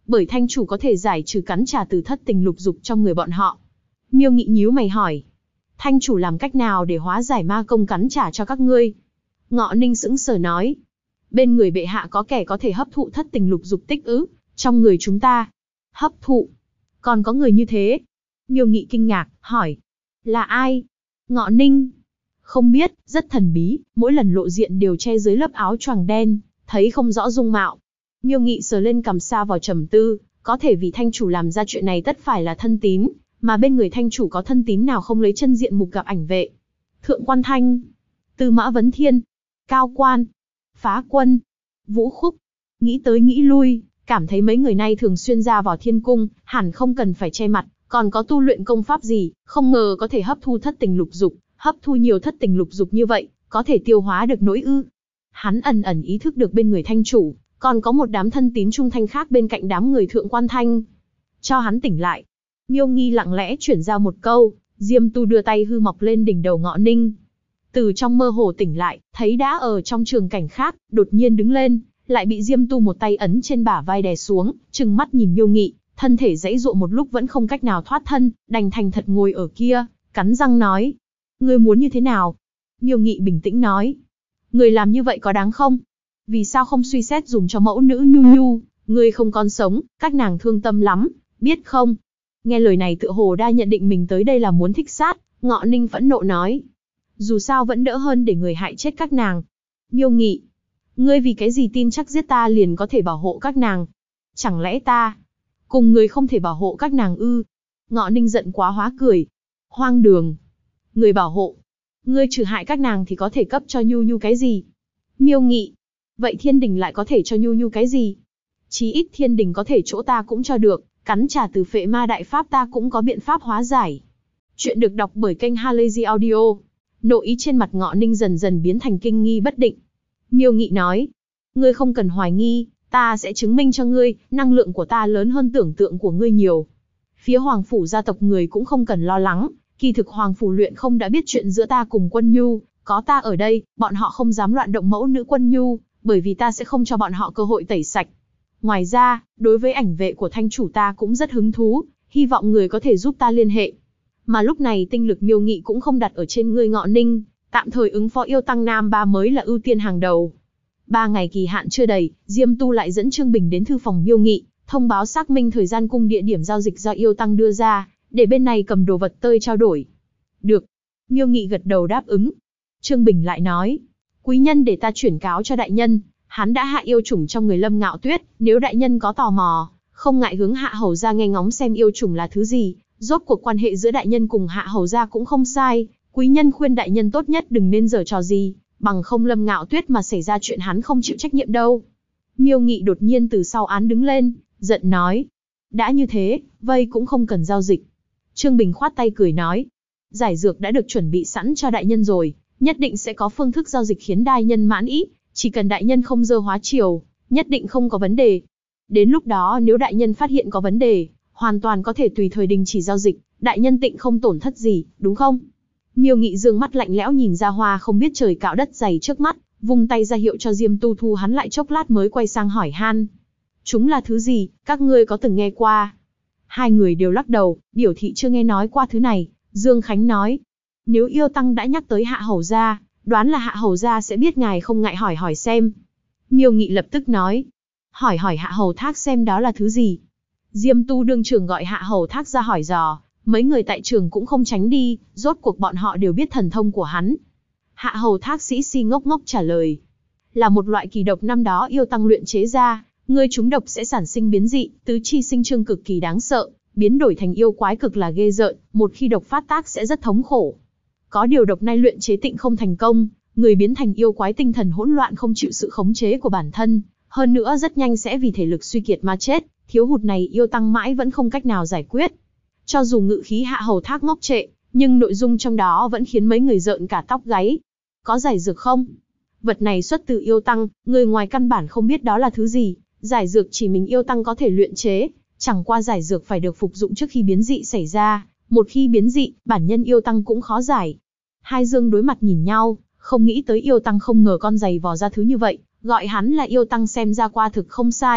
bởi thanh chủ có thể giải trừ cắn trả từ thất tình lục dục trong người bọn họ. Miêu Nghị nhíu mày hỏi, thanh chủ làm cách nào để hóa giải ma công cắn trả cho các ngươi? Ngọ Ninh sững sờ nói, bên người bệ hạ có kẻ có thể hấp thụ thất tình lục dục tích ứ trong người chúng ta. Hấp thụ? Còn có người như thế? Miêu Nghị kinh ngạc, hỏi, là ai? Ngọ Ninh, không biết, rất thần bí, mỗi lần lộ diện đều che dưới lớp áo choàng đen, thấy không rõ dung mạo. Miêu Nghị sờ lên cằm sa vào trầm tư, có thể vì thanh chủ làm ra chuyện này tất phải là thân tín, mà bên người thanh chủ có thân tín nào không lấy chân diện mục gặp ảnh vệ? Thượng Quan Thanh, Tư Mã Vấn Thiên, Cao Quan, Phá Quân, Vũ Khúc. Nghĩ tới nghĩ lui, cảm thấy mấy người này thường xuyên ra vào thiên cung, hẳn không cần phải che mặt, còn có tu luyện công pháp gì, không ngờ có thể hấp thu thất tình lục dục, hấp thu nhiều thất tình lục dục như vậy, có thể tiêu hóa được nỗi ư? Hắn ẩn ẩn ý thức được bên người thanh chủ, còn có một đám thân tín trung thanh khác bên cạnh đám người Thượng Quan Thanh. Cho hắn tỉnh lại. Miêu Nghi lặng lẽ chuyển ra một câu, Diêm Tu đưa tay hư mọc lên đỉnh đầu Ngọ Ninh. Từ trong mơ hồ tỉnh lại, thấy đã ở trong trường cảnh khác, đột nhiên đứng lên, lại bị Diêm Tu một tay ấn trên bả vai đè xuống, trừng mắt nhìn Miêu Nghị, thân thể giãy giụa một lúc vẫn không cách nào thoát thân, đành thành thật ngồi ở kia, cắn răng nói, ngươi muốn như thế nào? Miêu Nghị bình tĩnh nói, người làm như vậy có đáng không? Vì sao không suy xét dùng cho mẫu nữ Nhu Nhu, ngươi không còn sống, các nàng thương tâm lắm, biết không? Nghe lời này tựa hồ đa nhận định mình tới đây là muốn thích sát, Ngọ Ninh phẫn nộ nói, dù sao vẫn đỡ hơn để người hại chết các nàng. Miêu Nghị, ngươi vì cái gì tin chắc giết ta liền có thể bảo hộ các nàng? Chẳng lẽ ta cùng người không thể bảo hộ các nàng ư? Ngọ Ninh giận quá hóa cười, hoang đường. Người bảo hộ? Ngươi trừ hại các nàng thì có thể cấp cho Nhu Nhu cái gì? Miêu Nghị, vậy thiên đình lại có thể cho Nhu Nhu cái gì? Chí ít thiên đình có thể chỗ ta cũng cho được, cắn trả từ phệ ma đại pháp ta cũng có biện pháp hóa giải. Chuyện được đọc bởi kênh Halazy Audio. Nội ý trên mặt Ngọ Ninh dần dần biến thành kinh nghi bất định. Miêu Nghị nói, ngươi không cần hoài nghi, ta sẽ chứng minh cho ngươi, năng lượng của ta lớn hơn tưởng tượng của ngươi nhiều. Phía Hoàng Phủ gia tộc người cũng không cần lo lắng, kỳ thực Hoàng Phủ luyện không đã biết chuyện giữa ta cùng Quân Nhu, có ta ở đây, bọn họ không dám loạn động mẫu nữ Quân Nhu, bởi vì ta sẽ không cho bọn họ cơ hội tẩy sạch. Ngoài ra, đối với ảnh vệ của thanh chủ ta cũng rất hứng thú, hy vọng người có thể giúp ta liên hệ. Mà lúc này tinh lực Miêu Nghị cũng không đặt ở trên ngươi Ngọ Ninh, tạm thời ứng phó yêu tăng Nam Ba mới là ưu tiên hàng đầu. 3 ngày kỳ hạn chưa đầy, Diêm Tu lại dẫn Trương Bình đến thư phòng Miêu Nghị, thông báo xác minh thời gian cùng địa điểm giao dịch do yêu tăng đưa ra, để bên này cầm đồ vật tơi trao đổi. Được. Miêu Nghị gật đầu đáp ứng. Trương Bình lại nói, quý nhân để ta chuyển cáo cho đại nhân, hắn đã hạ yêu chủng trong người Lâm Ngạo Tuyết, nếu đại nhân có tò mò, không ngại hướng Hạ Hầu gia nghe ngóng xem yêu chủng là thứ gì, rốt cuộc quan hệ giữa đại nhân cùng Hạ Hầu gia cũng không sai, quý nhân khuyên đại nhân tốt nhất đừng nên giở trò gì, bằng không Lâm Ngạo Tuyết mà xảy ra chuyện hắn không chịu trách nhiệm đâu. Miêu Nghị đột nhiên từ sau án đứng lên, giận nói, đã như thế, vây cũng không cần giao dịch. Trương Bình khoát tay cười nói, giải dược đã được chuẩn bị sẵn cho đại nhân rồi, nhất định sẽ có phương thức giao dịch khiến đại nhân mãn ý, chỉ cần đại nhân không dơ hóa chiều, nhất định không có vấn đề. Đến lúc đó nếu đại nhân phát hiện có vấn đề, hoàn toàn có thể tùy thời đình chỉ giao dịch, đại nhân tịnh không tổn thất gì, đúng không? Miêu Nghị dương mắt lạnh lẽo nhìn ra Hoa không biết trời cạo đất dày trước mắt, vung tay ra hiệu cho Diêm Tu thu hắn lại chốc lát mới quay sang hỏi han. Chúng là thứ gì, các ngươi có từng nghe qua? Hai người đều lắc đầu, biểu thị chưa nghe nói qua thứ này. Dương Khánh nói, nếu yêu tăng đã nhắc tới Hạ Hầu gia, đoán là Hạ Hầu gia sẽ biết, ngài không ngại hỏi hỏi xem. Miêu Nghị lập tức nói, hỏi hỏi Hạ Hầu Thác xem đó là thứ gì. Diêm Tu đương trường gọi Hạ Hầu Thác ra hỏi dò, mấy người tại trường cũng không tránh đi, rốt cuộc bọn họ đều biết thần thông của hắn. Hạ Hầu Thác sĩ si ngốc ngốc trả lời, là một loại kỳ độc năm đó yêu tăng luyện chế ra, người trúng độc sẽ sản sinh biến dị, tứ chi sinh trương cực kỳ đáng sợ, biến đổi thành yêu quái cực là ghê rợn, một khi độc phát tác sẽ rất thống khổ. Có điều độc này luyện chế tịnh không thành công, người biến thành yêu quái tinh thần hỗn loạn không chịu sự khống chế của bản thân, hơn nữa rất nhanh sẽ vì thể lực suy kiệt mà chết, thiếu hụt này yêu tăng mãi vẫn không cách nào giải quyết. Cho dù ngự khí Hạ Hầu Thác ngốc trệ, nhưng nội dung trong đó vẫn khiến mấy người rợn cả tóc gáy. Có giải dược không? Vật này xuất từ yêu tăng, người ngoài căn bản không biết đó là thứ gì, giải dược chỉ mình yêu tăng có thể luyện chế, chẳng qua giải dược phải được phục dụng trước khi biến dị xảy ra, một khi biến dị, bản nhân yêu tăng cũng khó giải. Hai Dương đối mặt nhìn nhau, không nghĩ tới yêu tăng không ngờ con giày vò ra thứ như vậy, gọi hắn là yêu tăng xem ra qua thực không sai,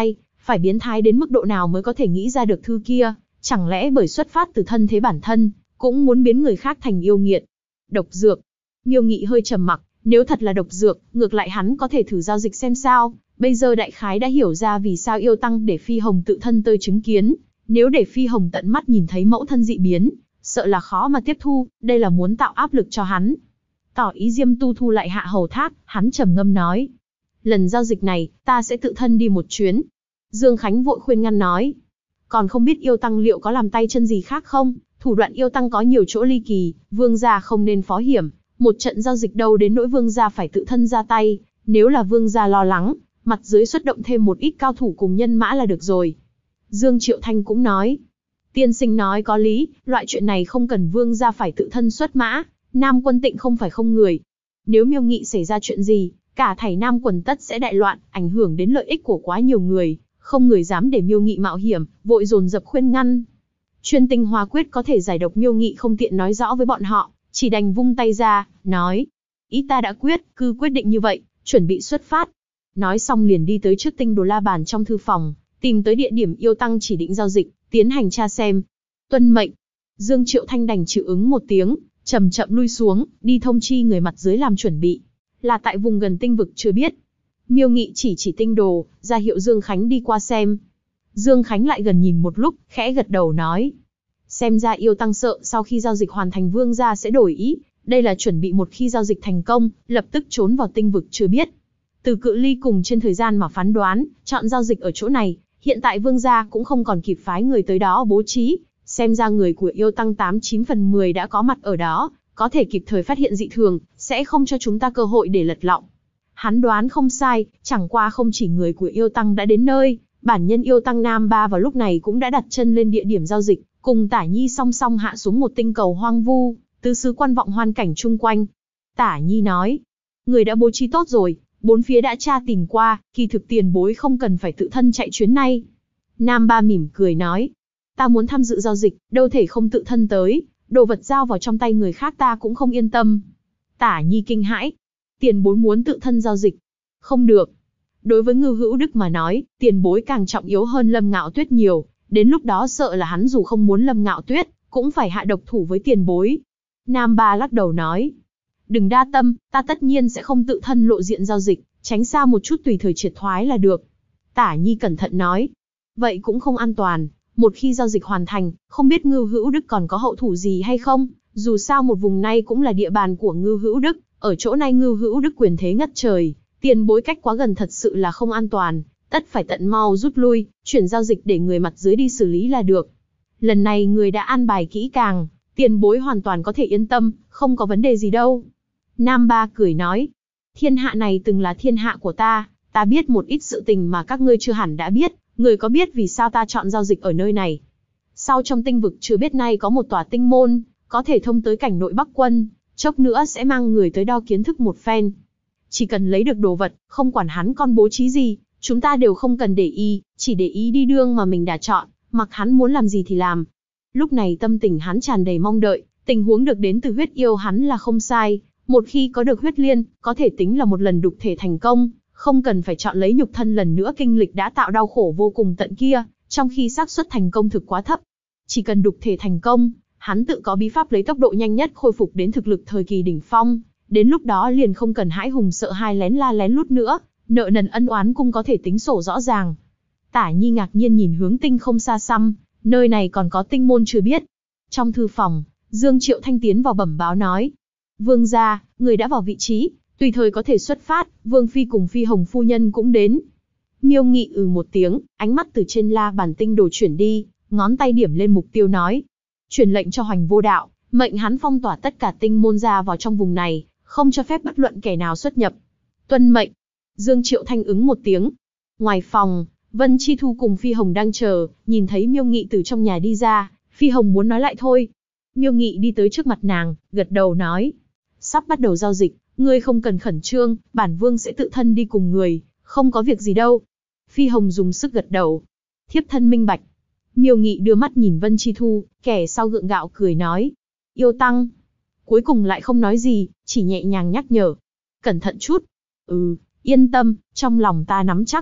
phải biến thái đến mức độ nào mới có thể nghĩ ra được thư kia, chẳng lẽ bởi xuất phát từ thân thế bản thân, cũng muốn biến người khác thành yêu nghiệt. Độc dược. Miêu Nghị hơi trầm mặc, nếu thật là độc dược, ngược lại hắn có thể thử giao dịch xem sao, bây giờ đại khái đã hiểu ra vì sao yêu tăng để Phi Hồng tự thân tới chứng kiến, nếu để Phi Hồng tận mắt nhìn thấy mẫu thân dị biến, sợ là khó mà tiếp thu, đây là muốn tạo áp lực cho hắn. Tỏ ý Diêm Tu thu lại Hạ Hầu Thác, hắn trầm ngâm nói. Lần giao dịch này, ta sẽ tự thân đi một chuyến. Dương Khánh vội khuyên ngăn nói. Còn không biết yêu tăng liệu có làm tay chân gì khác không, thủ đoạn yêu tăng có nhiều chỗ ly kỳ, vương gia không nên phó hiểm, một trận giao dịch đâu đến nỗi vương gia phải tự thân ra tay, nếu là vương gia lo lắng, mặt dưới xuất động thêm một ít cao thủ cùng nhân mã là được rồi. Dương Triệu Thanh cũng nói. Tiên sinh nói có lý, loại chuyện này không cần vương gia phải tự thân xuất mã, Nam Quân Tịnh không phải không người. Nếu Miêu Nghị xảy ra chuyện gì, cả thảy Nam Quần tất sẽ đại loạn, ảnh hưởng đến lợi ích của quá nhiều người, không người dám để Miêu Nghị mạo hiểm, vội dồn dập khuyên ngăn. Chuyên tinh hóa quyết có thể giải độc Miêu Nghị không tiện nói rõ với bọn họ, chỉ đành vung tay ra, nói. Ý ta đã quyết, cứ quyết định như vậy, chuẩn bị xuất phát. Nói xong liền đi tới trước tinh đồ la bàn trong thư phòng, tìm tới địa điểm yêu tăng chỉ định giao dịch, tiến hành tra xem. Tuân mệnh. Dương Triệu Thanh đành chịu ứng một tiếng, chậm chậm lui xuống, đi thông chi người mặt dưới làm chuẩn bị. Là tại vùng gần tinh vực chưa biết. Miêu Nghị chỉ tinh đồ, ra hiệu Dương Khánh đi qua xem. Dương Khánh lại gần nhìn một lúc, khẽ gật đầu nói. Xem ra yêu tăng sợ sau khi giao dịch hoàn thành vương gia sẽ đổi ý, đây là chuẩn bị một khi giao dịch thành công, lập tức trốn vào tinh vực chưa biết. Từ cự ly cùng trên thời gian mà phán đoán, chọn giao dịch ở chỗ này, hiện tại vương gia cũng không còn kịp phái người tới đó bố trí, xem ra người của yêu tăng 89 phần 10 đã có mặt ở đó, có thể kịp thời phát hiện dị thường, sẽ không cho chúng ta cơ hội để lật lọng. Hắn đoán không sai, chẳng qua không chỉ người của yêu tăng đã đến nơi, bản nhân yêu tăng Nam Ba vào lúc này cũng đã đặt chân lên địa điểm giao dịch, cùng Tả Nhi song song hạ xuống một tinh cầu hoang vu, tứ xứ quan vọng hoan cảnh chung quanh. Tả Nhi nói, người đã bố trí tốt rồi, bốn phía đã tra tìm qua, kỳ thực tiền bối không cần phải tự thân chạy chuyến này. Nam Ba mỉm cười nói, ta muốn tham dự giao dịch, đâu thể không tự thân tới, đồ vật giao vào trong tay người khác ta cũng không yên tâm. Tả Nhi kinh hãi, tiền bối muốn tự thân giao dịch. Không được. Đối với Ngưu Hữu Đức mà nói, tiền bối càng trọng yếu hơn Lâm Ngạo Tuyết nhiều, đến lúc đó sợ là hắn dù không muốn Lâm Ngạo Tuyết, cũng phải hạ độc thủ với tiền bối. Nam Ba lắc đầu nói, đừng đa tâm, ta tất nhiên sẽ không tự thân lộ diện giao dịch, tránh xa một chút tùy thời triệt thoái là được. Tả Nhi cẩn thận nói, vậy cũng không an toàn, một khi giao dịch hoàn thành, không biết Ngưu Hữu Đức còn có hậu thủ gì hay không, dù sao một vùng này cũng là địa bàn của Ngưu Hữu Đức, ở chỗ này Ngưu Hữu Đức quyền thế ngất trời, tiền bối cách quá gần thật sự là không an toàn, tất phải tận mau rút lui, chuyển giao dịch để người mặt dưới đi xử lý là được. Lần này người đã an bài kỹ càng, tiền bối hoàn toàn có thể yên tâm, không có vấn đề gì đâu. Nam Ba cười nói, thiên hạ này từng là thiên hạ của ta biết một ít sự tình mà các ngươi chưa hẳn đã biết, người có biết vì sao ta chọn giao dịch ở nơi này? Sau trong tinh vực chưa biết nay có một tòa tinh môn, có thể thông tới cảnh nội Bắc Quân, chốc nữa sẽ mang người tới đo kiến thức một phen. Chỉ cần lấy được đồ vật, không quản hắn con bố trí gì, chúng ta đều không cần để ý, chỉ để ý đi đường mà mình đã chọn, mặc hắn muốn làm gì thì làm. Lúc này tâm tình hắn tràn đầy mong đợi, tình huống được đến từ huyết yêu hắn là không sai, một khi có được huyết liên, có thể tính là một lần đục thể thành công, không cần phải chọn lấy nhục thân lần nữa kinh lịch đã tạo đau khổ vô cùng tận kia, trong khi xác suất thành công thực quá thấp. Chỉ cần đục thể thành công, hắn tự có bí pháp lấy tốc độ nhanh nhất khôi phục đến thực lực thời kỳ đỉnh phong, đến lúc đó liền không cần hãi hùng sợ hai lén la lén lút nữa, nợ nần ân oán cũng có thể tính sổ rõ ràng. Tả Nhi ngạc nhiên nhìn hướng tinh không xa xăm, nơi này còn có tinh môn chưa biết. Trong thư phòng, Dương Triệu Thanh tiến vào bẩm báo nói, vương gia, người đã vào vị trí, tùy thời có thể xuất phát, vương phi cùng Phi Hồng phu nhân cũng đến. Miêu Nghị một tiếng, ánh mắt từ trên la bàn tinh đồ chuyển đi, ngón tay điểm lên mục tiêu nói, truyền lệnh cho Hoành Vô Đạo, mệnh hắn phong tỏa tất cả tinh môn ra vào trong vùng này, không cho phép bất luận kẻ nào xuất nhập. Tuân mệnh. Dương Triệu Thanh ứng một tiếng. Ngoài phòng, Vân Chi Thu cùng Phi Hồng đang chờ, nhìn thấy Miêu Nghị từ trong nhà đi ra, Phi Hồng muốn nói lại thôi. Miêu Nghị đi tới trước mặt nàng, gật đầu nói, sắp bắt đầu giao dịch, ngươi không cần khẩn trương, bản vương sẽ tự thân đi cùng người, không có việc gì đâu. Phi Hồng dùng sức gật đầu. Thiếp thân minh bạch. Miêu Nghị đưa mắt nhìn Vân Chi Thu, kẻ sau gượng gạo cười nói, yêu tăng. Cuối cùng lại không nói gì, chỉ nhẹ nhàng nhắc nhở, cẩn thận chút. Yên tâm, trong lòng ta nắm chắc.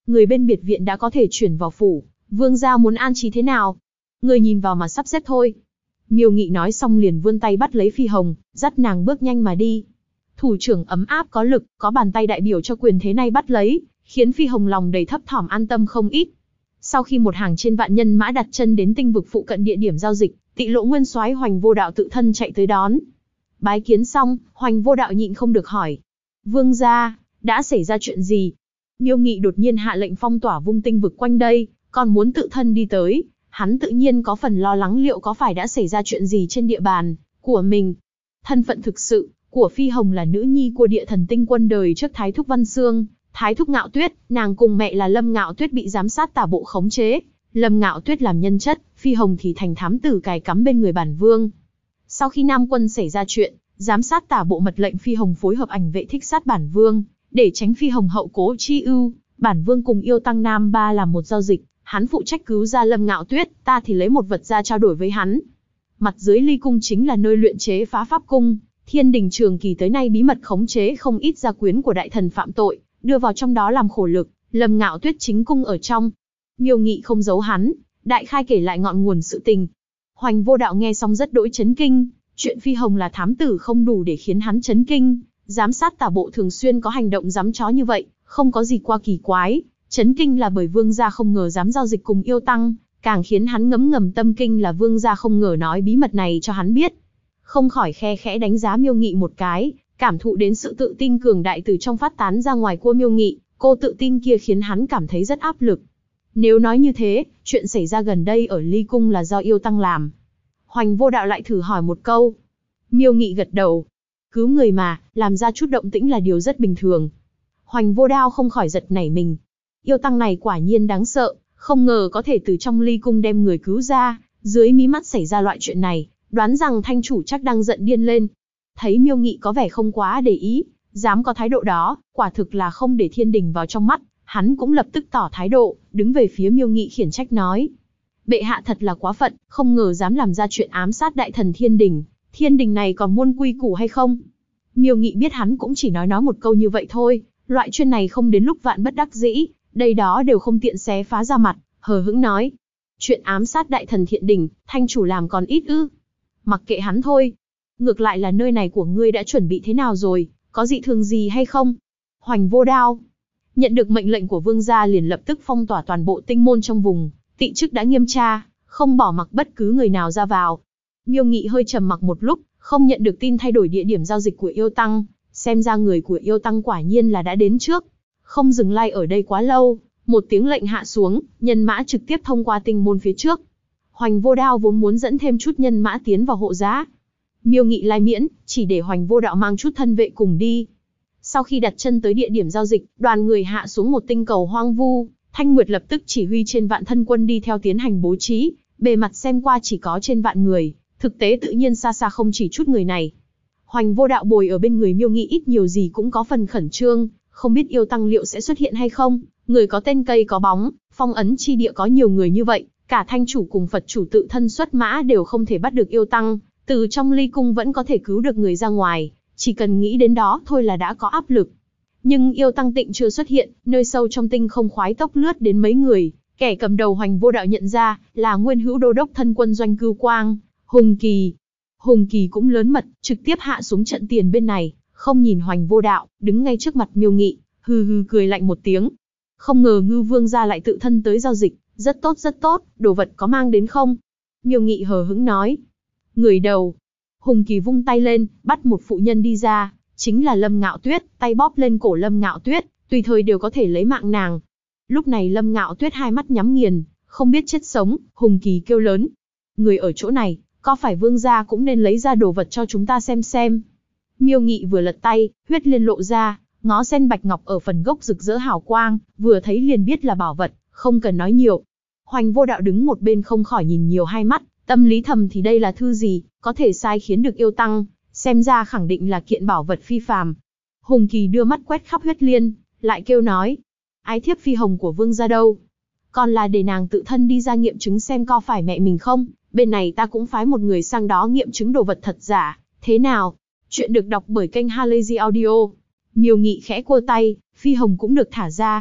Người bên biệt viện đã có thể chuyển vào phủ, vương gia muốn an trí thế nào? Người nhìn vào mà sắp xếp thôi. Miêu Nghị nói xong liền vươn tay bắt lấy Phi Hồng, dắt nàng bước nhanh mà đi. Thủ trưởng ấm áp có lực, có bàn tay đại biểu cho quyền thế này bắt lấy, khiến Phi Hồng lòng đầy thấp thỏm an tâm không ít. Sau khi một hàng trên vạn nhân mã đặt chân đến tinh vực phụ cận địa điểm giao dịch, Tị Lộ Nguyên Soái Hoành Vô Đạo tự thân chạy tới đón. Bái kiến xong, Hoành Vô Đạo nhịn không được hỏi: Vương gia, đã xảy ra chuyện gì? Miêu Nghị đột nhiên hạ lệnh phong tỏa vung tinh vực quanh đây, còn muốn tự thân đi tới. Hắn tự nhiên có phần lo lắng liệu có phải đã xảy ra chuyện gì trên địa bàn của mình. Thân phận thực sự của Phi Hồng là nữ nhi của địa thần tinh quân đời trước Thái Thúc Văn Xương, Thái Thúc Ngạo Tuyết, nàng cùng mẹ là Lâm Ngạo Tuyết bị giám sát tả bộ khống chế. Lâm Ngạo Tuyết làm nhân chất, Phi Hồng thì thành thám tử cài cắm bên người bản vương. Sau khi Nam Quân xảy ra chuyện, giám sát tả bộ mật lệnh Phi Hồng phối hợp ảnh vệ thích sát bản vương, để tránh Phi Hồng hậu cố chi ưu. Bản vương cùng yêu tăng Nam Ba làm một giao dịch, hắn phụ trách cứu ra Lâm Ngạo Tuyết, ta thì lấy một vật ra trao đổi với hắn. Mặt dưới ly cung chính là nơi luyện chế phá pháp cung, Thiên Đình Trường Kỳ tới nay bí mật khống chế không ít gia quyến của đại thần phạm tội, đưa vào trong đó làm khổ lực. Lâm Ngạo Tuyết chính cung ở trong. Miêu Nghị không giấu hắn, đại khai kể lại ngọn nguồn sự tình. Hoành Vô Đạo nghe xong rất đỗi chấn kinh, chuyện Phi Hồng là thám tử không đủ để khiến hắn chấn kinh, giám sát tả bộ thường xuyên có hành động giám chó như vậy, không có gì qua kỳ quái. Chấn kinh là bởi vương gia không ngờ dám giao dịch cùng yêu tăng, càng khiến hắn ngấm ngầm tâm kinh là vương gia không ngờ nói bí mật này cho hắn biết. Không khỏi khe khẽ đánh giá Miêu Nghị một cái, cảm thụ đến sự tự tin cường đại từ trong phát tán ra ngoài của Miêu Nghị, cô tự tin kia khiến hắn cảm thấy rất áp lực. Nếu nói như thế, chuyện xảy ra gần đây ở Ly Cung là do yêu tăng làm. Hoành Vô Đạo lại thử hỏi một câu. Miêu Nghị gật đầu. Cứu người mà, làm ra chút động tĩnh là điều rất bình thường. Hoành Vô Đạo không khỏi giật nảy mình. Yêu tăng này quả nhiên đáng sợ, không ngờ có thể từ trong Ly Cung đem người cứu ra, dưới mí mắt xảy ra loại chuyện này, đoán rằng thanh chủ chắc đang giận điên lên. Thấy Miêu Nghị có vẻ không quá để ý, dám có thái độ đó, quả thực là không để Thiên Đình vào trong mắt, hắn cũng lập tức tỏ thái độ, đứng về phía Miêu Nghị khiển trách nói. Bệ hạ thật là quá phận, không ngờ dám làm ra chuyện ám sát đại thần Thiên Đình này còn muôn quy củ hay không? Miêu Nghị biết hắn cũng chỉ nói một câu như vậy thôi, loại chuyện này không đến lúc vạn bất đắc dĩ, đây đó đều không tiện xé phá ra mặt, hờ hững nói. Chuyện ám sát đại thần Thiên Đình, thanh chủ làm còn ít ư? Mặc kệ hắn thôi. Ngược lại là nơi này của ngươi đã chuẩn bị thế nào rồi, có dị thường gì hay không? Hoành Vô Đạo nhận được mệnh lệnh của vương gia liền lập tức phong tỏa toàn bộ tinh môn trong vùng, tị chức đã nghiêm tra, không bỏ mặc bất cứ người nào ra vào. Miêu Nghị hơi trầm mặc một lúc, không nhận được tin thay đổi địa điểm giao dịch của yêu tăng, xem ra người của yêu tăng quả nhiên là đã đến trước. Không dừng lại ở đây quá lâu, một tiếng lệnh hạ xuống, nhân mã trực tiếp thông qua tinh môn phía trước. Hoành Vô Đạo vốn muốn dẫn thêm chút nhân mã tiến vào hộ giá. Miêu Nghị lai miễn, chỉ để Hoành Vô Đạo mang chút thân vệ cùng đi. Sau khi đặt chân tới địa điểm giao dịch, đoàn người hạ xuống một tinh cầu hoang vu, Thanh Nguyệt lập tức chỉ huy trên vạn thân quân đi theo tiến hành bố trí, bề mặt xem qua chỉ có trên vạn người, thực tế tự nhiên xa xa không chỉ chút người này. Hoành Vô Đạo bồi ở bên người Miêu Nghị ít nhiều gì cũng có phần khẩn trương, không biết yêu tăng liệu sẽ xuất hiện hay không, người có tên cây có bóng, phong ấn chi địa có nhiều người như vậy, cả thanh chủ cùng Phật chủ tự thân xuất mã đều không thể bắt được yêu tăng, từ trong Ly Cung vẫn có thể cứu được người ra ngoài, chỉ cần nghĩ đến đó thôi là đã có áp lực. Nhưng yêu tăng tịnh chưa xuất hiện, nơi sâu trong tinh không khoái tốc lướt đến mấy người, kẻ cầm đầu Hoành Vô Đạo nhận ra là nguyên hữu đô đốc thân quân Doanh Cưu Quang, Hùng Kỳ. Hùng Kỳ cũng lớn mật, trực tiếp hạ xuống trận tiền bên này, không nhìn Hoành Vô Đạo, đứng ngay trước mặt Miêu Nghị, hừ hừ cười lạnh một tiếng. Không ngờ Ngưu Vương gia lại tự thân tới giao dịch, rất tốt, đồ vật có mang đến không? Miêu Nghị hờ hững nói. Người đầu. Hùng Kỳ vung tay lên, bắt một phụ nhân đi ra, chính là Lâm Ngạo Tuyết, tay bóp lên cổ Lâm Ngạo Tuyết, tùy thời đều có thể lấy mạng nàng. Lúc này Lâm Ngạo Tuyết hai mắt nhắm nghiền, không biết chết sống, Hùng Kỳ kêu lớn. Người ở chỗ này, có phải vương gia cũng nên lấy ra đồ vật cho chúng ta xem. Miêu Nghị vừa lật tay, huyết liên lộ ra, ngó sen bạch ngọc ở phần gốc rực rỡ hào quang, vừa thấy liền biết là bảo vật, không cần nói nhiều. Hoành Vô Đạo đứng một bên không khỏi nhìn nhiều hai mắt, tâm lý thầm thì đây là thư gì, có thể sai khiến được yêu tăng, xem ra khẳng định là kiện bảo vật phi phàm. Hùng Kỳ đưa mắt quét khắp huyết liên, lại kêu nói, ái thiếp Phi Hồng của vương gia đâu? Còn là để nàng tự thân đi ra nghiệm chứng xem có phải mẹ mình không, bên này ta cũng phái một người sang đó nghiệm chứng đồ vật thật giả, thế nào? Chuyện được đọc bởi kênh Halazy Audio. Miêu Nghị khẽ cua tay, Phi Hồng cũng được thả ra.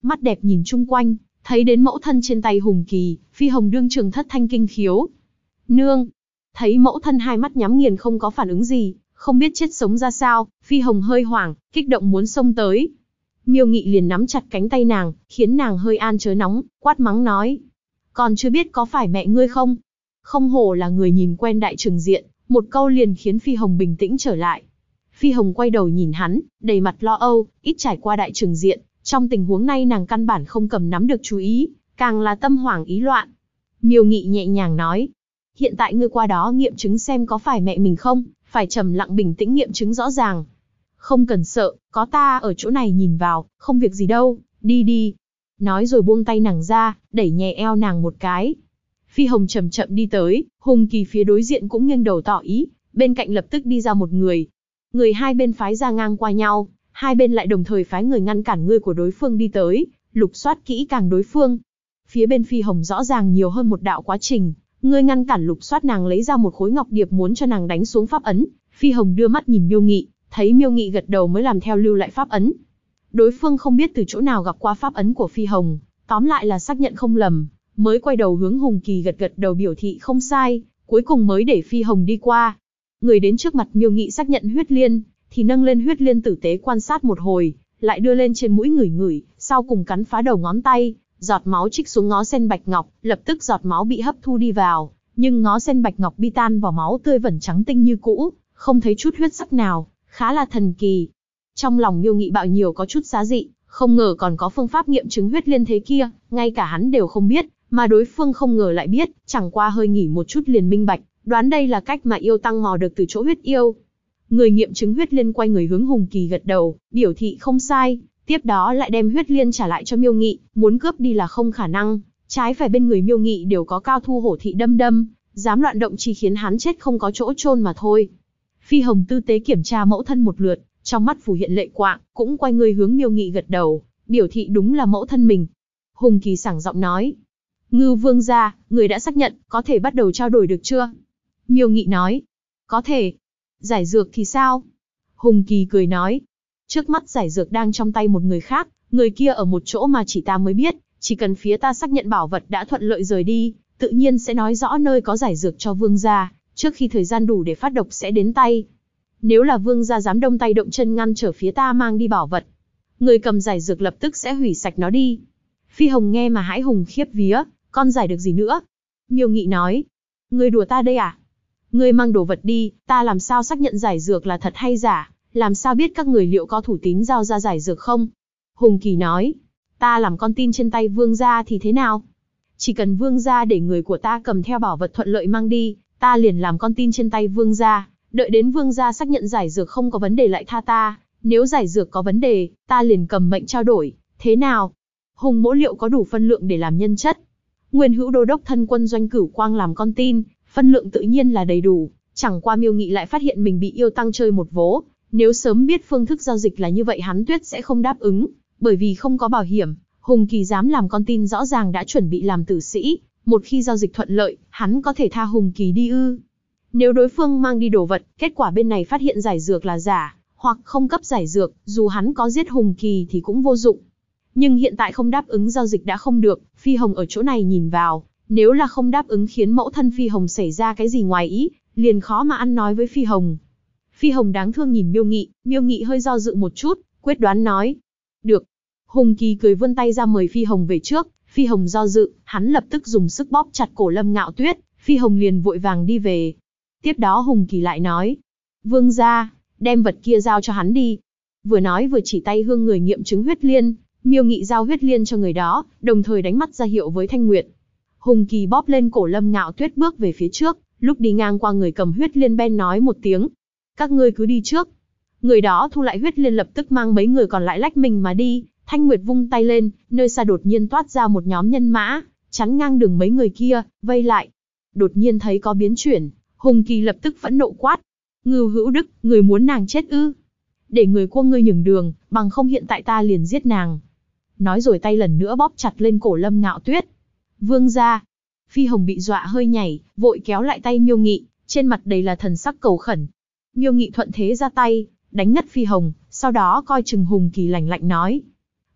mắt đẹp nhìn chung quanh, thấy đến mẫu thân trên tay Hùng Kỳ, Phi Hồng đương trường thất thanh kinh khiếu. Nương! Thấy mẫu thân hai mắt nhắm nghiền không có phản ứng gì, không biết chết sống ra sao, Phi Hồng hơi hoảng, kích động muốn xông tới. Miêu Nghị liền nắm chặt cánh tay nàng, khiến nàng hơi an chớ nóng, quát mắng nói. Còn chưa biết có phải mẹ ngươi không? Không hổ là người nhìn quen Đại Trường Diện, một câu liền khiến Phi Hồng bình tĩnh trở lại. Phi Hồng quay đầu nhìn hắn, đầy mặt lo âu, ít trải qua Đại Trường Diện, trong tình huống này nàng căn bản không cầm nắm được chú ý, càng là tâm hoảng ý loạn. Miêu Nghị nhẹ nhàng nói, hiện tại ngươi qua đó nghiệm chứng xem có phải mẹ mình không, phải trầm lặng bình tĩnh nghiệm chứng rõ ràng. Không cần sợ, có ta ở chỗ này nhìn vào, không việc gì đâu, đi đi. Nói rồi buông tay nàng ra, đẩy nhẹ eo nàng một cái. Phi Hồng chậm chậm đi tới, Hùng Kỳ phía đối diện cũng nghiêng đầu tỏ ý, bên cạnh lập tức đi ra một người. Người hai bên phái ra ngang qua nhau, hai bên lại đồng thời phái người ngăn cản người của đối phương đi tới, lục soát kỹ càng đối phương. Phía bên Phi Hồng rõ ràng nhiều hơn một đạo quá trình, người ngăn cản lục soát nàng lấy ra một khối ngọc điệp muốn cho nàng đánh xuống pháp ấn. Phi Hồng đưa mắt nhìn Miêu Nghị, thấy Miêu Nghị gật đầu mới làm theo lưu lại pháp ấn. Đối phương không biết từ chỗ nào gặp qua pháp ấn của Phi Hồng, tóm lại là xác nhận không lầm, mới quay đầu hướng Hùng Kỳ gật gật đầu biểu thị không sai, cuối cùng mới để Phi Hồng đi qua. Người đến trước mặt Miêu Nghị xác nhận huyết liên, thì nâng lên huyết liên tử tế quan sát một hồi, lại đưa lên trên mũi ngửi ngửi, sau cùng cắn phá đầu ngón tay, giọt máu trích xuống ngó sen bạch ngọc, lập tức giọt máu bị hấp thu đi vào, nhưng ngó sen bạch ngọc bi tan vào máu tươi vẫn trắng tinh như cũ, không thấy chút huyết sắc nào, khá là thần kỳ. Trong lòng Miêu Nghị bạo nhiều có chút xá dị, không ngờ còn có phương pháp nghiệm chứng huyết liên thế kia, ngay cả hắn đều không biết, mà đối phương không ngờ lại biết, chẳng qua hơi nghỉ một chút liền minh bạch, đoán đây là cách mà yêu tăng mò được từ chỗ huyết yêu. Người nghiệm chứng huyết liên quay người hướng Hùng Kỳ gật đầu, biểu thị không sai, tiếp đó lại đem huyết liên trả lại cho Miêu Nghị, muốn cướp đi là không khả năng, trái phải bên người Miêu Nghị đều có cao thu hổ thị đâm, dám loạn động chỉ khiến hắn chết không có chỗ chôn mà thôi. Phi Hồng tư tế kiểm tra mẫu thân một lượt, trong mắt phủ hiện lệ quạng, cũng quay người hướng Miêu Nghị gật đầu, biểu thị đúng là mẫu thân mình. Hùng Kỳ sảng giọng nói, Ngưu Vương gia, người đã xác nhận, có thể bắt đầu trao đổi được chưa? Miêu Nghị nói, có thể. Giải dược thì sao? Hùng Kỳ cười nói, trước mắt giải dược đang trong tay một người khác, người kia ở một chỗ mà chỉ ta mới biết, chỉ cần phía ta xác nhận bảo vật đã thuận lợi rời đi, tự nhiên sẽ nói rõ nơi có giải dược cho Vương gia, trước khi thời gian đủ để phát độc sẽ đến tay. Nếu là Vương gia dám động tay động chân ngăn trở phía ta mang đi bảo vật, người cầm giải dược lập tức sẽ hủy sạch nó đi. Phi Hồng nghe mà hãi hùng khiếp vía, con giải được gì nữa? Miêu Nghị nói, ngươi đùa ta đây à? Ngươi mang đồ vật đi, ta làm sao xác nhận giải dược là thật hay giả, làm sao biết các người liệu có thủ tín giao ra giải dược không? Hùng Kỳ nói, ta làm con tin trên tay Vương gia thì thế nào? Chỉ cần Vương gia để người của ta cầm theo bảo vật thuận lợi mang đi, ta liền làm con tin trên tay Vương gia, đợi đến Vương gia xác nhận giải dược không có vấn đề lại tha ta, nếu giải dược có vấn đề, ta liền cầm mệnh trao đổi, thế nào? Hùng Mỗ liệu có đủ phân lượng để làm nhân chất? Nguyên hữu đô đốc thân quân Doanh Cửu Quang làm con tin, phân lượng tự nhiên là đầy đủ, chẳng qua Miêu Nghị lại phát hiện mình bị yêu tăng chơi một vố, nếu sớm biết phương thức giao dịch là như vậy hắn tuyệt sẽ không đáp ứng, bởi vì không có bảo hiểm, Hùng Kỳ dám làm con tin rõ ràng đã chuẩn bị làm tử sĩ, một khi giao dịch thuận lợi, hắn có thể tha Hùng Kỳ đi ư? Nếu đối phương mang đi đồ vật, kết quả bên này phát hiện giải dược là giả, hoặc không cấp giải dược, dù hắn có giết Hùng Kỳ thì cũng vô dụng. Nhưng hiện tại không đáp ứng giao dịch đã không được, Phi Hồng ở chỗ này nhìn vào, nếu là không đáp ứng khiến mẫu thân Phi Hồng xảy ra cái gì ngoài ý, liền khó mà ăn nói với Phi Hồng. Phi Hồng đáng thương nhìn Miêu Nghị hơi do dự một chút, quyết đoán nói, được. Hùng Kỳ cười vươn tay ra mời Phi Hồng về trước, Phi Hồng do dự, hắn lập tức dùng sức bóp chặt cổ Lâm Ngạo Tuyết, Phi Hồng liền vội vàng đi về. Tiếp đó Hùng Kỳ lại nói, Vương gia, đem vật kia giao cho hắn đi. Vừa nói vừa chỉ tay hương người nghiệm chứng huyết liên, Miêu Nghị giao huyết liên cho người đó, đồng thời đánh mắt ra hiệu với Thanh Nguyệt. Hùng Kỳ bóp lên cổ Lâm Ngạo Tuyết bước về phía trước, lúc đi ngang qua người cầm huyết liên ben nói một tiếng, các ngươi cứ đi trước. Người đó thu lại huyết liên lập tức mang mấy người còn lại lách mình mà đi. Thanh Nguyệt vung tay lên, nơi xa đột nhiên toát ra một nhóm nhân mã, chắn ngang đường mấy người kia, vây lại. Đột nhiên thấy có biến chuyển, Hùng Kỳ lập tức phẫn nộ quát, Ngưu Hữu Đức, người muốn nàng chết ư? Để người của ngươi nhường đường, bằng không hiện tại ta liền giết nàng. Nói rồi tay lần nữa bóp chặt lên cổ Lâm Ngạo Tuyết. Vương gia. Phi Hồng bị dọa hơi nhảy, vội kéo lại tay Miêu Nghị, trên mặt đầy là thần sắc cầu khẩn. Miêu Nghị thuận thế ra tay, đánh ngất Phi Hồng, sau đó coi chừng Hùng Kỳ lạnh lạnh nói,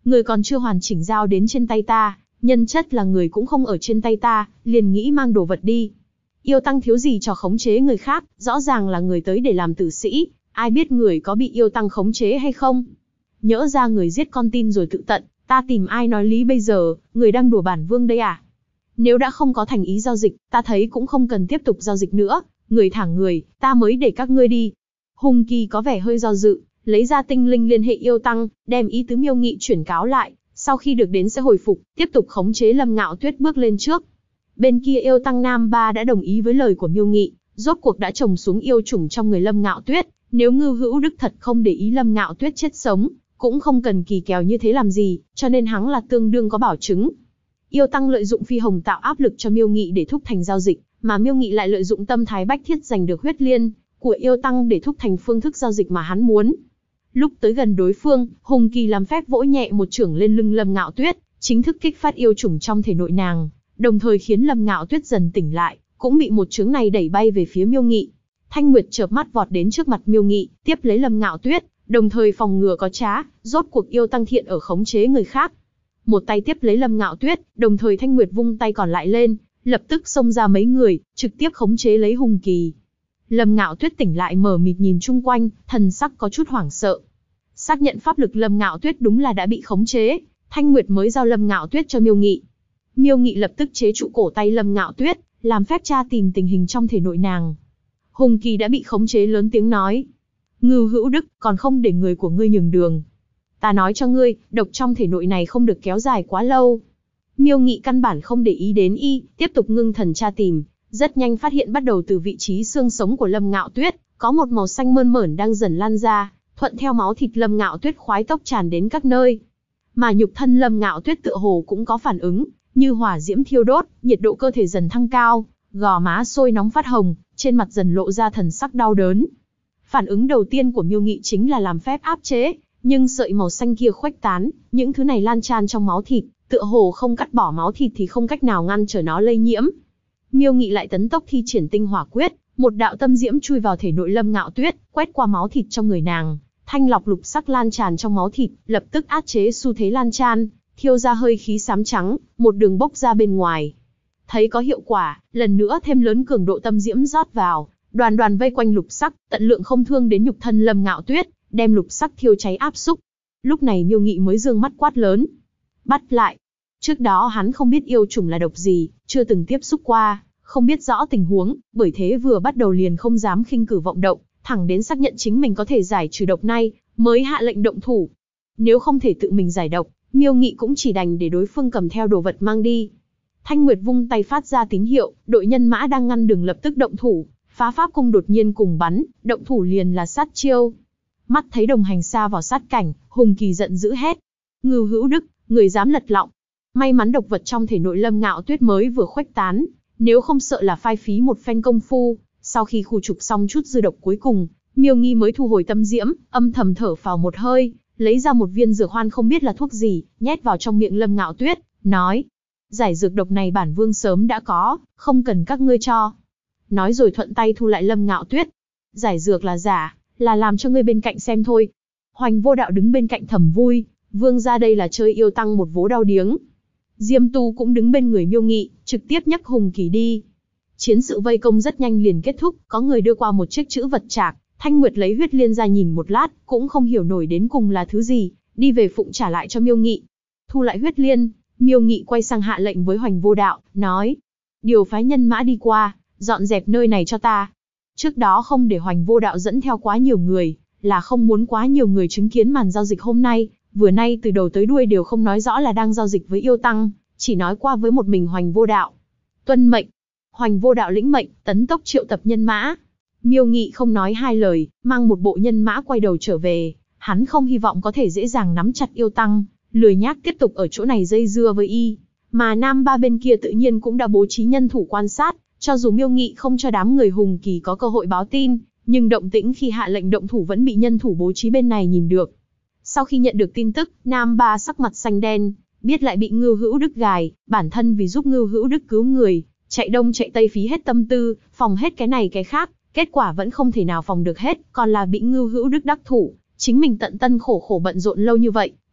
Người còn chưa hoàn chỉnh giao đến trên tay ta, nhân chất là người cũng không ở trên tay ta, liền nghĩ mang đồ vật đi. Yêu tăng thiếu gì cho khống chế người khác, rõ ràng là người tới để làm tử sĩ, ai biết người có bị yêu tăng khống chế hay không. Nhỡ ra người giết con tin rồi tự tận, ta tìm ai nói lý bây giờ, người đang đùa bản vương đây à? Nếu đã không có thành ý giao dịch, ta thấy cũng không cần tiếp tục giao dịch nữa, người thả người, ta mới để các ngươi đi. Hùng Kỳ có vẻ hơi do dự, lấy ra tinh linh liên hệ yêu tăng, đem ý tứ Miêu Nghị chuyển cáo lại, sau khi được đến sẽ hồi phục, tiếp tục khống chế Lâm Ngạo Tuyết bước lên trước. Bên kia yêu tăng Nam Ba đã đồng ý với lời của Miêu Nghị, rốt cuộc đã trồng xuống yêu chủng trong người Lâm Ngạo Tuyết, nếu Ngưu Hữu Đức thật không để ý Lâm Ngạo Tuyết chết sống, cũng không cần kỳ kèo như thế làm gì, cho nên hắn là tương đương có bảo chứng. Yêu tăng lợi dụng phi hồng tạo áp lực cho Miêu Nghị để thúc thành giao dịch, mà Miêu Nghị lại lợi dụng tâm thái bách thiết giành được huyết liên của yêu tăng để thúc thành phương thức giao dịch mà hắn muốn. Lúc tới gần đối phương, Hùng Kỳ làm phép vỗ nhẹ một chưởng lên lưng Lâm Ngạo Tuyết, chính thức kích phát yêu chủng trong thể nội nàng, đồng thời khiến Lâm Ngạo Tuyết dần tỉnh lại, cũng bị một chưởng này đẩy bay về phía Miêu Nghị. Thanh Nguyệt chợp mắt vọt đến trước mặt Miêu Nghị, tiếp lấy Lâm Ngạo Tuyết, đồng thời phòng ngừa có trá, rốt cuộc yêu tăng thiện ở khống chế người khác. Một tay tiếp lấy Lâm Ngạo Tuyết, đồng thời Thanh Nguyệt vung tay còn lại lên, lập tức xông ra mấy người, trực tiếp khống chế lấy Hùng Kỳ. Lâm Ngạo Tuyết tỉnh lại mờ mịt nhìn chung quanh, thần sắc có chút hoảng sợ. Xác nhận pháp lực Lâm Ngạo Tuyết đúng là đã bị khống chế, Thanh Nguyệt mới giao Lâm Ngạo Tuyết cho Miêu Nghị. Miêu Nghị lập tức chế trụ cổ tay Lâm Ngạo Tuyết, làm phép tra tìm tình hình trong thể nội nàng. Hùng Kỳ đã bị khống chế lớn tiếng nói: Ngưu Hữu Đức, còn không để người của ngươi nhường đường. Ta nói cho ngươi, độc trong thể nội này không được kéo dài quá lâu. Miêu Nghị căn bản không để ý đến y, tiếp tục ngưng thần tra tìm, rất nhanh phát hiện bắt đầu từ vị trí xương sống của Lâm Ngạo Tuyết, có một màu xanh mơn mởn đang dần lan ra, thuận theo máu thịt Lâm Ngạo Tuyết khoái tốc tràn đến các nơi. Mà nhục thân Lâm Ngạo Tuyết tựa hồ cũng có phản ứng, như hỏa diễm thiêu đốt, nhiệt độ cơ thể dần thăng cao, gò má sôi nóng phát hồng, trên mặt dần lộ ra thần sắc đau đớn. Phản ứng đầu tiên của Miêu Nghị chính là làm phép áp chế, nhưng sợi màu xanh kia khuếch tán, những thứ này lan tràn trong máu thịt, tựa hồ không cắt bỏ máu thịt thì không cách nào ngăn trở nó lây nhiễm. Miêu Nghị lại tấn tốc thi triển tinh hỏa quyết, một đạo tâm diễm chui vào thể nội Lâm Ngạo Tuyết, quét qua máu thịt trong người nàng, thanh lọc lục sắc lan tràn trong máu thịt, lập tức áp chế xu thế lan tràn, thiêu ra hơi khí xám trắng, một đường bốc ra bên ngoài. Thấy có hiệu quả, lần nữa thêm lớn cường độ tâm diễm rót vào, đoàn đoàn vây quanh lục sắc, tận lượng không thương đến nhục thân Lâm Ngạo Tuyết, đem lục sắc thiêu cháy áp xúc. Lúc này Miêu Nghị mới dương mắt quát lớn: bắt lại! Trước đó hắn không biết yêu trùng là độc gì, chưa từng tiếp xúc qua, không biết rõ tình huống, bởi thế vừa bắt đầu liền không dám khinh cử vọng động, thẳng đến xác nhận chính mình có thể giải trừ độc này, mới hạ lệnh động thủ. Nếu không thể tự mình giải độc, Miêu Nghị cũng chỉ đành để đối phương cầm theo đồ vật mang đi. Thanh Nguyệt vung tay phát ra tín hiệu, đội nhân mã đang ngăn đường lập tức động thủ, phá pháp cung đột nhiên cùng bắn, động thủ liền là sát chiêu. Mắt thấy đồng hành xa vào sát cảnh, Hùng Kỳ giận dữ hét: Ngưu Hữu Đức, người dám lật lọng! May mắn độc vật trong thể nội Lâm Ngạo Tuyết mới vừa khuếch tán, nếu không sợ là phai phí một phen công phu. Sau khi khu trục xong chút dư độc cuối cùng, Miêu Nghi mới thu hồi tâm diễm, âm thầm thở phào một hơi, lấy ra một viên dược hoan không biết là thuốc gì, nhét vào trong miệng Lâm Ngạo Tuyết, nói: giải dược độc này bản vương sớm đã có, không cần các ngươi cho. Nói rồi thuận tay thu lại Lâm Ngạo Tuyết. Giải dược là giả, là làm cho ngươi bên cạnh xem thôi. Hoành Vô Đạo đứng bên cạnh thầm vui, vương ra đây là chơi yêu tăng một vố đau điếng. Diêm Tu cũng đứng bên người Miêu Nghị, trực tiếp nhấc Hùng Kỳ đi. Chiến sự vây công rất nhanh liền kết thúc, có người đưa qua một chiếc chữ vật trạc, Thanh Nguyệt lấy huyết liên ra nhìn một lát, cũng không hiểu nổi đến cùng là thứ gì, đi về phụng trả lại cho Miêu Nghị. Thu lại huyết liên, Miêu Nghị quay sang hạ lệnh với Hoành Vô Đạo, nói: điều phái nhân mã đi qua, dọn dẹp nơi này cho ta. Trước đó không để Hoành Vô Đạo dẫn theo quá nhiều người, là không muốn quá nhiều người chứng kiến màn giao dịch hôm nay, vừa nay từ đầu tới đuôi đều không nói rõ là đang giao dịch với yêu tăng, chỉ nói qua với một mình Hoành Vô Đạo. Tuân mệnh. Hoành Vô Đạo lĩnh mệnh, tấn tốc triệu tập nhân mã. Miêu Nghị không nói hai lời, mang một bộ nhân mã quay đầu trở về, hắn không hy vọng có thể dễ dàng nắm chặt yêu tăng, lười nhác tiếp tục ở chỗ này dây dưa với y. Mà Nam Ba bên kia tự nhiên cũng đã bố trí nhân thủ quan sát, cho dù Miêu Nghị không cho đám người Hùng Kỳ có cơ hội báo tin, nhưng động tĩnh khi hạ lệnh động thủ vẫn bị nhân thủ bố trí bên này nhìn được. Sau khi nhận được tin tức, Nam Ba sắc mặt xanh đen, biết lại bị Ngưu Hữu Đức gài, bản thân vì giúp Ngưu Hữu Đức cứu người, chạy đông chạy tây phí hết tâm tư, phòng hết cái này cái khác, kết quả vẫn không thể nào phòng được hết, còn là bị Ngưu Hữu Đức đắc thủ, chính mình tận tân khổ khổ bận rộn lâu như vậy,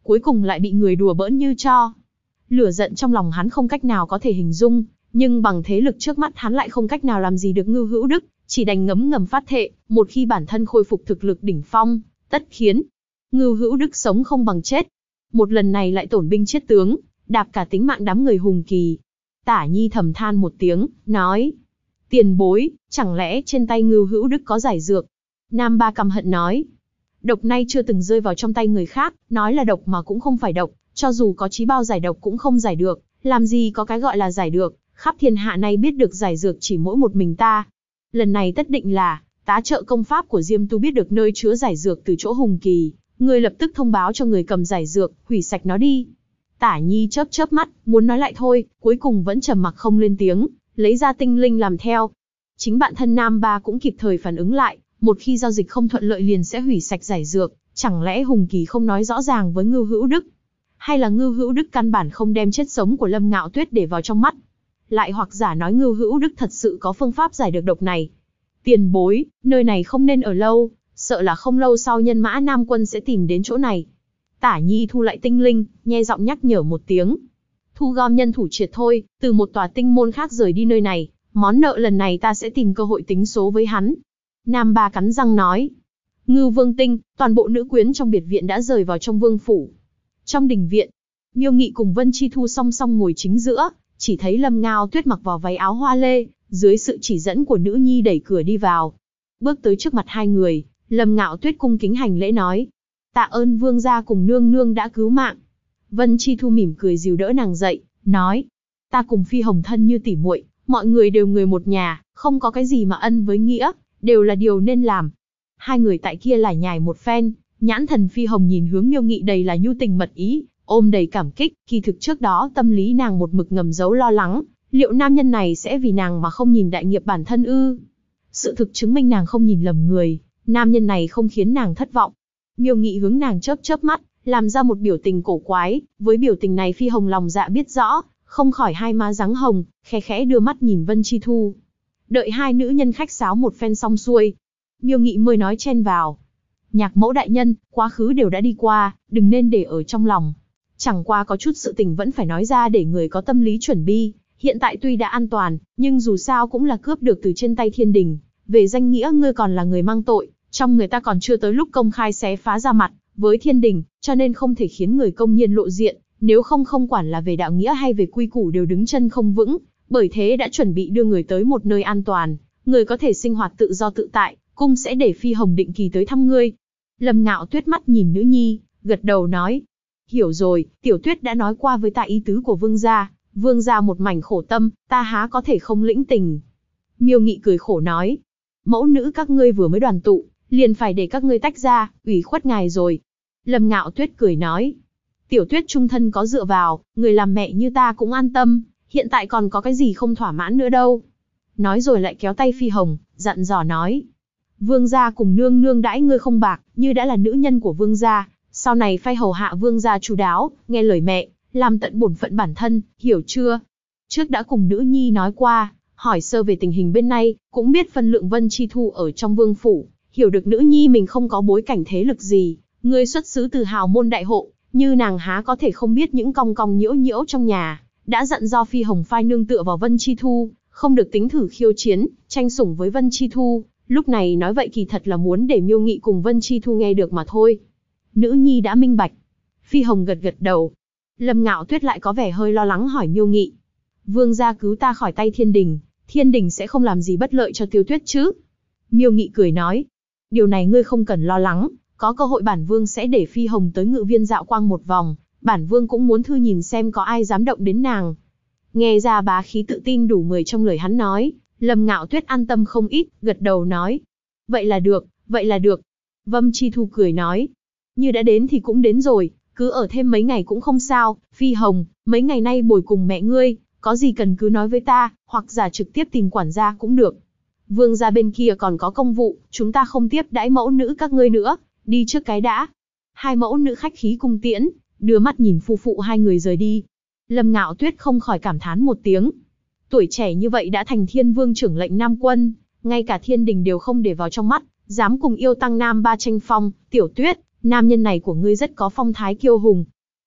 cuối cùng lại bị người đùa bỡn như tro. Lửa giận trong lòng hắn không cách nào có thể hình dung, nhưng bằng thế lực trước mắt hắn lại không cách nào làm gì được Ngưu Hữu Đức, chỉ đành ngấm ngầm phát thệ, một khi bản thân khôi phục thực lực đỉnh phong, tất khiến Ngưu Hữu Đức sống không bằng chết. Một lần này lại tổn binh chết tướng, đạp cả tính mạng đám người hùng kỳ. Tả Nhi thầm than một tiếng, nói: tiền bối, chẳng lẽ trên tay Ngưu Hữu Đức có giải dược? Nam Ba căm hận nói: độc này chưa từng rơi vào trong tay người khác, nói là độc mà cũng không phải độc, cho dù có chí bao giải độc cũng không giải được, làm gì có cái gọi là giải được, khắp thiên hạ này biết được giải dược chỉ mỗi một mình ta. Lần này tất định là tá trợ công pháp của Diêm Tu biết được nơi chứa giải dược từ chỗ hùng kỳ, người lập tức thông báo cho người cầm giải dược, hủy sạch nó đi. Tả Nhi chớp chớp mắt, muốn nói lại thôi, cuối cùng vẫn trầm mặc không lên tiếng, lấy ra tinh linh làm theo. Chính bản thân Nam Ba cũng kịp thời phản ứng lại, một khi giao dịch không thuận lợi liền sẽ hủy sạch giải dược, chẳng lẽ hùng kỳ không nói rõ ràng với Ngưu Hữu Đức? Hay là Ngưu Hữu Đức căn bản không đem chết sống của Lâm Ngạo Tuyết để vào trong mắt? Lại hoặc giả nói Ngưu Hữu Đức thật sự có phương pháp giải được độc này? Tiền bối, nơi này không nên ở lâu, sợ là không lâu sau nhân mã Nam Quân sẽ tìm đến chỗ này. Tả Nhi thu lại tinh linh, nhe giọng nhắc nhở một tiếng. Thu gom nhân thủ triệt thôi, từ một tòa tinh môn khác rời đi nơi này, món nợ lần này ta sẽ tìm cơ hội tính số với hắn. Nam Ba cắn răng nói. Ngưu Vương Tinh, toàn bộ nữ quyến trong biệt viện đã rời vào trong vương phủ. Trong đình viện, Miêu Nghị cùng Vân Chi Thu song song ngồi chính giữa, chỉ thấy Lâm Ngao Tuyết mặc vào váy áo hoa lê, dưới sự chỉ dẫn của nữ nhi đẩy cửa đi vào. Bước tới trước mặt hai người, Lâm Ngạo Tuyết cung kính hành lễ nói: tạ ơn vương gia cùng nương nương đã cứu mạng. Vân Chi Thu mỉm cười dìu đỡ nàng dậy, nói: ta cùng Phi Hồng thân như tỉ muội, mọi người đều người một nhà, không có cái gì mà ân với nghĩa, đều là điều nên làm. Hai người tại kia lải nhải một phen, nhãn thần Phi Hồng nhìn hướng Miêu Nghị đầy là nhu tình mật ý, ôm đầy cảm kích, kỳ thực trước đó tâm lý nàng một mực ngầm giấu lo lắng, liệu nam nhân này sẽ vì nàng mà không nhìn đại nghiệp bản thân ư? Sự thực chứng minh nàng không nhìn lầm người, nam nhân này không khiến nàng thất vọng. Miêu Nghị hướng nàng chớp chớp mắt, làm ra một biểu tình cổ quái, với biểu tình này Phi Hồng lòng dạ biết rõ, không khỏi hai má rắng hồng, khẽ khẽ đưa mắt nhìn Vân Chi Thu. Đợi hai nữ nhân khách sáo một phen xong xuôi, Miêu Nghị mới nói chen vào: nhạc mẫu đại nhân, quá khứ đều đã đi qua, đừng nên để ở trong lòng. Chẳng qua có chút sự tình vẫn phải nói ra để người có tâm lý chuẩn bị. Hiện tại tuy đã an toàn, nhưng dù sao cũng là cướp được từ trên tay thiên đình. Về danh nghĩa ngươi còn là người mang tội, trong người ta còn chưa tới lúc công khai xé phá ra mặt với thiên đình, cho nên không thể khiến người công nhiên lộ diện, nếu không không quản là về đạo nghĩa hay về quy củ đều đứng chân không vững, bởi thế đã chuẩn bị đưa người tới một nơi an toàn, người có thể sinh hoạt tự do tự tại, cung sẽ để Phi Hồng định kỳ tới thăm ngươi. Lâm Ngạo Tuyết mắt nhìn nữ nhi, gật đầu nói: hiểu rồi, tiểu Tuyết đã nói qua với ta ý tứ của vương gia một mảnh khổ tâm, ta há có thể không lĩnh tình. Miêu Nghị cười khổ nói: mẫu nữ các ngươi vừa mới đoàn tụ, liền phải để các ngươi tách ra, ủy khuất ngài rồi. Lâm Ngạo Tuyết cười nói: tiểu Tuyết trung thân có dựa vào, người làm mẹ như ta cũng an tâm, hiện tại còn có cái gì không thỏa mãn nữa đâu. Nói rồi lại kéo tay Phi Hồng, dặn dò nói: vương gia cùng nương nương đãi ngươi không bạc, như đã là nữ nhân của vương gia, sau này phải hầu hạ vương gia chu đáo, nghe lời mẹ, làm tận bổn phận bản thân, hiểu chưa? Trước đã cùng nữ nhi nói qua, hỏi sơ về tình hình bên này, cũng biết phân lượng Vân Chi Thu ở trong vương phủ, hiểu được nữ nhi mình không có bối cảnh thế lực gì, người xuất xứ từ hào môn đại hộ, như nàng há có thể không biết những cong cong nhiễu nhiễu trong nhà, đã dặn do Phi Hồng phai nương tựa vào Vân Chi Thu, không được tính thử khiêu chiến, tranh sủng với Vân Chi Thu. Lúc này nói vậy kỳ thật là muốn để Miêu Nghị cùng Vân Chi Thu nghe được mà thôi. Nữ nhi đã minh bạch. Phi Hồng gật gật đầu. Lâm Ngạo Tuyết lại có vẻ hơi lo lắng hỏi Miêu Nghị: vương gia cứu ta khỏi tay thiên đình sẽ không làm gì bất lợi cho Tiêu Tuyết chứ? Miêu Nghị cười nói: điều này ngươi không cần lo lắng, có cơ hội bản vương sẽ để Phi Hồng tới Ngự Viên dạo quang một vòng, bản vương cũng muốn thư nhìn xem có ai dám động đến nàng. Nghe ra bá khí tự tin đủ người trong lời hắn nói, Lâm Ngạo Tuyết an tâm không ít, gật đầu nói: vậy là được, vậy là được. Vân Chi Thu cười nói: như đã đến thì cũng đến rồi, cứ ở thêm mấy ngày cũng không sao. Phi Hồng, mấy ngày nay bồi cùng mẹ ngươi, có gì cần cứ nói với ta, hoặc giả trực tiếp tìm quản gia cũng được. Vương gia bên kia còn có công vụ, chúng ta không tiếp đãi mẫu nữ các ngươi nữa, đi trước cái đã. Hai mẫu nữ khách khí cung tiễn, đưa mắt nhìn phu phụ hai người rời đi. Lâm Ngạo Tuyết không khỏi cảm thán một tiếng. Tuổi trẻ như vậy đã thành Thiên Vương trưởng lệnh Nam Quân, ngay cả thiên đình đều không để vào trong mắt, dám cùng yêu tăng Nam Ba tranh phong. Tiểu Tuyết, nam nhân này của ngươi rất có phong thái kiêu hùng,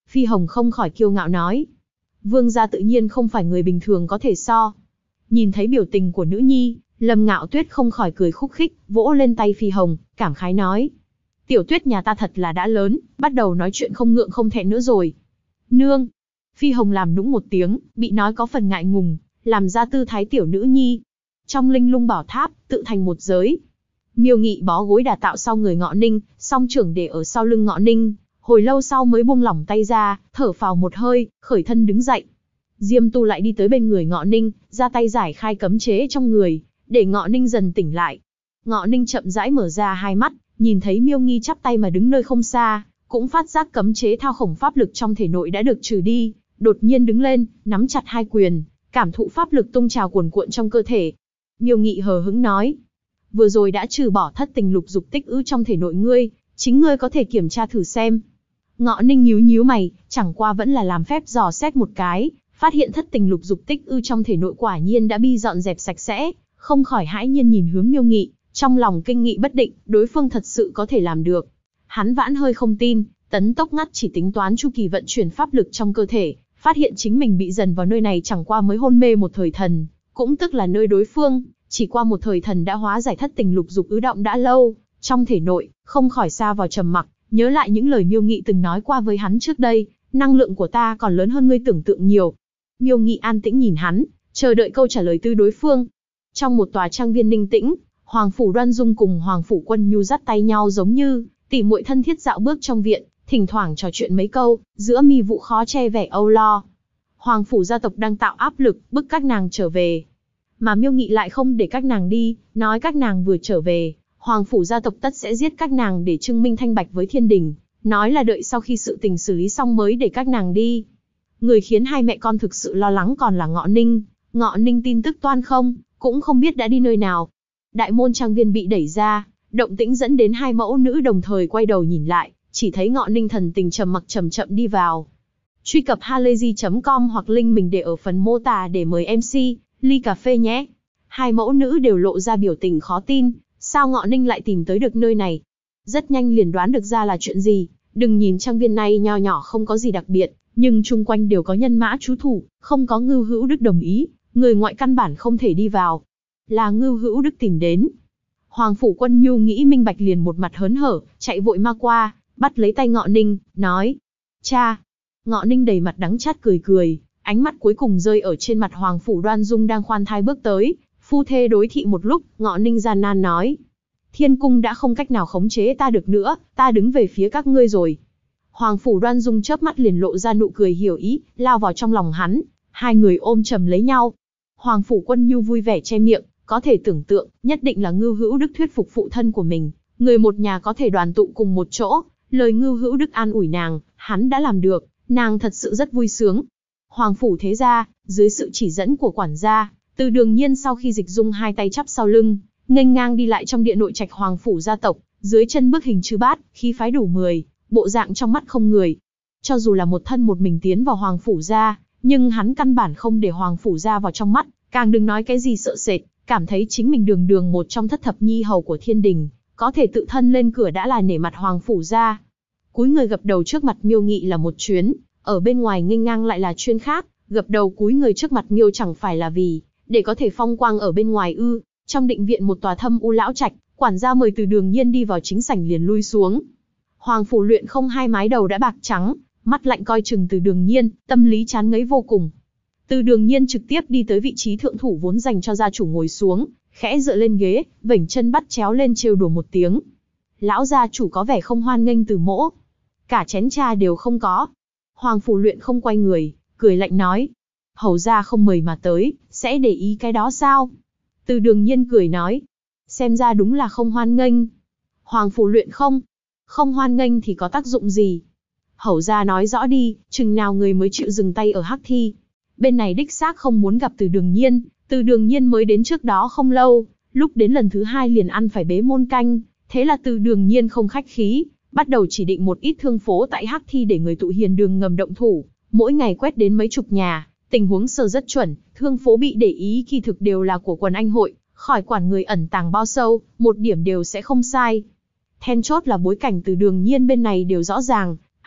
Phi Hồng không khỏi kiêu ngạo nói. Vương gia tự nhiên không phải người bình thường có thể so. Nhìn thấy biểu tình của nữ nhi, Lâm Ngạo Tuyết không khỏi cười khúc khích, vỗ lên tay Phi Hồng, cảm khái nói. Tiểu Tuyết nhà ta thật là đã lớn, bắt đầu nói chuyện không ngượng không thẹn nữa rồi. Nương. Phi Hồng làm nũng một tiếng, bị nói có phần ngại ngùng, làm ra tư thái tiểu nữ nhi. Trong linh lung bảo tháp, tự thành một giới. Miêu Nghị bó gối đà tạo sau người Ngọ Ninh, song trưởng để ở sau lưng Ngọ Ninh, hồi lâu sau mới buông lỏng tay ra, thở phào một hơi, khởi thân đứng dậy. Diêm Tu lại đi tới bên người Ngọ Ninh, ra tay giải khai cấm chế trong người, để Ngọ Ninh dần tỉnh lại. Ngọ Ninh chậm rãi mở ra hai mắt, nhìn thấy Miêu Nghi chắp tay mà đứng nơi không xa, cũng phát giác cấm chế thao khổng pháp lực trong thể nội đã được trừ đi, đột nhiên đứng lên, nắm chặt hai quyền, cảm thụ pháp lực tung trào cuồn cuộn trong cơ thể. Miêu Nghị hờ hững nói, vừa rồi đã trừ bỏ thất tình lục dục tích ứ trong thể nội ngươi, chính ngươi có thể kiểm tra thử xem. Ngọ Ninh nhíu nhíu mày, chẳng qua vẫn là làm phép dò xét một cái, phát hiện thất tình lục dục tích ư trong thể nội quả nhiên đã bị dọn dẹp sạch sẽ, không khỏi hãi nhiên nhìn hướng Miêu Nghị, trong lòng kinh nghị bất định, đối phương thật sự có thể làm được. Hắn vãn hơi không tin, tấn tốc ngắt chỉ tính toán chu kỳ vận chuyển pháp lực trong cơ thể, phát hiện chính mình bị dần vào nơi này chẳng qua mới hôn mê một thời thần, cũng tức là nơi đối phương, chỉ qua một thời thần đã hóa giải thất tình lục dục ứ động đã lâu, trong thể nội, không khỏi xa vào trầm mặc, nhớ lại những lời Miêu Nghị từng nói qua với hắn trước đây, năng lượng của ta còn lớn hơn ngươi tưởng tượng nhiều. Miêu Nghị an tĩnh nhìn hắn, chờ đợi câu trả lời từ đối phương. Trong một tòa trang viên ninh tĩnh, Hoàng phủ Đoan Dung cùng Hoàng phủ Quân Nhu dắt tay nhau giống như tỉ muội thân thiết dạo bước trong viện, thỉnh thoảng trò chuyện mấy câu, giữa mi vụ khó che vẻ âu lo. Hoàng phủ gia tộc đang tạo áp lực, bức các nàng trở về. Mà Miêu Nghị lại không để các nàng đi, nói các nàng vừa trở về, Hoàng phủ gia tộc tất sẽ giết các nàng để chứng minh thanh bạch với thiên đình, nói là đợi sau khi sự tình xử lý xong mới để các nàng đi. Người khiến hai mẹ con thực sự lo lắng còn là Ngọ Ninh. Ngọ Ninh tin tức toan không, cũng không biết đã đi nơi nào. Đại môn trang viên bị đẩy ra, động tĩnh dẫn đến hai mẫu nữ đồng thời quay đầu nhìn lại, chỉ thấy Ngọ Ninh thần tình trầm mặc chậm chậm đi vào. Truy cập halayzi.com hoặc link mình để ở phần mô tả để mời MC, ly cà phê nhé. Hai mẫu nữ đều lộ ra biểu tình khó tin, sao Ngọ Ninh lại tìm tới được nơi này? Rất nhanh liền đoán được ra là chuyện gì, đừng nhìn trang viên này nho nhỏ không có gì đặc biệt, nhưng chung quanh đều có nhân mã trú thủ, không có Ngưu Hữu Đức đồng ý, người ngoại căn bản không thể đi vào. Là Ngưu Hữu Đức tìm đến. Hoàng phủ Quân Nhu nghĩ minh bạch liền một mặt hớn hở, chạy vội ma qua, bắt lấy tay Ngọ Ninh, nói. Cha! Ngọ Ninh đầy mặt đắng chát cười cười, ánh mắt cuối cùng rơi ở trên mặt Hoàng phủ Đoan Dung đang khoan thai bước tới, phu thê đối thị một lúc, Ngọ Ninh gian nan nói. Thiên cung đã không cách nào khống chế ta được nữa, ta đứng về phía các ngươi rồi. Hoàng phủ Đoan Dung chớp mắt liền lộ ra nụ cười hiểu ý, lao vào trong lòng hắn, hai người ôm chầm lấy nhau. Hoàng phủ Quân Nhu vui vẻ che miệng, có thể tưởng tượng, nhất định là Ngưu Hữu Đức thuyết phục phụ thân của mình, người một nhà có thể đoàn tụ cùng một chỗ, lời Ngưu Hữu Đức an ủi nàng, hắn đã làm được, nàng thật sự rất vui sướng. Hoàng phủ thế gia, dưới sự chỉ dẫn của quản gia, Từ Đường Nhiên sau khi dịch dung hai tay chắp sau lưng, nghênh ngang đi lại trong điện nội trạch Hoàng phủ gia tộc, dưới chân bước hình chư bát, khí phái đủ 10, bộ dạng trong mắt không người. Cho dù là một thân một mình tiến vào Hoàng phủ gia, nhưng hắn căn bản không để Hoàng phủ gia vào trong mắt, càng đừng nói cái gì sợ sệt, cảm thấy chính mình đường đường một trong thất thập nhi hầu của thiên đình, có thể tự thân lên cửa đã là nể mặt Hoàng phủ gia. Cúi người gập đầu trước mặt Miêu Nghị là một chuyến, ở bên ngoài nghênh ngang lại là chuyên khác, gập đầu cúi người trước mặt Miêu chẳng phải là vì để có thể phong quang ở bên ngoài ư? Trong định viện một tòa thâm u lão trạch, quản gia mời Từ Đường Nhiên đi vào chính sảnh liền lui xuống. Hoàng phủ Luyện không hai mái đầu đã bạc trắng, mắt lạnh coi chừng Từ Đường Nhiên, tâm lý chán ngấy vô cùng. Từ Đường Nhiên trực tiếp đi tới vị trí thượng thủ vốn dành cho gia chủ ngồi xuống, khẽ dựa lên ghế, vểnh chân bắt chéo lên trêu đùa một tiếng. Lão gia chủ có vẻ không hoan nghênh Từ mỗ, cả chén trà đều không có. Hoàng phủ Luyện không quay người, cười lạnh nói, hầu gia không mời mà tới, sẽ để ý cái đó sao? Từ Đường Nhiên cười nói, xem ra đúng là không hoan nghênh. Hoàng phủ Luyện không hoan nghênh thì có tác dụng gì? Hầu gia nói rõ đi, chừng nào người mới chịu dừng tay ở Hắc Thi? Bên này đích xác không muốn gặp Từ Đường Nhiên, Từ Đường Nhiên mới đến trước đó không lâu, lúc đến lần thứ hai liền ăn phải bế môn canh, thế là Từ Đường Nhiên không khách khí, bắt đầu chỉ định một ít thương phố tại Hắc Thi để người tụ hiền đường ngầm động thủ, mỗi ngày quét đến mấy chục nhà, tình huống sơ rất chuẩn, thương phố bị để ý kỳ thực đều là của quần anh hội, khỏi quản người ẩn tàng bao sâu, một điểm đều sẽ không sai. Then chốt là bối cảnh Từ Đường Nhiên bên này đều rõ ràng,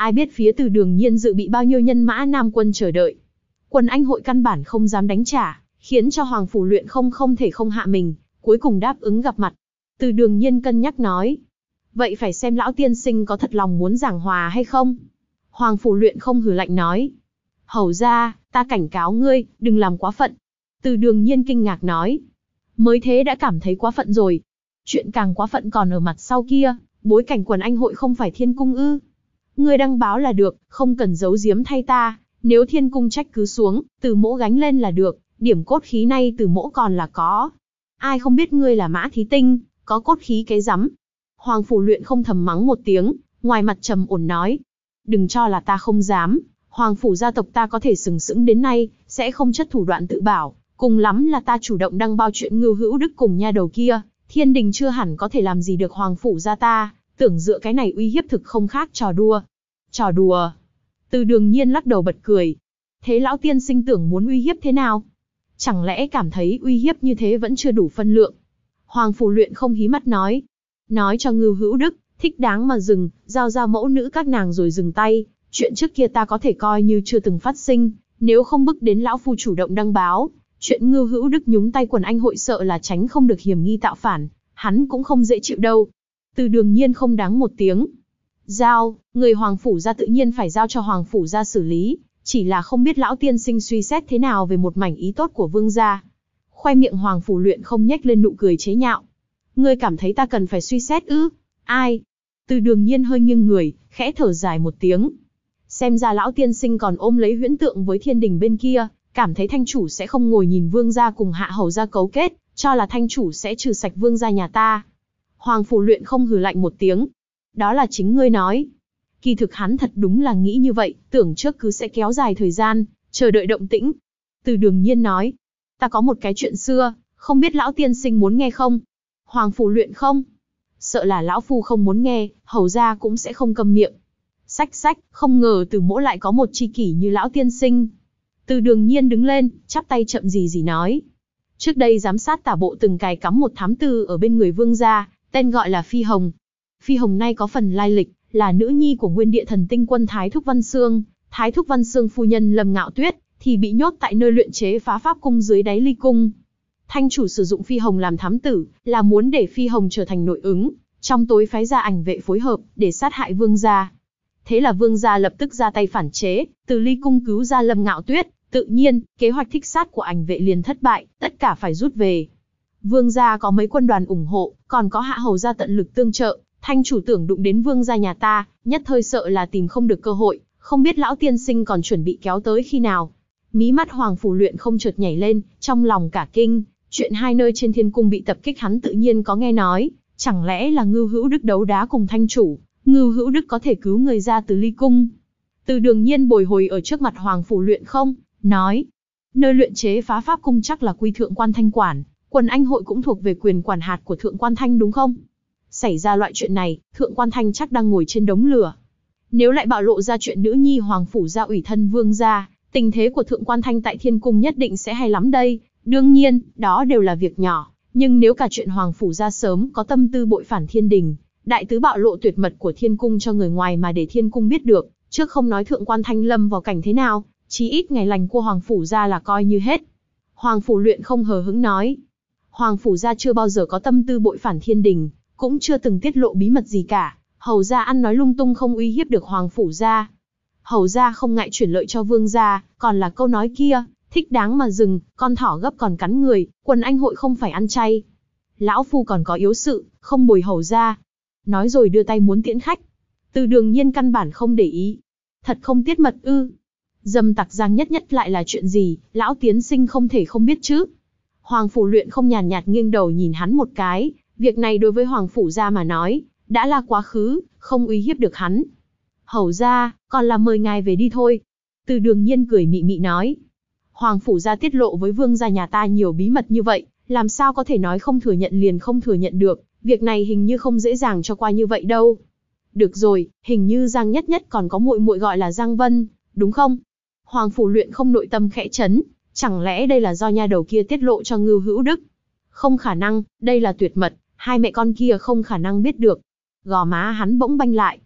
Ai biết phía Từ Đường Nhiên dự bị bao nhiêu nhân mã Nam quân chờ đợi. Quần Anh hội căn bản không dám đánh trả, khiến cho Hoàng Phủ Luyện không thể không hạ mình, cuối cùng đáp ứng gặp mặt. Từ Đường Nhiên cân nhắc nói, vậy phải xem lão tiên sinh có thật lòng muốn giảng hòa hay không. Hoàng Phủ Luyện không hừ lạnh nói, hầu ra, ta cảnh cáo ngươi, đừng làm quá phận. Từ Đường Nhiên kinh ngạc nói, mới thế đã cảm thấy quá phận rồi. Chuyện càng quá phận còn ở mặt sau kia, bối cảnh Quần Anh hội không phải thiên cung ư? Ngươi đăng báo là được, không cần giấu giếm thay ta, nếu thiên cung trách cứ xuống, Từ Mỗ gánh lên là được, điểm cốt khí này Từ Mỗ còn là có. Ai không biết ngươi là Mã Thí Tinh, có cốt khí cái rắm. Hoàng Phủ Luyện không thầm mắng một tiếng, ngoài mặt trầm ổn nói, đừng cho là ta không dám, Hoàng phủ gia tộc ta có thể sừng sững đến nay, sẽ không chất thủ đoạn tự bảo, cùng lắm là ta chủ động đăng bao chuyện Ngưu Hữu Đức cùng nha đầu kia, thiên đình chưa hẳn có thể làm gì được Hoàng phủ gia ta, tưởng dựa cái này uy hiếp thực không khác trò đùa. Trò đùa? Từ Đường Nhiên lắc đầu bật cười. Thế lão tiên sinh tưởng muốn uy hiếp thế nào? Chẳng lẽ cảm thấy uy hiếp như thế vẫn chưa đủ phân lượng? Hoàng Phủ Luyện không hí mắt nói cho Ngưu Hữu Đức, thích đáng mà dừng, giao ra mẫu nữ các nàng rồi dừng tay, chuyện trước kia ta có thể coi như chưa từng phát sinh, nếu không bức đến lão phu chủ động đăng báo, chuyện Ngưu Hữu Đức nhúng tay Quần Anh hội sợ là tránh không được hiểm nghi tạo phản, hắn cũng không dễ chịu đâu. Từ Đường Nhiên không đáng một tiếng. Giao, người Hoàng phủ gia tự nhiên phải giao cho Hoàng phủ gia xử lý, chỉ là không biết lão tiên sinh suy xét thế nào về một mảnh ý tốt của vương gia. Khoe miệng Hoàng Phủ Luyện không nhếch lên nụ cười chế nhạo. Ngươi cảm thấy ta cần phải suy xét ư? Ai? Từ Đường Nhiên hơi nghiêng người, khẽ thở dài một tiếng. Xem ra lão tiên sinh còn ôm lấy huyễn tượng với thiên đình bên kia, cảm thấy thanh chủ sẽ không ngồi nhìn vương gia cùng hạ hầu gia cấu kết, cho là thanh chủ sẽ trừ sạch vương gia nhà ta. Hoàng Phủ Luyện không hừ lạnh một tiếng. Đó là chính ngươi nói. Kỳ thực hắn thật đúng là nghĩ như vậy, tưởng trước cứ sẽ kéo dài thời gian, chờ đợi động tĩnh. Từ Đường Nhiên nói, ta có một cái chuyện xưa, không biết lão tiên sinh muốn nghe không? Hoàng Phủ Luyện không? Sợ là lão phu không muốn nghe, hầu gia cũng sẽ không câm miệng. Sách, không ngờ Từ Mỗ lại có một tri kỷ như lão tiên sinh. Từ Đường Nhiên đứng lên, chắp tay chậm gì nói. Trước đây giám sát tả bộ từng cài cắm một thám tử ở bên người vương gia, tên gọi là Phi Hồng. Phi Hồng nay có phần lai lịch, là nữ nhi của nguyên địa thần tinh quân Thái Thúc Văn Xương. Thái Thúc Văn Xương phu nhân Lâm Ngạo Tuyết, thì bị nhốt tại nơi luyện chế phá pháp cung dưới đáy ly cung. Thanh chủ sử dụng Phi Hồng làm thám tử, là muốn để Phi Hồng trở thành nội ứng, trong tối phái ra ảnh vệ phối hợp, để sát hại vương gia. Thế là vương gia lập tức ra tay phản chế, từ ly cung cứu ra Lâm Ngạo Tuyết, tự nhiên, kế hoạch thích sát của ảnh vệ liền thất bại, tất cả phải rút về. Vương gia có mấy quân đoàn ủng hộ, còn có hạ hầu gia tận lực tương trợ, thanh chủ tưởng đụng đến vương gia nhà ta, nhất thời sợ là tìm không được cơ hội, không biết lão tiên sinh còn chuẩn bị kéo tới khi nào. Mí mắt Hoàng Phủ Luyện không chợt nhảy lên, trong lòng cả kinh, chuyện hai nơi trên thiên cung bị tập kích hắn tự nhiên có nghe nói, chẳng lẽ là Ngưu Hữu Đức đấu đá cùng thanh chủ, Ngưu Hữu Đức có thể cứu người ra từ ly cung. Từ Đường Nhiên bồi hồi ở trước mặt Hoàng Phủ Luyện không, nói, nơi luyện chế phá pháp cung chắc là quy thượng quan thanh quản, Quần Anh hội cũng thuộc về quyền quản hạt của thượng quan thanh đúng không? Xảy ra loại chuyện này, thượng quan thanh chắc đang ngồi trên đống lửa. Nếu lại bạo lộ ra chuyện nữ nhi Hoàng phủ gia ủy thân vương gia, tình thế của thượng quan thanh tại thiên cung nhất định sẽ hay lắm đây. Đương nhiên, đó đều là việc nhỏ, nhưng nếu cả chuyện Hoàng phủ gia sớm có tâm tư bội phản thiên đình, đại tứ bạo lộ tuyệt mật của thiên cung cho người ngoài mà để thiên cung biết được, trước không nói thượng quan thanh lâm vào cảnh thế nào, chí ít ngày lành của Hoàng phủ gia là coi như hết. Hoàng Phủ Luyện không hờ hững nói, Hoàng phủ gia chưa bao giờ có tâm tư bội phản thiên đình, cũng chưa từng tiết lộ bí mật gì cả, hầu gia ăn nói lung tung không uy hiếp được Hoàng phủ gia. Hầu gia không ngại chuyển lợi cho vương gia, còn là câu nói kia, thích đáng mà dừng, con thỏ gấp còn cắn người, Quần Anh hội không phải ăn chay. Lão phu còn có yếu sự, không bồi hầu gia. Nói rồi đưa tay muốn tiễn khách. Từ Đường Nhiên căn bản không để ý. Thật không tiết mật ư? Dâm tặc Giang Nhất Nhất lại là chuyện gì, lão tiến sinh không thể không biết chứ. Hoàng Phủ Luyện không nhàn nhạt nghiêng đầu nhìn hắn một cái, việc này đối với Hoàng phủ gia mà nói, đã là quá khứ, không uy hiếp được hắn. Hầu gia, còn là mời ngài về đi thôi. Từ Đường Nhiên cười mị mị nói. Hoàng phủ gia tiết lộ với vương gia nhà ta nhiều bí mật như vậy, làm sao có thể nói không thừa nhận liền không thừa nhận được, việc này hình như không dễ dàng cho qua như vậy đâu. Được rồi, hình như Giang Nhất Nhất còn có muội muội gọi là Giang Vân, đúng không? Hoàng Phủ Luyện không nội tâm khẽ chấn, chẳng lẽ đây là do nha đầu kia tiết lộ cho Ngưu Hữu Đức? Không khả năng, đây là tuyệt mật, hai mẹ con kia không khả năng biết được. Gò má hắn bỗng banh lại.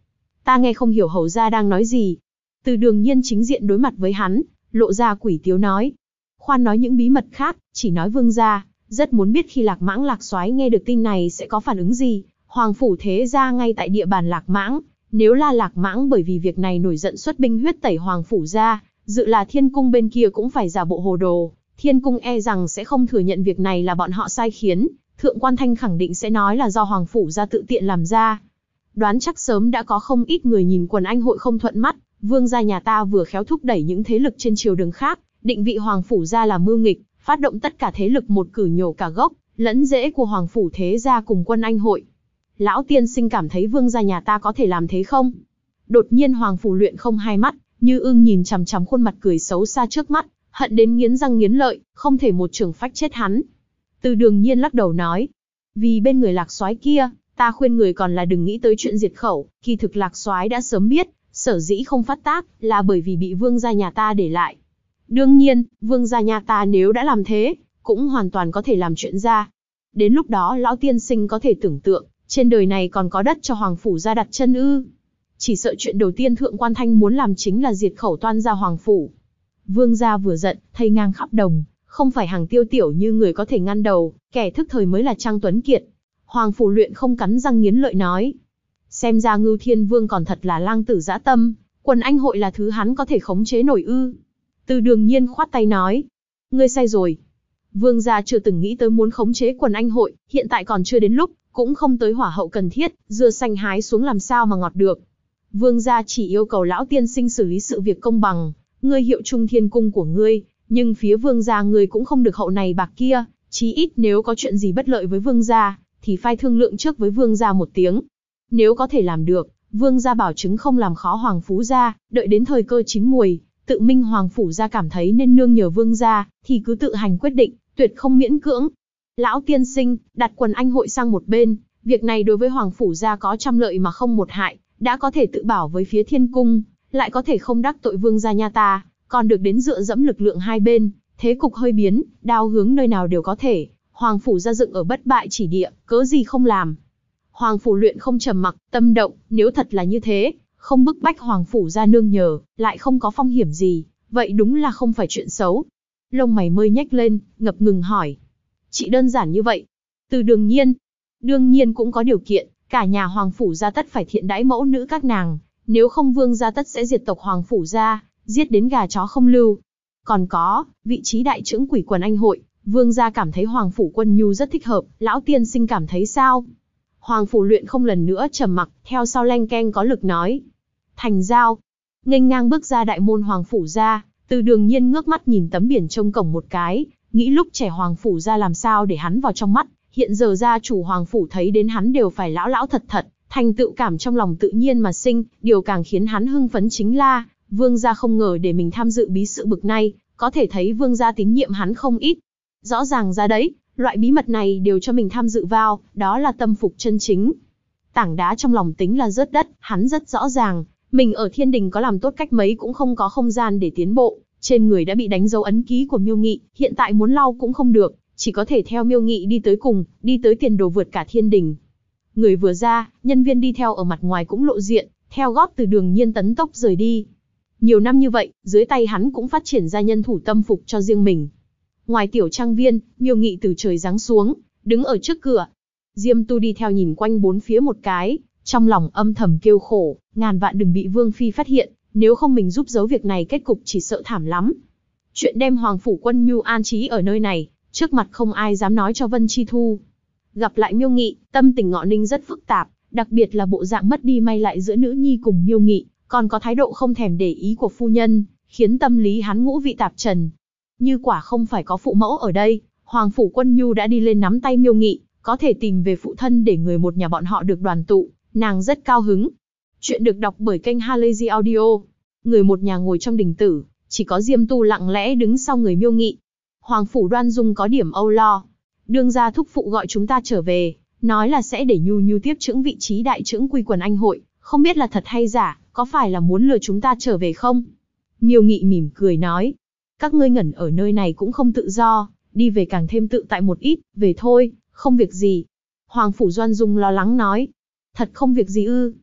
Ta nghe không hiểu hầu gia đang nói gì. Từ Đường Nhiên chính diện đối mặt với hắn, lộ ra quỷ tiếu nói. Khoan nói những bí mật khác, chỉ nói vương gia, rất muốn biết khi Lạc Mãng Lạc Soái nghe được tin này sẽ có phản ứng gì. Hoàng phủ thế gia ngay tại địa bàn Lạc Mãng, nếu là Lạc Mãng bởi vì việc này nổi giận xuất binh huyết tẩy Hoàng phủ gia, dự là Thiên cung bên kia cũng phải giả bộ hồ đồ. Thiên cung e rằng sẽ không thừa nhận việc này là bọn họ sai khiến, Thượng Quan Thanh khẳng định sẽ nói là do Hoàng phủ gia tự tiện làm ra. Đoán chắc sớm đã có không ít người nhìn quần anh hội không thuận mắt, vương gia nhà ta vừa khéo thúc đẩy những thế lực trên triều đường khác, định vị Hoàng phủ gia là mưu nghịch, phát động tất cả thế lực một cử nhổ cả gốc, lẫn rễ của Hoàng phủ thế gia cùng quân anh hội. Lão tiên sinh cảm thấy vương gia nhà ta có thể làm thế không? Đột nhiên Hoàng phủ luyện không hai mắt, như ưng nhìn chằm chằm khuôn mặt cười xấu xa trước mắt, hận đến nghiến răng nghiến lợi, không thể một chưởng phách chết hắn. Từ Đường Nhiên lắc đầu nói, vì bên người Lạc Soái kia, ta khuyên người còn là đừng nghĩ tới chuyện diệt khẩu, kỳ thực Lạc Soái đã sớm biết, sở dĩ không phát tác, là bởi vì bị vương gia nhà ta để lại. Đương nhiên, vương gia nhà ta nếu đã làm thế, cũng hoàn toàn có thể làm chuyện ra. Đến lúc đó lão tiên sinh có thể tưởng tượng, trên đời này còn có đất cho Hoàng phủ gia đặt chân ư? Chỉ sợ chuyện đầu tiên Thượng Quan Thanh muốn làm chính là diệt khẩu toan ra Hoàng phủ. Vương gia vừa giận, thây ngang khắp đồng, không phải Hàng Tiêu tiểu như người có thể ngăn đầu, kẻ thức thời mới là Trang Tuấn Kiệt. Hoàng phủ luyện không cắn răng nghiến lợi nói, xem ra Ngưu Thiên Vương còn thật là lang tử dã tâm, quần anh hội là thứ hắn có thể khống chế nổi ư? Từ Đường Nhiên khoát tay nói, ngươi sai rồi. Vương gia chưa từng nghĩ tới muốn khống chế quần anh hội, hiện tại còn chưa đến lúc, cũng không tới hỏa hậu cần thiết, dưa xanh hái xuống làm sao mà ngọt được. Vương gia chỉ yêu cầu lão tiên sinh xử lý sự việc công bằng, ngươi hiệu trung Thiên cung của ngươi, nhưng phía vương gia ngươi cũng không được hậu này bạc kia, chí ít nếu có chuyện gì bất lợi với vương gia, thì phải thương lượng trước với vương gia một tiếng. Nếu có thể làm được, vương gia bảo chứng không làm khó Hoàng phủ gia, đợi đến thời cơ chín muồi, tự minh Hoàng phủ gia cảm thấy nên nương nhờ vương gia, thì cứ tự hành quyết định, tuyệt không miễn cưỡng. Lão tiên sinh, đặt quần anh hội sang một bên, việc này đối với Hoàng phủ gia có trăm lợi mà không một hại, đã có thể tự bảo với phía Thiên cung, lại có thể không đắc tội vương gia nhà ta, còn được đến dựa dẫm lực lượng hai bên, thế cục hơi biến, đao hướng nơi nào đều có thể. Hoàng phủ gia dựng ở bất bại chỉ địa, cớ gì không làm? Hoàng phủ luyện không trầm mặc, tâm động, nếu thật là như thế, không bức bách Hoàng phủ gia nương nhờ, lại không có phong hiểm gì, vậy đúng là không phải chuyện xấu. Lông mày mơi nhếch lên, ngập ngừng hỏi, chỉ đơn giản như vậy? Từ Đường Nhiên, đương nhiên cũng có điều kiện, cả nhà Hoàng phủ gia tất phải thiện đãi mẫu nữ các nàng, nếu không vương gia tất sẽ diệt tộc Hoàng phủ gia, giết đến gà chó không lưu. Còn có, vị trí đại trưởng quỷ quần anh hội, vương gia cảm thấy Hoàng phủ Quân Nhu rất thích hợp, lão tiên sinh cảm thấy sao? Hoàng phủ luyện không lần nữa trầm mặc, theo sau leng keng có lực nói, thành giao. Nghênh ngang bước ra đại môn Hoàng phủ gia, Từ Đường Nhiên ngước mắt nhìn tấm biển trông cổng một cái, nghĩ lúc trẻ Hoàng phủ gia làm sao để hắn vào trong mắt, hiện giờ gia chủ Hoàng phủ thấy đến hắn đều phải lão lão thật thật, thành tựu cảm trong lòng tự nhiên mà sinh, điều càng khiến hắn hưng phấn chính là, vương gia không ngờ để mình tham dự bí sự bực này, có thể thấy vương gia tín nhiệm hắn không ít. Rõ ràng ra đấy, loại bí mật này đều cho mình tham dự vào, đó là tâm phục chân chính. Tảng đá trong lòng tính là rớt đất, hắn rất rõ ràng, mình ở thiên đình có làm tốt cách mấy cũng không có không gian để tiến bộ, trên người đã bị đánh dấu ấn ký của Miêu Nghị, hiện tại muốn lau cũng không được, chỉ có thể theo Miêu Nghị đi tới cùng, đi tới tiền đồ vượt cả thiên đình. Người vừa ra, nhân viên đi theo ở mặt ngoài cũng lộ diện, theo gót Từ Đường Nhiên tấn tốc rời đi. Nhiều năm như vậy, dưới tay hắn cũng phát triển ra nhân thủ tâm phục cho riêng mình. Ngoài tiểu trang viên, Miêu Nghị từ trời giáng xuống, đứng ở trước cửa. Diêm Tu đi theo nhìn quanh bốn phía một cái, trong lòng âm thầm kêu khổ, ngàn vạn đừng bị Vương Phi phát hiện, nếu không mình giúp giấu việc này kết cục chỉ sợ thảm lắm. Chuyện đem Hoàng phủ Quân Nhu an trí ở nơi này, trước mặt không ai dám nói cho Vân Chi Thu. Gặp lại Miêu Nghị, tâm tình Ngọ Ninh rất phức tạp, đặc biệt là bộ dạng mất đi may lại giữa nữ nhi cùng Miêu Nghị, còn có thái độ không thèm để ý của phu nhân, khiến tâm lý hắn ngũ vị tạp trần. Như quả không phải có phụ mẫu ở đây, Hoàng phủ Quân Nhu đã đi lên nắm tay Miêu Nghị, có thể tìm về phụ thân để người một nhà bọn họ được đoàn tụ, nàng rất cao hứng. Chuyện được đọc bởi kênh Halazy Audio. Người một nhà ngồi trong đình tử, chỉ có Diêm Tu lặng lẽ đứng sau người Miêu Nghị. Hoàng phủ Đoan Dung có điểm âu lo. Đương gia thúc phụ gọi chúng ta trở về, nói là sẽ để Nhu Nhu tiếp chững vị trí đại chững quy quần anh hội, không biết là thật hay giả, có phải là muốn lừa chúng ta trở về không? Miêu Nghị mỉm cười nói, các ngươi ngẩn ở nơi này cũng không tự do, đi về càng thêm tự tại một ít, về thôi, không việc gì. Hoàng phủ Doan Dung lo lắng nói, thật không việc gì ư?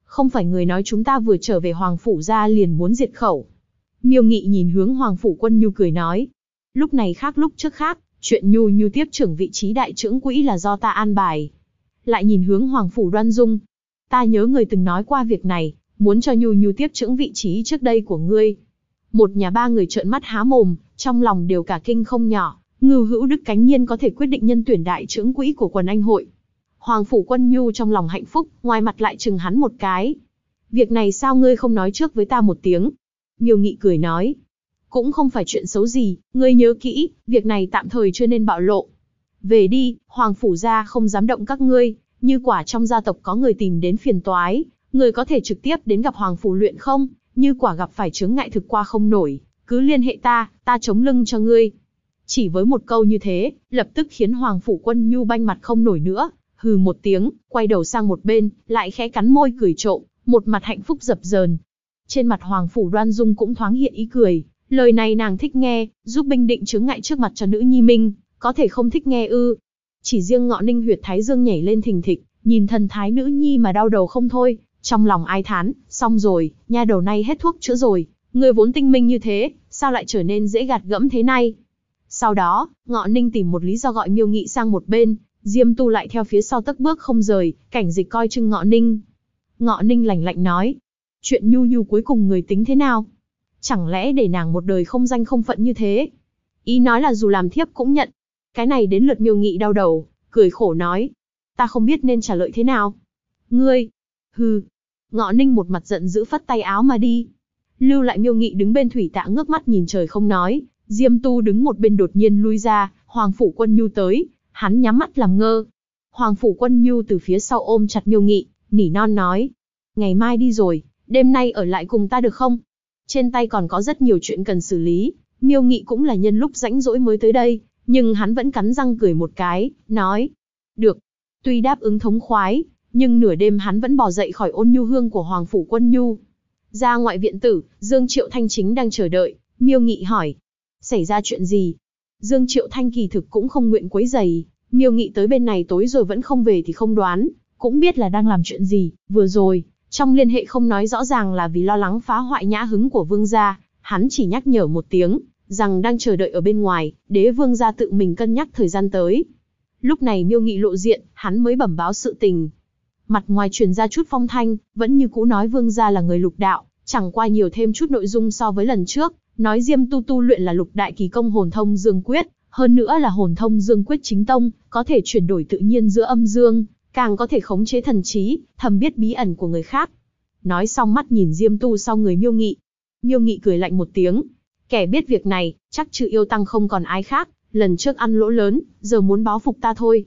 Không phải người nói chúng ta vừa trở về Hoàng Phủ ra liền muốn diệt khẩu. Miêu Nghị nhìn hướng Hoàng Phủ Quân Nhu cười nói. Lúc này khác lúc trước khác, chuyện Nhu Nhu tiếp trưởng vị trí đại trưởng quỹ là do ta an bài. Lại nhìn hướng Hoàng Phủ Đoan Dung. Ta nhớ người từng nói qua việc này, muốn cho Nhu Nhu tiếp trưởng vị trí trước đây của ngươi. Một nhà ba người trợn mắt há mồm, trong lòng đều cả kinh không nhỏ. Ngưu Hữu Đức cánh nhiên có thể quyết định nhân tuyển đại trưởng quỹ của quần anh hội. Hoàng Phủ Quân Nhu trong lòng hạnh phúc, ngoài mặt lại chừng hắn một cái. Việc này sao ngươi không nói trước với ta một tiếng? Miêu Nghị cười nói. Cũng không phải chuyện xấu gì, ngươi nhớ kỹ, việc này tạm thời chưa nên bạo lộ. Về đi, Hoàng Phủ gia không dám động các ngươi, như quả trong gia tộc có người tìm đến phiền toái, ngươi có thể trực tiếp đến gặp Hoàng Phủ luyện không, như quả gặp phải chướng ngại thực qua không nổi, cứ liên hệ ta chống lưng cho ngươi. Chỉ với một câu như thế, lập tức khiến Hoàng Phủ Quân Nhu banh mặt không nổi nữa, hừ một tiếng, quay đầu sang một bên, lại khẽ cắn môi cười trộm, một mặt hạnh phúc dập dờn. Trên mặt Hoàng Phủ Đoan Dung cũng thoáng hiện ý cười, lời này nàng thích nghe, giúp bình định chướng ngại trước mặt cho nữ nhi mình, có thể không thích nghe ư? Chỉ riêng Ngọ Ninh huyệt thái dương nhảy lên thình thịch, nhìn thần thái nữ nhi mà đau đầu không thôi, trong lòng ai thán, xong rồi, nha đầu này hết thuốc chữa rồi, người vốn tinh minh như thế, sao lại trở nên dễ gạt gẫm thế này? Sau đó, Ngọ Ninh tìm một lý do gọi Miêu Nghị sang một bên, Diêm Tu lại theo phía sau tấc bước không rời, Cảnh Dịch coi chừng Ngọ Ninh. Ngọ Ninh lạnh lạnh nói, chuyện Nhu Nhu cuối cùng người tính thế nào? Chẳng lẽ để nàng một đời không danh không phận như thế? Ý nói là dù làm thiếp cũng nhận. Cái này đến lượt Miêu Nghị đau đầu, cười khổ nói, ta không biết nên trả lời thế nào. Ngươi, hừ. Ngọ Ninh một mặt giận dữ phất tay áo mà đi. Lưu lại Miêu Nghị đứng bên thủy tạ ngước mắt nhìn trời không nói. Diêm Tu đứng một bên đột nhiên lui ra, Hoàng Phủ Quân Nhu tới, hắn nhắm mắt làm ngơ. Hoàng Phủ Quân Nhu từ phía sau ôm chặt Miêu Nghị, nỉ non nói, ngày mai đi rồi, đêm nay ở lại cùng ta được không? Trên tay còn có rất nhiều chuyện cần xử lý. Miêu Nghị cũng là nhân lúc rãnh rỗi mới tới đây, nhưng hắn vẫn cắn răng cười một cái, nói, được. Tuy đáp ứng thống khoái, nhưng nửa đêm hắn vẫn bò dậy khỏi ôn nhu hương của Hoàng Phủ Quân Nhu. Ra ngoại viện tử, Dương Triệu Thanh chính đang chờ đợi. Miêu Nghị hỏi, xảy ra chuyện gì? Dương Triệu Thanh kỳ thực cũng không nguyện quấy rầy. Miêu Nghị tới bên này tối rồi vẫn không về thì không đoán, cũng biết là đang làm chuyện gì. Vừa rồi, trong liên hệ không nói rõ ràng là vì lo lắng phá hoại nhã hứng của vương gia, hắn chỉ nhắc nhở một tiếng, rằng đang chờ đợi ở bên ngoài, đế vương gia tự mình cân nhắc thời gian tới. Lúc này Miêu Nghị lộ diện, hắn mới bẩm báo sự tình. Mặt ngoài truyền ra chút phong thanh, vẫn như cũ nói vương gia là người lục đạo, chẳng qua nhiều thêm chút nội dung so với lần trước, nói Diêm Tu tu luyện là lục đại kỳ công hồn thông dương quyết, hơn nữa là hồn thông dương quyết chính tông, có thể chuyển đổi tự nhiên giữa âm dương, càng có thể khống chế thần trí, thầm biết bí ẩn của người khác. Nói xong mắt nhìn Diêm Tu sau người Miêu Nghị. Miêu Nghị cười lạnh một tiếng, kẻ biết việc này, chắc trừ yêu tăng không còn ai khác, lần trước ăn lỗ lớn, giờ muốn báo phục ta thôi.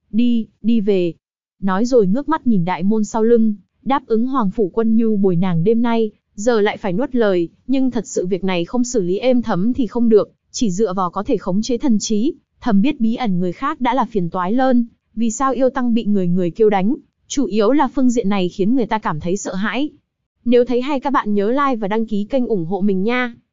Đi về. Nói rồi ngước mắt nhìn đại môn sau lưng, đáp ứng Hoàng Phủ Quân Nhu bồi nàng đêm nay, giờ lại phải nuốt lời, nhưng thật sự việc này không xử lý êm thấm thì không được, chỉ dựa vào có thể khống chế thần trí, thầm biết bí ẩn người khác đã là phiền toái lớn, vì sao yêu tăng bị người người kêu đánh, chủ yếu là phương diện này khiến người ta cảm thấy sợ hãi. Nếu thấy hay các bạn nhớ like và đăng ký kênh ủng hộ mình nha.